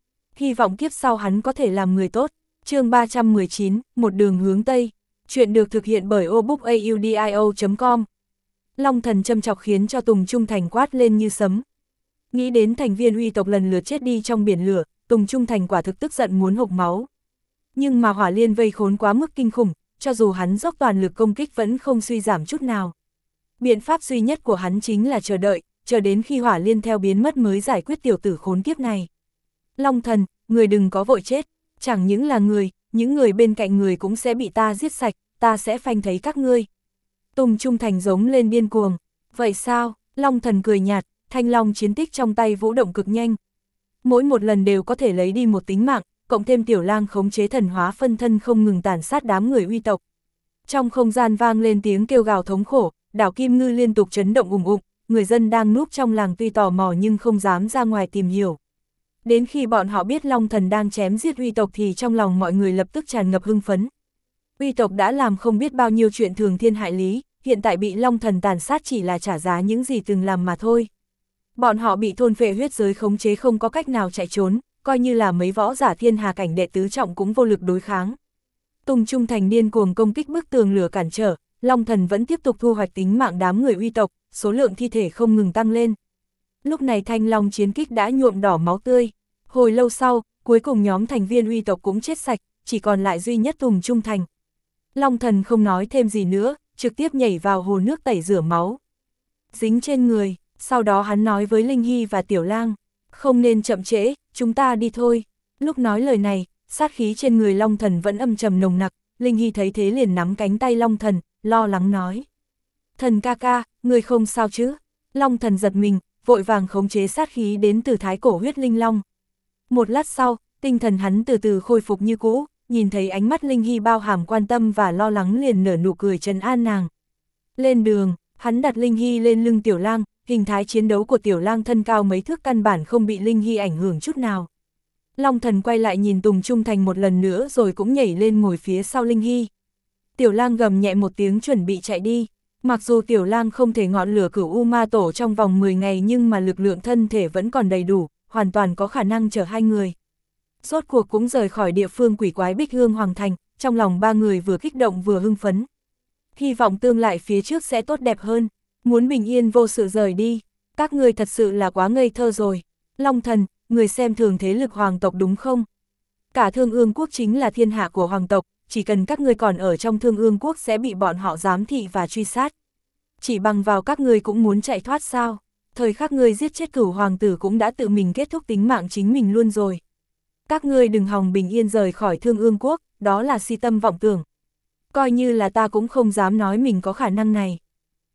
Hy vọng kiếp sau hắn có thể làm người tốt. Chương ba trăm mười chín, một đường hướng Tây. Chuyện được thực hiện bởi obookaudio chấm com. Long thần châm chọc khiến cho Tùng Trung Thành quát lên như sấm. Nghĩ đến thành viên uy tộc lần lượt chết đi trong biển lửa, Tùng Trung Thành quả thực tức giận muốn hộc máu. Nhưng mà hỏa liên vây khốn quá mức kinh khủng, cho dù hắn dốc toàn lực công kích vẫn không suy giảm chút nào. Biện pháp duy nhất của hắn chính là chờ đợi, chờ đến khi hỏa liên theo biến mất mới giải quyết tiểu tử khốn kiếp này. Long thần, người đừng có vội chết, chẳng những là người, những người bên cạnh người cũng sẽ bị ta giết sạch, ta sẽ phanh thấy các ngươi. Tùng Trung Thành giống lên điên cuồng. Vậy sao? Long thần cười nhạt, thanh long chiến tích trong tay vũ động cực nhanh. Mỗi một lần đều có thể lấy đi một tính mạng, cộng thêm Tiểu Lang khống chế thần hóa phân thân không ngừng tàn sát đám người uy tộc. Trong không gian vang lên tiếng kêu gào thống khổ, đảo Kim Ngư liên tục chấn động ùng ục, người dân đang núp trong làng tuy tò mò nhưng không dám ra ngoài tìm hiểu. Đến khi bọn họ biết Long thần đang chém giết uy tộc thì trong lòng mọi người lập tức tràn ngập hưng phấn. Uy tộc đã làm không biết bao nhiêu chuyện thường thiên hại lý, hiện tại bị Long thần tàn sát chỉ là trả giá những gì từng làm mà thôi. Bọn họ bị thôn phệ huyết giới khống chế không có cách nào chạy trốn, coi như là mấy võ giả thiên hà cảnh đệ tứ trọng cũng vô lực đối kháng. Tùng Trung Thành điên cuồng công kích bức tường lửa cản trở, Long thần vẫn tiếp tục thu hoạch tính mạng đám người uy tộc, số lượng thi thể không ngừng tăng lên. Lúc này thanh long chiến kích đã nhuộm đỏ máu tươi. Hồi lâu sau, cuối cùng nhóm thành viên uy tộc cũng chết sạch, chỉ còn lại duy nhất Tùng Trung Thành. Long thần không nói thêm gì nữa, trực tiếp nhảy vào hồ nước tẩy rửa máu. Dính trên người, sau đó hắn nói với Linh Hy và Tiểu Lang, không nên chậm trễ, chúng ta đi thôi. Lúc nói lời này, sát khí trên người Long thần vẫn âm trầm nồng nặc, Linh Hy thấy thế liền nắm cánh tay Long thần, lo lắng nói. Thần ca ca, người không sao chứ? Long thần giật mình, vội vàng khống chế sát khí đến từ thái cổ huyết linh long. Một lát sau, tinh thần hắn từ từ khôi phục như cũ, nhìn thấy ánh mắt Linh Hy bao hàm quan tâm và lo lắng liền nở nụ cười trấn an nàng. Lên đường, hắn đặt Linh Hy lên lưng Tiểu Lang, hình thái chiến đấu của Tiểu Lang thân cao mấy thước căn bản không bị Linh Hy ảnh hưởng chút nào. Long thần quay lại nhìn Tùng Trung Thành một lần nữa rồi cũng nhảy lên ngồi phía sau Linh Hy. Tiểu Lang gầm nhẹ một tiếng chuẩn bị chạy đi. Mặc dù Tiểu Lang không thể ngọn lửa cửu U Ma Tổ trong vòng mười ngày nhưng mà lực lượng thân thể vẫn còn đầy đủ, hoàn toàn có khả năng chở hai người. Rốt cuộc cũng rời khỏi địa phương quỷ quái Bích Hương Hoàng Thành, trong lòng ba người vừa kích động vừa hưng phấn. Hy vọng tương lai phía trước sẽ tốt đẹp hơn, muốn bình yên vô sự rời đi. Các người thật sự là quá ngây thơ rồi. Long thần, người xem thường thế lực hoàng tộc đúng không? Cả Thương Ương Quốc chính là thiên hạ của hoàng tộc, chỉ cần các ngươi còn ở trong Thương Ương Quốc sẽ bị bọn họ giám thị và truy sát. Chỉ bằng vào các ngươi cũng muốn chạy thoát sao? Thời khắc ngươi giết chết cửu hoàng tử cũng đã tự mình kết thúc tính mạng chính mình luôn rồi. Các ngươi đừng hòng bình yên rời khỏi Thương Ương Quốc, đó là si tâm vọng tưởng. Coi như là ta cũng không dám nói mình có khả năng này.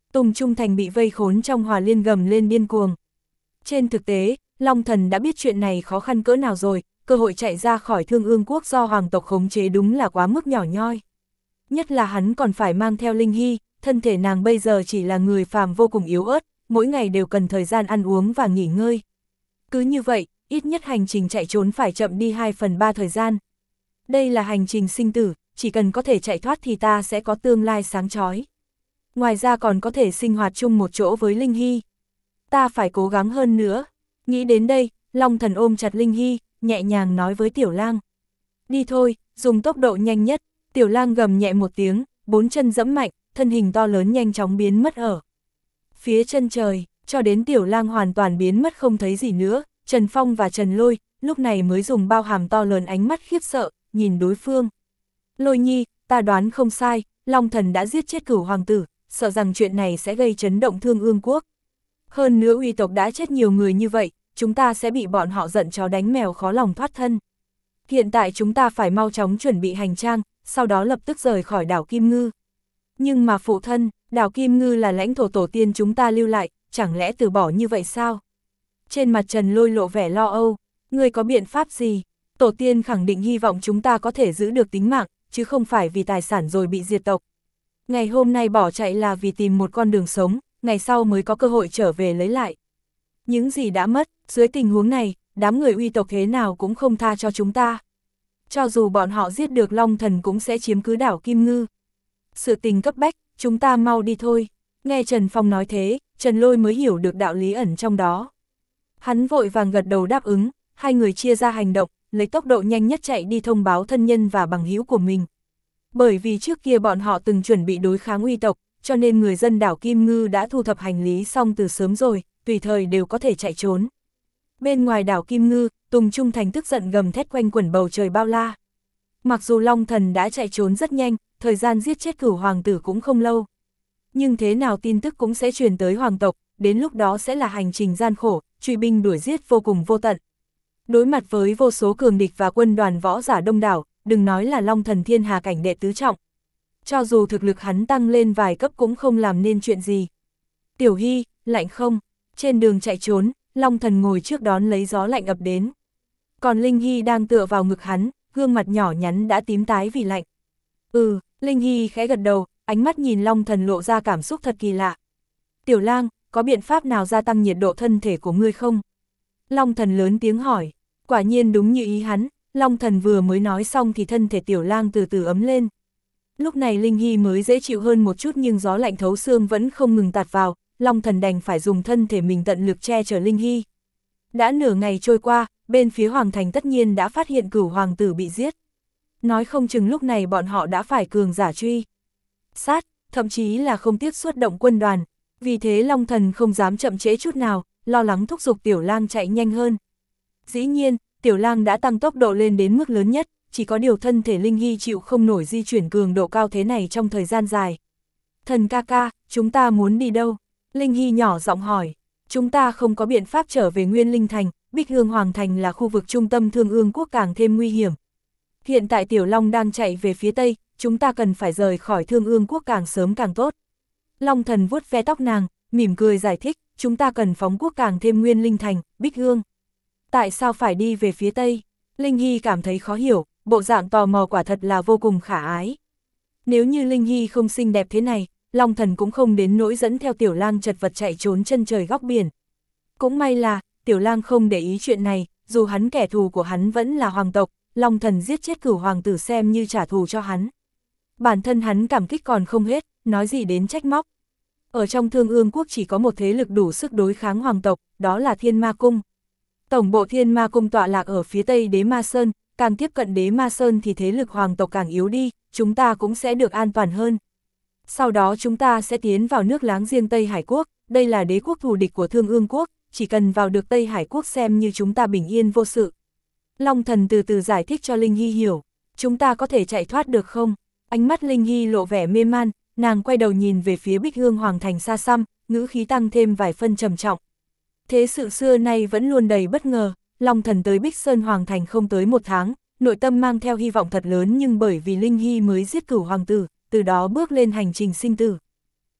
Tùng Trung Thành bị vây khốn trong Hòa Liên gầm lên điên cuồng. Trên thực tế, Long Thần đã biết chuyện này khó khăn cỡ nào rồi, cơ hội chạy ra khỏi Thương Ương Quốc do hoàng tộc khống chế đúng là quá mức nhỏ nhoi. Nhất là hắn còn phải mang theo Linh Hy, thân thể nàng bây giờ chỉ là người phàm vô cùng yếu ớt, mỗi ngày đều cần thời gian ăn uống và nghỉ ngơi. Cứ như vậy, ít nhất hành trình chạy trốn phải chậm đi hai phần ba thời gian. Đây là hành trình sinh tử, chỉ cần có thể chạy thoát thì ta sẽ có tương lai sáng chói. Ngoài ra còn có thể sinh hoạt chung một chỗ với Linh Hy. Ta phải cố gắng hơn nữa. Nghĩ đến đây, Long Thần ôm chặt Linh Hy, nhẹ nhàng nói với Tiểu Lang. Đi thôi, dùng tốc độ nhanh nhất. Tiểu Lang gầm nhẹ một tiếng, bốn chân giẫm mạnh, thân hình to lớn nhanh chóng biến mất ở phía chân trời, cho đến Tiểu Lang hoàn toàn biến mất không thấy gì nữa. Trần Phong và Trần Lôi lúc này mới dùng bao hàm to lớn ánh mắt khiếp sợ, nhìn đối phương. Lôi Nhi, ta đoán không sai, Long Thần đã giết chết Cửu hoàng tử, sợ rằng chuyện này sẽ gây chấn động Thương Ương Quốc. Hơn nữa uy tộc đã chết nhiều người như vậy, chúng ta sẽ bị bọn họ giận chó đánh mèo khó lòng thoát thân. Hiện tại chúng ta phải mau chóng chuẩn bị hành trang, sau đó lập tức rời khỏi đảo Kim Ngư. Nhưng mà phụ thân, đảo Kim Ngư là lãnh thổ tổ tiên chúng ta lưu lại, chẳng lẽ từ bỏ như vậy sao? Trên mặt Trần Lôi lộ vẻ lo âu, ngươi có biện pháp gì? Tổ tiên khẳng định hy vọng chúng ta có thể giữ được tính mạng, chứ không phải vì tài sản rồi bị diệt tộc. Ngày hôm nay bỏ chạy là vì tìm một con đường sống, ngày sau mới có cơ hội trở về lấy lại. Những gì đã mất, dưới tình huống này, đám người uy tộc thế nào cũng không tha cho chúng ta. Cho dù bọn họ giết được Long Thần cũng sẽ chiếm cứ đảo Kim Ngư. Sự tình cấp bách, chúng ta mau đi thôi. Nghe Trần Phong nói thế, Trần Lôi mới hiểu được đạo lý ẩn trong đó. Hắn vội vàng gật đầu đáp ứng, hai người chia ra hành động, lấy tốc độ nhanh nhất chạy đi thông báo thân nhân và bằng hữu của mình. Bởi vì trước kia bọn họ từng chuẩn bị đối kháng uy tộc, cho nên người dân đảo Kim Ngư đã thu thập hành lý xong từ sớm rồi, tùy thời đều có thể chạy trốn. Bên ngoài đảo Kim Ngư, Tùng Trung Thành tức giận gầm thét quanh quẩn bầu trời bao la. Mặc dù Long Thần đã chạy trốn rất nhanh, thời gian giết chết Cửu hoàng tử cũng không lâu. Nhưng thế nào tin tức cũng sẽ truyền tới hoàng tộc, đến lúc đó sẽ là hành trình gian khổ, truy binh đuổi giết vô cùng vô tận. Đối mặt với vô số cường địch và quân đoàn võ giả đông đảo, đừng nói là Long Thần thiên hà cảnh đệ tứ trọng. Cho dù thực lực hắn tăng lên vài cấp cũng không làm nên chuyện gì. Tiểu Hy, lạnh không? Trên đường chạy trốn, Long Thần ngồi trước đón lấy gió lạnh ập đến. Còn Linh Hy đang tựa vào ngực hắn, gương mặt nhỏ nhắn đã tím tái vì lạnh. Ừ, Linh Hy khẽ gật đầu, ánh mắt nhìn Long Thần lộ ra cảm xúc thật kỳ lạ. Tiểu Lang, có biện pháp nào gia tăng nhiệt độ thân thể của ngươi không? Long Thần lớn tiếng hỏi. Quả nhiên đúng như ý hắn, Long Thần vừa mới nói xong thì thân thể Tiểu Lang từ từ ấm lên. Lúc này Linh Hy mới dễ chịu hơn một chút nhưng gió lạnh thấu xương vẫn không ngừng tạt vào, Long Thần đành phải dùng thân thể mình tận lực che chở Linh Hy. Đã nửa ngày trôi qua, bên phía Hoàng Thành tất nhiên đã phát hiện Cửu hoàng tử bị giết. Nói không chừng lúc này bọn họ đã phải cường giả truy sát, thậm chí là không tiếc xuất động quân đoàn. Vì thế Long Thần không dám chậm trễ chút nào, lo lắng thúc giục Tiểu Lang chạy nhanh hơn. Dĩ nhiên, Tiểu Lang đã tăng tốc độ lên đến mức lớn nhất, chỉ có điều thân thể Linh Hy chịu không nổi di chuyển cường độ cao thế này trong thời gian dài. Thần ca ca, chúng ta muốn đi đâu? Linh Hy nhỏ giọng hỏi. Chúng ta không có biện pháp trở về Nguyên Linh Thành, Bích Hương Hoàng Thành là khu vực trung tâm Thương Ương Quốc càng thêm nguy hiểm. Hiện tại Tiểu Long đang chạy về phía Tây, chúng ta cần phải rời khỏi Thương Ương Quốc càng sớm càng tốt. Long Thần vuốt ve tóc nàng, mỉm cười giải thích, chúng ta cần phóng quốc càng thêm Nguyên Linh Thành, Bích Hương. Tại sao phải đi về phía Tây? Linh Hy cảm thấy khó hiểu, bộ dạng tò mò quả thật là vô cùng khả ái. Nếu như Linh Hy không xinh đẹp thế này, Long Thần cũng không đến nỗi dẫn theo Tiểu Lang chật vật chạy trốn chân trời góc biển. Cũng may là, Tiểu Lang không để ý chuyện này, dù hắn kẻ thù của hắn vẫn là hoàng tộc, Long Thần giết chết Cửu hoàng tử xem như trả thù cho hắn. Bản thân hắn cảm kích còn không hết, nói gì đến trách móc. Ở trong Thương Ương Quốc chỉ có một thế lực đủ sức đối kháng hoàng tộc, đó là Thiên Ma Cung. Tổng bộ Thiên Ma Cung tọa lạc ở phía Tây Đế Ma Sơn, càng tiếp cận Đế Ma Sơn thì thế lực hoàng tộc càng yếu đi, chúng ta cũng sẽ được an toàn hơn. Sau đó chúng ta sẽ tiến vào nước láng giềng Tây Hải Quốc, đây là đế quốc thù địch của Thương Ương Quốc, chỉ cần vào được Tây Hải Quốc xem như chúng ta bình yên vô sự. Long Thần từ từ giải thích cho Linh Hy hiểu, chúng ta có thể chạy thoát được không? Ánh mắt Linh Hy lộ vẻ mê man, nàng quay đầu nhìn về phía Bích Hương Hoàng Thành xa xăm, ngữ khí tăng thêm vài phân trầm trọng. Thế sự xưa nay vẫn luôn đầy bất ngờ, Long Thần tới Bích Sơn Hoàng Thành không tới một tháng, nội tâm mang theo hy vọng thật lớn nhưng bởi vì Linh Hy mới giết Cửu hoàng tử, từ đó bước lên hành trình sinh tử.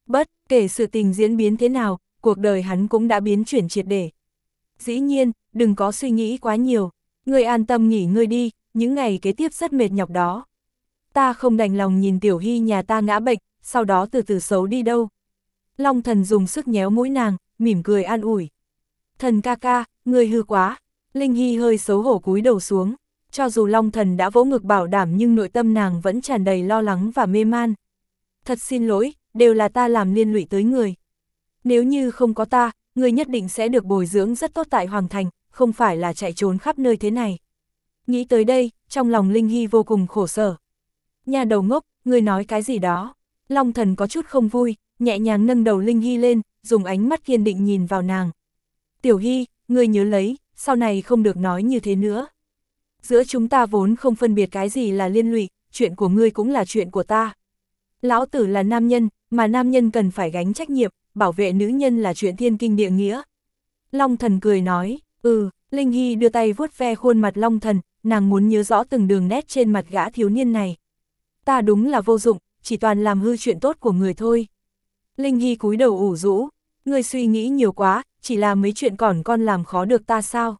Bất kể sự tình diễn biến thế nào, cuộc đời hắn cũng đã biến chuyển triệt để. Dĩ nhiên, đừng có suy nghĩ quá nhiều, ngươi an tâm nghỉ ngơi đi, những ngày kế tiếp rất mệt nhọc đó. Ta không đành lòng nhìn Tiểu Hy nhà ta ngã bệnh, sau đó từ từ xấu đi đâu. Long Thần dùng sức nhéo mũi nàng, mỉm cười an ủi. Thần ca ca, ngươi hư quá. Linh Hy hơi xấu hổ cúi đầu xuống. Cho dù Long Thần đã vỗ ngực bảo đảm nhưng nội tâm nàng vẫn tràn đầy lo lắng và mê man. Thật xin lỗi, đều là ta làm liên lụy tới người. Nếu như không có ta, ngươi nhất định sẽ được bồi dưỡng rất tốt tại Hoàng Thành, không phải là chạy trốn khắp nơi thế này. Nghĩ tới đây, trong lòng Linh Hy vô cùng khổ sở. Nhà đầu ngốc, ngươi nói cái gì đó? Long Thần có chút không vui, nhẹ nhàng nâng đầu Linh Hy lên, dùng ánh mắt kiên định nhìn vào nàng. Tiểu Hy, ngươi nhớ lấy, sau này không được nói như thế nữa. Giữa chúng ta vốn không phân biệt cái gì là liên lụy, chuyện của ngươi cũng là chuyện của ta. Lão tử là nam nhân, mà nam nhân cần phải gánh trách nhiệm, bảo vệ nữ nhân là chuyện thiên kinh địa nghĩa. Long Thần cười nói, ừ, Linh Hy đưa tay vuốt ve khuôn mặt Long Thần, nàng muốn nhớ rõ từng đường nét trên mặt gã thiếu niên này. Ta đúng là vô dụng, chỉ toàn làm hư chuyện tốt của người thôi. Linh Hy cúi đầu ủ rũ, ngươi suy nghĩ nhiều quá, chỉ là mấy chuyện còn con làm khó được ta sao?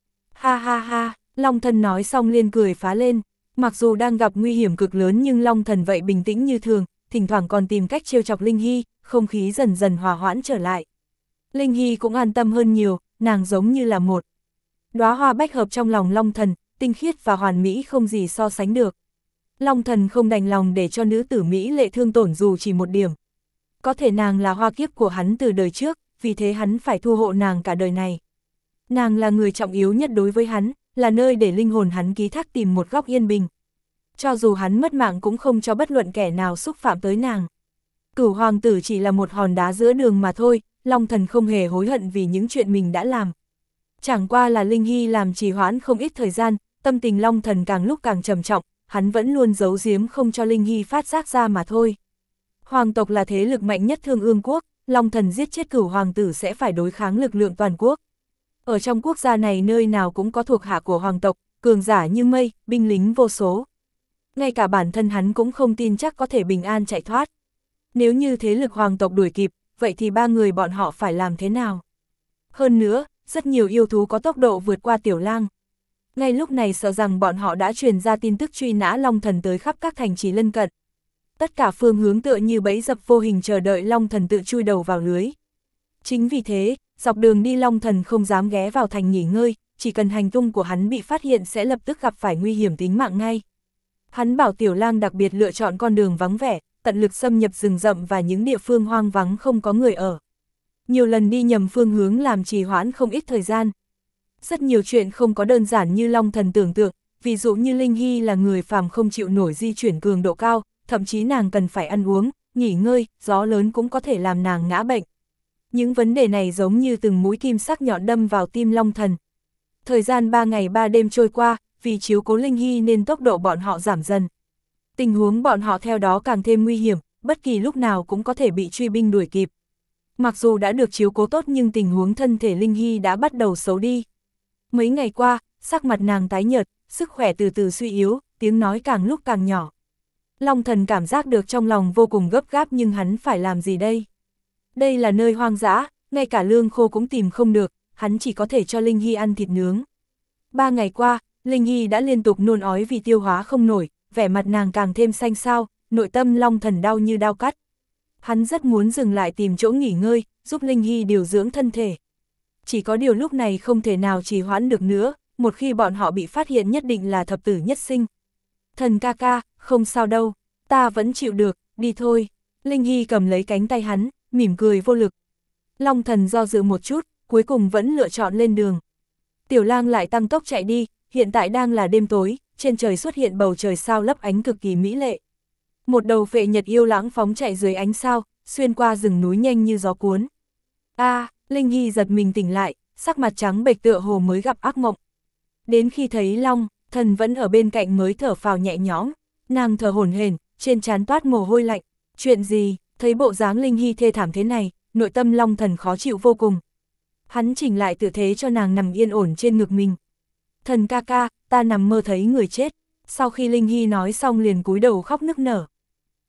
Ha ha ha, Long Thần nói xong liền cười phá lên, mặc dù đang gặp nguy hiểm cực lớn nhưng Long Thần vậy bình tĩnh như thường, thỉnh thoảng còn tìm cách trêu chọc Linh Hy, không khí dần dần hòa hoãn trở lại. Linh Hy cũng an tâm hơn nhiều, nàng giống như là một đóa hoa bách hợp trong lòng Long Thần, tinh khiết và hoàn mỹ không gì so sánh được. Long Thần không đành lòng để cho nữ tử Mỹ lệ thương tổn dù chỉ một điểm. Có thể nàng là hoa kiếp của hắn từ đời trước, vì thế hắn phải thu hộ nàng cả đời này. Nàng là người trọng yếu nhất đối với hắn, là nơi để linh hồn hắn ký thác tìm một góc yên bình. Cho dù hắn mất mạng cũng không cho bất luận kẻ nào xúc phạm tới nàng. Cửu hoàng tử chỉ là một hòn đá giữa đường mà thôi, Long Thần không hề hối hận vì những chuyện mình đã làm. Chẳng qua là Linh Hy làm trì hoãn không ít thời gian, tâm tình Long Thần càng lúc càng trầm trọng, hắn vẫn luôn giấu giếm không cho Linh Hy phát giác ra mà thôi. Hoàng tộc là thế lực mạnh nhất Thương Ương quốc, Long Thần giết chết cửu hoàng tử sẽ phải đối kháng lực lượng toàn quốc. Ở trong quốc gia này nơi nào cũng có thuộc hạ của hoàng tộc, cường giả như mây, binh lính vô số. Ngay cả bản thân hắn cũng không tin chắc có thể bình an chạy thoát. Nếu như thế lực hoàng tộc đuổi kịp, vậy thì ba người bọn họ phải làm thế nào? Hơn nữa, rất nhiều yêu thú có tốc độ vượt qua Tiểu Lang. Ngay lúc này sợ rằng bọn họ đã truyền ra tin tức truy nã Long Thần tới khắp các thành trì lân cận. Tất cả phương hướng tựa như bẫy dập vô hình chờ đợi Long Thần tự chui đầu vào lưới. Chính vì thế, dọc đường đi Long Thần không dám ghé vào thành nghỉ ngơi, chỉ cần hành tung của hắn bị phát hiện sẽ lập tức gặp phải nguy hiểm tính mạng ngay. Hắn bảo Tiểu Lang đặc biệt lựa chọn con đường vắng vẻ, tận lực xâm nhập rừng rậm và những địa phương hoang vắng không có người ở. Nhiều lần đi nhầm phương hướng làm trì hoãn không ít thời gian. Rất nhiều chuyện không có đơn giản như Long Thần tưởng tượng, ví dụ như Linh Hy là người phàm không chịu nổi di chuyển cường độ cao, thậm chí nàng cần phải ăn uống, nghỉ ngơi, gió lớn cũng có thể làm nàng ngã bệnh. Những vấn đề này giống như từng mũi kim sắc nhọn đâm vào tim Long Thần. Thời gian ba ngày ba đêm trôi qua, vì chiếu cố Linh Hy nên tốc độ bọn họ giảm dần. Tình huống bọn họ theo đó càng thêm nguy hiểm, bất kỳ lúc nào cũng có thể bị truy binh đuổi kịp. Mặc dù đã được chiếu cố tốt nhưng tình huống thân thể Linh Hy đã bắt đầu xấu đi. Mấy ngày qua, sắc mặt nàng tái nhợt, sức khỏe từ từ suy yếu, tiếng nói càng lúc càng nhỏ. Long Thần cảm giác được trong lòng vô cùng gấp gáp nhưng hắn phải làm gì đây? Đây là nơi hoang dã, ngay cả lương khô cũng tìm không được, hắn chỉ có thể cho Linh Hy ăn thịt nướng. Ba ngày qua, Linh Hy đã liên tục nôn ói vì tiêu hóa không nổi, vẻ mặt nàng càng thêm xanh xao, nội tâm Long Thần đau như đao cắt. Hắn rất muốn dừng lại tìm chỗ nghỉ ngơi, giúp Linh Hy điều dưỡng thân thể. Chỉ có điều lúc này không thể nào trì hoãn được nữa, một khi bọn họ bị phát hiện nhất định là thập tử nhất sinh. Thần ca ca, không sao đâu, ta vẫn chịu được, đi thôi. Linh Hy cầm lấy cánh tay hắn, mỉm cười vô lực. Long Thần do dự một chút, cuối cùng vẫn lựa chọn lên đường. Tiểu Lang lại tăng tốc chạy đi, hiện tại đang là đêm tối, trên trời xuất hiện bầu trời sao lấp ánh cực kỳ mỹ lệ. Một đầu phệ nhật yêu lãng phóng chạy dưới ánh sao, xuyên qua rừng núi nhanh như gió cuốn. A, à, Linh Hy giật mình tỉnh lại, sắc mặt trắng bệch tựa hồ mới gặp ác mộng. Đến khi thấy Long Thần vẫn ở bên cạnh mới thở phào nhẹ nhõm, nàng thở hổn hển, trên trán toát mồ hôi lạnh. Chuyện gì? Thấy bộ dáng Linh Hy thê thảm thế này, nội tâm Long Thần khó chịu vô cùng. Hắn chỉnh lại tư thế cho nàng nằm yên ổn trên ngực mình. Thần ca ca, ta nằm mơ thấy người chết. Sau khi Linh Hy nói xong liền cúi đầu khóc nức nở.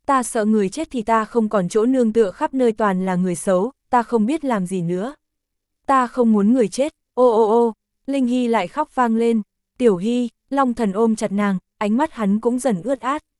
Ta sợ người chết thì ta không còn chỗ nương tựa, khắp nơi toàn là người xấu, ta không biết làm gì nữa. Ta không muốn người chết, ô ô ô, Linh Hy lại khóc vang lên. Tiểu Hy, Long Thần ôm chặt nàng, ánh mắt hắn cũng dần ướt át.